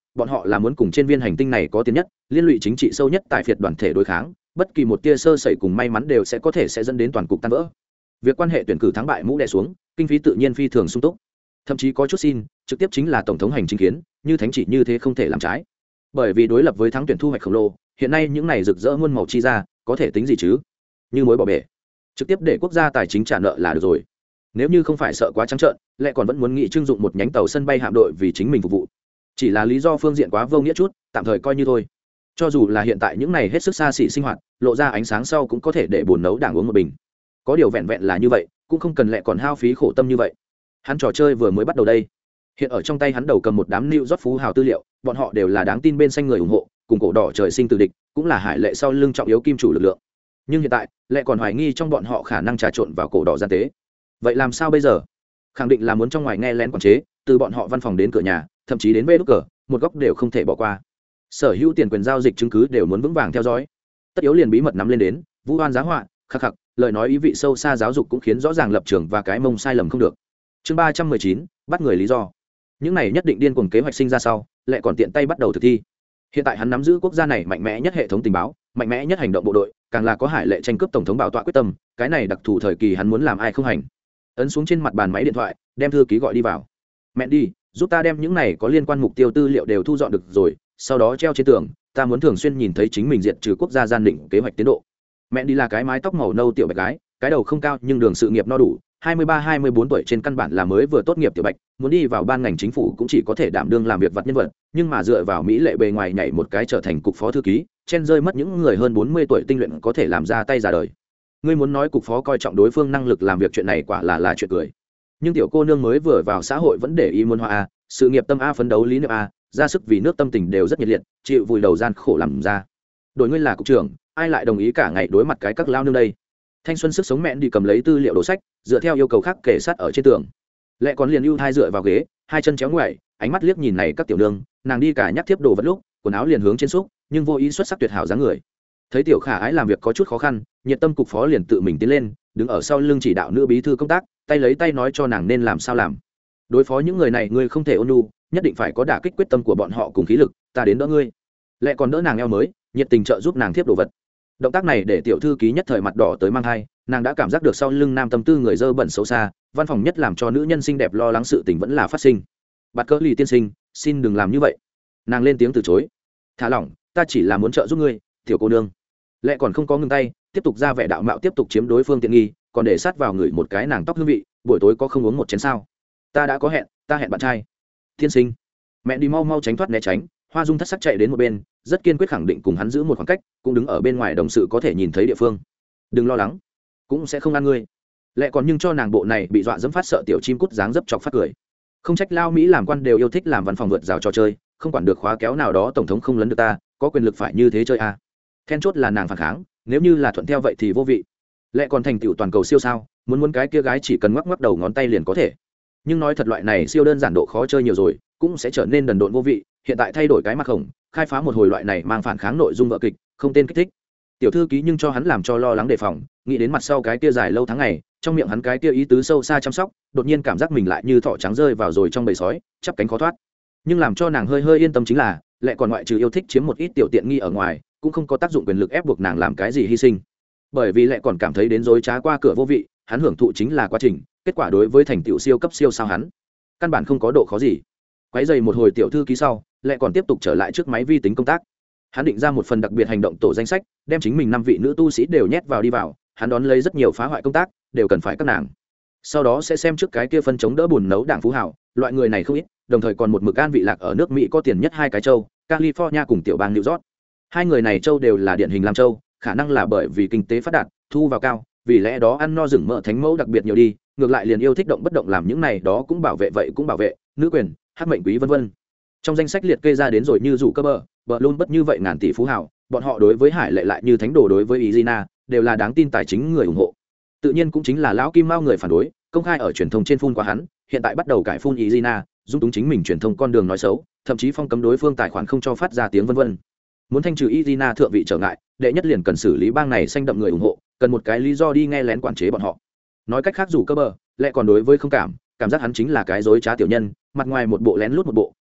bọn họ là muốn cùng trên viên hành tinh này có tiền nhất liên lụy chính trị sâu nhất tại phiệt đoàn thể đối kháng, bất kỳ một tia sơ sẩy cùng may mắn đều sẽ có thể sẽ dẫn đến toàn cục tan vỡ. Việc quan hệ tuyển cử thắng bại mũ đè xuống, kinh phí tự nhiên phi thường sung túc, thậm chí có chút xin trực tiếp chính là tổng thống hành chính kiến, như thánh chỉ như thế không thể làm trái. Bởi vì đối lập với thắng tuyển thu hoạch khổng lồ, hiện nay những này rực rỡ muôn màu chi ra có thể tính gì chứ, như mối bỏ bể, trực tiếp để quốc gia tài chính trả nợ là được rồi. Nếu như không phải sợ quá trắng trợn, lại còn vẫn muốn nghị trưng dụng một nhánh tàu sân bay hạm đội vì chính mình phục vụ, chỉ là lý do phương diện quá vô nghĩa chút, tạm thời coi như thôi. Cho dù là hiện tại những này hết sức xa xỉ sinh hoạt lộ ra ánh sáng sau cũng có thể để buồn nấu đảng uống một bình, có điều vẹn vẹn là như vậy cũng không cần lại còn hao phí khổ tâm như vậy. Hắn trò chơi vừa mới bắt đầu đây, hiện ở trong tay hắn đầu cầm một đám lưu rót phú hào tư liệu, bọn họ đều là đáng tin bên xanh người ủng hộ, cùng cổ đỏ trời sinh từ địch, cũng là hải lệ sau lưng trọng yếu kim chủ lực lượng. Nhưng hiện tại lại còn hoài nghi trong bọn họ khả năng trà trộn vào cổ đỏ gian tế. Vậy làm sao bây giờ? Khẳng định là muốn trong ngoài nghe lén quản chế, từ bọn họ văn phòng đến cửa nhà, thậm chí đến bê đúc cờ, một góc đều không thể bỏ qua. Sở hữu tiền quyền giao dịch chứng cứ đều muốn vững vàng theo dõi. Tất yếu liền bí mật nắm lên đến, vu oan giá họa, khắc khắc, lời nói ý vị sâu xa giáo dục cũng khiến rõ ràng lập trường và cái mông sai lầm không được. Chương ba trăm mười chín, bắt người lý do. Những này nhất định điên cuồng kế hoạch sinh ra sau, lại còn tiện tay bắt đầu thực thi. Hiện tại hắn nắm giữ quốc gia này mạnh mẽ nhất hệ thống tình báo, mạnh mẽ nhất hành động bộ đội, càng là có hải lệ tranh cướp tổng thống bảo tọa quyết tâm, cái này đặc thù thời kỳ hắn muốn làm ai không hành. Ấn xuống trên mặt bàn máy điện thoại, đem thư ký gọi đi vào. Mẹ đi, giúp ta đem những này có liên quan mục tiêu tư liệu đều thu dọn được rồi, sau đó treo trên tường, ta muốn thường xuyên nhìn thấy chính mình diệt trừ quốc gia gian định kế hoạch tiến độ. Mẹ đi là cái mái tóc màu nâu tiểu bạch gái, cái đầu không cao nhưng đường sự nghiệp no đủ, hai mươi ba hai mươi bốn tuổi trên căn bản là mới vừa tốt nghiệp tiểu bạch, muốn đi vào ban ngành chính phủ cũng chỉ có thể đảm đương làm việc vặt nhân vật, nhưng mà dựa vào mỹ lệ bề ngoài nhảy một cái trở thành cục phó thư ký, chen rơi mất những người hơn bốn mươi tuổi tinh luyện có thể làm ra tay ra đời. Ngươi muốn nói cục phó coi trọng đối phương năng lực làm việc chuyện này quả là là chuyện cười. Nhưng tiểu cô nương mới vừa vào xã hội vẫn để ý muốn hoa a, sự nghiệp tâm a, phấn đấu lý niệm a, ra sức vì nước tâm tình đều rất nhiệt liệt, chịu vùi đầu gian khổ làm ra. Đổi ngươi là cục trưởng, ai lại đồng ý cả ngày đối mặt cái các lao nương đây? Thanh xuân sức sống mẹn đi cầm lấy tư liệu đồ sách, dựa theo yêu cầu khác kể sát ở trên tường. Lệ còn liền ưu thai dựa vào ghế, hai chân chéo ngoại, ánh mắt liếc nhìn này các tiểu nương, nàng đi cả nhắc tiếp đồ vật lúc, quần áo liền hướng trên xúc, nhưng vô ý xuất sắc tuyệt hảo dáng người. Thấy tiểu khả ái làm việc có chút khó khăn, nhiệt tâm cục phó liền tự mình tiến lên, đứng ở sau lưng chỉ đạo nữ bí thư công tác, tay lấy tay nói cho nàng nên làm sao làm. Đối phó những người này ngươi không thể ôn nhu, nhất định phải có đả kích quyết tâm của bọn họ cùng khí lực, ta đến đỡ ngươi. Lệ còn đỡ nàng eo mới, nhiệt tình trợ giúp nàng tiếp đồ vật. Động tác này để tiểu thư ký nhất thời mặt đỏ tới mang thai, nàng đã cảm giác được sau lưng nam tâm tư người dơ bẩn xấu xa, văn phòng nhất làm cho nữ nhân xinh đẹp lo lắng sự tình vẫn là phát sinh. Bạt cỡ lì tiên sinh, xin đừng làm như vậy. Nàng lên tiếng từ chối. Thả lỏng, ta chỉ là muốn trợ giúp ngươi, tiểu cô nương. Lệ còn không có ngừng tay, tiếp tục ra vẻ đạo mạo tiếp tục chiếm đối phương tiện nghi, còn để sát vào người một cái nàng tóc hương vị, buổi tối có không uống một chén sao? Ta đã có hẹn, ta hẹn bạn trai. Tiên sinh. Mẹ đi mau mau tránh thoát né tránh, Hoa Dung thất sắc chạy đến một bên, rất kiên quyết khẳng định cùng hắn giữ một khoảng cách, cũng đứng ở bên ngoài đồng sự có thể nhìn thấy địa phương. Đừng lo lắng, cũng sẽ không ăn ngươi. Lệ còn nhưng cho nàng bộ này bị dọa dẫm phát sợ tiểu chim cút dáng dấp chọc phát cười. Không trách lao Mỹ làm quan đều yêu thích làm văn phòng vượt rào trò chơi, không quản được khóa kéo nào đó tổng thống không lấn được ta, có quyền lực phải như thế chơi à. Then chốt là nàng phản kháng, nếu như là thuận theo vậy thì vô vị. Lệ còn thành tựu toàn cầu siêu sao, muốn muốn cái kia gái chỉ cần ngoắc ngoắc đầu ngón tay liền có thể. Nhưng nói thật loại này siêu đơn giản độ khó chơi nhiều rồi, cũng sẽ trở nên đần độn vô vị, hiện tại thay đổi cái mặt khổng, khai phá một hồi loại này mang phản kháng nội dung vợ kịch, không tên kích thích. Tiểu thư ký nhưng cho hắn làm cho lo lắng đề phòng, nghĩ đến mặt sau cái kia dài lâu tháng ngày, trong miệng hắn cái kia ý tứ sâu xa chăm sóc, đột nhiên cảm giác mình lại như thỏ trắng rơi vào rồi trong bầy sói, chắp cánh khó thoát. Nhưng làm cho nàng hơi hơi yên tâm chính là, Lệ còn ngoại trừ yêu thích chiếm một ít tiểu tiện nghi ở ngoài, cũng không có tác dụng quyền lực ép buộc nàng làm cái gì hy sinh. Bởi vì Lệ còn cảm thấy đến dối trá qua cửa vô vị, hắn hưởng thụ chính là quá trình, kết quả đối với thành tựu siêu cấp siêu sao hắn, căn bản không có độ khó gì. Quấy giày một hồi tiểu thư ký sau, Lệ còn tiếp tục trở lại trước máy vi tính công tác. Hắn định ra một phần đặc biệt hành động tổ danh sách, đem chính mình năm vị nữ tu sĩ đều nhét vào đi vào, hắn đón lấy rất nhiều phá hoại công tác, đều cần phải các nàng. Sau đó sẽ xem trước cái kia phân chống đỡ buồn nấu đảng phú hảo, loại người này không ít, đồng thời còn một mực an vị lạc ở nước Mỹ có tiền nhất hai cái châu, California cùng tiểu bang New York. Hai người này châu đều là điển hình làm châu, khả năng là bởi vì kinh tế phát đạt, thu vào cao, vì lẽ đó ăn no rừng mỡ thánh mẫu đặc biệt nhiều đi, ngược lại liền yêu thích động bất động làm những này đó cũng bảo vệ vậy cũng bảo vệ, nữ quyền, hắc mệnh quý vân vân. Trong danh sách liệt kê ra đến rồi như rủ cơ bờ, bờ luôn bất như vậy ngàn tỷ phú hào, bọn họ đối với Hải Lệ lại như thánh đồ đối với Izina, đều là đáng tin tài chính người ủng hộ. Tự nhiên cũng chính là lão Kim Mao người phản đối, công khai ở truyền thông trên phun qua hắn, hiện tại bắt đầu cải phun Izina, dung túng chính mình truyền thông con đường nói xấu, thậm chí phong cấm đối phương tài khoản không cho phát ra tiếng vân vân. Muốn thanh trừ Izina thượng vị trở ngại, đệ nhất liền cần xử lý bang này xanh đậm người ủng hộ, cần một cái lý do đi nghe lén quản chế bọn họ. Nói cách khác dù cơ bờ, Lệ còn đối với không cảm, cảm giác hắn chính là cái dối trá tiểu nhân, mặt ngoài một bộ lén lút một bộ,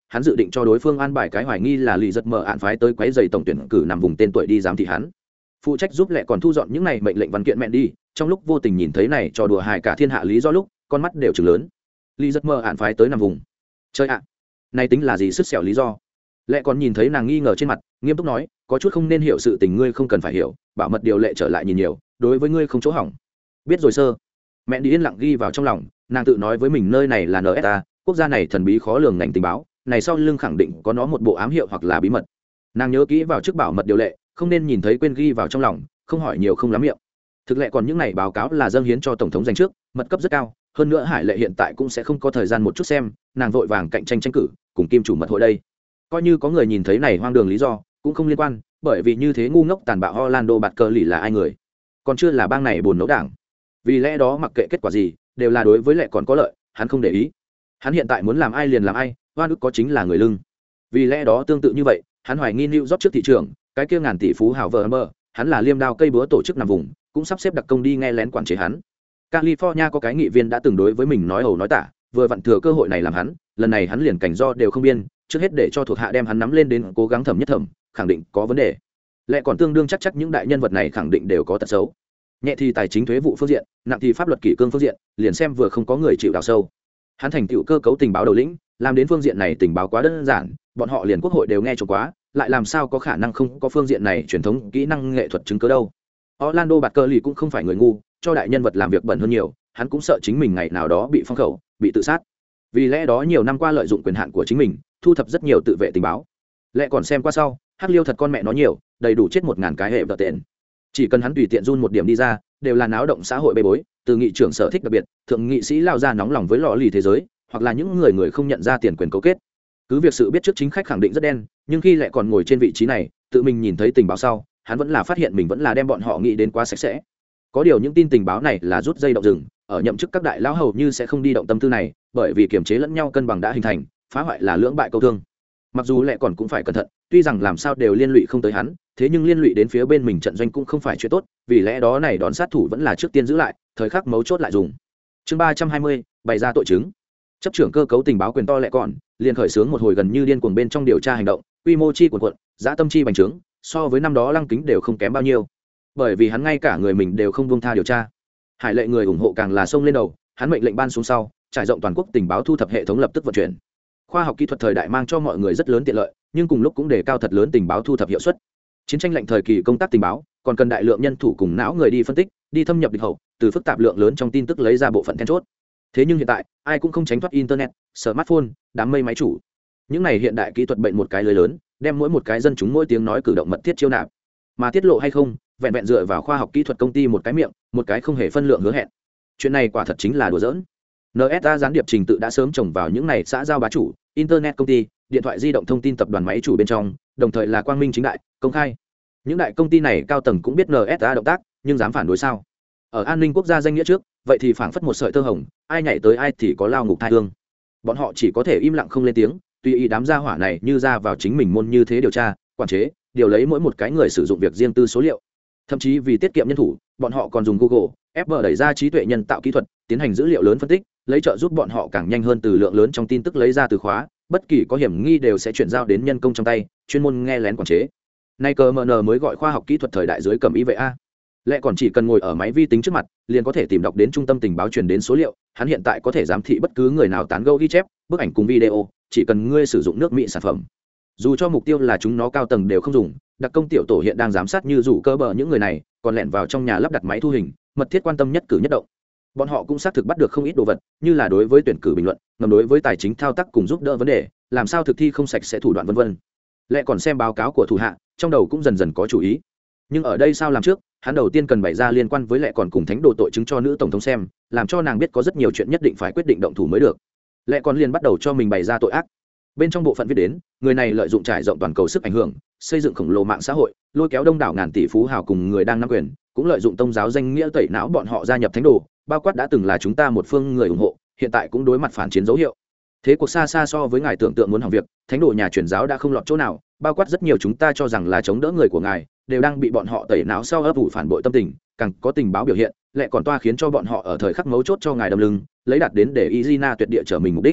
hắn dự định cho đối phương an bài cái hoài nghi là lì giật mở ạn phái tới quấy giày tổng tuyển cử nằm vùng tên tuổi đi giám thị hắn, phụ trách giúp lẹ còn thu dọn những này mệnh lệnh văn kiện mẹ đi. Trong lúc vô tình nhìn thấy này trò đùa hài cả thiên hạ lý do lúc con mắt đều chừng lớn. Lì giật mở ạn phái tới nằm vùng chơi ạ, à. Này tính là gì sứt xẻo lý do? Lẹ còn nhìn thấy nàng nghi ngờ trên mặt, nghiêm túc nói, có chút không nên hiểu sự tình ngươi không cần phải hiểu, bảo mật điều lệ trở lại nhìn nhiều, đối với ngươi không chỗ hỏng. Biết rồi sơ. Mẹ đi yên lặng ghi vào trong lòng, nàng tự nói với mình nơi này là en ét a, quốc gia này thần bí khó lường ngành tình báo, này sau lưng khẳng định có nó một bộ ám hiệu hoặc là bí mật. Nàng nhớ kỹ vào trước bảo mật điều lệ, không nên nhìn thấy quên ghi vào trong lòng, không hỏi nhiều không lắm miệng. Thực lệ còn những này báo cáo là dâng hiến cho tổng thống dành trước, mật cấp rất cao, hơn nữa Hải Lệ hiện tại cũng sẽ không có thời gian một chút xem, nàng vội vàng cạnh tranh tranh cử, cùng kim chủ mật hội đây. Coi như có người nhìn thấy này hoang đường lý do, cũng không liên quan, bởi vì như thế ngu ngốc tàn bạo Orlando bạt cờ lì là ai người, còn chưa là bang này buồn nấu đảng. Vì lẽ đó mặc kệ kết quả gì, đều là đối với lệ còn có lợi, hắn không để ý. Hắn hiện tại muốn làm ai liền làm ai, oan ức có chính là người lưng. Vì lẽ đó tương tự như vậy, hắn hoài nghi New York trước thị trường, cái kia ngàn tỷ phú hào vợ mơ, hắn là liêm đao cây búa tổ chức nằm vùng, cũng sắp xếp đặc công đi nghe lén quản chế hắn. California có cái nghị viên đã từng đối với mình nói ẩu nói tả, vừa vặn thừa cơ hội này làm hắn, lần này hắn liền cảnh do đều không biên, trước hết để cho thuộc hạ đem hắn nắm lên đến cố gắng thẩm nhất thẩm, khẳng định có vấn đề. Lẽ còn tương đương chắc chắc những đại nhân vật này khẳng định đều có tật xấu. Nhẹ thì tài chính thuế vụ phương diện, nặng thì pháp luật kỷ cương phương diện, liền xem vừa không có người chịu đào sâu. Hắn thành tựu cơ cấu tình báo đầu lĩnh, làm đến phương diện này tình báo quá đơn giản, bọn họ liền quốc hội đều nghe trộm quá, lại làm sao có khả năng không có phương diện này truyền thống kỹ năng nghệ thuật chứng cứ đâu. Orlando bạt cờ lì cũng không phải người ngu, cho đại nhân vật làm việc bẩn hơn nhiều, hắn cũng sợ chính mình ngày nào đó bị phong khẩu, bị tự sát. Vì lẽ đó nhiều năm qua lợi dụng quyền hạn của chính mình, thu thập rất nhiều tự vệ tình báo. Lẽ còn xem qua sau, hắc liêu thật con mẹ nó nhiều, đầy đủ chết một ngàn cái hệ vật tiền. Chỉ cần hắn tùy tiện run một điểm đi ra, đều là náo động xã hội bê bối, từ nghị trưởng sở thích đặc biệt, thượng nghị sĩ lao ra nóng lòng với lọ lì thế giới, hoặc là những người người không nhận ra tiền quyền cấu kết. Cứ việc sự biết trước chính khách khẳng định rất đen, nhưng khi lại còn ngồi trên vị trí này, tự mình nhìn thấy tình báo sau, hắn vẫn là phát hiện mình vẫn là đem bọn họ nghĩ đến quá sạch sẽ. Có điều những tin tình báo này là rút dây động rừng, ở nhậm chức các đại lão hầu như sẽ không đi động tâm tư này, bởi vì kiềm chế lẫn nhau cân bằng đã hình thành, phá hoại là lưỡng bại câu thương. Mặc dù lại còn cũng phải cẩn thận, tuy rằng làm sao đều liên lụy không tới hắn, thế nhưng liên lụy đến phía bên mình trận doanh cũng không phải chuyện tốt, vì lẽ đó này đón sát thủ vẫn là trước tiên giữ lại, thời khắc mấu chốt lại dùng. Chương ba trăm hai mươi, bày ra tội chứng. Chấp trưởng cơ cấu tình báo quyền to lẹ còn, liền khởi xướng một hồi gần như điên cuồng bên trong điều tra hành động, quy mô chi cuồn cuộn, dã tâm chi bành trướng, so với năm đó Lăng Kính đều không kém bao nhiêu. Bởi vì hắn ngay cả người mình đều không buông tha điều tra. Hải Lệ người ủng hộ càng là xông lên đầu, hắn mệnh lệnh ban xuống sau, trải rộng toàn quốc tình báo thu thập hệ thống lập tức vận chuyển. Khoa học kỹ thuật thời đại mang cho mọi người rất lớn tiện lợi, nhưng cùng lúc cũng đề cao thật lớn tình báo thu thập hiệu suất. Chiến tranh lạnh thời kỳ công tác tình báo, còn cần đại lượng nhân thủ cùng não người đi phân tích, đi thâm nhập địch hậu, từ phức tạp lượng lớn trong tin tức lấy ra bộ phận then chốt. Thế nhưng hiện tại, ai cũng không tránh thoát internet, smartphone, đám mây máy chủ. Những này hiện đại kỹ thuật bệnh một cái lưới lớn, đem mỗi một cái dân chúng mỗi tiếng nói cử động mật thiết chiêu nạp. Mà tiết lộ hay không, vẹn vẹn dựa vào khoa học kỹ thuật công ty một cái miệng, một cái không hề phân lượng hứa hẹn. Chuyện này quả thật chính là đùa giỡn. en ét a gián điệp trình tự đã sớm trồng vào những này xã giao bá chủ, internet công ty, điện thoại di động thông tin tập đoàn máy chủ bên trong, đồng thời là quang minh chính đại, công khai. Những đại công ty này cao tầng cũng biết en ét a động tác, nhưng dám phản đối sao? Ở an ninh quốc gia danh nghĩa trước, vậy thì phảng phất một sợi tơ hồng, ai nhảy tới ai thì có lao ngục thai hương. Bọn họ chỉ có thể im lặng không lên tiếng, tùy ý đám gia hỏa này như ra vào chính mình môn như thế điều tra, quản chế, điều lấy mỗi một cái người sử dụng việc riêng tư số liệu. Thậm chí vì tiết kiệm nhân thủ, bọn họ còn dùng Google, ép vê đẩy ra trí tuệ nhân tạo kỹ thuật, tiến hành dữ liệu lớn phân tích, lấy trợ giúp bọn họ càng nhanh hơn từ lượng lớn trong tin tức lấy ra từ khóa, bất kỳ có hiểm nghi đều sẽ chuyển giao đến nhân công trong tay, chuyên môn nghe lén quản chế. Nay cờ mờ nờ mới gọi khoa học kỹ thuật thời đại dưới cầm ý vậy a. Lẽ còn chỉ cần ngồi ở máy vi tính trước mặt, liền có thể tìm đọc đến trung tâm tình báo truyền đến số liệu, hắn hiện tại có thể giám thị bất cứ người nào tán gẫu ghi chép, bức ảnh cùng video, chỉ cần ngươi sử dụng nước Mỹ sản phẩm. Dù cho mục tiêu là chúng nó cao tầng đều không dùng, đặc công tiểu tổ hiện đang giám sát như rủ cơ bờ những người này, còn lẻn vào trong nhà lắp đặt máy thu hình, mật thiết quan tâm nhất cử nhất động. Bọn họ cũng xác thực bắt được không ít đồ vật, như là đối với tuyển cử bình luận, ngầm đối với tài chính thao tác cùng giúp đỡ vấn đề, làm sao thực thi không sạch sẽ thủ đoạn vân vân. Lẽ còn xem báo cáo của thủ hạ, trong đầu cũng dần dần có chủ ý. Nhưng ở đây sao làm trước, hắn đầu tiên cần bày ra liên quan với lẽ còn cùng thánh đồ tội chứng cho nữ tổng thống xem, làm cho nàng biết có rất nhiều chuyện nhất định phải quyết định động thủ mới được. Lẽ còn liền bắt đầu cho mình bày ra tội ác. Bên trong bộ phận viết đến, người này lợi dụng trải rộng toàn cầu sức ảnh hưởng, xây dựng khổng lồ mạng xã hội, lôi kéo đông đảo ngàn tỷ phú hào cùng người đang nắm quyền, cũng lợi dụng tôn giáo danh nghĩa tẩy não bọn họ gia nhập thánh đồ, bao quát đã từng là chúng ta một phương người ủng hộ, hiện tại cũng đối mặt phản chiến dấu hiệu. Thế cuộc xa xa so với ngài tưởng tượng muốn hỏng việc, thánh đồ nhà truyền giáo đã không lọt chỗ nào, bao quát rất nhiều chúng ta cho rằng là chống đỡ người của ngài, đều đang bị bọn họ tẩy não sau ấp ủ phản bội tâm tình, càng có tình báo biểu hiện, lại còn toa khiến cho bọn họ ở thời khắc mấu chốt cho ngài đâm lưng, lấy đạt đến để Izina tuyệt địa trở mình mục đích.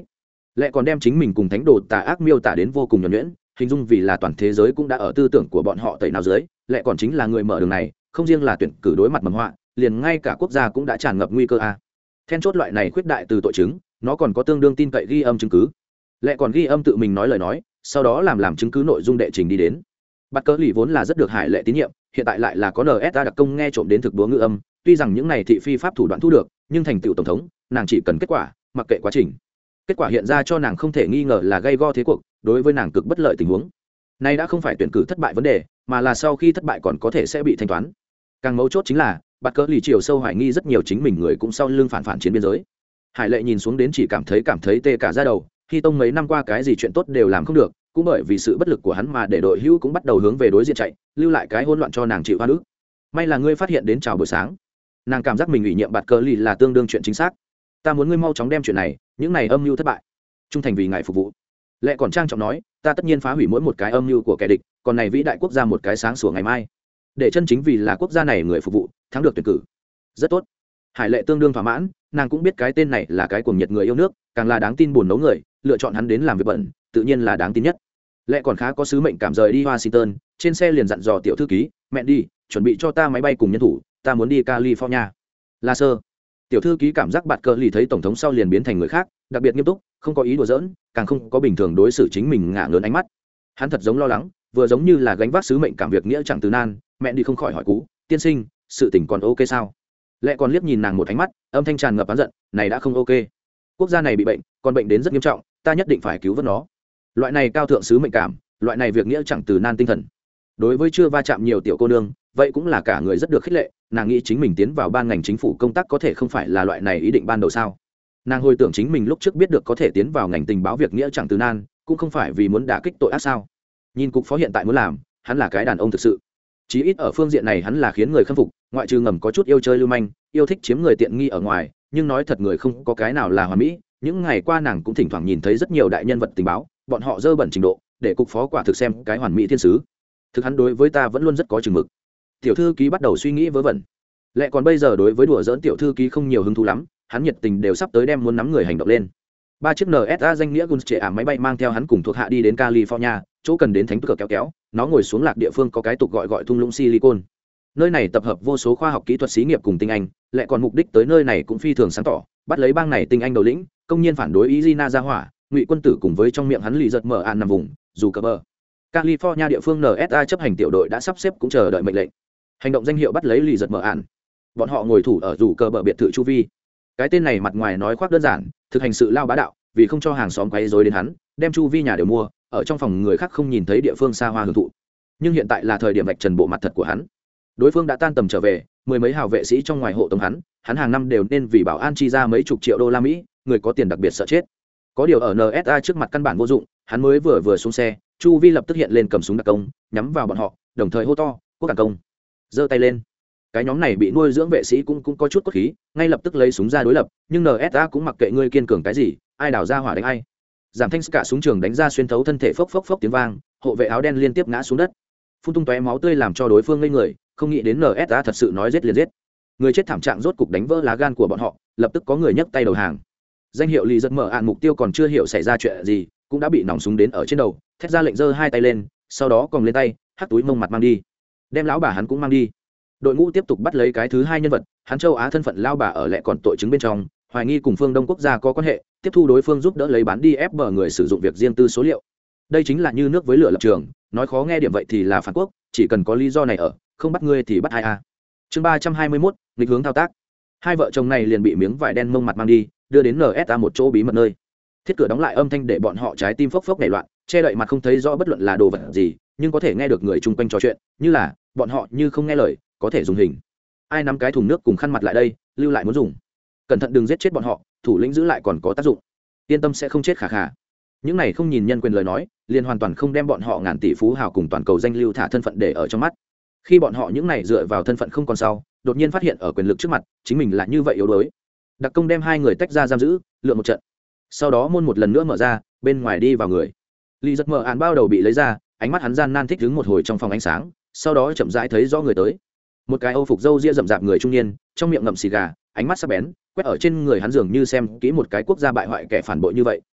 Lại còn đem chính mình cùng thánh đồ tà ác miêu tả đến vô cùng nhuần nhuyễn, hình dung vì là toàn thế giới cũng đã ở tư tưởng của bọn họ tẩy nào dưới, lại còn chính là người mở đường này, không riêng là tuyển cử đối mặt mầm họa, liền ngay cả quốc gia cũng đã tràn ngập nguy cơ a. Then chốt loại này khuyết đại từ tội chứng, nó còn có tương đương tin cậy ghi âm chứng cứ. Lại còn ghi âm tự mình nói lời nói, sau đó làm làm chứng cứ nội dung đệ trình đi đến. Bắt cớ lì vốn là rất được Hải Lệ tín nhiệm, hiện tại lại là có en ét a đặc công nghe trộm đến thực đúa ngữ âm, tuy rằng những này thị phi pháp thủ đoạn thu được, nhưng thành tựu tổng thống, nàng chỉ cần kết quả, mặc kệ quá trình. Kết quả hiện ra cho nàng không thể nghi ngờ là gây go thế cuộc, đối với nàng cực bất lợi tình huống. Nay đã không phải tuyển cử thất bại vấn đề, mà là sau khi thất bại còn có thể sẽ bị thanh toán. Càng mấu chốt chính là, bắt cớ lì chiều sâu hoài nghi rất nhiều chính mình người cũng sau lưng phản phản chiến biên giới. Hải Lệ nhìn xuống đến chỉ cảm thấy cảm thấy tê cả da đầu, khi tông mấy năm qua cái gì chuyện tốt đều làm không được, cũng bởi vì sự bất lực của hắn mà để đội hữu cũng bắt đầu hướng về đối diện chạy, lưu lại cái hỗn loạn cho nàng chịu oan ức. May là ngươi phát hiện đến chào buổi sáng. Nàng cảm giác mình ủy nhiệm bạt cờ lì là tương đương chuyện chính xác. Ta muốn ngươi mau chóng đem chuyện này, những này âm mưu thất bại, trung thành vì ngài phục vụ. Lệ còn trang trọng nói, ta tất nhiên phá hủy mỗi một cái âm mưu của kẻ địch, còn này vĩ đại quốc gia một cái sáng sủa ngày mai, để chân chính vì là quốc gia này người phục vụ, thắng được tuyển cử. Rất tốt. Hải Lệ tương đương thỏa mãn, nàng cũng biết cái tên này là cái cuồng nhiệt người yêu nước, càng là đáng tin buồn nấu người, lựa chọn hắn đến làm việc bận, tự nhiên là đáng tin nhất. Lệ còn khá có sứ mệnh cảm rời đi Washington, trên xe liền dặn dò tiểu thư ký, mẹ đi, chuẩn bị cho ta máy bay cùng nhân thủ, ta muốn đi California. La sơ. Tiểu thư ký cảm giác bạt cờ lì thấy tổng thống sau liền biến thành người khác, đặc biệt nghiêm túc, không có ý đùa giỡn, càng không có bình thường đối xử chính mình ngả ngớn ánh mắt. Hắn thật giống lo lắng, vừa giống như là gánh vác sứ mệnh cảm việc nghĩa chẳng từ nan. Mẹ đi không khỏi hỏi cú, tiên sinh, sự tình còn ok sao? Lệ còn liếc nhìn nàng một ánh mắt, âm thanh tràn ngập oán giận, này đã không ok. Quốc gia này bị bệnh, còn bệnh đến rất nghiêm trọng, ta nhất định phải cứu vớt nó. Loại này cao thượng sứ mệnh cảm, loại này việc nghĩa chẳng từ nan tinh thần. Đối với chưa va chạm nhiều tiểu cô nương, vậy cũng là cả người rất được khích lệ, nàng nghĩ chính mình tiến vào ban ngành chính phủ công tác có thể không phải là loại này ý định ban đầu sao? Nàng hồi tưởng chính mình lúc trước biết được có thể tiến vào ngành tình báo việc nghĩa chẳng từ nan, cũng không phải vì muốn đả kích tội ác sao? Nhìn cục phó hiện tại muốn làm, hắn là cái đàn ông thực sự. Chí ít ở phương diện này hắn là khiến người khâm phục, ngoại trừ ngầm có chút yêu chơi lưu manh, yêu thích chiếm người tiện nghi ở ngoài, nhưng nói thật người không có cái nào là hoàn mỹ. Những ngày qua nàng cũng thỉnh thoảng nhìn thấy rất nhiều đại nhân vật tình báo, bọn họ dơ bẩn trình độ, để cục phó quả thực xem cái hoàn mỹ thiên sứ. Thực hắn đối với ta vẫn luôn rất có chừng mực. Tiểu thư ký bắt đầu suy nghĩ vớ vẩn. Lẽ còn bây giờ đối với đùa giỡn tiểu thư ký không nhiều hứng thú lắm, hắn nhiệt tình đều sắp tới đem muốn nắm người hành động lên. Ba chiếc en ét a danh nghĩa Guns trẻ ảm máy bay mang theo hắn cùng thuộc hạ đi đến California, chỗ cần đến thánh cửa kéo kéo, nó ngồi xuống lạc địa phương có cái tục gọi gọi thung lũng Silicon. Nơi này tập hợp vô số khoa học kỹ thuật xí nghiệp cùng tinh anh, lại còn mục đích tới nơi này cũng phi thường sáng tỏ, bắt lấy bang này tinh anh đầu lĩnh, công nhiên phản đối Izina ra hỏa, ngụy quân tử cùng với trong miệng hắn lì giật mở an nằm vùng, dù cờ bờ. California địa phương en ét a chấp hành tiểu đội đã sắp xếp cũng chờ đợi mệnh lệnh. Hành động danh hiệu bắt lấy lì giật mở an. Bọn họ ngồi thủ ở dù cờ bờ biệt thự chu vi. Cái tên này mặt ngoài nói khoác đơn giản, thực hành sự lao bá đạo, vì không cho hàng xóm quấy rối đến hắn, đem chu vi nhà đều mua, ở trong phòng người khác không nhìn thấy địa phương xa hoa hưởng thụ. Nhưng hiện tại là thời điểm vạch trần bộ mặt thật của hắn. Đối phương đã tan tầm trở về, mười mấy hào vệ sĩ trong ngoài hộ tống hắn, hắn hàng năm đều nên vì bảo an chi ra mấy chục triệu đô la Mỹ, người có tiền đặc biệt sợ chết. Có điều ở en ét a trước mặt căn bản vô dụng, hắn mới vừa vừa xuống xe, chu vi lập tức hiện lên cầm súng đặc công, nhắm vào bọn họ, đồng thời hô to, "Quốc đặc công!" Giơ tay lên. Cái nhóm này bị nuôi dưỡng vệ sĩ cũng cũng có chút cốt khí, ngay lập tức lấy súng ra đối lập, nhưng en ét a cũng mặc kệ ngươi kiên cường cái gì, ai đào ra hỏa đánh ai. Giảm thanh cả súng trường đánh ra xuyên thấu thân thể phốc phốc phốc tiếng vang, hộ vệ áo đen liên tiếp ngã xuống đất. Phun tung tóe máu tươi làm cho đối phương ngây người, không nghĩ đến en ét a thật sự nói giết liền giết. Người chết thảm trạng rốt cục đánh vỡ lá gan của bọn họ, lập tức có người nhấc tay đầu hàng. Danh hiệu lì giật mở ạn mục tiêu còn chưa hiểu xảy ra chuyện gì, cũng đã bị nòng súng đến ở trên đầu, thét ra lệnh giơ hai tay lên, sau đó còng lên tay, hất túi mông mặt mang đi, đem lão bà hắn cũng mang đi. Đội ngũ tiếp tục bắt lấy cái thứ hai nhân vật, hắn châu Á thân phận lao bà ở lại còn tội chứng bên trong, hoài nghi cùng phương Đông quốc gia có quan hệ, tiếp thu đối phương giúp đỡ lấy bán đi ép bờ người sử dụng việc riêng tư số liệu. Đây chính là như nước với lửa lập trường, nói khó nghe điểm vậy thì là phản quốc, chỉ cần có lý do này ở, không bắt ngươi thì bắt ai a. Chương ba trăm hai mươi mốt, nghịch hướng thao tác. Hai vợ chồng này liền bị miếng vải đen mông mặt mang đi, đưa đến en ét a một chỗ bí mật nơi. Thiết cửa đóng lại âm thanh để bọn họ trái tim phốc phốc nảy loạn, che đậy mặt không thấy rõ bất luận là đồ vật gì, nhưng có thể nghe được người chung quanh trò chuyện, như là bọn họ như không nghe lời, có thể dùng hình. Ai nắm cái thùng nước cùng khăn mặt lại đây, lưu lại muốn dùng. Cẩn thận đừng giết chết bọn họ, thủ lĩnh giữ lại còn có tác dụng. Yên tâm sẽ không chết khả khả. Những này không nhìn nhân quyền lời nói, liền hoàn toàn không đem bọn họ ngàn tỷ phú hào cùng toàn cầu danh lưu thả thân phận để ở trong mắt. Khi bọn họ những này dựa vào thân phận không còn sau, đột nhiên phát hiện ở quyền lực trước mặt, chính mình là như vậy yếu đuối. Đặc công đem hai người tách ra giam giữ, lựa một trận. Sau đó môn một lần nữa mở ra, bên ngoài đi vào người. Lý giật mở án bao đầu bị lấy ra, ánh mắt hắn gian nan thích đứng một hồi trong phòng ánh sáng, sau đó chậm rãi thấy rõ người tới. Một cái âu phục râu ria rậm rạp người trung niên, trong miệng ngậm xì gà, ánh mắt sắc bén, quét ở trên người hắn dường như xem kỹ một cái quốc gia bại hoại kẻ phản bội như vậy,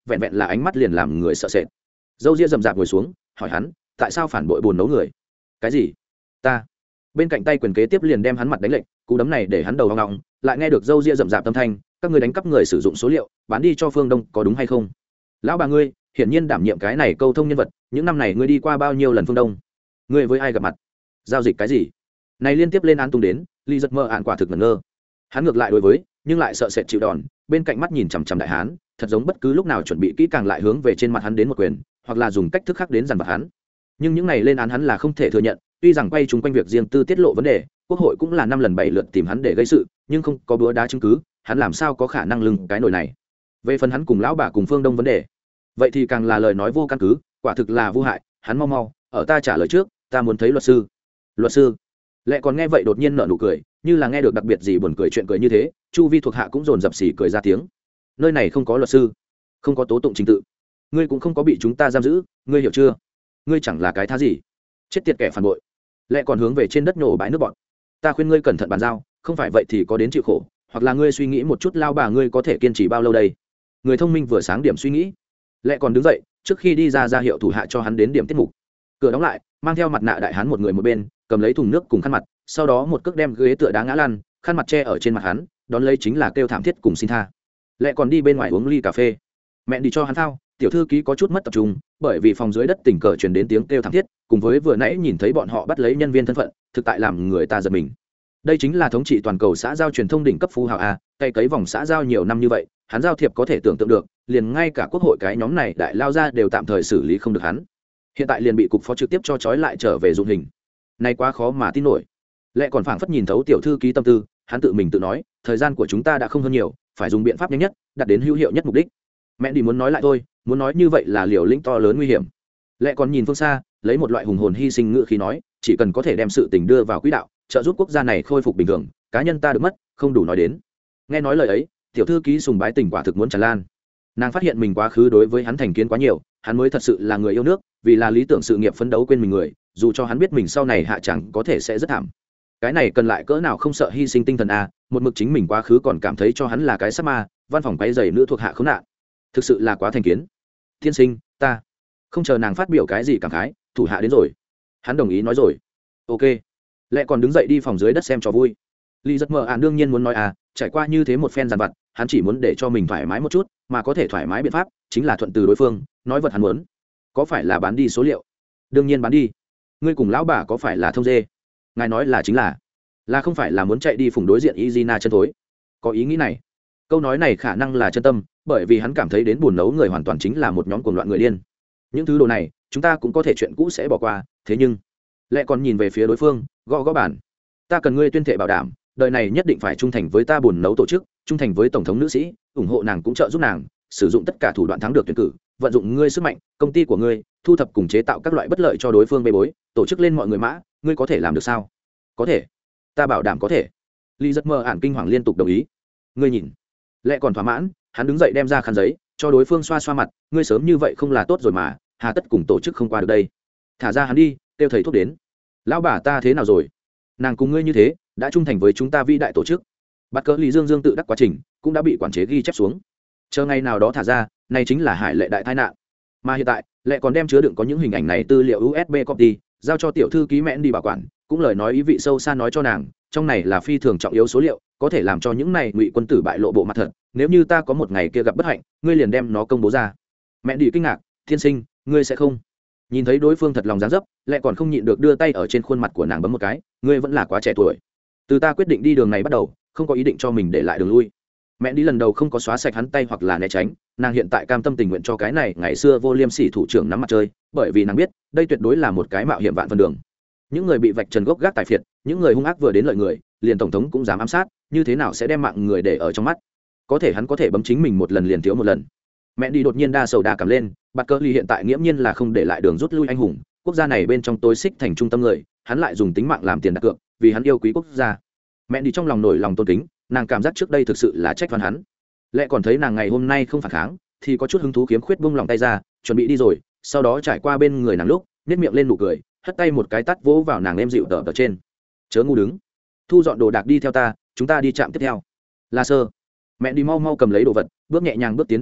vẹn vẹn là ánh mắt liền làm người sợ sệt. Dâu ria rậm rạp ngồi xuống hỏi hắn tại sao phản bội buồn nấu người. Cái gì? Ta. Bên cạnh tay quyền kế tiếp liền đem hắn mặt đánh lệnh, cú đấm này để hắn đầu hoang ngọng, lại nghe được dâu ria rậm rạp tâm thanh, các người đánh cắp người sử dụng số liệu bán đi cho phương đông có đúng hay không? Lão bà ngươi hiển nhiên đảm nhiệm cái này câu thông nhân vật, những năm này ngươi đi qua bao nhiêu lần phương đông? Ngươi với ai gặp mặt? Giao dịch cái gì? Này liên tiếp lên án tung đến, Lý giật mơ ạn quả thực ngẩn ngơ. Hắn ngược lại đối với, nhưng lại sợ sệt chịu đòn, bên cạnh mắt nhìn chằm chằm đại hán, thật giống bất cứ lúc nào chuẩn bị kỹ càng lại hướng về trên mặt hắn đến một quyền, hoặc là dùng cách thức khác đến dằn vặt hắn. Nhưng những này lên án hắn là không thể thừa nhận, tuy rằng quay chúng quanh việc riêng tư tiết lộ vấn đề, quốc hội cũng là năm lần bảy lượt tìm hắn để gây sự, nhưng không có búa đá chứng cứ, hắn làm sao có khả năng lưng cái nồi này. Về phần hắn cùng lão bà cùng phương đông vấn đề, vậy thì càng là lời nói vô căn cứ, quả thực là vô hại. Hắn mau mau ở ta trả lời trước, ta muốn thấy luật sư. Luật sư? Lệ còn nghe vậy đột nhiên nở nụ cười, như là nghe được đặc biệt gì buồn cười chuyện cười như thế, chu vi thuộc hạ cũng dồn dập xì cười ra tiếng. Nơi này không có luật sư, không có tố tụng trình tự, ngươi cũng không có bị chúng ta giam giữ, ngươi hiểu chưa? Ngươi chẳng là cái thá gì, chết tiệt kẻ phản bội. Lệ còn hướng về trên đất nhổ bãi nước bọt. Ta khuyên ngươi cẩn thận bàn giao, không phải vậy thì có đến chịu khổ, hoặc là ngươi suy nghĩ một chút lao bà ngươi có thể kiên trì bao lâu đây. Người thông minh vừa sáng điểm suy nghĩ. Lệ còn đứng dậy, trước khi đi ra ra hiệu thủ hạ cho hắn đến điểm tiết mục. Cửa đóng lại, mang theo mặt nạ đại hán một người một bên, cầm lấy thùng nước cùng khăn mặt, sau đó một cước đem ghế tựa đá ngã lăn, khăn mặt che ở trên mặt hắn, đón lấy chính là kêu thảm thiết cùng xin tha. Lệ còn đi bên ngoài uống ly cà phê. Mẹ đi cho hắn thao, tiểu thư ký có chút mất tập trung, bởi vì phòng dưới đất tình cờ truyền đến tiếng kêu thảm thiết, cùng với vừa nãy nhìn thấy bọn họ bắt lấy nhân viên thân phận, thực tại làm người ta giật mình. Đây chính là thống trị toàn cầu xã giao truyền thông đỉnh cấp phú hào a, cây cấy vòng xã giao nhiều năm như vậy, hắn giao thiệp có thể tưởng tượng được, liền ngay cả quốc hội cái nhóm này đại lao ra đều tạm thời xử lý không được hắn. Hiện tại liền bị cục phó trực tiếp cho trói lại trở về dụng hình. Này quá khó mà tin nổi. Lệ còn phảng phất nhìn thấu tiểu thư ký tâm tư, hắn tự mình tự nói, thời gian của chúng ta đã không hơn nhiều, phải dùng biện pháp nhanh nhất, đạt đến hữu hiệu nhất mục đích. Mẹ đi muốn nói lại thôi, muốn nói như vậy là liều lĩnh to lớn nguy hiểm. Lệ còn nhìn phương xa, lấy một loại hùng hồn hy sinh ngữ khí nói, chỉ cần có thể đem sự tình đưa vào quỹ đạo, trợ giúp quốc gia này khôi phục bình thường, cá nhân ta được mất không đủ nói đến. Nghe nói lời ấy, tiểu thư ký sùng bái tình quả thực muốn tràn lan. Nàng phát hiện mình quá khứ đối với hắn thành kiến quá nhiều, hắn mới thật sự là người yêu nước, vì là lý tưởng sự nghiệp phấn đấu quên mình người, dù cho hắn biết mình sau này hạ chẳng có thể sẽ rất thảm. Cái này cần lại cỡ nào không sợ hy sinh tinh thần a, một mực chính mình quá khứ còn cảm thấy cho hắn là cái sát ma, văn phòng quấy giày nữ thuộc hạ khốn nạn, thực sự là quá thành kiến. Tiên sinh, ta không chờ nàng phát biểu cái gì cảm khái, thủ hạ đến rồi. Hắn đồng ý nói rồi. Ok. Lệ còn đứng dậy đi phòng dưới đất xem cho vui. Lý rất mờ ạn đương nhiên muốn nói à, trải qua như thế một phen giàn vặt, hắn chỉ muốn để cho mình thoải mái một chút, mà có thể thoải mái biện pháp chính là thuận từ đối phương, nói vật hắn muốn. Có phải là bán đi số liệu? Đương nhiên bán đi. Ngươi cùng lão bà có phải là thông dê? Ngài nói là chính là, là không phải là muốn chạy đi phùng đối diện Izina chân thối? Có ý nghĩ này. Câu nói này khả năng là chân tâm, bởi vì hắn cảm thấy đến buồn nấu người hoàn toàn chính là một nhóm cuồng loạn người điên. Những thứ đồ này, chúng ta cũng có thể chuyện cũ sẽ bỏ qua, thế nhưng Lệ còn nhìn về phía đối phương, gõ gõ bàn. Ta cần ngươi tuyên thệ bảo đảm, đời này nhất định phải trung thành với ta buồn nấu tổ chức, trung thành với tổng thống nữ sĩ, ủng hộ nàng cũng trợ giúp nàng, sử dụng tất cả thủ đoạn thắng được tuyển cử, vận dụng ngươi sức mạnh, công ty của ngươi, thu thập cùng chế tạo các loại bất lợi cho đối phương bê bối, tổ chức lên mọi người mã, ngươi có thể làm được sao? Có thể. Ta bảo đảm có thể. Lý rất mơ ản kinh hoàng liên tục đồng ý. Ngươi nhìn. Lệ còn thỏa mãn, hắn đứng dậy đem ra khăn giấy, cho đối phương xoa xoa mặt, ngươi sớm như vậy không là tốt rồi mà, hà tất cùng tổ chức không qua được đây. Thả ra hắn đi, kêu thầy thuốc đến. Lão bà ta thế nào rồi? Nàng cùng ngươi như thế, đã trung thành với chúng ta vĩ đại tổ chức. Bắt cỡ Lý Dương Dương tự đắc quá trình, cũng đã bị quản chế ghi chép xuống. Chờ ngày nào đó thả ra, này chính là hải lệ đại tai nạn. Mà hiện tại, Lệ còn đem chứa đựng có những hình ảnh này tư liệu u ét bê copy, giao cho tiểu thư ký mẹn đi bảo quản, cũng lời nói ý vị sâu xa nói cho nàng, trong này là phi thường trọng yếu số liệu, có thể làm cho những này ngụy quân tử bại lộ bộ mặt thật, nếu như ta có một ngày kia gặp bất hạnh, ngươi liền đem nó công bố ra. Mẹ đi kinh ngạc, thiên sinh, ngươi sẽ không? Nhìn thấy đối phương thật lòng dáng dấp, Lệ còn không nhịn được đưa tay ở trên khuôn mặt của nàng bấm một cái, ngươi vẫn là quá trẻ tuổi. Từ ta quyết định đi đường này bắt đầu, không có ý định cho mình để lại đường lui. Mẹ đi lần đầu không có xóa sạch hắn tay hoặc là né tránh, nàng hiện tại cam tâm tình nguyện cho cái này ngày xưa vô liêm sỉ thủ trưởng nắm mặt chơi, bởi vì nàng biết đây tuyệt đối là một cái mạo hiểm vạn phần đường. Những người bị vạch trần gốc gác tài phiệt, những người hung ác vừa đến lợi người, liền tổng thống cũng dám ám sát, như thế nào sẽ đem mạng người để ở trong mắt? Có thể hắn có thể bấm chính mình một lần liền thiếu một lần. Mẹ đi đột nhiên đa sầu đa cảm lên, Bạt Cơ Ly hiện tại nghiễm nhiên là không để lại đường rút lui anh hùng, quốc gia này bên trong tối xích thành trung tâm người, hắn lại dùng tính mạng làm tiền đặt cược, vì hắn yêu quý quốc gia. Mẹ đi trong lòng nổi lòng tôn kính, nàng cảm giác trước đây thực sự là trách oan hắn. Lẽ còn thấy nàng ngày hôm nay không phản kháng, thì có chút hứng thú khiếm khuyết buông lòng tay ra, chuẩn bị đi rồi, sau đó trải qua bên người nàng lúc, nhếch miệng lên nụ cười, hất tay một cái tát vỗ vào nàng êm dịu tờ tờ trên. Chớ ngu đứng, thu dọn đồ đạc đi theo ta, chúng ta đi trạm tiếp theo. La Sơ. Mẹ đi mau mau cầm lấy đồ vật, bước nhẹ nhàng bước tiến đổi tới,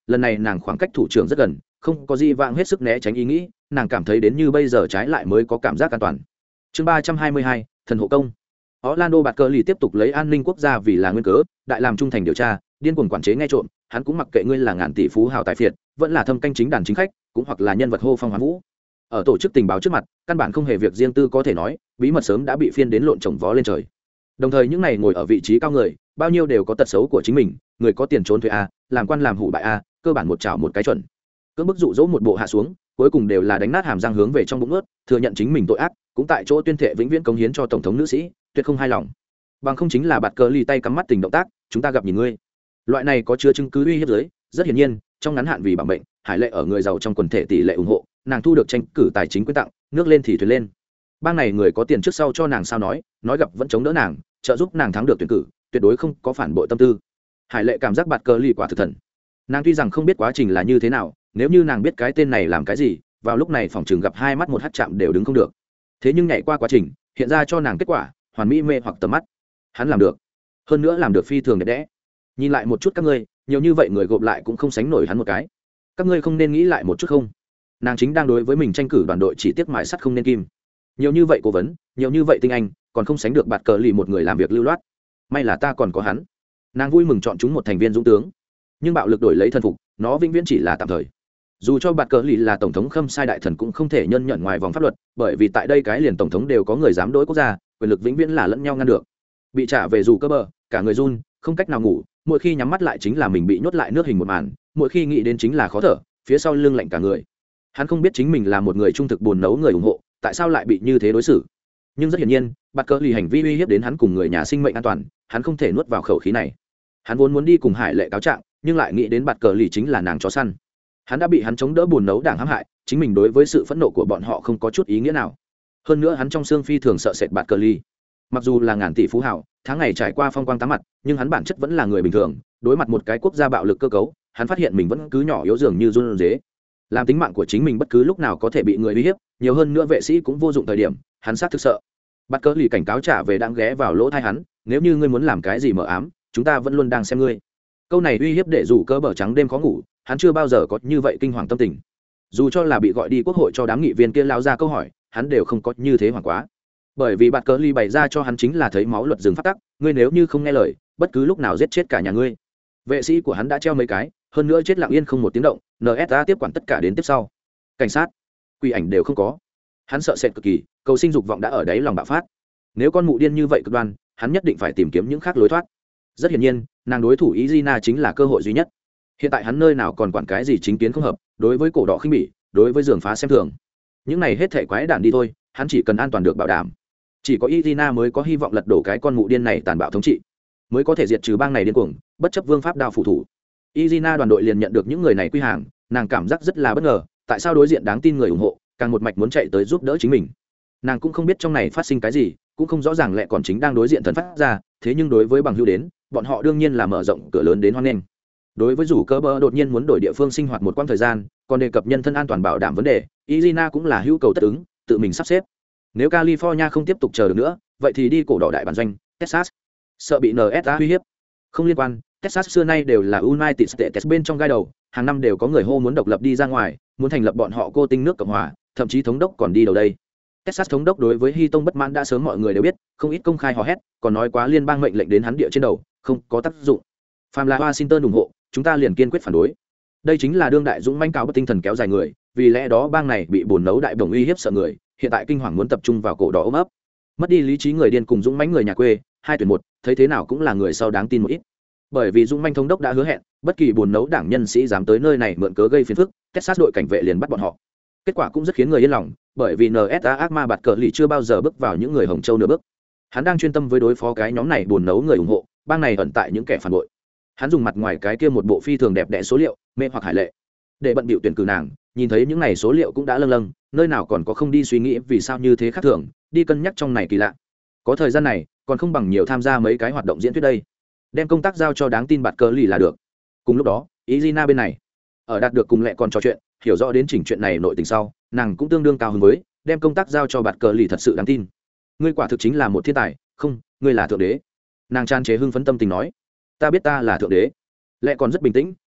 lần này nàng khoảng cách thủ trưởng rất gần, không có gì vãng hết sức né tránh ý nghĩ, nàng cảm thấy đến như bây giờ trái lại mới có cảm giác an toàn. Chương ba trăm hai mươi hai, thần hộ công. Orlando bạt cờ lì tiếp tục lấy an ninh quốc gia vì là nguyên cớ, đại làm trung thành điều tra, điên cuồng quản chế nghe trộm, hắn cũng mặc kệ ngươi là ngàn tỷ phú hào tài phiệt, vẫn là thâm canh chính đàn chính khách, cũng hoặc là nhân vật hô phong hoán vũ. Ở tổ chức tình báo trước mặt, căn bản không hề việc riêng tư có thể nói, bí mật sớm đã bị phiên đến lộn trồng vó lên trời. Đồng thời những này ngồi ở vị trí cao người, bao nhiêu đều có tật xấu của chính mình, người có tiền trốn thuế a, làm quan làm hủ bại a, cơ bản một chảo một cái chuẩn. Cưỡng bức dụ dỗ một bộ hạ xuống, cuối cùng đều là đánh nát hàm răng hướng về trong bụng ướt, thừa nhận chính mình tội ác, cũng tại chỗ tuyên thệ vĩnh viễn cống hiến cho tổng thống nữ sĩ, tuyệt không hài lòng. Bằng không chính là bạt cờ lì tay cắm mắt tình động tác, chúng ta gặp nhìn ngươi. Loại này có chứa chứng cứ uy hiếp dưới, rất hiển nhiên, trong ngắn hạn vì bảo mệnh, Hải Lệ ở người giàu trong quần thể tỷ lệ ủng hộ, nàng thu được tranh cử tài chính quyên tặng, nước lên thì thuyền lên. Bang này người có tiền trước sau cho nàng sao nói, nói gặp vẫn chống đỡ nàng, trợ giúp nàng thắng được tuyển cử, tuyệt đối không có phản bội tâm tư. Hải Lệ cảm giác bạt cờ lì quả thực thần. Nàng tuy rằng không biết quá trình là như thế nào, nếu như nàng biết cái tên này làm cái gì, vào lúc này phòng trường gặp hai mắt một hắt chạm đều đứng không được. Thế nhưng nhảy qua quá trình, hiện ra cho nàng kết quả, hoàn mỹ mê hoặc tầm mắt. Hắn làm được, hơn nữa làm được phi thường đẹp đẽ. Nhìn lại một chút các ngươi, nhiều như vậy người gộp lại cũng không sánh nổi hắn một cái. Các ngươi không nên nghĩ lại một chút không? Nàng chính đang đối với mình tranh cử đoàn đội chỉ tiếc mài sắt không nên kim. Nhiều như vậy cố vấn, nhiều như vậy tinh anh, còn không sánh được bạt cờ lì một người làm việc lưu loát. May là ta còn có hắn. Nàng vui mừng chọn chúng một thành viên dũng tướng, nhưng bạo lực đổi lấy thân phục, nó vĩnh viễn chỉ là tạm thời. Dù cho bạt cờ lì là tổng thống khâm sai đại thần cũng không thể nhân nhận ngoài vòng pháp luật, bởi vì tại đây cái liền tổng thống đều có người dám đối quốc gia, quyền lực vĩnh viễn là lẫn nhau ngăn được. Bị trả về dù cơ bờ, cả người run, không cách nào ngủ, mỗi khi nhắm mắt lại chính là mình bị nhốt lại nước hình một màn, mỗi khi nghĩ đến chính là khó thở, phía sau lưng lạnh cả người. Hắn không biết chính mình là một người trung thực buồn nấu người ủng hộ, tại sao lại bị như thế đối xử. Nhưng rất hiển nhiên, bạt cờ lì hành vi uy hiếp đến hắn cùng người nhà sinh mệnh an toàn, hắn không thể nuốt vào khẩu khí này. Hắn vốn muốn đi cùng Hải Lệ cáo trạng, nhưng lại nghĩ đến bạt cờ lì chính là nàng chó săn. Hắn đã bị hắn chống đỡ buồn nấu đảng hãm hại, chính mình đối với sự phẫn nộ của bọn họ không có chút ý nghĩa nào. Hơn nữa hắn trong xương phi thường sợ sệt bạt cờ lì. Mặc dù là ngàn tỷ phú hào, tháng ngày trải qua phong quang tám mặt, nhưng hắn bản chất vẫn là người bình thường, đối mặt một cái quốc gia bạo lực cơ cấu, hắn phát hiện mình vẫn cứ nhỏ yếu dường như run rế. Làm tính mạng của chính mình bất cứ lúc nào có thể bị người uy hiếp, nhiều hơn nữa vệ sĩ cũng vô dụng thời điểm, hắn sát thực sợ. Bắt cớ lì cảnh cáo trả về đang ghé vào lỗ tai hắn, nếu như ngươi muốn làm cái gì mờ ám, chúng ta vẫn luôn đang xem ngươi. Câu này uy hiếp để dù cơ bờ trắng đêm khó ngủ, hắn chưa bao giờ có như vậy kinh hoàng tâm tình. Dù cho là bị gọi đi quốc hội cho đám nghị viên kia lao ra câu hỏi, hắn đều không có như thế hoảng quá. Bởi vì bạt cớ lì bày ra cho hắn chính là thấy máu luật dừng phát tắc, ngươi nếu như không nghe lời, bất cứ lúc nào giết chết cả nhà ngươi. Vệ sĩ của hắn đã treo mấy cái, hơn nữa chết lặng yên không một tiếng động, en ét a tiếp quản tất cả đến tiếp sau. Cảnh sát, quỷ ảnh đều không có. Hắn sợ sệt cực kỳ, cầu sinh dục vọng đã ở đáy lòng bạo phát. Nếu con mụ điên như vậy cực đoan, hắn nhất định phải tìm kiếm những khác lối thoát. Rất hiển nhiên, nàng đối thủ Izina chính là cơ hội duy nhất. Hiện tại hắn nơi nào còn quản cái gì chính kiến không hợp, đối với cổ đỏ khinh bỉ, đối với giường phá xem thường. Những này hết thảy quái đản đi thôi, hắn chỉ cần an toàn được bảo đảm. Chỉ có Izina mới có hy vọng lật đổ cái con mụ điên này tàn bạo thống trị, mới có thể diệt trừ bang này điên cuồng, bất chấp vương pháp đao phụ thủ. Izina đoàn đội liền nhận được những người này quy hàng, nàng cảm giác rất là bất ngờ, tại sao đối diện đáng tin người ủng hộ, càng một mạch muốn chạy tới giúp đỡ chính mình. Nàng cũng không biết trong này phát sinh cái gì, cũng không rõ ràng lẽ còn chính đang đối diện thần phát ra, thế nhưng đối với bằng hữu đến, bọn họ đương nhiên là mở rộng cửa lớn đến hoan nghênh. Đối với rủ cơ bơ đột nhiên muốn đổi địa phương sinh hoạt một quãng thời gian, còn đề cập nhân thân an toàn bảo đảm vấn đề, Izina cũng là hữu cầu tất ứng, tự mình sắp xếp. Nếu California không tiếp tục chờ được nữa, vậy thì đi cổ đỏ đại bản doanh, Texas. Sợ bị en ét a uy hiếp. Không liên quan, Texas xưa nay đều là United States bên trong gai đầu, hàng năm đều có người hô muốn độc lập đi ra ngoài, muốn thành lập bọn họ cô tinh nước Cộng hòa, thậm chí thống đốc còn đi đầu đây. Texas thống đốc đối với Hy Tông bất mãn đã sớm mọi người đều biết, không ít công khai hò hét, còn nói quá liên bang mệnh lệnh đến hắn địa trên đầu, không có tác dụng. Phàm là Washington ủng hộ, chúng ta liền kiên quyết phản đối. Đây chính là đương đại dũng mãnh cao bất tinh thần kéo dài người, vì lẽ đó bang này bị buồn nấu đại bổng uy hiếp sợ người, hiện tại kinh hoàng muốn tập trung vào cổ đỏ ôm ấp. Mất đi lý trí người điên cùng dũng mãnh người nhà quê, hai tuyển một, thấy thế nào cũng là người sau đáng tin một ít. Bởi vì dũng mãnh thống đốc đã hứa hẹn, bất kỳ buồn nấu đảng nhân sĩ dám tới nơi này mượn cớ gây phiền phức, Texas đội cảnh vệ liền bắt bọn họ. Kết quả cũng rất khiến người yên lòng, bởi vì en ét a ác ma bạt cờ lì chưa bao giờ bước vào những người Hồng Châu nửa bước. Hắn đang chuyên tâm với đối phó cái nhóm này buồn nấu người ủng hộ, bang này ẩn tại những kẻ phản bội. Hắn dùng mặt ngoài cái kia một bộ phi thường đẹp đẽ số liệu, mê hoặc Hải Lệ, để bận bịu tuyển cử nàng, nhìn thấy những này số liệu cũng đã lâng lâng, nơi nào còn có không đi suy nghĩ vì sao như thế khác thường, đi cân nhắc trong này kỳ lạ. Có thời gian này, còn không bằng nhiều tham gia mấy cái hoạt động diễn thuyết đây. Đem công tác giao cho đáng tin bạt cờ lì là được. Cùng lúc đó, Izina bên này, ở đạt được cùng Lệ còn trò chuyện, hiểu rõ đến chỉnh chuyện này nội tình sau, nàng cũng tương đương cao hứng với, đem công tác giao cho bạt cờ lì thật sự đáng tin. Ngươi quả thực chính là một thiên tài, không, ngươi là thượng đế. Nàng tràn chế hưng phấn tâm tình nói, ta biết ta là thượng đế. Lệ còn rất bình tĩnh,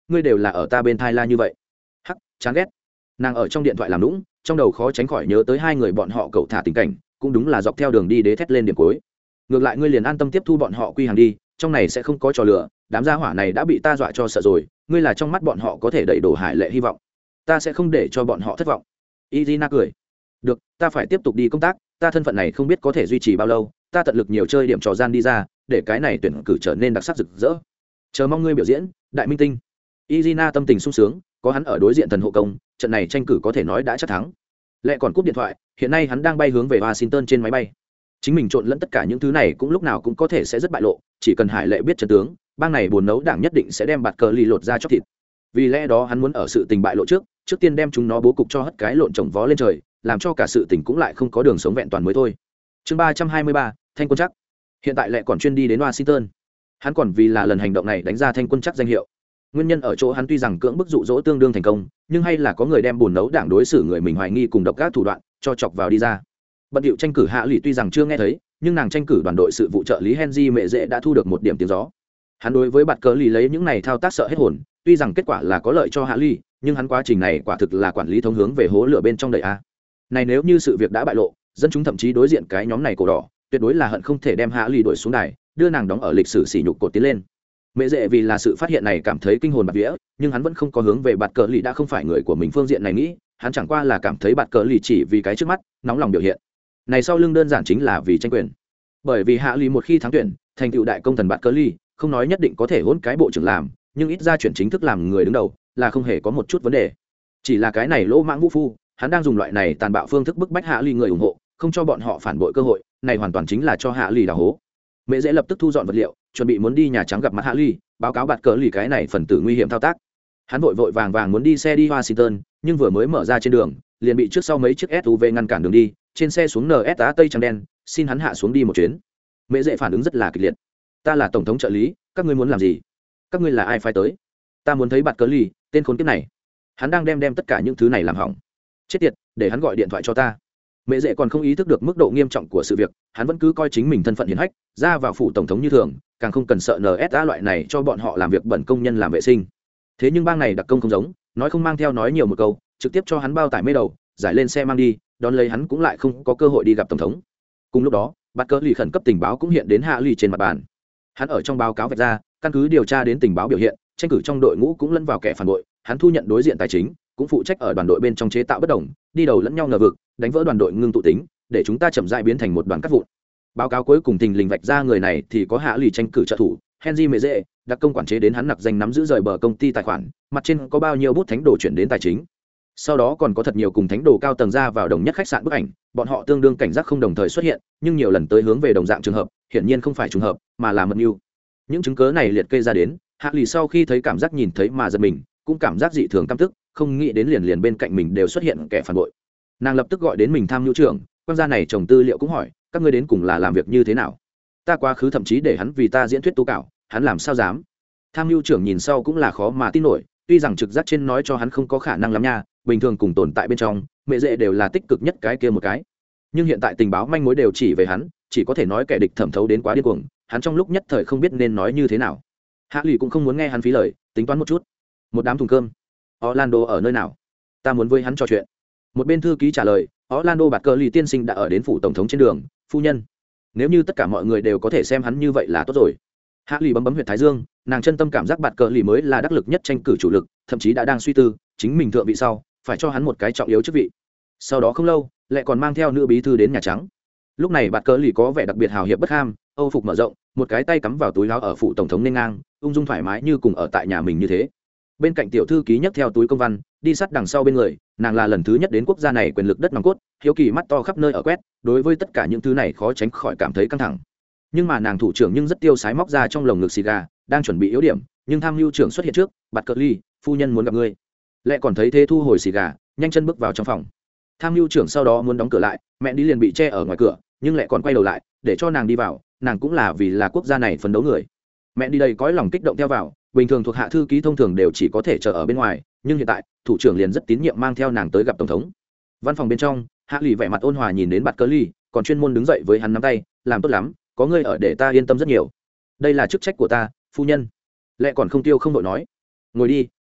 ngươi đều là ở ta bên thai la như vậy. Hắc, chán ghét. Nàng ở trong điện thoại làm lũng, trong đầu khó tránh khỏi nhớ tới hai người bọn họ cậu thả tình cảnh, cũng đúng là dọc theo đường đi đế thét lên điểm cuối. Ngược lại ngươi liền an tâm tiếp thu bọn họ quy hàng đi, trong này sẽ không có trò lửa, đám gia hỏa này đã bị ta dọa cho sợ rồi, ngươi là trong mắt bọn họ có thể đẩy đổ hải lệ hy vọng, ta sẽ không để cho bọn họ thất vọng. Izina cười. Được, ta phải tiếp tục đi công tác, ta thân phận này không biết có thể duy trì bao lâu, ta tận lực nhiều chơi điểm trò gian đi ra, để cái này tuyển cử trở nên đặc sắc rực rỡ. Chờ mong ngươi biểu diễn, đại minh tinh. Izina tâm tình sung sướng, có hắn ở đối diện thần hộ công, trận này tranh cử có thể nói đã chắc thắng. Lệ còn cúp điện thoại, hiện nay hắn đang bay hướng về Washington trên máy bay. Chính mình trộn lẫn tất cả những thứ này cũng lúc nào cũng có thể sẽ rất bại lộ, chỉ cần Hải Lệ biết chân tướng, bang này buồn nấu đảng nhất định sẽ đem bạt cờ lì lột ra chóc thịt. Vì lẽ đó hắn muốn ở sự tình bại lộ trước, trước tiên đem chúng nó bố cục cho hất cái lộn trồng vó lên trời, làm cho cả sự tình cũng lại không có đường sống vẹn toàn mới thôi. Chương ba trăm hai mươi ba, Thanh Quân Chắc. Hiện tại Lệ còn chuyên đi đến Washington. Hắn còn vì là lần hành động này đánh ra Thanh Quân Chắc danh hiệu. Nguyên nhân ở chỗ hắn tuy rằng cưỡng bức dụ dỗ tương đương thành công, nhưng hay là có người đem buồn nấu đảng đối xử người mình hoài nghi cùng độc ác thủ đoạn cho chọc vào đi ra. Bận điệu tranh cử Hạ Lỷ tuy rằng chưa nghe thấy, nhưng nàng tranh cử đoàn đội sự vụ trợ lý Henry mẹ dễ đã thu được một điểm tiếng gió. Hắn đối với bạt cờ lì lấy những này thao tác sợ hết hồn, tuy rằng kết quả là có lợi cho Hạ Lỷ, nhưng hắn quá trình này quả thực là quản lý thống hướng về hố lửa bên trong đầy a. Này nếu như sự việc đã bại lộ, dân chúng thậm chí đối diện cái nhóm này cổ đỏ, tuyệt đối là hận không thể đem Hạ Lỷ đuổi xuống đài, đưa nàng đóng ở lịch sử sỉ nhục cột tiến lên. Mẹ dễ vì là sự phát hiện này cảm thấy kinh hồn bạt vía, nhưng hắn vẫn không có hướng về bạt cờ lì đã không phải người của mình phương diện này nghĩ, hắn chẳng qua là cảm thấy bạt cờ lì chỉ vì cái trước mắt nóng lòng biểu hiện này sau lưng đơn giản chính là vì tranh quyền. Bởi vì Hạ Lỷ một khi thắng tuyển thành tựu đại công thần bạt cờ lì, không nói nhất định có thể hôn cái bộ trưởng làm, nhưng ít ra chuyển chính thức làm người đứng đầu là không hề có một chút vấn đề. Chỉ là cái này lỗ mãng vũ phu, hắn đang dùng loại này tàn bạo phương thức bức bách Hạ Lỷ người ủng hộ, không cho bọn họ phản bội cơ hội, này hoàn toàn chính là cho Hạ Lỷ đào hố. Mẹ dễ lập tức thu dọn vật liệu, chuẩn bị muốn đi Nhà Trắng gặp mặt Hạ Lỷ, báo cáo bạt cờ lì cái này phần tử nguy hiểm thao tác. Hắn vội vội vàng vàng muốn đi xe đi Washington, nhưng vừa mới mở ra trên đường, liền bị trước sau mấy chiếc ét u vê ngăn cản đường đi, trên xe xuống en ét a tây trắng đen, xin hắn hạ xuống đi một chuyến. Mẹ dễ phản ứng rất là kịch liệt. Ta là tổng thống trợ lý, các ngươi muốn làm gì? Các ngươi là ai phái tới? Ta muốn thấy bạt cờ lì, tên khốn kiếp này. Hắn đang đem đem tất cả những thứ này làm hỏng. Chết tiệt, để hắn gọi điện thoại cho ta. Mẹ dễ còn không ý thức được mức độ nghiêm trọng của sự việc, hắn vẫn cứ coi chính mình thân phận hiển hách, ra vào phủ tổng thống như thường, càng không cần sợ en ét a loại này cho bọn họ làm việc bẩn công nhân làm vệ sinh. Thế nhưng bang này đặc công không giống, nói không mang theo nói nhiều một câu, trực tiếp cho hắn bao tải mê đầu, giải lên xe mang đi, đón lấy hắn cũng lại không có cơ hội đi gặp tổng thống. Cùng lúc đó, bạt cờ lì khẩn cấp tình báo cũng hiện đến Hạ Lỷ trên mặt bàn. Hắn ở trong báo cáo vạch ra, căn cứ điều tra đến tình báo biểu hiện, tranh cử trong đội ngũ cũng lẫn vào kẻ phản bội, hắn thu nhận đối diện tài chính, cũng phụ trách ở đoàn đội bên trong chế tạo bất đồng, đi đầu lẫn nhau ngờ vực, đánh vỡ đoàn đội ngưng tụ tính, để chúng ta chậm rãi biến thành một đoàn cắt vụn. Báo cáo cuối cùng tình lình vạch ra người này thì có Hạ Lỷ tranh cử trợ thủ Henry mẹ dễ, đặc công quản chế đến hắn nặc danh nắm giữ rời bờ công ty tài khoản, mặt trên có bao nhiêu bút thánh đồ chuyển đến tài chính. Sau đó còn có thật nhiều cùng thánh đồ cao tầng ra vào đồng nhất khách sạn bức ảnh, bọn họ tương đương cảnh giác không đồng thời xuất hiện, nhưng nhiều lần tới hướng về đồng dạng trường hợp, hiển nhiên không phải trùng hợp, mà là mật mưu. Những chứng cứ này liệt kê ra đến, Hạ Lỷ sau khi thấy cảm giác nhìn thấy mà giật mình, cũng cảm giác dị thường căm tức, không nghĩ đến liền liền bên cạnh mình đều xuất hiện kẻ phản bội. Nàng lập tức gọi đến mình tham mưu trưởng, quan gia này chồng tư liệu cũng hỏi, các ngươi đến cùng là làm việc như thế nào? Ta quá khứ thậm chí để hắn vì ta diễn thuyết tố cáo, hắn làm sao dám? Tham mưu trưởng nhìn sau cũng là khó mà tin nổi, tuy rằng trực giác trên nói cho hắn không có khả năng lắm nha, bình thường cùng tồn tại bên trong, mẹ dễ đều là tích cực nhất cái kia một cái. Nhưng hiện tại tình báo manh mối đều chỉ về hắn, chỉ có thể nói kẻ địch thẩm thấu đến quá điên cuồng, hắn trong lúc nhất thời không biết nên nói như thế nào. Hạ Lỷ cũng không muốn nghe hắn phí lời, tính toán một chút. Một đám thùng cơm. Orlando ở nơi nào? Ta muốn với hắn trò chuyện. Một bên thư ký trả lời, Orlando bạt cờ lì tiên sinh đã ở đến phủ tổng thống trên đường, phu nhân. Nếu như tất cả mọi người đều có thể xem hắn như vậy là tốt rồi. Hạ Lỷ bấm bấm huyệt thái dương, nàng chân tâm cảm giác bạt cờ lì mới là đắc lực nhất tranh cử chủ lực, thậm chí đã đang suy tư, chính mình thượng vị sau, phải cho hắn một cái trọng yếu chức vị. Sau đó không lâu, lại còn mang theo nữ bí thư đến Nhà Trắng. Lúc này bạt cờ lì có vẻ đặc biệt hào hiệp bất ham, âu phục mở rộng, một cái tay cắm vào túi áo ở phủ tổng thống nên ngang, ung dung thoải mái như cùng ở tại nhà mình như thế. Bên cạnh tiểu thư ký nhấc theo túi công văn, đi sát đằng sau bên người, nàng là lần thứ nhất đến quốc gia này quyền lực đất nòng cốt, hiếu kỳ mắt to khắp nơi ở quét, đối với tất cả những thứ này khó tránh khỏi cảm thấy căng thẳng. Nhưng mà nàng thủ trưởng nhưng rất tiêu sái móc ra trong lồng ngực xì gà, đang chuẩn bị yếu điểm, nhưng tham mưu trưởng xuất hiện trước, bạt cờ ly, phu nhân muốn gặp ngươi. Lệ còn thấy thế thu hồi xì gà, nhanh chân bước vào trong phòng. Tham mưu trưởng sau đó muốn đóng cửa lại, mẹ đi liền bị che ở ngoài cửa, nhưng Lệ còn quay đầu lại, để cho nàng đi vào, nàng cũng là vì là quốc gia này phấn đấu người. Mẹ đi đây cõi lòng kích động theo vào, bình thường thuộc hạ thư ký thông thường đều chỉ có thể chờ ở bên ngoài, nhưng hiện tại thủ trưởng liền rất tín nhiệm mang theo nàng tới gặp tổng thống. Văn phòng bên trong, Hạ Lỷ vẻ mặt ôn hòa nhìn đến bạt cờ ly, còn chuyên môn đứng dậy với hắn nắm tay, làm tốt lắm, có ngươi ở để ta yên tâm rất nhiều. Đây là chức trách của ta, phu nhân. Lệ còn không tiêu không đội nói, ngồi đi,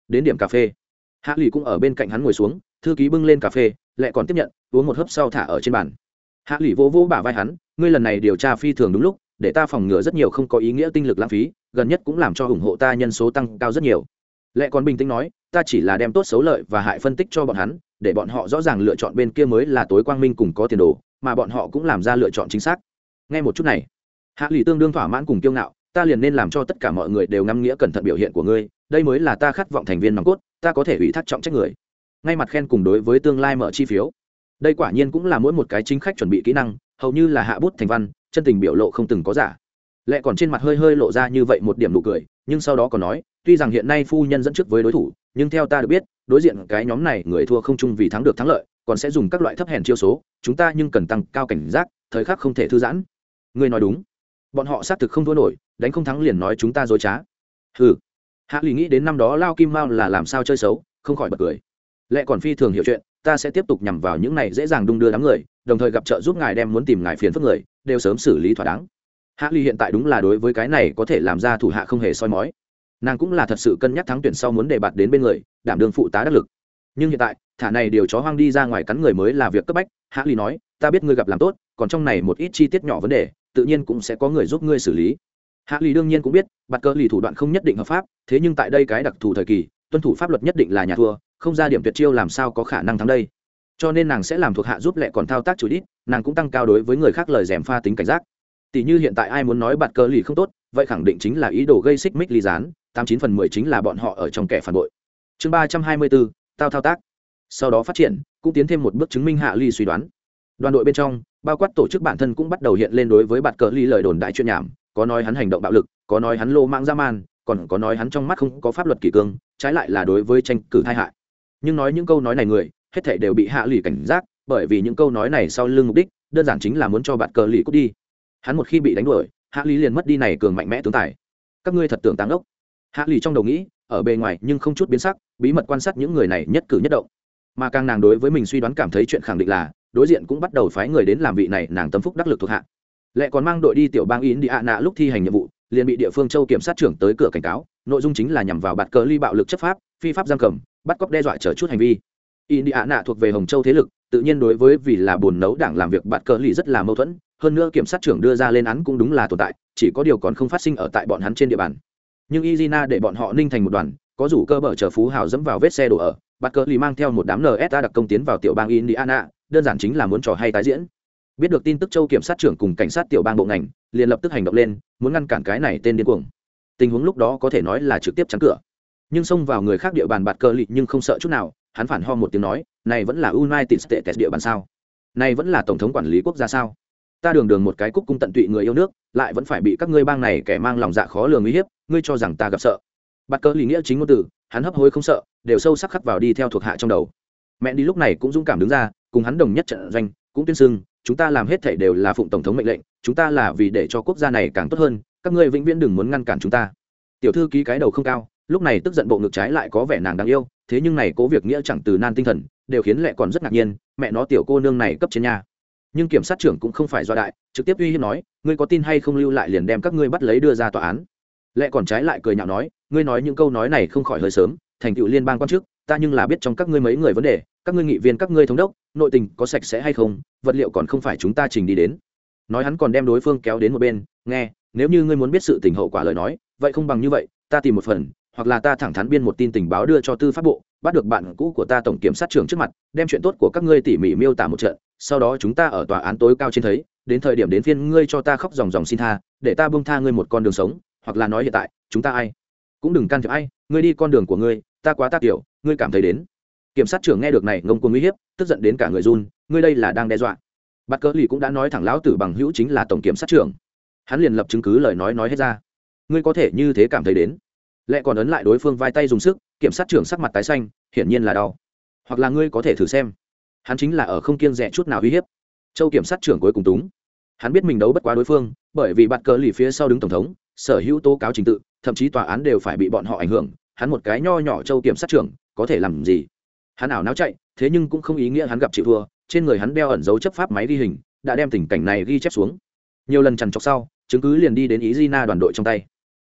đến điểm cà phê. Hạ lì cũng ở bên cạnh hắn ngồi xuống, thư ký bưng lên cà phê, lại còn tiếp nhận, uống một hớp sau thả ở trên bàn. Hạ lì vỗ vỗ bả vai hắn, ngươi lần này điều tra phi thường đúng lúc, để ta phòng ngừa rất nhiều không có ý nghĩa tinh lực lãng phí, gần nhất cũng làm cho ủng hộ ta nhân số tăng cao rất nhiều. Lệ còn bình tĩnh nói, ta chỉ là đem tốt xấu lợi và hại phân tích cho bọn hắn, để bọn họ rõ ràng lựa chọn bên kia mới là tối quang minh cùng có tiền đồ, mà bọn họ cũng làm ra lựa chọn chính xác. Nghe một chút này, Hạ lì tương đương thỏa mãn cùng kiêu ngạo, ta liền nên làm cho tất cả mọi người đều ngắm nghĩa cẩn thận biểu hiện của ngươi, đây mới là ta khát vọng thành viên nòng cốt, ta có thể ủy thác trọng trách người. Ngay mặt khen cùng đối với tương lai mở chi phiếu, đây quả nhiên cũng là mỗi một cái chính khách chuẩn bị kỹ năng, hầu như là hạ bút thành văn, chân tình biểu lộ không từng có giả. Lệ còn trên mặt hơi hơi lộ ra như vậy một điểm nụ cười, nhưng sau đó còn nói, tuy rằng hiện nay phu nhân dẫn trước với đối thủ, nhưng theo ta được biết, đối diện cái nhóm này người thua không chung vì thắng được thắng lợi, còn sẽ dùng các loại thấp hèn chiêu số, chúng ta nhưng cần tăng cao cảnh giác, thời khắc không thể thư giãn. Ngươi nói đúng, bọn họ xác thực không thua nổi, đánh không thắng liền nói chúng ta dối trá. Hừ. Hạ lì nghĩ đến năm đó lao kim mao là làm sao chơi xấu, không khỏi bật cười. Lệ còn phi thường hiểu chuyện, ta sẽ tiếp tục nhằm vào những này dễ dàng đung đưa đám người, đồng thời gặp trợ giúp ngài đem muốn tìm ngài phiền phức người đều sớm xử lý thỏa đáng. Hạ ly hiện tại đúng là đối với cái này có thể làm ra thủ hạ không hề soi mói, nàng cũng là thật sự cân nhắc thắng tuyển sau muốn đề bạt đến bên người đảm đương phụ tá đắc lực. Nhưng hiện tại thả này điều chó hoang đi ra ngoài cắn người mới là việc cấp bách. Hạ ly nói, ta biết ngươi gặp làm tốt, còn trong này một ít chi tiết nhỏ vấn đề tự nhiên cũng sẽ có người giúp ngươi xử lý. Hạ ly đương nhiên cũng biết bạt cờ lì thủ đoạn không nhất định hợp pháp, thế nhưng tại đây cái đặc thù thời kỳ tuân thủ pháp luật nhất định là nhà thua, không ra điểm tuyệt chiêu làm sao có khả năng thắng đây. Cho nên nàng sẽ làm thuộc hạ giúp Lệ còn thao tác chủ ít, nàng cũng tăng cao đối với người khác lời dèm pha tính cảnh giác. Tỷ như hiện tại ai muốn nói bạt cờ lì không tốt, vậy khẳng định chính là ý đồ gây xích mích ly gián, tám chín phần mười chính là bọn họ ở trong kẻ phản bội. Chương ba trăm hai mươi bốn, tao thao tác. Sau đó phát triển, cũng tiến thêm một bước chứng minh Hạ ly suy đoán. Đoàn đội bên trong, bao quát tổ chức bản thân cũng bắt đầu hiện lên đối với bạt cờ lì lời đồn đại chuyện nhảm, có nói hắn hành động bạo lực, có nói hắn lô mạng dã man, còn có nói hắn trong mắt không có pháp luật kỷ cương, trái lại là đối với tranh cử tai hại. Nhưng nói những câu nói này người, hết thảy đều bị Hạ lì cảnh giác, bởi vì những câu nói này sau lưng mục đích đơn giản chính là muốn cho bạt cờ lì cút đi. Hắn một khi bị đánh đuổi, Hạ lì liền mất đi này cường mạnh mẽ tướng tài. Các ngươi thật tưởng tàng ốc. Hạ lì trong đầu nghĩ, ở bề ngoài nhưng không chút biến sắc, bí mật quan sát những người này nhất cử nhất động. Mà càng nàng đối với mình suy đoán cảm thấy chuyện khẳng định là, đối diện cũng bắt đầu phái người đến làm vị này nàng tâm phúc đắc lực thuộc hạ. Lệ còn mang đội đi tiểu bang Indiana lúc thi hành nhiệm vụ, liền bị địa phương châu kiểm sát trưởng tới cửa cảnh cáo, nội dung chính là nhằm vào bạt cờ ly bạo lực chấp pháp, phi pháp giam cầm, bắt cóc đe dọa trở chút hành vi. Indiana thuộc về Hồng Châu thế lực, tự nhiên đối với vì là buồn nấu đảng làm việc bạt cờ ly rất là mâu thuẫn, hơn nữa kiểm sát trưởng đưa ra lên án cũng đúng là tồn tại, chỉ có điều còn không phát sinh ở tại bọn hắn trên địa bàn. Nhưng Izina để bọn họ ninh thành một đoàn, có rủ cơ bờ chờ phú hào dẫm vào vết xe đổ ở, bạt cờ ly mang theo một đám en ét a đặc công tiến vào tiểu bang Indiana, đơn giản chính là muốn trò hay tái diễn. Biết được tin tức châu kiểm sát trưởng cùng cảnh sát tiểu bang bộ ngành liền lập tức hành động lên, muốn ngăn cản cái này tên điên cuồng. Tình huống lúc đó có thể nói là trực tiếp chắn cửa. Nhưng xông vào người khác địa bàn bạt cờ lì nhưng không sợ chút nào, hắn phản ho một tiếng nói, này vẫn là United States địa bàn sao? Này vẫn là tổng thống quản lý quốc gia sao? Ta đường đường một cái cúc cung tận tụy người yêu nước, lại vẫn phải bị các ngươi bang này kẻ mang lòng dạ khó lường uy hiếp, ngươi cho rằng ta gặp sợ? Bạt cờ lì nghĩa chính ngôn từ, hắn hấp hối không sợ, đều sâu sắc khắc vào đi theo thuộc hạ trong đầu. Mẹ đi lúc này cũng dũng cảm đứng ra, cùng hắn đồng nhất trận doanh, cũng tuyên xưng, chúng ta làm hết thảy đều là phụng tổng thống mệnh lệnh, chúng ta là vì để cho quốc gia này càng tốt hơn, các ngươi vĩnh viễn đừng muốn ngăn cản chúng ta. Tiểu thư ký cái đầu không cao, lúc này tức giận bộ ngực trái lại có vẻ nàng đáng yêu, thế nhưng này cố việc nghĩa chẳng từ nan tinh thần, đều khiến Lệ còn rất ngạc nhiên, mẹ nó tiểu cô nương này cấp trên nhà. Nhưng kiểm sát trưởng cũng không phải do đại, trực tiếp uy hiếp nói, ngươi có tin hay không lưu lại liền đem các ngươi bắt lấy đưa ra tòa án. Lệ còn trái lại cười nhạo nói, ngươi nói những câu nói này không khỏi hơi sớm, thành tựu liên bang quan chức, ta nhưng là biết trong các ngươi mấy người vấn đề, các ngươi nghị viên các ngươi thống đốc, nội tình có sạch sẽ hay không, vật liệu còn không phải chúng ta trình đi đến. Nói hắn còn đem đối phương kéo đến một bên, nghe, nếu như ngươi muốn biết sự tình hậu quả lời nói, vậy không bằng như vậy, ta tìm một phần, hoặc là ta thẳng thắn biên một tin tình báo đưa cho tư pháp bộ, bắt được bạn cũ của ta tổng kiểm sát trưởng trước mặt, đem chuyện tốt của các ngươi tỉ mỉ miêu tả một trận, sau đó chúng ta ở tòa án tối cao trên thấy, đến thời điểm đến phiên ngươi cho ta khóc ròng ròng xin tha, để ta buông tha ngươi một con đường sống, hoặc là nói hiện tại, chúng ta ai cũng đừng can thiệp ai, ngươi đi con đường của ngươi, ta quá ta tiểu, ngươi cảm thấy đến. Kiểm sát trưởng nghe được này ngông cuồng uy hiếp, tức giận đến cả người run, ngươi đây là đang đe dọa. Bạt cờ lì cũng đã nói thẳng lão tử bằng hữu chính là tổng kiểm sát trưởng, hắn liền lập chứng cứ lời nói nói hết ra. Ngươi có thể như thế cảm thấy đến. Lệ còn ấn lại đối phương vai tay dùng sức, kiểm sát trưởng sắc mặt tái xanh, hiển nhiên là đau. Hoặc là ngươi có thể thử xem, hắn chính là ở không kiêng dè chút nào uy hiếp. Châu kiểm sát trưởng cuối cùng túng, hắn biết mình đấu bất quá đối phương, bởi vì bạt cờ lì phía sau đứng tổng thống, sở hữu tố cáo trình tự, thậm chí tòa án đều phải bị bọn họ ảnh hưởng, hắn một cái nho nhỏ châu kiểm sát trưởng có thể làm gì? Hắn ảo não chạy, thế nhưng cũng không ý nghĩa hắn gặp chịu thua, trên người hắn đeo ẩn dấu chấp pháp máy ghi hình, đã đem tình cảnh này ghi chép xuống. Nhiều lần trằn trọc sau, chứng cứ liền đi đến Izina đoàn đội trong tay.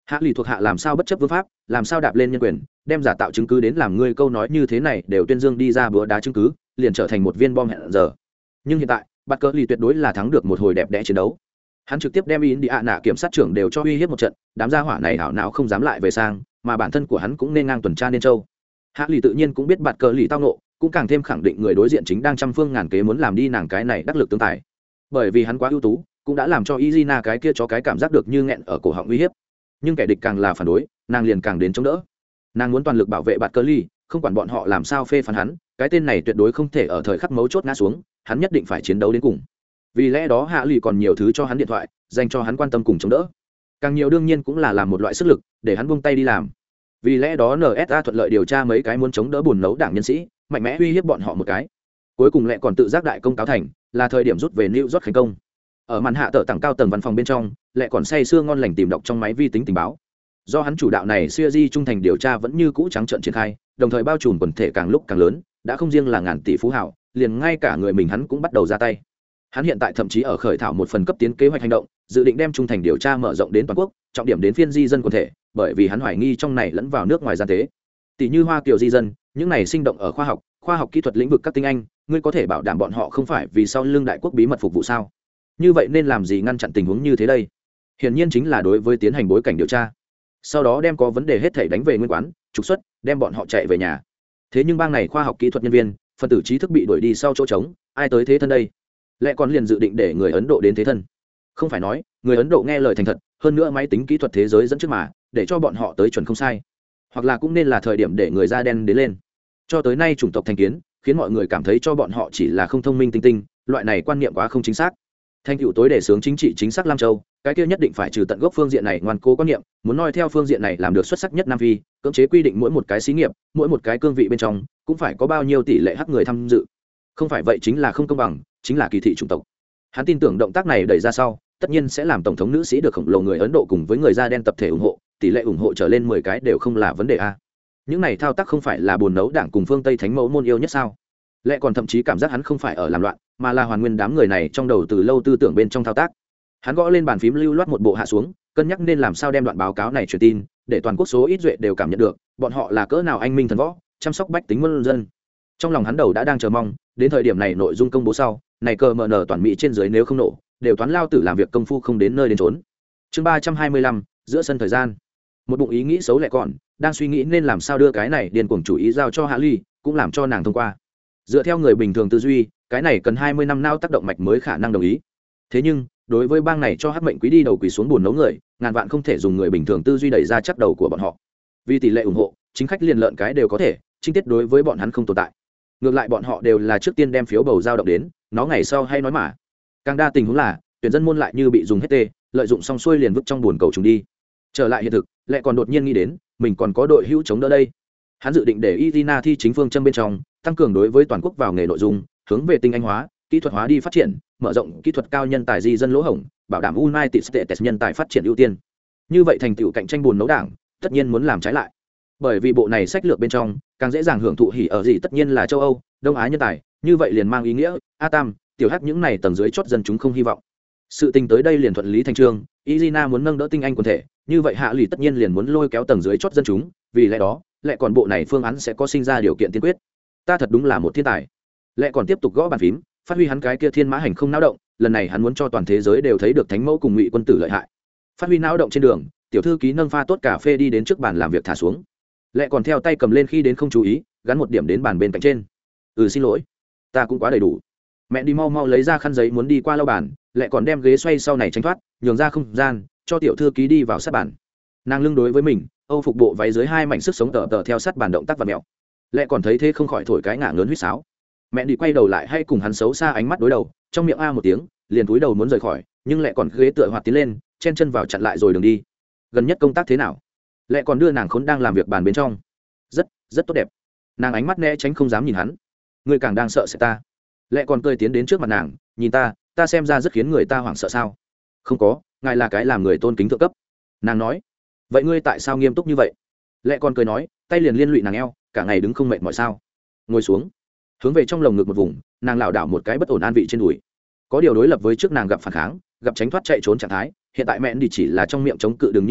hạ lì thuộc hạ làm sao bất chấp vương pháp, làm sao đạp lên nhân quyền, đem giả tạo chứng cứ đến làm ngươi câu nói như thế này đều tuyên dương đi ra bữa đá chứng cứ, liền trở thành một viên bom hẹn giờ. Nhưng hiện tại bắt cờ lì tuyệt đối là thắng được một hồi đẹp đẽ chiến đấu. Hắn trực tiếp đem Indiana kiểm sát trưởng đều cho uy hiếp một trận, đám gia hỏa này hảo não không dám lại về sang, mà bản thân của hắn cũng nên ngang tuần tra nên châu. Hạ lì tự nhiên cũng biết bắt cờ lì tao nộ, cũng càng thêm khẳng định người đối diện chính đang trăm phương ngàn kế muốn làm đi nàng cái này đắc lực tương tài. Bởi vì hắn quá ưu tú, cũng đã làm cho Izina cái kia cho cái cảm giác được như nghẹn ở cổ họng uy hiếp. Nhưng kẻ địch càng là phản đối, nàng liền càng đến chống đỡ. Nàng muốn toàn lực bảo vệ bạt cơ ly, không quản bọn họ làm sao phê phán hắn, cái tên này tuyệt đối không thể ở thời khắc mấu chốt ngã xuống, hắn nhất định phải chiến đấu đến cùng. Vì lẽ đó hạ lì còn nhiều thứ cho hắn điện thoại, dành cho hắn quan tâm cùng chống đỡ. Càng nhiều đương nhiên cũng là làm một loại sức lực để hắn buông tay đi làm. Vì lẽ đó en ét a thuận lợi điều tra mấy cái muốn chống đỡ buồn nấu đảng nhân sĩ, mạnh mẽ uy hiếp bọn họ một cái. Cuối cùng lại còn tự giác đại công cáo thành, là thời điểm rút về New York thành công. Ở màn hạ tờ tầng cao tầng văn phòng bên trong, lại còn say sưa ngon lành tìm đọc trong máy vi tính tình báo. Do hắn chủ đạo này xê i a trung thành điều tra vẫn như cũ trắng trợn triển khai, đồng thời bao trùm quần thể càng lúc càng lớn, đã không riêng là ngàn tỷ phú hào, liền ngay cả người mình hắn cũng bắt đầu ra tay. Hắn hiện tại thậm chí ở khởi thảo một phần cấp tiến kế hoạch hành động, dự định đem trung thành điều tra mở rộng đến toàn quốc, trọng điểm đến phiên di dân quần thể, bởi vì hắn hoài nghi trong này lẫn vào nước ngoài gian tế. Tỷ như Hoa Kiều di dân, những này sinh động ở khoa học, khoa học kỹ thuật lĩnh vực các tinh anh, ngươi có thể bảo đảm bọn họ không phải vì sau lưng đại quốc bí mật phục vụ sao? Như vậy nên làm gì ngăn chặn tình huống như thế đây? Hiển nhiên chính là đối với tiến hành bối cảnh điều tra, sau đó đem có vấn đề hết thảy đánh về nguyên quán, trục xuất, đem bọn họ chạy về nhà. Thế nhưng bang này khoa học kỹ thuật nhân viên, phân tử trí thức bị đuổi đi sau chỗ trống, ai tới thế thân đây? Lẽ còn liền dự định để người Ấn Độ đến thế thân. Không phải nói, người Ấn Độ nghe lời thành thật, hơn nữa máy tính kỹ thuật thế giới dẫn trước mà, để cho bọn họ tới chuẩn không sai. Hoặc là cũng nên là thời điểm để người da đen đến lên. Cho tới nay chủng tộc thành kiến, khiến mọi người cảm thấy cho bọn họ chỉ là không thông minh tinh tinh, loại này quan niệm quá không chính xác. Thành tựu tối để sướng chính trị chính xác Lam Châu, cái kia nhất định phải trừ tận gốc phương diện này ngoan cố quan niệm, muốn noi theo phương diện này làm được xuất sắc nhất Nam Phi, cưỡng chế quy định mỗi một cái xí nghiệp, mỗi một cái cương vị bên trong, cũng phải có bao nhiêu tỷ lệ hắc người tham dự. Không phải vậy chính là không công bằng, chính là kỳ thị chủng tộc. Hắn tin tưởng động tác này đẩy ra sau, tất nhiên sẽ làm tổng thống nữ sĩ được khổng lồ người Ấn Độ cùng với người da đen tập thể ủng hộ, tỷ lệ ủng hộ trở lên mười cái đều không là vấn đề a. Những này thao tác không phải là buồn nấu đảng cùng phương Tây thánh mẫu môn yêu nhất sao? Lẽ còn thậm chí cảm giác hắn không phải ở làm loạn, mà là hoàn nguyên đám người này trong đầu từ lâu tư tưởng bên trong thao tác. Hắn gõ lên bàn phím lưu loát một bộ hạ xuống, cân nhắc nên làm sao đem đoạn báo cáo này truyền tin, để toàn quốc số ít duệ đều cảm nhận được, bọn họ là cỡ nào anh minh thần võ, chăm sóc bách tính muôn dân. Trong lòng hắn đầu đã đang chờ mong, đến thời điểm này nội dung công bố sau, này cờ mở nở toàn mỹ trên dưới nếu không nổ, đều toán lao tử làm việc công phu không đến nơi đến trốn. Chương ba trăm hai mươi lăm, giữa sân thời gian. Một bụng ý nghĩ xấu lại còn, đang suy nghĩ nên làm sao đưa cái này điên cuồng chủ ý giao cho Hạ Ly, cũng làm cho nàng thông qua. Dựa theo người bình thường tư duy, cái này cần hai mươi năm nao tác động mạch mới khả năng đồng ý. Thế nhưng, đối với bang này cho hắc mệnh quý đi đầu quỳ xuống buồn nấu người, ngàn vạn không thể dùng người bình thường tư duy đẩy ra chắc đầu của bọn họ. Vì tỷ lệ ủng hộ, chính khách liền lợn cái đều có thể, chính tiết đối với bọn hắn không tồn tại. Ngược lại bọn họ đều là trước tiên đem phiếu bầu giao động đến, nó ngày sau hay nói mà. Càng đa tình huống là, tuyển dân môn lại như bị dùng hết tê, lợi dụng xong xuôi liền vứt trong buồn cầu chúng đi. Trở lại hiện thực, lại còn đột nhiên nghĩ đến, mình còn có đội hữu chống đỡ đây. Hắn dự định để Irina thi chính phương châm bên trong, tăng cường đối với toàn quốc vào nghề nội dung, hướng về tinh anh hóa, kỹ thuật hóa đi phát triển, mở rộng kỹ thuật cao nhân tài di dân lỗ hổng, bảo đảm United States nhân tài phát triển ưu tiên. Như vậy thành tựu cạnh tranh buồn nấu đảng, tất nhiên muốn làm trái lại. Bởi vì bộ này sách lược bên trong, càng dễ dàng hưởng thụ hỉ ở gì tất nhiên là châu Âu, Đông Á nhân tài, như vậy liền mang ý nghĩa, A Tam, tiểu hắc những này tầng dưới chót dân chúng không hy vọng. Sự tình tới đây liền thuận lý thành trương, Irina muốn nâng đỡ tinh anh quần thể, như vậy Hạ Lỷ tất nhiên liền muốn lôi kéo tầng dưới chót dân chúng, vì lẽ đó, lại còn bộ này phương án sẽ có sinh ra điều kiện tiên quyết. Ta thật đúng là một thiên tài. Lại còn tiếp tục gõ bàn phím, phát huy hắn cái kia thiên mã hành không náo động, lần này hắn muốn cho toàn thế giới đều thấy được thánh mẫu cùng ngụy quân tử lợi hại. Phát huy náo động trên đường, tiểu thư ký nâng pha tốt cà phê đi đến trước bàn làm việc thả xuống. Lại còn theo tay cầm lên khi đến không chú ý, gắn một điểm đến bàn bên cạnh trên. Ừ xin lỗi, ta cũng quá đầy đủ. Mẹ đi mau mau lấy ra khăn giấy muốn đi qua lau bàn, lại còn đem ghế xoay sau này tránh thoát, nhường ra không gian, cho tiểu thư ký đi vào sát bàn. Nàng lưng đối với mình, Âu phục bộ váy dưới hai mảnh sức sống tờ tờ theo sát bàn động tác và mèo. Lại còn thấy thế không khỏi thổi cái ngả ngớn huýt sáo. Mẹ đi quay đầu lại hay cùng hắn xấu xa ánh mắt đối đầu, trong miệng a một tiếng, liền cúi đầu muốn rời khỏi, nhưng lại còn ghế tựa hoạt tiến lên, chen chân vào chặn lại rồi đường đi. Gần nhất công tác thế nào? Lại còn đưa nàng khốn đang làm việc bàn bên trong. Rất, rất tốt đẹp. Nàng ánh mắt né tránh không dám nhìn hắn. Người càng đang sợ sẽ ta. Lại còn cười tiến đến trước mặt nàng, nhìn ta, ta xem ra rất khiến người ta hoảng sợ sao? Không có, ngài là cái làm người tôn kính thượng cấp. Nàng nói. Vậy ngươi tại sao nghiêm túc như vậy? Lại còn cười nói, tay liền liên lụy nàng eo, cả ngày đứng không mệt mỏi sao? Ngồi xuống, hướng về trong lồng ngực một vùng, nàng lảo đảo một cái bất ổn an vị trên đùi. Có điều đối lập với trước nàng gặp phản kháng, gặp tránh thoát chạy trốn trạng thái, hiện tại mẹ đi chỉ là trong miệng chống cự đường như vậy,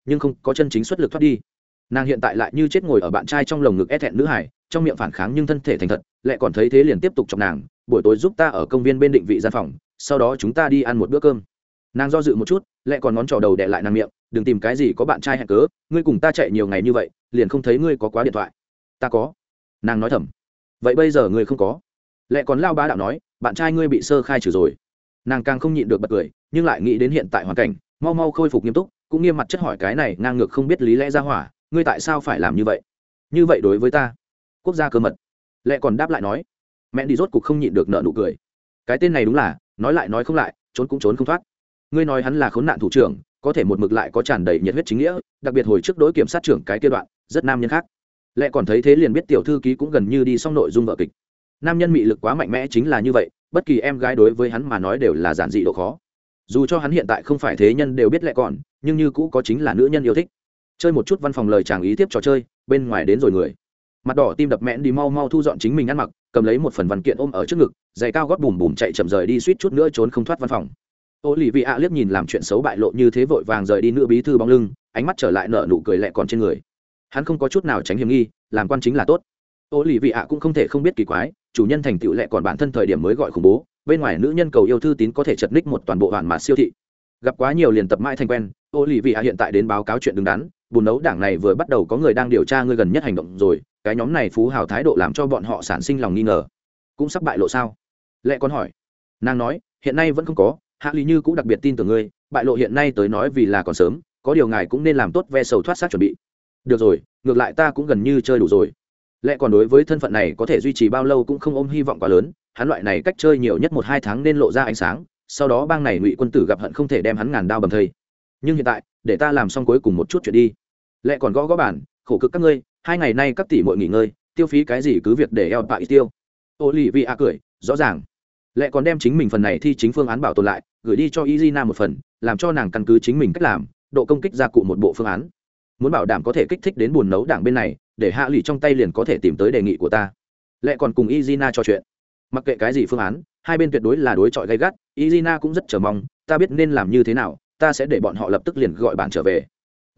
nhưng không có chân chính xuất lực thoát đi. Nàng hiện tại lại như chết ngồi ở bạn trai trong lồng ngực e thẹn nữ hải, trong miệng phản kháng nhưng thân thể thành thật, lại còn thấy thế liền tiếp tục chọc nàng, buổi tối giúp ta ở công viên bên định vị gian phòng, sau đó chúng ta đi ăn một bữa cơm. Nàng do dự một chút, lại còn ngón trỏ đầu đè lại nàng miệng, đừng tìm cái gì có bạn trai hẹn cớ, ngươi cùng ta chạy nhiều ngày như vậy, liền không thấy ngươi có quá điện thoại. Ta có. Nàng nói thầm. Vậy bây giờ ngươi không có. Lại còn lao bá đạo nói, bạn trai ngươi bị sơ khai trừ rồi. Nàng càng không nhịn được bật cười, nhưng lại nghĩ đến hiện tại hoàn cảnh, mau mau khôi phục nghiêm túc, cũng nghiêm mặt chất hỏi cái này ngang ngược không biết lý lẽ ra hỏa, ngươi tại sao phải làm như vậy? Như vậy đối với ta, quốc gia cơ mật. Lại còn đáp lại nói, mẹ đi rốt cục không nhịn được nợ nụ cười. Cái tên này đúng là, nói lại nói không lại, trốn cũng trốn không thoát. Ngươi nói hắn là khốn nạn thủ trưởng, có thể một mực lại có tràn đầy nhiệt huyết chính nghĩa, đặc biệt hồi trước đối kiểm sát trưởng cái kia đoạn, rất nam nhân khác. Lại còn thấy thế liền biết tiểu thư ký cũng gần như đi xong nội dung vở kịch. Nam nhân mị lực quá mạnh mẽ chính là như vậy, bất kỳ em gái đối với hắn mà nói đều là giản dị độ khó. Dù cho hắn hiện tại không phải thế nhân đều biết lại còn, nhưng như cũ có chính là nữ nhân yêu thích. Chơi một chút văn phòng lời chàng ý tiếp trò chơi, bên ngoài đến rồi người. Mặt đỏ tim đập mẽn đi mau mau thu dọn chính mình ăn mặc, cầm lấy một phần văn kiện ôm ở trước ngực, giày cao gót bùm bùm chạy chậm rời đi, suýt chút nữa trốn không thoát văn phòng. Ô lì vị ạ liếc nhìn làm chuyện xấu bại lộ như thế vội vàng rời đi nữ bí thư bóng lưng, ánh mắt trở lại nở nụ cười lẹ còn trên người. Hắn không có chút nào tránh hiểm nghi, làm quan chính là tốt. Ô lì vị ạ cũng không thể không biết kỳ quái, chủ nhân thành tựu lẹ còn bản thân thời điểm mới gọi khủng bố, bên ngoài nữ nhân cầu yêu thư tín có thể chật ních một toàn bộ hoàn mà siêu thị. Gặp quá nhiều liền tập mãi thành quen. Ô lì vị ạ hiện tại đến báo cáo chuyện đứng đắn, bùn nấu đảng này vừa bắt đầu có người đang điều tra ngươi gần nhất hành động rồi, cái nhóm này phú hào thái độ làm cho bọn họ sản sinh lòng nghi ngờ. Cũng sắp bại lộ sao? Lẹ còn hỏi. Nàng nói, hiện nay vẫn không có, hạ lý như cũng đặc biệt tin tưởng ngươi, bại lộ hiện nay tới nói vì là còn sớm, có điều ngài cũng nên làm tốt ve sầu thoát xác chuẩn bị. Được rồi, ngược lại ta cũng gần như chơi đủ rồi. Lẽ còn đối với thân phận này có thể duy trì bao lâu cũng không ôm hy vọng quá lớn, hắn loại này cách chơi nhiều nhất một hai tháng nên lộ ra ánh sáng, sau đó bang này ngụy quân tử gặp hận không thể đem hắn ngàn đao bầm thây. Nhưng hiện tại, để ta làm xong cuối cùng một chút chuyện đi. Lẽ còn gõ gõ bản, khổ cực các ngươi, hai ngày nay các tỷ muội nghỉ ngơi, tiêu phí cái gì cứ việc để eo bại tiêu. Ô lì vị a cười, rõ ràng. Lẽ còn đem chính mình phần này thi chính phương án bảo tồn lại, gửi đi cho Izina một phần, làm cho nàng căn cứ chính mình cách làm, độ công kích ra cụ một bộ phương án. Muốn bảo đảm có thể kích thích đến buồn nấu đảng bên này, để hạ lụy trong tay liền có thể tìm tới đề nghị của ta. Lẽ còn cùng Izina trò chuyện, mặc kệ cái gì phương án, hai bên tuyệt đối là đối chọi gay gắt. Izina cũng rất chờ mong, ta biết nên làm như thế nào, ta sẽ để bọn họ lập tức liền gọi bạn trở về.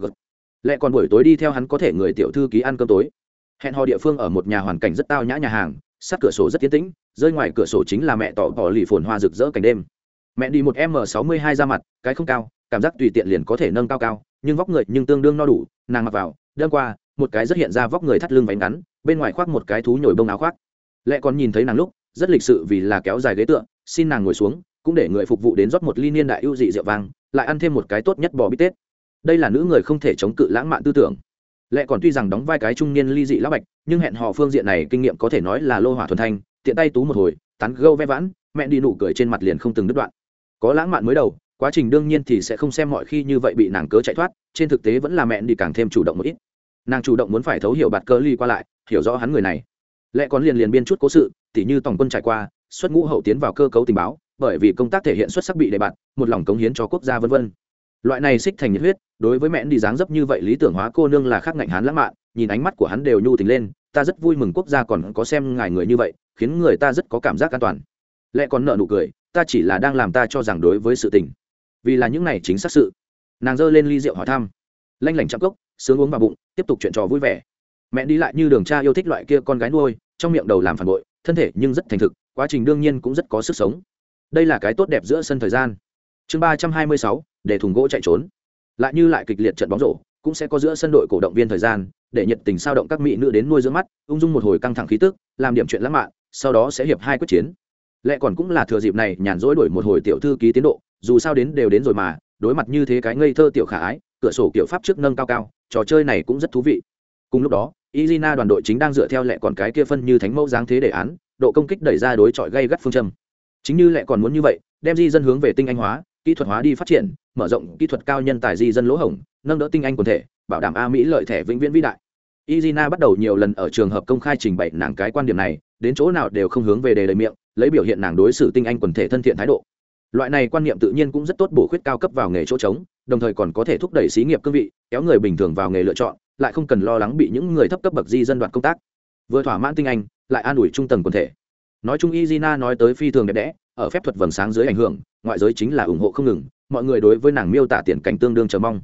Lẽ còn buổi tối đi theo hắn có thể người tiểu thư ký ăn cơm tối. Hẹn hò địa phương ở một nhà hoàn cảnh rất tao nhã nhà hàng, sát cửa sổ rất yên tĩnh, rơi ngoài cửa sổ chính là mẹ tỏ bỏ lì phồn hoa rực rỡ cảnh đêm. Mẹ đi một m sáu mươi hai ra mặt, cái không cao, cảm giác tùy tiện liền có thể nâng cao cao, nhưng vóc người nhưng tương đương no đủ, nàng mặc vào, đơn qua, một cái rất hiện ra vóc người thắt lưng váy ngắn, bên ngoài khoác một cái thú nhồi bông áo khoác. Lẽ còn nhìn thấy nàng lúc, rất lịch sự vì là kéo dài ghế tựa, xin nàng ngồi xuống, cũng để người phục vụ đến rót một ly niên đại ưu dị rượu vang, lại ăn thêm một cái tốt nhất bò bít tết. Đây là nữ người không thể chống cự lãng mạn tư tưởng. Lẽ còn tuy rằng đóng vai cái trung niên ly dị lão bạch, nhưng hẹn hò phương diện này kinh nghiệm có thể nói là lô hỏa thuần thanh, tiện tay tú một hồi, tán gâu ve vãn, mẹ đi nụ cười trên mặt liền không từng đứt đoạn. Có lãng mạn mới đầu, quá trình đương nhiên thì sẽ không xem mọi khi như vậy bị nàng cớ chạy thoát, trên thực tế vẫn là mẹ đi càng thêm chủ động một ít. Nàng chủ động muốn phải thấu hiểu bạt cơ ly qua lại, hiểu rõ hắn người này. Lẽ còn liền liền biên chút cố sự, tỉ như tổng quân trải qua, xuất ngũ hậu tiến vào cơ cấu tình báo, bởi vì công tác thể hiện xuất sắc bị đề bạt, một lòng cống hiến cho quốc gia vân vân. Loại này xích thành nhiệt huyết, đối với mẹ đi dáng dấp như vậy lý tưởng hóa cô nương là khác ngạnh hắn lãng mạn, nhìn ánh mắt của hắn đều nhu tình lên, ta rất vui mừng quốc gia còn có xem ngài người như vậy, khiến người ta rất có cảm giác an toàn. Lẽ còn nợ nụ cười, ta chỉ là đang làm ta cho rằng đối với sự tình, vì là những này chính xác sự. Nàng giơ lên ly rượu hỏi thăm, lanh lảnh chậm cốc, sướng uống vào bụng, tiếp tục chuyện trò vui vẻ. Mẹ đi lại như đường cha yêu thích loại kia con gái nuôi, trong miệng đầu làm phản bội, thân thể nhưng rất thành thực, quá trình đương nhiên cũng rất có sức sống. Đây là cái tốt đẹp giữa sân thời gian. Chương ba trăm hai mươi sáu, để thùng gỗ chạy trốn. Lại như lại kịch liệt trận bóng rổ, cũng sẽ có giữa sân đội cổ động viên thời gian, để nhiệt tình sao động các mỹ nữ đến nuôi dưỡng mắt, ung dung một hồi căng thẳng khí tức, làm điểm chuyện lãng mạn, sau đó sẽ hiệp hai quyết chiến. Lẽ còn cũng là thừa dịp này nhàn rỗi đổi một hồi tiểu thư ký tiến độ, dù sao đến đều đến rồi mà, đối mặt như thế cái ngây thơ tiểu khả ái, cửa sổ kiểu pháp trước nâng cao cao, trò chơi này cũng rất thú vị. Cùng lúc đó, Izina đoàn đội chính đang dựa theo lẽ còn cái kia phân như thánh mẫu dáng thế đề án, độ công kích đẩy ra đối chọi gay gắt phương châm. Chính như lẽ còn muốn như vậy, đem di dân hướng về tinh anh hóa, kỹ thuật hóa đi phát triển, mở rộng kỹ thuật cao nhân tài di dân lỗ hổng, nâng đỡ tinh anh quần thể, bảo đảm a mỹ lợi thẻ vĩnh viễn vĩ đại. Izina bắt đầu nhiều lần ở trường hợp công khai trình bày nàng cái quan điểm này, đến chỗ nào đều không hướng về đề lời miệng, lấy biểu hiện nàng đối xử tinh anh quần thể thân thiện thái độ. Loại này quan niệm tự nhiên cũng rất tốt bổ khuyết cao cấp vào nghề chỗ trống, đồng thời còn có thể thúc đẩy xí nghiệp cương vị, kéo người bình thường vào nghề lựa chọn, lại không cần lo lắng bị những người thấp cấp bậc di dân đoạt công tác. Vừa thỏa mãn tinh anh, lại an ủi trung tầng quần thể. Nói chung Izina nói tới phi thường đẹp đẽ, ở phép thuật vầng sáng dưới ảnh hưởng, ngoại giới chính là ủng hộ không ngừng, mọi người đối với nàng miêu tả tiền cảnh tương đương chờ mong.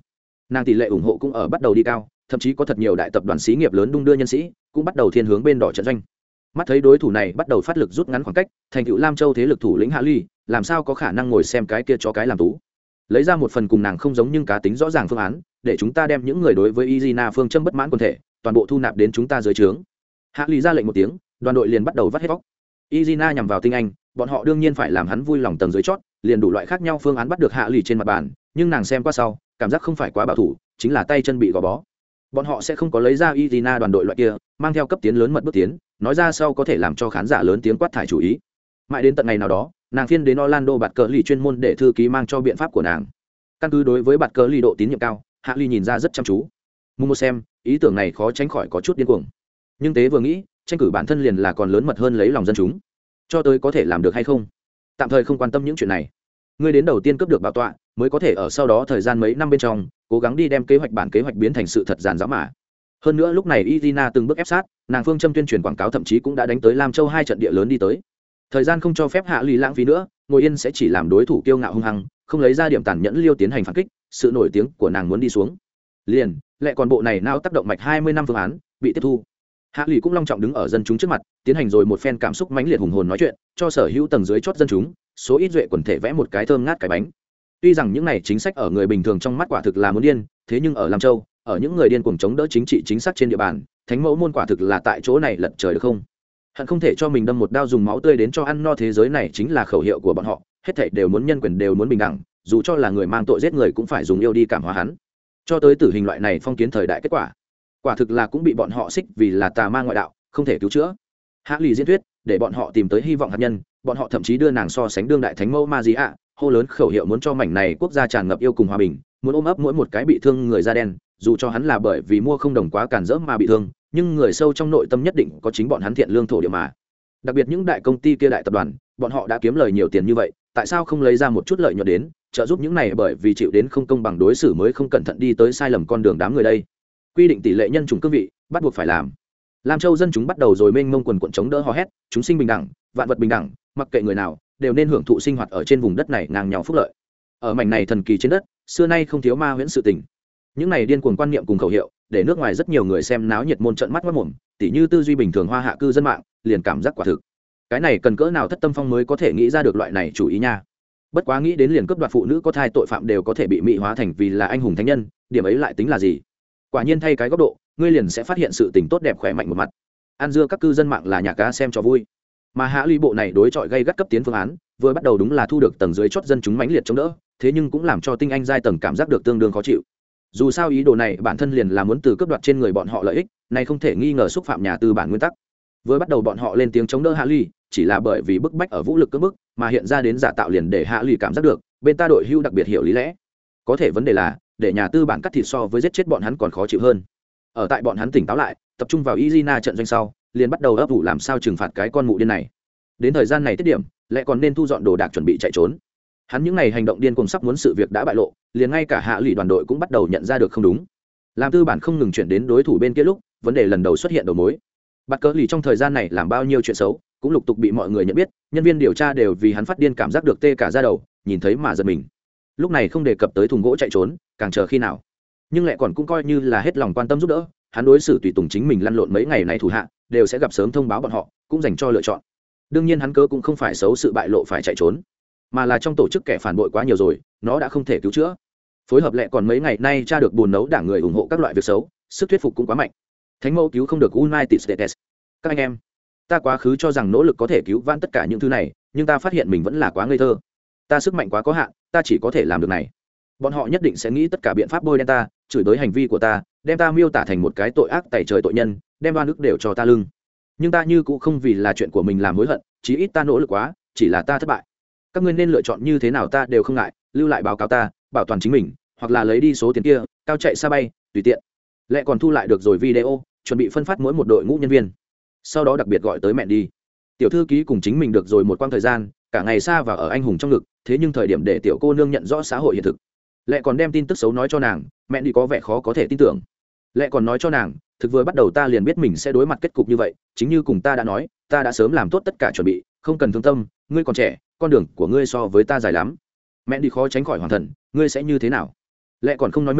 nàng tỷ lệ ủng hộ cũng ở bắt đầu đi cao, thậm chí có thật nhiều đại tập đoàn xí nghiệp lớn đung đưa nhân sĩ cũng bắt đầu thiên hướng bên đỏ trận doanh. Mắt thấy đối thủ này bắt đầu phát lực rút ngắn khoảng cách, thành tựu Lam Châu thế lực thủ lĩnh Hạ Ly làm sao có khả năng ngồi xem cái kia chó cái làm tú. Lấy ra một phần cùng nàng không giống nhưng cá tính rõ ràng phương án, để chúng ta đem những người đối với Izina phương châm bất mãn quần thể toàn bộ thu nạp đến chúng ta dưới trướng. Hạ Ly ra lệnh một tiếng, đoàn đội liền bắt đầu vắt hết vóc. Izina nhằm vào tinh anh, bọn họ đương nhiên phải làm hắn vui lòng tầng dưới chót, liền đủ loại khác nhau phương án bắt được Hạ Ly trên mặt bàn, nhưng nàng xem qua sau, cảm giác không phải quá bảo thủ, chính là tay chân bị gò bó. Bọn họ sẽ không có lấy ra Izina đoàn đội loại kia, mang theo cấp tiến lớn mật bước tiến, nói ra sau có thể làm cho khán giả lớn tiếng quát thải chủ ý. Mãi đến tận ngày nào đó, nàng phiên đến Orlando bạt cờ lì chuyên môn để thư ký mang cho biện pháp của nàng. Căn cứ đối với bạt cờ lì độ tín nhiệm cao, Hạ Ly nhìn ra rất chăm chú. Mùng một xem, ý tưởng này khó tránh khỏi có chút điên cuồng. Nhưng tế vừa nghĩ, tranh cử bản thân liền là còn lớn mật hơn lấy lòng dân chúng. Cho tới có thể làm được hay không, tạm thời không quan tâm những chuyện này. Ngươi đến đầu tiên cướp được bảo tọa, mới có thể ở sau đó thời gian mấy năm bên trong, cố gắng đi đem kế hoạch bản kế hoạch biến thành sự thật giàn giáo mà. Hơn nữa lúc này Izina từng bước ép sát, nàng phương châm tuyên truyền quảng cáo thậm chí cũng đã đánh tới Lam Châu hai trận địa lớn đi tới. Thời gian không cho phép Hạ Ly lãng phí nữa, ngồi yên sẽ chỉ làm đối thủ kiêu ngạo hung hăng, không lấy ra điểm tàn nhẫn liêu tiến hành phản kích, sự nổi tiếng của nàng muốn đi xuống. Liền, lại còn bộ này não tác động mạch hai mươi năm phương án, bị tiếp thu. Hạ Ly cũng long trọng đứng ở dân chúng trước mặt, tiến hành rồi một phen cảm xúc mãnh liệt hùng hồn nói chuyện, cho sở hữu tầng dưới chót dân chúng, số ít duệ quần thể vẽ một cái thơm ngát cái bánh. Tuy rằng những này chính sách ở người bình thường trong mắt quả thực là muốn điên, thế nhưng ở Lam Châu, ở những người điên cuồng chống đỡ chính trị chính xác trên địa bàn, thánh mẫu môn quả thực là tại chỗ này lật trời được không? Hận không thể cho mình đâm một đao dùng máu tươi đến cho ăn no thế giới này chính là khẩu hiệu của bọn họ, hết thảy đều muốn nhân quyền đều muốn bình đẳng, dù cho là người mang tội giết người cũng phải dùng yêu đi cảm hóa hắn. Cho tới tử hình loại này phong kiến thời đại kết quả, quả thực là cũng bị bọn họ xích vì là tà ma ngoại đạo, không thể cứu chữa. Hạ Ly diễn thuyết, để bọn họ tìm tới hy vọng hạt nhân, bọn họ thậm chí đưa nàng so sánh đương đại thánh mẫu Maria, hô lớn khẩu hiệu muốn cho mảnh này quốc gia tràn ngập yêu cùng hòa bình, muốn ôm ấp mỗi một cái bị thương người da đen, dù cho hắn là bởi vì mua không đồng quá cản rỡ mà bị thương, nhưng người sâu trong nội tâm nhất định có chính bọn hắn thiện lương thổ địa mà. Đặc biệt những đại công ty kia đại tập đoàn, bọn họ đã kiếm lời nhiều tiền như vậy, tại sao không lấy ra một chút lợi nhuận đến trợ giúp những này bởi vì chịu đến không công bằng đối xử mới không cẩn thận đi tới sai lầm con đường đám người đây. Quy định tỷ lệ nhân chủng cương vị, bắt buộc phải làm. Lam Châu dân chúng bắt đầu rồi mênh mông quần quần chống đỡ hò hét, chúng sinh bình đẳng, vạn vật bình đẳng, mặc kệ người nào đều nên hưởng thụ sinh hoạt ở trên vùng đất này ngang nhau phúc lợi. Ở mảnh này thần kỳ trên đất, xưa nay không thiếu ma huyễn sự tình. Những này điên cuồng quan niệm cùng khẩu hiệu, để nước ngoài rất nhiều người xem náo nhiệt môn trận mắt mắt mồm, tỉ như tư duy bình thường hoa hạ cư dân mạng, liền cảm giác quả thực. Cái này cần cỡ nào thất tâm phong mới có thể nghĩ ra được loại này chủ ý nha. Bất quá nghĩ đến liền cướp đoạt phụ nữ có thai tội phạm đều có thể bị mỹ hóa thành vì là anh hùng thánh nhân, điểm ấy lại tính là gì? Quả nhiên thay cái góc độ, ngươi liền sẽ phát hiện sự tình tốt đẹp khỏe mạnh một mặt. Ăn dưa các cư dân mạng là nhà cá xem cho vui. Mà Hạ Ly bộ này đối chọi gây gắt cấp tiến phương án, vừa bắt đầu đúng là thu được tầng dưới chót dân chúng mãnh liệt chống đỡ, thế nhưng cũng làm cho tinh anh giai tầng cảm giác được tương đương khó chịu. Dù sao ý đồ này bản thân liền là muốn từ cướp đoạt trên người bọn họ lợi ích, này không thể nghi ngờ xúc phạm nhà tư bản nguyên tắc. Vừa bắt đầu bọn họ lên tiếng chống đỡ Hạ Ly, chỉ là bởi vì bức bách ở vũ lực cưỡng bức, mà hiện ra đến giả tạo liền để Hạ Ly cảm giác được, bên ta đội hưu đặc biệt hiểu lý lẽ. Có thể vấn đề là, để nhà tư bản cắt thịt so với giết chết bọn hắn còn khó chịu hơn. Ở tại bọn hắn tỉnh táo lại, tập trung vào Izina trận doanh sau, liền bắt đầu ấp ủ làm sao trừng phạt cái con mụ điên này. Đến thời gian này tiết điểm, lại còn nên thu dọn đồ đạc chuẩn bị chạy trốn. Hắn những ngày hành động điên cuồng sắp muốn sự việc đã bại lộ, liền ngay cả Hạ Ly đoàn đội cũng bắt đầu nhận ra được không đúng. Làm tư bản không ngừng chuyển đến đối thủ bên kia lúc, vấn đề lần đầu xuất hiện đầu mối. Bạt cờ lì trong thời gian này làm bao nhiêu chuyện xấu, cũng lục tục bị mọi người nhận biết, nhân viên điều tra đều vì hắn phát điên cảm giác được tê cả da đầu, nhìn thấy mà giật mình. Lúc này không đề cập tới thùng gỗ chạy trốn, càng chờ khi nào. Nhưng lại còn cũng coi như là hết lòng quan tâm giúp đỡ, hắn đối xử tùy tùng chính mình lăn lộn mấy ngày này thủ hạ, đều sẽ gặp sớm thông báo bọn họ, cũng dành cho lựa chọn. Đương nhiên hắn cớ cũng không phải xấu sự bại lộ phải chạy trốn, mà là trong tổ chức kẻ phản bội quá nhiều rồi, nó đã không thể cứu chữa. Phối hợp lại còn mấy ngày nay tra được buồn nấu đảng người ủng hộ các loại việc xấu, sức thuyết phục cũng quá mạnh. Thánh mẫu cứu không được United States. Các anh em, ta quá khứ cho rằng nỗ lực có thể cứu vãn tất cả những thứ này, nhưng ta phát hiện mình vẫn là quá ngây thơ. Ta sức mạnh quá có hạn, ta chỉ có thể làm được này. Bọn họ nhất định sẽ nghĩ tất cả biện pháp bôi đen ta, chửi bới hành vi của ta, đem ta miêu tả thành một cái tội ác tày trời tội nhân, đem oan ức đều cho ta lưng. Nhưng ta như cũng không vì là chuyện của mình làm hối hận, chí ít ta nỗ lực quá, chỉ là ta thất bại. Các ngươi nên lựa chọn như thế nào ta đều không ngại, lưu lại báo cáo ta, bảo toàn chính mình, hoặc là lấy đi số tiền kia, cao chạy xa bay, tùy tiện. Lệ còn thu lại được rồi video, chuẩn bị phân phát mỗi một đội ngũ nhân viên. Sau đó đặc biệt gọi tới mẹ đi. Tiểu thư ký cùng chính mình được rồi một quãng thời gian, cả ngày xa và ở anh hùng trong ngực, thế nhưng thời điểm để tiểu cô nương nhận rõ xã hội hiện thực. Lệ còn đem tin tức xấu nói cho nàng, mẹ đi có vẻ khó có thể tin tưởng. Lệ còn nói cho nàng, thực vừa bắt đầu ta liền biết mình sẽ đối mặt kết cục như vậy, chính như cùng ta đã nói, ta đã sớm làm tốt tất cả chuẩn bị, không cần thương tâm, ngươi còn trẻ, con đường của ngươi so với ta dài lắm. Mẹ đi khó tránh khỏi hoàng thần, ngươi sẽ như thế nào? Lệ còn không nói mình,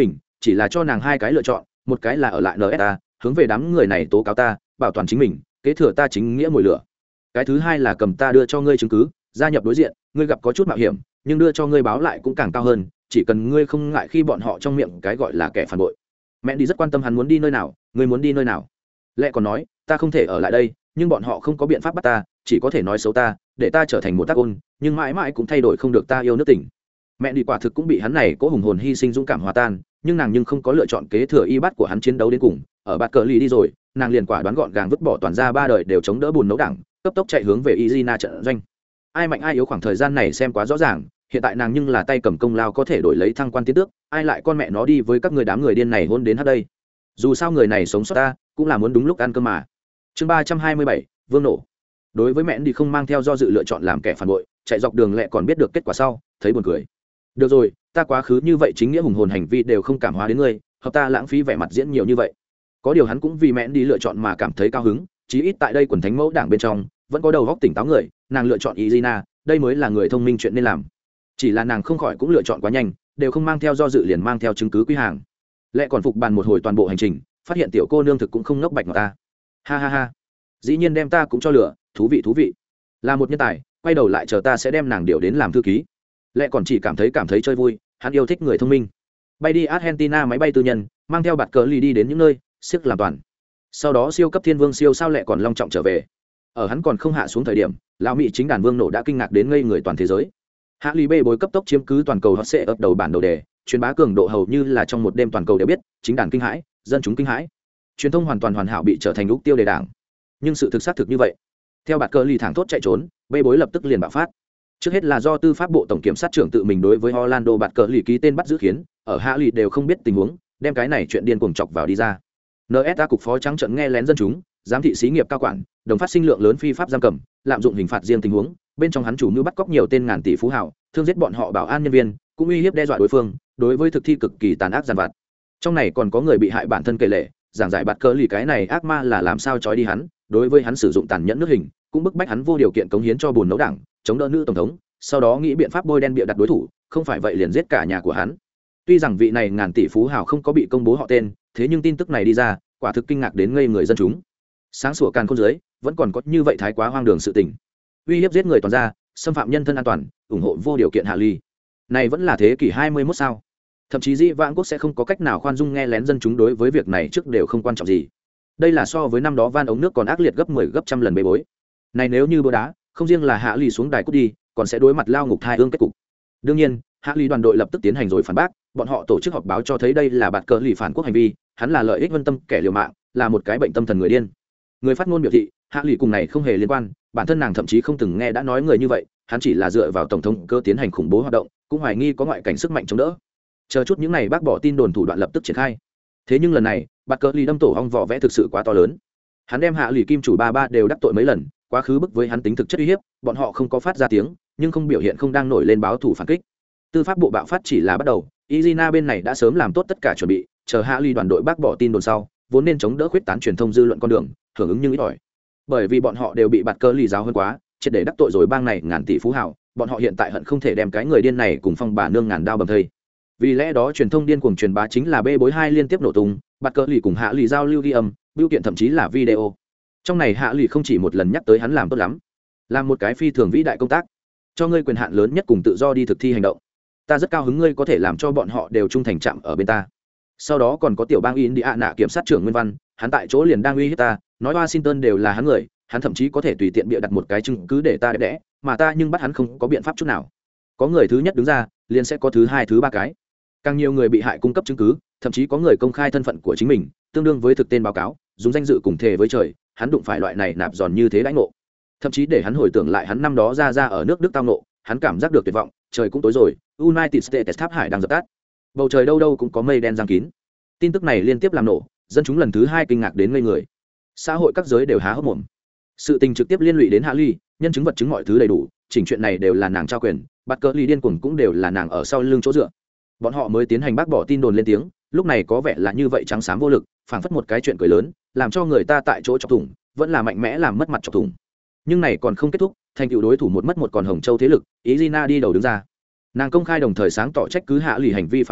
chỉ là cho nàng hai cái lựa chọn, một cái là ở lại en ét a hướng về đám người này tố cáo ta, bảo toàn chính mình, kế thừa ta chính nghĩa mồi lửa. Cái thứ hai là cầm ta đưa cho ngươi chứng cứ, gia nhập đối diện, ngươi gặp có chút mạo hiểm, nhưng đưa cho ngươi báo lại cũng càng cao hơn, chỉ cần ngươi không ngại khi bọn họ trong miệng cái gọi là kẻ phản bội. Mẹ đi rất quan tâm hắn muốn đi nơi nào, ngươi muốn đi nơi nào. Lệ còn nói, ta không thể ở lại đây, nhưng bọn họ không có biện pháp bắt ta, chỉ có thể nói xấu ta, để ta trở thành một tác ôn, nhưng mãi mãi cũng thay đổi không được ta yêu nước tỉnh. Mẹ đi quả thực cũng bị hắn này cố hùng hồn hy sinh dũng cảm hòa tan, nhưng nàng nhưng không có lựa chọn kế thừa y bát của hắn chiến đấu đến cùng. Ở bạt cờ lì đi rồi, nàng liền quả đoán gọn gàng vứt bỏ toàn ra ba đời đều chống đỡ bùn nấu đảng, cấp tốc chạy hướng về Izina trận doanh. Ai mạnh ai yếu khoảng thời gian này xem quá rõ ràng, hiện tại nàng nhưng là tay cầm công lao có thể đổi lấy thăng quan tiến tước, ai lại con mẹ nó đi với các người đám người điên này hôn đến hết đây. Dù sao người này sống sót ta, cũng là muốn đúng lúc ăn cơm mà. Chương ba trăm hai mươi bảy, Vương nổ. Đối với mẹ đi không mang theo do dự lựa chọn làm kẻ phản bội, chạy dọc đường Lệ còn biết được kết quả sau, thấy buồn cười. Được rồi, ta quá khứ như vậy chính nghĩa hùng hồn hành vi đều không cảm hóa đến ngươi, hợp ta lãng phí vẻ mặt diễn nhiều như vậy. Có điều hắn cũng vì mẹ đi lựa chọn mà cảm thấy cao hứng, chí ít tại đây quần thánh mẫu đảng bên trong vẫn có đầu óc tỉnh táo người, nàng lựa chọn Izina, đây mới là người thông minh chuyện nên làm. Chỉ là nàng không khỏi cũng lựa chọn quá nhanh, đều không mang theo do dự liền mang theo chứng cứ quy hàng. Lệ còn phục bàn một hồi toàn bộ hành trình, phát hiện tiểu cô nương thực cũng không ngốc bạch mà ta. Ha ha ha, dĩ nhiên đem ta cũng cho lửa, thú vị thú vị. Là một nhân tài, quay đầu lại chờ ta sẽ đem nàng điều đến làm thư ký. Lệ còn chỉ cảm thấy cảm thấy chơi vui, hắn yêu thích người thông minh. Bay đi Argentina máy bay tư nhân, mang theo bạt cờ lì đi đến những nơi siếc làm toàn. Sau đó siêu cấp thiên vương siêu sao Lệ còn long trọng trở về. Ở hắn còn không hạ xuống thời điểm, lão mỹ chính đàn vương nổ đã kinh ngạc đến ngây người toàn thế giới. Hạ lì bê bối cấp tốc chiếm cứ toàn cầu hot sẽ ập đầu bản đầu đề, truyền bá cường độ hầu như là trong một đêm toàn cầu đều biết, chính đàn kinh hãi, dân chúng kinh hãi. Truyền thông hoàn toàn hoàn hảo bị trở thành mục tiêu đề đảng. Nhưng sự thực xác thực như vậy. Theo bạt cờ lì thẳng thốt chạy trốn, bê bối lập tức liền bạo phát. Trước hết là do tư pháp bộ tổng kiểm sát trưởng tự mình đối với Orlando bạt cờ lì ký tên bắt giữ khiến, ở hạ lì đều không biết tình huống, đem cái này chuyện điên cuồng chọc vào đi ra. en ét a cục phó trắng trợn nghe lén dân chúng, giám thị xí nghiệp cao quản, đồng phát sinh lượng lớn phi pháp giam cầm, lạm dụng hình phạt riêng tình huống, bên trong hắn chủ mưu bắt cóc nhiều tên ngàn tỷ phú hào, thương giết bọn họ bảo an nhân viên, cũng uy hiếp đe dọa đối phương, đối với thực thi cực kỳ tàn ác giàn vặt. Trong này còn có người bị hại bản thân kể lể, giảng giải bạt cờ lì cái này ác ma là làm sao trói đi hắn, đối với hắn sử dụng tàn nhẫn nước hình, cũng bức bách hắn vô điều kiện cống hiến cho bùn nấu đảng, chống đỡ nữ tổng thống, sau đó nghĩ biện pháp bôi đen bịa đặt đối thủ, không phải vậy liền giết cả nhà của hắn. Tuy rằng vị này ngàn tỷ phú hào không có bị công bố họ tên, thế nhưng tin tức này đi ra, quả thực kinh ngạc đến ngây người dân chúng. Sáng sủa càn khôn dưới, vẫn còn có như vậy thái quá hoang đường sự tình. Uy hiếp giết người toàn ra, xâm phạm nhân thân an toàn, ủng hộ vô điều kiện hạ ly. Này vẫn là thế kỷ hai mươi mốt sao? Thậm chí Dĩ Vãng Quốc sẽ không có cách nào khoan dung nghe lén dân chúng đối với việc này trước đều không quan trọng gì. Đây là so với năm đó van ống nước còn ác liệt gấp mười gấp trăm lần bê bối. Này nếu như bữa đá, không riêng là hạ ly xuống đài cút đi, còn sẽ đối mặt lao ngục thai ương kết cục. Đương nhiên, hạ ly đoàn đội lập tức tiến hành rồi phản bác, bọn họ tổ chức họp báo cho thấy đây là bạt cờ lì phản quốc hành vi, hắn là lợi ích vân tâm kẻ liều mạng, là một cái bệnh tâm thần người điên. Người phát ngôn biểu thị, hạ lì cùng này không hề liên quan, bản thân nàng thậm chí không từng nghe đã nói người như vậy, hắn chỉ là dựa vào tổng thống cơ tiến hành khủng bố hoạt động, cũng hoài nghi có ngoại cảnh sức mạnh chống đỡ. Chờ chút những này bác bỏ tin đồn thủ đoạn lập tức triển khai. Thế nhưng lần này, bạt cờ lì đâm tổ hong vỏ vẽ thực sự quá to lớn. Hắn đem hạ lì kim chủ ba ba đều đắc tội mấy lần, quá khứ bức với hắn tính thực chất uy hiếp, bọn họ không có phát ra tiếng, nhưng không biểu hiện không đang nổi lên báo thủ phản kích. Tư pháp bộ bạo phát chỉ là bắt đầu, Izina bên này đã sớm làm tốt tất cả chuẩn bị, chờ hạ ly đoàn đội bác bỏ tin đồn sau, vốn nên chống đỡ khuyết tán truyền thông dư luận con đường, hưởng ứng nhưng ít ỏi. Bởi vì bọn họ đều bị bạt cờ lì giáo hơn quá, triệt để đắc tội rồi bang này ngàn tỷ phú hào, bọn họ hiện tại hận không thể đem cái người điên này cùng phong bà nương ngàn đao bầm thây. Vì lẽ đó truyền thông điên cuồng truyền bá chính là bê bối hai liên tiếp nổ tung, bạt cờ lì cùng hạ lì giao lưu ghi âm, biểu kiện thậm chí là video. Trong này hạ lì không chỉ một lần nhắc tới hắn làm tốt lắm, làm một cái phi thường vĩ đại công tác, cho ngươi quyền hạn lớn nhất cùng tự do đi thực thi hành động. Ta rất cao hứng ngươi có thể làm cho bọn họ đều trung thành chạm ở bên ta. Sau đó còn có tiểu bang Indiana kiểm sát trưởng Nguyên Văn, hắn tại chỗ liền đang uy hiếp ta, nói Washington đều là hắn người, hắn thậm chí có thể tùy tiện bịa đặt một cái chứng cứ để ta đẹp đẽ, mà ta nhưng bắt hắn không có biện pháp chút nào. Có người thứ nhất đứng ra, liền sẽ có thứ hai thứ ba cái. Càng nhiều người bị hại cung cấp chứng cứ, thậm chí có người công khai thân phận của chính mình, tương đương với thực tên báo cáo, dùng danh dự cùng thề với trời, hắn đụng phải loại này nạp giòn như thế đãi ngộ. Thậm chí để hắn hồi tưởng lại hắn năm đó ra ra ở nước Đức tao ngộ, hắn cảm giác được tuyệt vọng, trời cũng tối rồi, United States tháp hải đang dập tắt. Bầu trời đâu đâu cũng có mây đen giăng kín. Tin tức này liên tiếp làm nổ, dân chúng lần thứ hai kinh ngạc đến ngây người. Xã hội các giới đều há hốc mồm. Sự tình trực tiếp liên lụy đến Hạ Ly, nhân chứng vật chứng mọi thứ đầy đủ, chỉnh chuyện này đều là nàng trao quyền, bắt cờ ly điên cuồng cũng đều là nàng ở sau lưng chỗ dựa. Bọn họ mới tiến hành bác bỏ tin đồn lên tiếng, lúc này có vẻ là như vậy trắng xám vô lực, phảng phất một cái chuyện cười lớn, làm cho người ta tại chỗ chọc thủng, vẫn là mạnh mẽ làm mất mặt chọc thủng. Nhưng này còn không kết thúc, thành tựu đối thủ một mất một còn Hồng Châu thế lực, Izina đi đầu đứng ra. Nàng công khai đồng thời sáng tỏ trách cứ Hạ Lì hành vi phạm tội,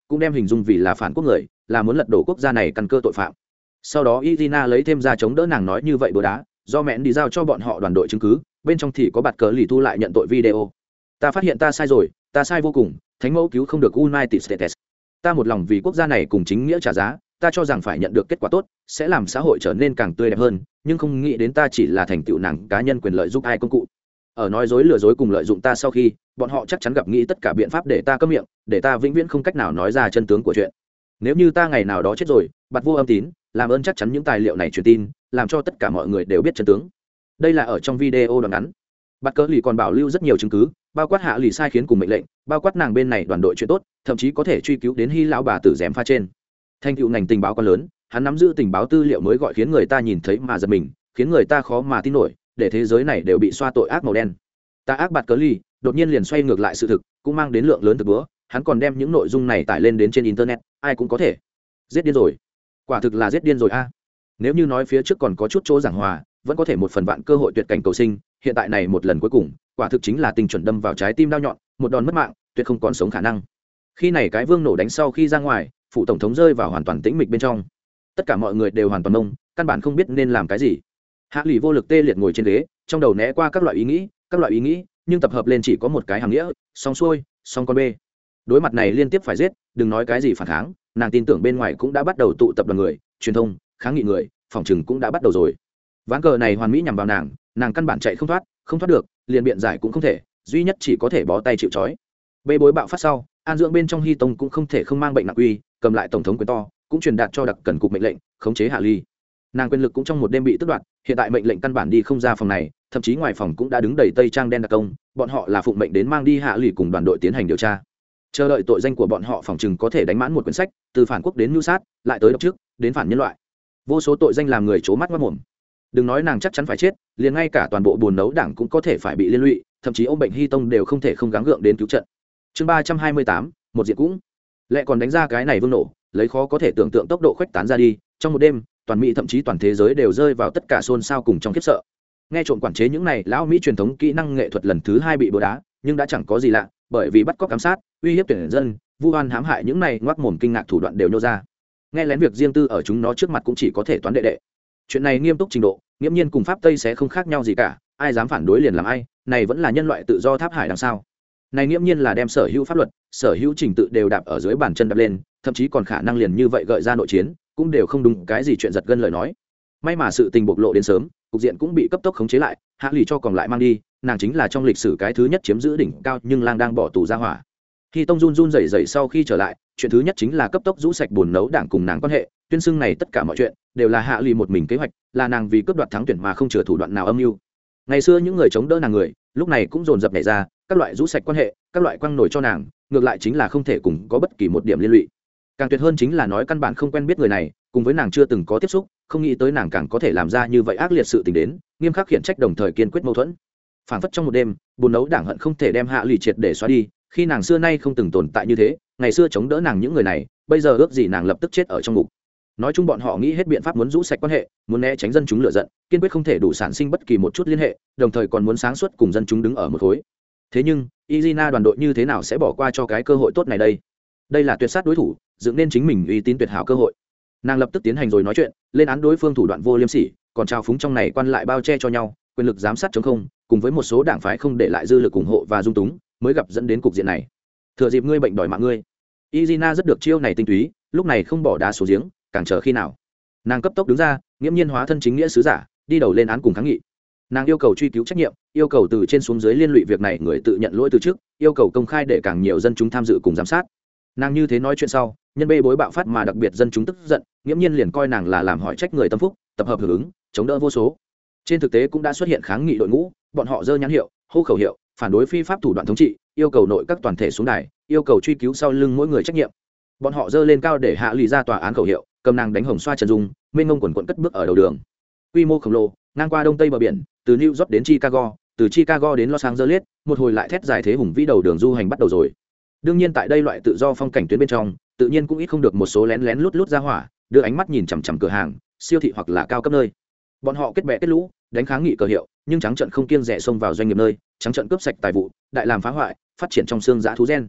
cũng đem hình dung vì là phản quốc người, là muốn lật đổ quốc gia này căn cơ tội phạm. Sau đó Irina lấy thêm ra chống đỡ nàng nói như vậy bữa đá, do mẹn đi giao cho bọn họ đoàn đội chứng cứ, bên trong thì có bạt cờ lì thu lại nhận tội video. Ta phát hiện ta sai rồi, ta sai vô cùng, thánh mẫu cứu không được United States. Ta một lòng vì quốc gia này cùng chính nghĩa trả giá, ta cho rằng phải nhận được kết quả tốt, sẽ làm xã hội trở nên càng tươi đẹp hơn, nhưng không nghĩ đến ta chỉ là thành tựu nàng cá nhân quyền lợi giúp ai công cụ. Ở nói dối lừa dối cùng lợi dụng ta sau khi, bọn họ chắc chắn gặp nghĩ tất cả biện pháp để ta câm miệng, để ta vĩnh viễn không cách nào nói ra chân tướng của chuyện. Nếu như ta ngày nào đó chết rồi, bạt vô âm tín, làm ơn chắc chắn những tài liệu này truyền tin, làm cho tất cả mọi người đều biết chân tướng. Đây là ở trong video đoạn ngắn. Bạt cờ lì còn bảo lưu rất nhiều chứng cứ, bao quát hạ lì sai khiến cùng mệnh lệnh, bao quát nàng bên này đoàn đội chuyện tốt, thậm chí có thể truy cứu đến Hy lão bà tử dẻm pha trên. Thành tựu ngành tình báo quá lớn, hắn nắm giữ tình báo tư liệu mới gọi khiến người ta nhìn thấy mà giật mình, khiến người ta khó mà tin nổi, để thế giới này đều bị xoa tội ác màu đen. Ta ác bạt cờ lì, đột nhiên liền xoay ngược lại sự thực, cũng mang đến lượng lớn thực búa, hắn còn đem những nội dung này tải lên đến trên internet, ai cũng có thể. Giết điên rồi. Quả thực là giết điên rồi a. Nếu như nói phía trước còn có chút chỗ giảng hòa, vẫn có thể một phần vạn cơ hội tuyệt cảnh cầu sinh, hiện tại này một lần cuối cùng, quả thực chính là tình chuẩn đâm vào trái tim đau nhọn, một đòn mất mạng, tuyệt không còn sống khả năng. Khi này cái vương nổ đánh sau khi ra ngoài, phụ tổng thống rơi vào hoàn toàn tĩnh mịch bên trong. Tất cả mọi người đều hoàn toàn mông, căn bản không biết nên làm cái gì. Hạ lì vô lực tê liệt ngồi trên ghế, trong đầu né qua các loại ý nghĩ, các loại ý nghĩ, nhưng tập hợp lên chỉ có một cái hàng nghĩa, xong xuôi, xong con bê. Đối mặt này liên tiếp phải giết, đừng nói cái gì phản kháng, nàng tin tưởng bên ngoài cũng đã bắt đầu tụ tập đoàn người, truyền thông, kháng nghị người, phòng trừng cũng đã bắt đầu rồi. Ván cờ này hoàn mỹ nhằm vào nàng, nàng căn bản chạy không thoát, không thoát được, liền biện giải cũng không thể, duy nhất chỉ có thể bó tay chịu trói. Bê bối bạo phát sau, an dưỡng bên trong Hy Tông cũng không thể không mang bệnh nặng uy, cầm lại tổng thống quyền to, cũng truyền đạt cho đặc cần cục mệnh lệnh, khống chế Hạ Ly. Nàng quyền lực cũng trong một đêm bị tước đoạt, hiện tại mệnh lệnh căn bản đi không ra phòng này, thậm chí ngoài phòng cũng đã đứng đầy tây trang đen đặc công, bọn họ là phụng mệnh đến mang đi Hạ Ly cùng đoàn đội tiến hành điều tra. Chờ đợi tội danh của bọn họ phòng chừng có thể đánh mãn một quyển sách, từ phản quốc đến mưu sát, lại tới độc trước, đến phản nhân loại. Vô số tội danh làm người trố mắt mắt mồm. Đừng nói nàng chắc chắn phải chết, liền ngay cả toàn bộ buồn nấu đảng cũng có thể phải bị liên lụy, thậm chí ôm bệnh Hy Tông đều không thể không gắng gượng đến cứu trận. Chương ba trăm hai mươi tám, một diện cũng lại còn đánh ra cái này vương nổ, lấy khó có thể tưởng tượng tốc độ khuếch tán ra đi, trong một đêm, toàn Mỹ thậm chí toàn thế giới đều rơi vào tất cả xôn xao cùng trong khiếp sợ. Nghe trộm quản chế những này, lão Mỹ truyền thống kỹ năng nghệ thuật lần thứ hai bị bừa đá, nhưng đã chẳng có gì lạ, bởi vì bắt cóc ám sát, uy hiếp tuyển dân, vu oan hãm hại những này ngoác mồm kinh ngạc thủ đoạn đều nhô ra. Nghe lén việc riêng tư ở chúng nó trước mặt cũng chỉ có thể toán đệ đệ. Chuyện này nghiêm túc trình độ, nghiễm nhiên cùng pháp Tây sẽ không khác nhau gì cả, ai dám phản đối liền làm ai, này vẫn là nhân loại tự do tháp hải đằng sau. Này nghiễm nhiên là đem sở hữu pháp luật, sở hữu trình tự đều đạp ở dưới bàn chân đạp lên, thậm chí còn khả năng liền như vậy gợi ra nội chiến, cũng đều không đúng cái gì chuyện giật gân lời nói. May mà sự tình bộc lộ đến sớm, cục diện cũng bị cấp tốc khống chế lại, Hạ Lì cho còn lại mang đi, nàng chính là trong lịch sử cái thứ nhất chiếm giữ đỉnh cao nhưng lang đang bỏ tù ra hỏa. Khi Tông run run rẩy rẩy sau khi trở lại, chuyện thứ nhất chính là cấp tốc rũ sạch buồn nấu đảng cùng nàng quan hệ, tuyên xưng này tất cả mọi chuyện đều là Hạ Lì một mình kế hoạch, là nàng vì cướp đoạt thắng tuyển mà không chừa thủ đoạn nào âm mưu. Ngày xưa những người chống đỡ nàng người, lúc này cũng dồn dập nhảy ra, các loại rũ sạch quan hệ, các loại quăng nổi cho nàng, ngược lại chính là không thể cùng có bất kỳ một điểm liên lụy. Càng tuyệt hơn chính là nói căn bản không quen biết người này, cùng với nàng chưa từng có tiếp xúc, không nghĩ tới nàng càng có thể làm ra như vậy ác liệt sự tình đến, nghiêm khắc khiển trách đồng thời kiên quyết mâu thuẫn. Phản phất trong một đêm, buồn nấu đảng hận không thể đem Hạ Lì triệt để xóa đi, khi nàng xưa nay không từng tồn tại như thế, ngày xưa chống đỡ nàng những người này, bây giờ ước gì nàng lập tức chết ở trong ngục. Nói chung bọn họ nghĩ hết biện pháp muốn rũ sạch quan hệ, muốn né tránh dân chúng lựa giận, kiên quyết không thể đủ sản sinh bất kỳ một chút liên hệ, đồng thời còn muốn sáng suốt cùng dân chúng đứng ở một khối. Thế nhưng, Irina đoàn đội như thế nào sẽ bỏ qua cho cái cơ hội tốt này đây? Đây là tuyệt sát đối thủ, dựng nên chính mình uy tín tuyệt hảo cơ hội. Nàng lập tức tiến hành rồi nói chuyện, lên án đối phương thủ đoạn vô liêm sỉ, còn trao phúng trong này quan lại bao che cho nhau, quyền lực giám sát chống không, cùng với một số đảng phái không để lại dư lực ủng hộ và dung túng, mới gặp dẫn đến cục diện này. Thừa dịp ngươi bệnh đòi mạng ngươi. Irina rất được chiêu này tinh túy, lúc này không bỏ đá xuống giếng, càng chờ khi nào. Nàng cấp tốc đứng ra, nghiễm nhiên hóa thân chính nghĩa sứ giả, đi đầu lên án cùng kháng nghị. Nàng yêu cầu truy cứu trách nhiệm, yêu cầu từ trên xuống dưới liên lụy việc này người tự nhận lỗi từ trước, yêu cầu công khai để càng nhiều dân chúng tham dự cùng giám sát. Nàng như thế nói chuyện sau, nhân bê bối bạo phát mà đặc biệt dân chúng tức giận, nghiễm nhiên liền coi nàng là làm hỏi trách người tâm phúc, tập hợp hưởng ứng, chống đỡ vô số. Trên thực tế cũng đã xuất hiện kháng nghị đội ngũ, bọn họ giơ nhãn hiệu, hô khẩu hiệu, phản đối phi pháp thủ đoạn thống trị, yêu cầu nội các toàn thể xuống đài, yêu cầu truy cứu sau lưng mỗi người trách nhiệm. Bọn họ giơ lên cao để Hạ Lì ra tòa án khẩu hiệu, cầm nàng đánh hồng xoa trần dung, mênh ngông quần quần cất bước ở đầu đường. Quy mô khổng lồ, ngang qua đông tây bờ biển, từ New York đến Chicago, từ Chicago đến Los Angeles, một hồi lại thét dài thế hùng vĩ đầu đường du hành bắt đầu rồi. Đương nhiên tại đây loại tự do phong cảnh tuyến bên trong, tự nhiên cũng ít không được một số lén lén lút lút ra hỏa, đưa ánh mắt nhìn chằm chằm cửa hàng, siêu thị hoặc là cao cấp nơi. Bọn họ kết bè kết lũ, đánh kháng nghị cờ hiệu, nhưng trắng trận không kiêng dè xông vào doanh nghiệp nơi, trắng trận cướp sạch tài vụ, đại làm phá hoại, phát triển trong xương giã thú gen.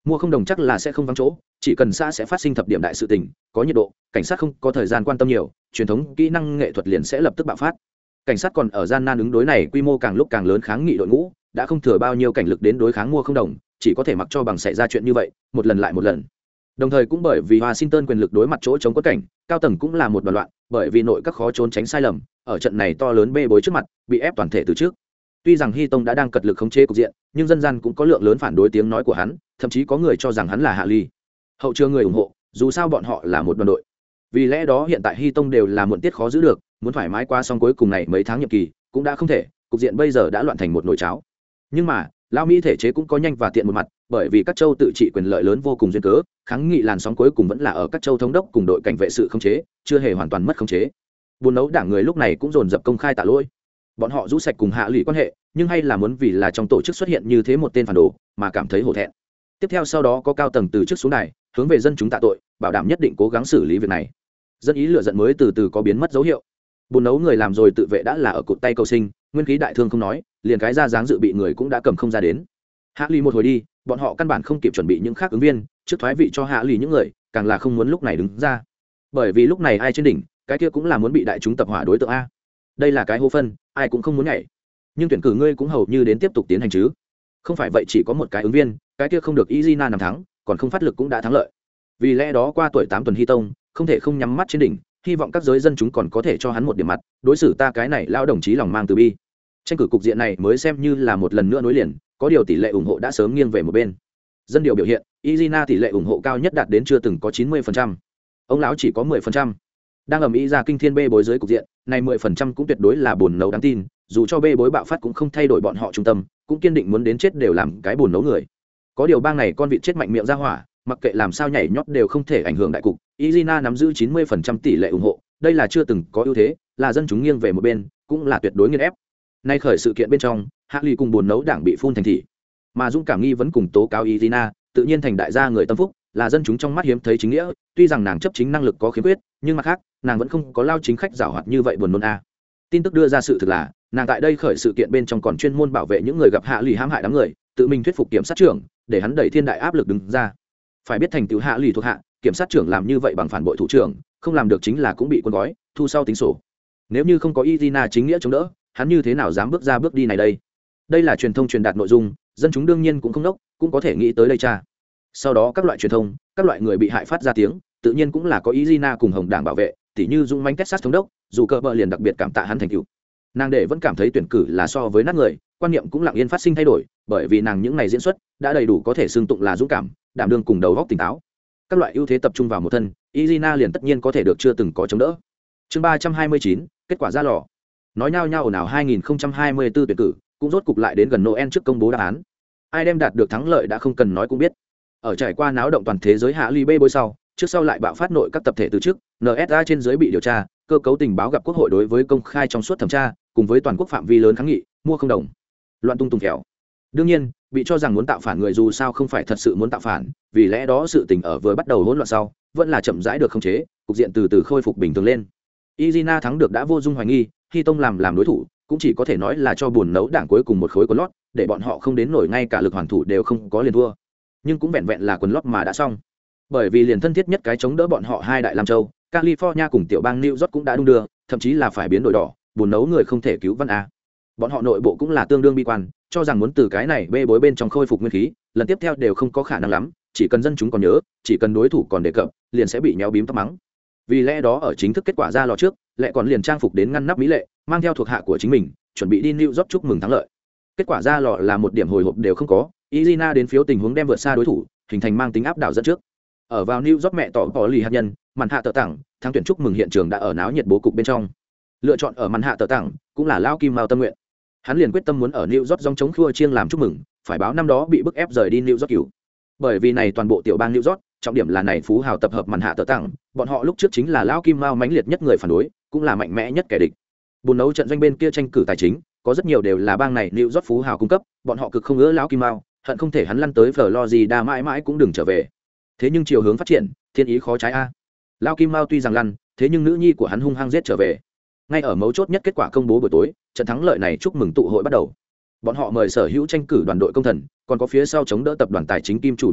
mua không đồng chắc là sẽ không vắng chỗ, chỉ cần xã sẽ phát sinh thập điểm đại sự tình, có nhiệt độ, cảnh sát không có thời gian quan tâm nhiều, truyền thống kỹ năng nghệ thuật liền sẽ lập tức bạo phát. Cảnh sát còn ở gian nan ứng đối này quy mô càng lúc càng lớn kháng nghị đội ngũ, đã không thừa bao nhiêu cảnh lực đến đối kháng mua không đồng, chỉ có thể mặc cho bằng xảy ra chuyện như vậy, một lần lại một lần. Đồng thời cũng bởi vì Washington quyền lực đối mặt chỗ chống quất cảnh, cao tầng cũng là một đoàn loạn, bởi vì nội các khó trốn tránh sai lầm, ở trận này to lớn bê bối trước mặt, bị ép toàn thể từ trước. Tuy rằng Hy Tông đã đang cật lực khống chế cục diện, nhưng dân gian cũng có lượng lớn phản đối tiếng nói của hắn, thậm chí có người cho rằng hắn là hạ ly. Hậu trường người ủng hộ, dù sao bọn họ là một đoàn đội. Vì lẽ đó hiện tại Hy Tông đều là muộn tiết khó giữ được, muốn thoải mái qua xong cuối cùng này mấy tháng nhiệm kỳ, cũng đã không thể, cục diện bây giờ đã loạn thành một nồi cháo. Nhưng mà, Lao Mỹ thể chế cũng có nhanh và tiện một mặt, bởi vì các châu tự trị quyền lợi lớn vô cùng duyên cớ, kháng nghị làn sóng cuối cùng vẫn là ở các châu thống đốc cùng đội cảnh vệ sự khống chế, chưa hề hoàn toàn mất khống chế. Buôn nấu đảng người lúc này cũng dồn dập công khai tạ lỗi. Bọn họ rũ sạch cùng hạ lụy quan hệ, nhưng hay là muốn vì là trong tổ chức xuất hiện như thế một tên phản đồ, mà cảm thấy hổ thẹn. Tiếp theo sau đó có cao tầng từ trước xuống đài, hướng về dân chúng tạ tội, bảo đảm nhất định cố gắng xử lý việc này. Dân ý lựa giận mới từ từ có biến mất dấu hiệu. Buôn nấu người làm rồi tự vệ đã là ở cụt tay cầu sinh, nguyên khí đại thương không nói, liền cái ra dáng dự bị người cũng đã cầm không ra đến. Hạ lụy một hồi đi, bọn họ căn bản không kịp chuẩn bị những khác ứng viên, trước thoái vị cho hạ lụy những người, càng là không muốn lúc này đứng ra. Bởi vì lúc này ai trên đỉnh, cái kia cũng là muốn bị đại chúng tập hỏa đối tượng a. Đây là cái hô phân, ai cũng không muốn nhảy. Nhưng tuyển cử ngươi cũng hầu như đến tiếp tục tiến hành chứ. Không phải vậy chỉ có một cái ứng viên, cái kia không được Izina nằm thắng, còn không phát lực cũng đã thắng lợi. Vì lẽ đó qua tuổi tám tuần Hy Tông, không thể không nhắm mắt trên đỉnh, hy vọng các giới dân chúng còn có thể cho hắn một điểm mặt, đối xử ta cái này lão đồng chí lòng mang từ bi. Tranh cử cục diện này mới xem như là một lần nữa nối liền, có điều tỷ lệ ủng hộ đã sớm nghiêng về một bên. Dân điều biểu hiện, Izina tỷ lệ ủng hộ cao nhất đạt đến chưa từng có chín mươi phần trăm. Ông lão chỉ có mười phần trăm. Đang ầm ĩ ra kinh thiên bê bối dưới cục diện, này mười phần trăm cũng tuyệt đối là buồn nấu đáng tin, dù cho bê bối bạo phát cũng không thay đổi bọn họ trung tâm, cũng kiên định muốn đến chết đều làm cái buồn nấu người. Có điều bang này con vịt chết mạnh miệng ra hỏa, mặc kệ làm sao nhảy nhót đều không thể ảnh hưởng đại cục. Izina nắm giữ chín mươi phần trăm tỷ lệ ủng hộ, đây là chưa từng có ưu thế, là dân chúng nghiêng về một bên, cũng là tuyệt đối nghiền ép. Nay khởi sự kiện bên trong, Hạ Ly cùng buồn nấu đảng bị phun thành thị, mà dũng cảm nghi vẫn cùng tố cáo Izina, tự nhiên thành đại gia người tâm phúc, là dân chúng trong mắt hiếm thấy chính nghĩa. Tuy rằng nàng chấp chính năng lực có khiếm khuyết, nhưng mặt khác, nàng vẫn không có lao chính khách giảo hoạt như vậy buồn nôn a. Tin tức đưa ra sự thực là, nàng tại đây khởi sự kiện bên trong còn chuyên môn bảo vệ những người gặp Hạ Ly hãm hại đám người, tự mình thuyết phục kiểm sát trưởng, để hắn đẩy thiên đại áp lực đứng ra. Phải biết thành tựu Hạ Ly thuộc hạ, kiểm sát trưởng làm như vậy bằng phản bội thủ trưởng, không làm được chính là cũng bị cuốn gói, thu sau tính sổ. Nếu như không có Izina chính nghĩa chống đỡ, hắn như thế nào dám bước ra bước đi này đây? Đây là truyền thông truyền đạt nội dung, dân chúng đương nhiên cũng không đốc, cũng có thể nghĩ tới đây cha. Sau đó các loại truyền thông, các loại người bị hại phát ra tiếng, tự nhiên cũng là có Izina cùng Hồng Đảng bảo vệ, tỉ như Dung Manh Texas thống đốc, dù cờ bờ liền đặc biệt cảm tạ hắn thành tựu. Nàng để vẫn cảm thấy tuyển cử là so với nát người, quan niệm cũng lặng yên phát sinh thay đổi, bởi vì nàng những ngày diễn xuất đã đầy đủ có thể xưng tụng là dũng cảm, đảm đương cùng đầu óc tỉnh táo. Các loại ưu thế tập trung vào một thân, Izina liền tất nhiên có thể được chưa từng có chống đỡ. Chương ba trăm hai mươi chín, kết quả ra lò. Nói nhao nhao ồn ào hai nghìn không trăm hai mươi tư tuyển cử, cũng rốt cục lại đến gần Noel trước công bố đáp án. Ai đem đạt được thắng lợi đã không cần nói cũng biết. Ở trải qua náo động toàn thế giới Hạ Ly bê bối sau, trước sau lại bạo phát nội các tập thể từ trước, en ét a trên dưới bị điều tra, cơ cấu tình báo gặp quốc hội đối với công khai trong suốt thẩm tra, cùng với toàn quốc phạm vi lớn kháng nghị, mua không đồng, loạn tung tung khéo. Đương nhiên, bị cho rằng muốn tạo phản người dù sao không phải thật sự muốn tạo phản, vì lẽ đó sự tình ở vừa bắt đầu hỗn loạn sau, vẫn là chậm rãi được khống chế, cục diện từ từ khôi phục bình thường lên. Izina thắng được đã vô dung hoài nghi, khi Tông làm làm đối thủ, cũng chỉ có thể nói là cho buồn nấu đảng cuối cùng một khối quần lót, để bọn họ không đến nổi ngay cả lực hoàn thủ đều không có liền thua. Nhưng cũng vẹn vẹn là quần lót mà đã xong. Bởi vì liền thân thiết nhất cái chống đỡ bọn họ hai đại Lam Châu, California cùng tiểu bang New York cũng đã đung đưa, thậm chí là phải biến đổi đỏ, buồn nấu người không thể cứu văn a. Bọn họ nội bộ cũng là tương đương bi quan, cho rằng muốn từ cái này bê bối bên trong khôi phục nguyên khí, lần tiếp theo đều không có khả năng lắm, chỉ cần dân chúng còn nhớ, chỉ cần đối thủ còn đề cập, liền sẽ bị nhéo bím tóc mắng. Vì lẽ đó ở chính thức kết quả ra lò trước, lại còn liền trang phục đến ngăn nắp mỹ lệ, mang theo thuộc hạ của chính mình, chuẩn bị đi New York chúc mừng thắng lợi. Kết quả ra lò là một điểm hồi hộp đều không có, Izina đến phiếu tình huống đem vượt xa đối thủ, hình thành mang tính áp đảo dẫn trước. Ở vào New York mẹ tỏ bỏ lì hạt nhân, màn hạ tờ tặng, thắng tuyển chúc mừng hiện trường đã ở náo nhiệt bố cục bên trong. Lựa chọn ở màn hạ tờ tặng, cũng là Lao Kim Mao tâm nguyện. Hắn liền quyết tâm muốn ở New York dòng chống khua chiêng làm chúc mừng, phải báo năm đó bị bức ép rời đi New York cứu. Bởi vì này toàn bộ tiểu bang New York, trọng điểm là này phú hào tập hợp màn hạ tờ tặng, bọn họ lúc trước chính là Lão Kim Mao mãnh liệt nhất người phản đối, cũng là mạnh mẽ nhất kẻ địch. Buồn nấu trận doanh bên kia tranh cử tài chính, có rất nhiều đều là bang này New York phú hào cung cấp, bọn họ cực không ngỡ Lão Kim Mao, hận không thể hắn lăn tới Florida mãi mãi cũng đừng trở về. Thế nhưng chiều hướng phát triển, thiên ý khó trái a. Lão Kim Mao tuy rằng lăn, thế nhưng nữ nhi của hắn hung hăng giết trở về. Ngay ở mấu chốt nhất kết quả công bố buổi tối, trận thắng lợi này chúc mừng tụ hội bắt đầu. Bọn họ mời sở hữu tranh cử đoàn đội công thần, còn có phía sau chống đỡ tập đoàn tài chính kim chủ ba ba,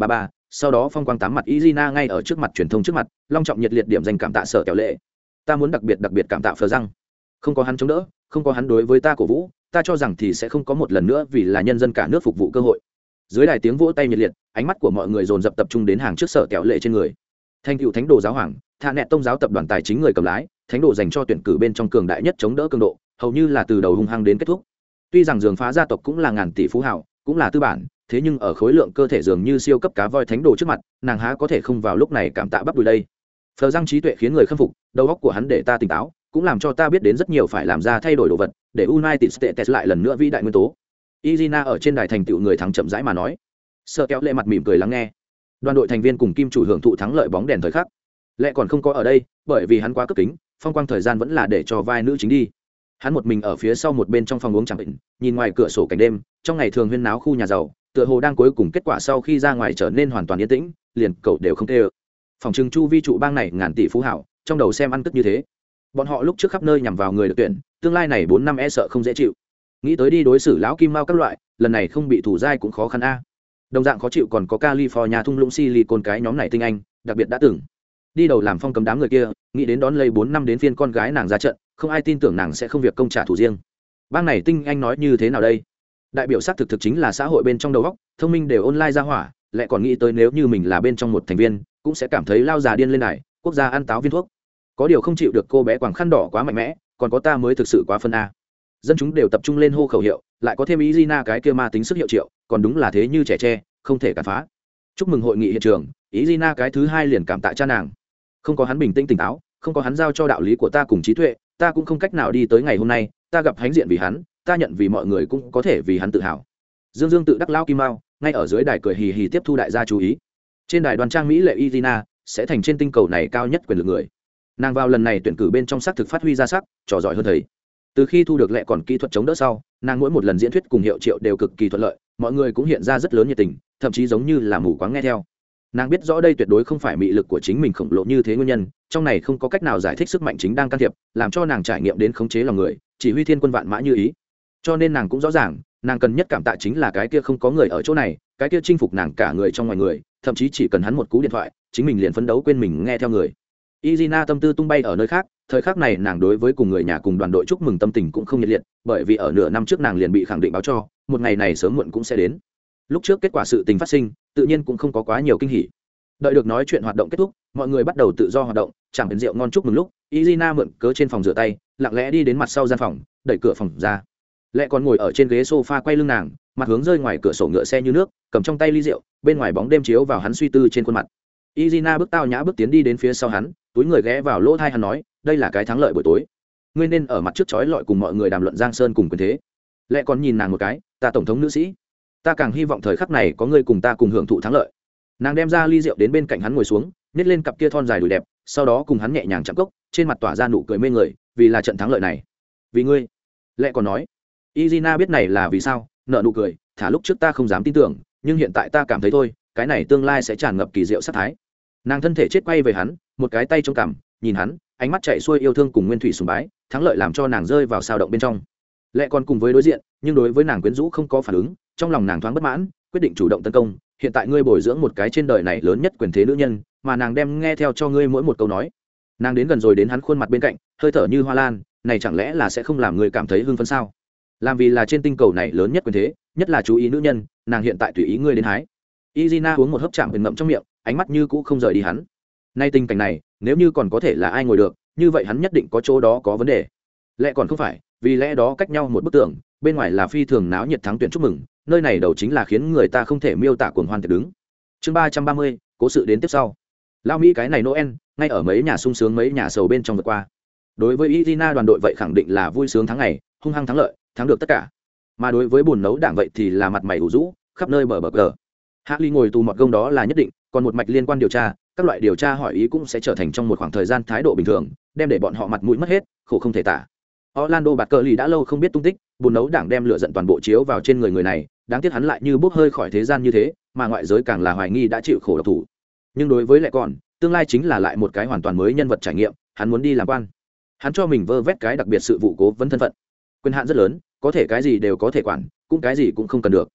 sau đó phong quang tám mặt Izina ngay ở trước mặt truyền thông trước mặt long trọng nhiệt liệt điểm danh cảm tạ sở kẹo lệ. Ta muốn đặc biệt đặc biệt cảm tạ phờ răng, không có hắn chống đỡ, không có hắn đối với ta cổ vũ, ta cho rằng thì sẽ không có một lần nữa vì là nhân dân cả nước phục vụ cơ hội. Dưới đài tiếng vỗ tay nhiệt liệt, ánh mắt của mọi người dồn dập tập trung đến hàng trước sở kẹo lệ trên người. Thành cựu thánh đồ giáo hoàng, thạ nẹt tông giáo tập đoàn tài chính người cầm lái, thánh đồ dành cho tuyển cử bên trong cường đại nhất chống đỡ cường độ, hầu như là từ đầu hung hăng đến kết thúc. Tuy rằng giường phá gia tộc cũng là ngàn tỷ phú hào, cũng là tư bản, thế nhưng ở khối lượng cơ thể dường như siêu cấp cá voi thánh đồ trước mặt, nàng há có thể không vào lúc này cảm tạ bắp đùi đây. Phờ răng trí tuệ khiến người khâm phục, đầu óc của hắn để ta tỉnh táo, cũng làm cho ta biết đến rất nhiều phải làm ra thay đổi đồ vật, để United States lại lần nữa vĩ đại nguyên tố. Izina ở trên đài thành tựu người thắng chậm rãi mà nói. Sợ kéo lệ mặt mỉm cười lắng nghe. Đoàn đội thành viên cùng kim chủ hưởng thụ thắng lợi bóng đèn thời khắc. Lệ còn không có ở đây, bởi vì hắn quá cấp kính, phong quang thời gian vẫn là để cho vai nữ chính đi. Hắn một mình ở phía sau một bên trong phòng uống trà bệnh, nhìn ngoài cửa sổ cảnh đêm, trong ngày thường huyên náo khu nhà giàu, tựa hồ đang cuối cùng kết quả sau khi ra ngoài trở nên hoàn toàn yên tĩnh, liền cậu đều không tê. Phòng trừng chu vi trụ bang này ngàn tỷ phú hảo, trong đầu xem ăn tức như thế. Bọn họ lúc trước khắp nơi nhằm vào người được tuyển, tương lai này bốn năm e sợ không dễ chịu. Nghĩ tới đi đối xử lão kim mao các loại, lần này không bị thủ giai cũng khó khăn a. Đồng dạng khó chịu còn có California thung lũng Silicon cái nhóm này tinh anh, đặc biệt đã từng đi đầu làm phong cấm đám người kia, nghĩ đến đón lấy bốn năm đến phiên con gái nàng ra trận, không ai tin tưởng nàng sẽ không việc công trả thù riêng. Bang này tinh anh nói như thế nào đây? Đại biểu xác thực thực chính là xã hội bên trong đầu óc, thông minh đều online ra hỏa, lại còn nghĩ tới nếu như mình là bên trong một thành viên, cũng sẽ cảm thấy lao già điên lên này, quốc gia ăn táo viên thuốc. Có điều không chịu được cô bé quàng khăn đỏ quá mạnh mẽ, còn có ta mới thực sự quá phân a. Dân chúng đều tập trung lên hô khẩu hiệu, lại có thêm Izina cái kia ma tính sức hiệu triệu, còn đúng là thế như trẻ tre, không thể cản phá. Chúc mừng hội nghị hiện trường, Izina cái thứ hai liền cảm tạ cha nàng. Không có hắn bình tĩnh tỉnh táo, không có hắn giao cho đạo lý của ta cùng trí tuệ, ta cũng không cách nào đi tới ngày hôm nay, ta gặp hãnh diện vì hắn, ta nhận vì mọi người cũng có thể vì hắn tự hào. Dương Dương tự đắc lao kim mao, ngay ở dưới đài cười hì hì tiếp thu đại gia chú ý. Trên đài đoàn trang mỹ lệ Izina sẽ thành trên tinh cầu này cao nhất quyền lực người. Nàng vào lần này tuyển cử bên trong sắc thực phát huy ra sắc, trò giỏi hơn thầy. Từ khi thu được lệ còn kỹ thuật chống đỡ sau, nàng mỗi một lần diễn thuyết cùng hiệu triệu đều cực kỳ thuận lợi, mọi người cũng hiện ra rất lớn nhiệt tình, thậm chí giống như là mù quáng nghe theo. Nàng biết rõ đây tuyệt đối không phải mị lực của chính mình khổng lồ như thế nguyên nhân, trong này không có cách nào giải thích sức mạnh chính đang can thiệp, làm cho nàng trải nghiệm đến khống chế lòng người, chỉ huy thiên quân vạn mã như ý. Cho nên nàng cũng rõ ràng, nàng cần nhất cảm tạ chính là cái kia không có người ở chỗ này, cái kia chinh phục nàng cả người trong ngoài người, thậm chí chỉ cần hắn một cú điện thoại, chính mình liền phấn đấu quên mình nghe theo người. Izina tâm tư tung bay ở nơi khác, thời khắc này nàng đối với cùng người nhà cùng đoàn đội chúc mừng tâm tình cũng không nhiệt liệt, bởi vì ở nửa năm trước nàng liền bị khẳng định báo cho, một ngày này sớm muộn cũng sẽ đến. Lúc trước kết quả sự tình phát sinh, tự nhiên cũng không có quá nhiều kinh hỉ. Đợi được nói chuyện hoạt động kết thúc, mọi người bắt đầu tự do hoạt động, chẳng đến rượu ngon chúc mừng lúc, Izina mượn cớ trên phòng rửa tay, lặng lẽ đi đến mặt sau gian phòng, đẩy cửa phòng ra. Lệ còn ngồi ở trên ghế sofa quay lưng nàng, mặt hướng rơi ngoài cửa sổ ngựa xe như nước, cầm trong tay ly rượu, bên ngoài bóng đêm chiếu vào hắn suy tư trên khuôn mặt. Izina bước tao nhã bước tiến đi đến phía sau hắn, túi người ghé vào lỗ tai hắn nói, đây là cái thắng lợi buổi tối, ngươi nên ở mặt trước chói lọi cùng mọi người đàm luận giang sơn cùng quyền thế. Lệ còn nhìn nàng một cái, ta tổng thống nữ sĩ, ta càng hy vọng thời khắc này có ngươi cùng ta cùng hưởng thụ thắng lợi. Nàng đem ra ly rượu đến bên cạnh hắn ngồi xuống, nhét lên cặp kia thon dài đùi đẹp, sau đó cùng hắn nhẹ nhàng chạm cốc, trên mặt tỏa ra nụ cười mê người, vì là trận thắng lợi này, vì ngươi. Lệ còn nói. Izina biết này là vì sao, nở nụ cười, thả lúc trước ta không dám tin tưởng, nhưng hiện tại ta cảm thấy thôi, cái này tương lai sẽ tràn ngập kỳ diệu sát thái. Nàng thân thể chết quay về hắn, một cái tay trong cằm, nhìn hắn, ánh mắt chạy xuôi yêu thương cùng nguyên thủy sùng bái, thắng lợi làm cho nàng rơi vào sao động bên trong. Lệ còn cùng với đối diện, nhưng đối với nàng quyến rũ không có phản ứng, trong lòng nàng thoáng bất mãn, quyết định chủ động tấn công. Hiện tại ngươi bồi dưỡng một cái trên đời này lớn nhất quyền thế nữ nhân, mà nàng đem nghe theo cho ngươi mỗi một câu nói. Nàng đến gần rồi đến hắn khuôn mặt bên cạnh, hơi thở như hoa lan, này chẳng lẽ là sẽ không làm người cảm thấy hưng phấn sao? Làm vì là trên tinh cầu này lớn nhất quyền thế, nhất là chú ý nữ nhân, nàng hiện tại tùy ý ngươi đến hái. Izina uống một hớp chạm bình ngậm trong miệng, ánh mắt như cũ không rời đi hắn. Nay tình cảnh này, nếu như còn có thể là ai ngồi được, như vậy hắn nhất định có chỗ đó có vấn đề. Lẽ còn không phải, vì lẽ đó cách nhau một bức tường, bên ngoài là phi thường náo nhiệt thắng tuyển chúc mừng, nơi này đầu chính là khiến người ta không thể miêu tả cuồng hoan tiệc đứng. Chương ba trăm ba mươi, cố sự đến tiếp sau. Lao Mỹ cái này Noel, ngay ở mấy nhà sung sướng mấy nhà sầu bên trong vượt qua. Đối với Izina đoàn đội vậy khẳng định là vui sướng tháng ngày, hung hăng thắng lợi, thắng được tất cả. Mà đối với buồn nấu đảng vậy thì là mặt mày ủ rũ, khắp nơi bờ bờ cờ. Hạ Ly ngồi tù mọt gông đó là nhất định, còn một mạch liên quan điều tra, các loại điều tra hỏi ý cũng sẽ trở thành trong một khoảng thời gian thái độ bình thường, đem để bọn họ mặt mũi mất hết, khổ không thể tả. Orlando bạt cờ lì đã lâu không biết tung tích, buồn nấu đảng đem lửa giận toàn bộ chiếu vào trên người người này, đáng tiếc hắn lại như bốc hơi khỏi thế gian như thế, mà ngoại giới càng là hoài nghi đã chịu khổ độc thủ. Nhưng đối với lại còn, tương lai chính là lại một cái hoàn toàn mới nhân vật trải nghiệm, hắn muốn đi làm quan. Hắn cho mình vơ vét cái đặc biệt sự vụ cố vấn thân phận. Quyền hạn rất lớn, có thể cái gì đều có thể quản, cũng cái gì cũng không cần được.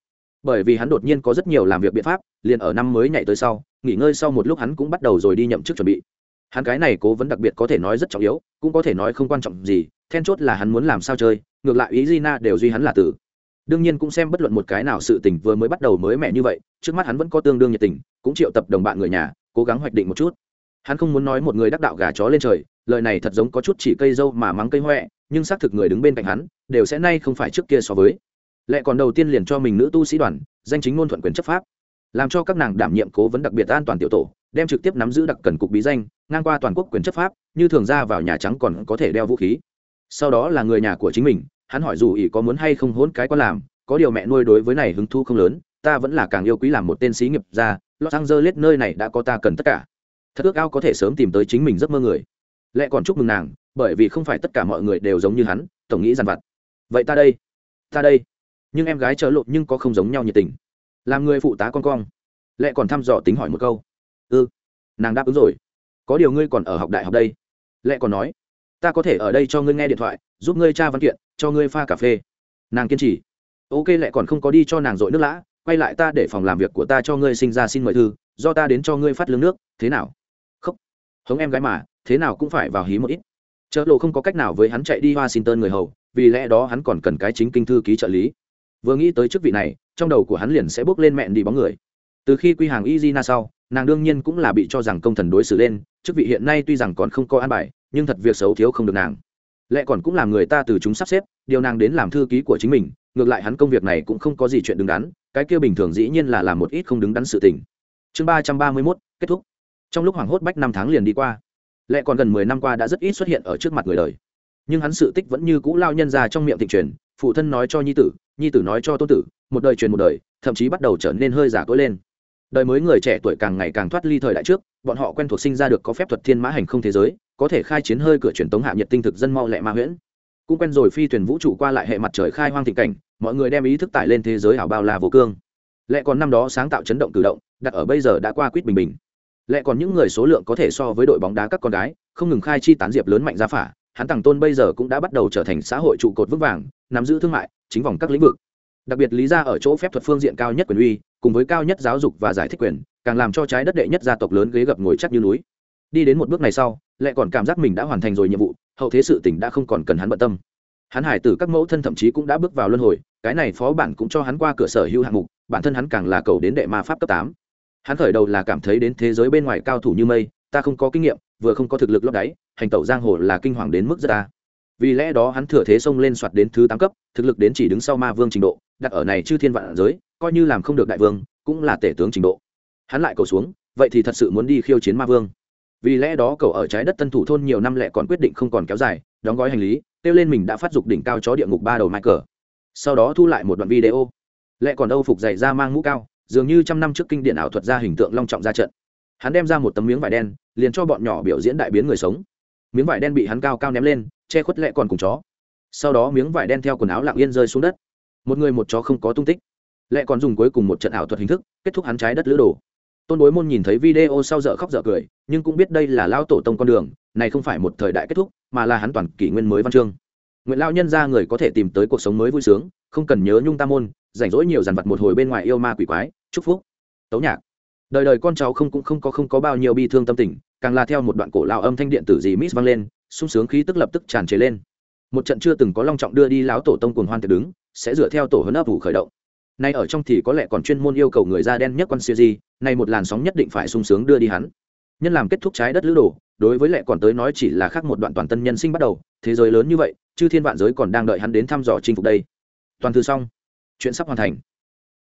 bởi vì hắn đột nhiên có rất nhiều làm việc biện pháp, liền ở năm mới nhảy tới sau nghỉ ngơi sau một lúc hắn cũng bắt đầu rồi đi nhậm chức chuẩn bị. Hắn cái này cố vấn đặc biệt có thể nói rất trọng yếu, cũng có thể nói không quan trọng gì, then chốt là hắn muốn làm sao chơi, ngược lại ý Gina đều duy hắn là tử. Đương nhiên cũng xem bất luận một cái nào sự tình vừa mới bắt đầu mới mẻ như vậy, trước mắt hắn vẫn có tương đương nhiệt tình, cũng triệu tập đồng bạn người nhà, cố gắng hoạch định một chút. Hắn không muốn nói một người đắc đạo gà chó lên trời, lời này thật giống có chút chỉ cây dâu mà mắng cây hoẹ, nhưng xác thực người đứng bên cạnh hắn đều sẽ nay không phải trước kia so với. Lệ còn đầu tiên liền cho mình nữ tu sĩ đoàn, danh chính ngôn thuận quyền chấp pháp, làm cho các nàng đảm nhiệm cố vấn đặc biệt an toàn tiểu tổ, đem trực tiếp nắm giữ đặc cần cục bí danh, ngang qua toàn quốc quyền chấp pháp, như thường ra vào nhà trắng còn có thể đeo vũ khí. Sau đó là người nhà của chính mình, hắn hỏi dù ỷ có muốn hay không hôn cái con làm, có điều mẹ nuôi đối với này hứng thú không lớn, ta vẫn là càng yêu quý làm một tên sĩ nghiệp gia, Los Angeles nơi này đã có ta cần tất cả. Thật ước ao có thể sớm tìm tới chính mình giấc mơ người. Lệ còn chúc mừng nàng, bởi vì không phải tất cả mọi người đều giống như hắn, tổng nghĩ dằn vặt. Vậy ta đây, ta đây, nhưng em gái chớ lộn nhưng có không giống nhau nhiệt tình. Làm người phụ tá con cong. Lệ còn thăm dò tính hỏi một câu. Ừ, nàng đáp ứng rồi. Có điều ngươi còn ở học đại học đây. Lệ còn nói, ta có thể ở đây cho ngươi nghe điện thoại, giúp ngươi tra văn kiện, cho ngươi pha cà phê. Nàng kiên trì. Ok, Lệ còn không có đi cho nàng dội nước lã, quay lại ta để phòng làm việc của ta cho ngươi sinh ra xin mời thư, do ta đến cho ngươi phát lương nước, thế nào? Không, hống em gái mà, thế nào cũng phải vào hí một ít. Chợ lộ không có cách nào với hắn chạy đi Washington người hầu, vì lẽ đó hắn còn cần cái chính kinh thư ký trợ lý. Vừa nghĩ tới chức vị này, trong đầu của hắn liền sẽ bước lên mẹn đi bóng người. Từ khi quy hàng Izina sau, nàng đương nhiên cũng là bị cho rằng công thần đối xử lên, chức vị hiện nay tuy rằng còn không có an bài, nhưng thật việc xấu thiếu không được nàng. Lẽ còn cũng làm người ta từ chúng sắp xếp, điều nàng đến làm thư ký của chính mình, ngược lại hắn công việc này cũng không có gì chuyện đứng đắn, cái kia bình thường dĩ nhiên là làm một ít không đứng đắn sự tình. Chương ba trăm ba mươi mốt kết thúc. Trong lúc hoảng hốt bách năm tháng liền đi qua, Lẽ còn gần mười năm qua đã rất ít xuất hiện ở trước mặt người đời, nhưng hắn sự tích vẫn như cũ lao nhân ra trong miệng thịnh truyền, phụ thân nói cho nhi tử, nhi tử nói cho tôn tử, một đời truyền một đời, thậm chí bắt đầu trở nên hơi giả cỗi lên. Đời mới người trẻ tuổi càng ngày càng thoát ly thời đại trước, bọn họ quen thuộc sinh ra được có phép thuật thiên mã hành không thế giới, có thể khai chiến hơi cửa truyền tống hạ nhiệt tinh thực dân mau lẹ ma huyễn, cũng quen rồi phi thuyền vũ trụ qua lại hệ mặt trời khai hoang thịnh cảnh, mọi người đem ý thức tải lên thế giới ảo bao la vô cương. Lẽ còn năm đó sáng tạo chấn động cử động, đặt ở bây giờ đã qua quýt bình bình. Lẽ còn những người số lượng có thể so với đội bóng đá các con gái, không ngừng khai chi tán diệp lớn mạnh ra phả, hắn Tằng Tôn bây giờ cũng đã bắt đầu trở thành xã hội trụ cột vững vàng, nắm giữ thương mại, chính vòng các lĩnh vực. Đặc biệt lý ra ở chỗ phép thuật phương diện cao nhất quyền uy, cùng với cao nhất giáo dục và giải thích quyền, càng làm cho trái đất đệ nhất gia tộc lớn ghế gập ngồi chắc như núi. Đi đến một bước này sau, Lẽ còn cảm giác mình đã hoàn thành rồi nhiệm vụ, hậu thế sự tình đã không còn cần hắn bận tâm. Hắn hải tử các mẫu thân thậm chí cũng đã bước vào luân hồi, cái này phó bản cũng cho hắn qua cửa sở hữu hạng mục, bản thân hắn càng là cầu đến đệ ma pháp cấp tám. Hắn khởi đầu là cảm thấy đến thế giới bên ngoài cao thủ như mây, ta không có kinh nghiệm, vừa không có thực lực lót đáy, hành tẩu giang hồ là kinh hoàng đến mức rất ta. Vì lẽ đó hắn thừa thế xông lên soạt đến thứ tám cấp, thực lực đến chỉ đứng sau ma vương trình độ, đặt ở này chư thiên vạn giới, coi như làm không được đại vương, cũng là tể tướng trình độ. Hắn lại cầu xuống, vậy thì thật sự muốn đi khiêu chiến ma vương. Vì lẽ đó cậu ở trái đất Tân Thủ thôn nhiều năm lẹ còn quyết định không còn kéo dài, đóng gói hành lý, kêu lên mình đã phát dục đỉnh cao chó địa ngục ba đầu Michael. Sau đó thu lại một đoạn video. Lẹ còn âu phục dày ra mang mũ cao, dường như trăm năm trước kinh điển ảo thuật ra hình tượng long trọng ra trận. Hắn đem ra một tấm miếng vải đen, liền cho bọn nhỏ biểu diễn đại biến người sống. Miếng vải đen bị hắn cao cao ném lên, che khuất Lẹ còn cùng chó. Sau đó miếng vải đen theo quần áo lặng yên rơi xuống đất. Một người một chó không có tung tích. Lẹ còn dùng cuối cùng một trận ảo thuật hình thức kết thúc hắn trái đất lữ đồ. Tôn Bối Môn nhìn thấy video sau dở khóc dở cười, nhưng cũng biết đây là lao tổ tông con đường, này không phải một thời đại kết thúc, mà là hắn toàn kỷ nguyên mới văn chương. Nguyện lao nhân ra người có thể tìm tới cuộc sống mới vui sướng, không cần nhớ nhung tam môn, rảnh rỗi nhiều dàn vật một hồi bên ngoài yêu ma quỷ quái, chúc phúc. Tấu nhạc. Đời đời con cháu không cũng không có không có bao nhiêu bi thương tâm tình, càng là theo một đoạn cổ lao âm thanh điện tử gì miss vang lên, sung sướng khí tức lập tức tràn trề lên. Một trận chưa từng có long trọng đưa đi lão tổ tông cuồng hoan tiệc đứng, sẽ dựa theo tổ huấn ấp vụ khởi động. Nay ở trong thì có lẽ còn chuyên môn yêu cầu người da đen nhất quan siêu di, này một làn sóng nhất định phải sung sướng đưa đi hắn. Nhân làm kết thúc trái đất lữ đồ, đối với lẽ còn tới nói chỉ là khác một đoạn toàn tân nhân sinh bắt đầu, thế giới lớn như vậy, chư thiên vạn giới còn đang đợi hắn đến thăm dò chinh phục đây. Toàn thư xong, chuyện sắp hoàn thành.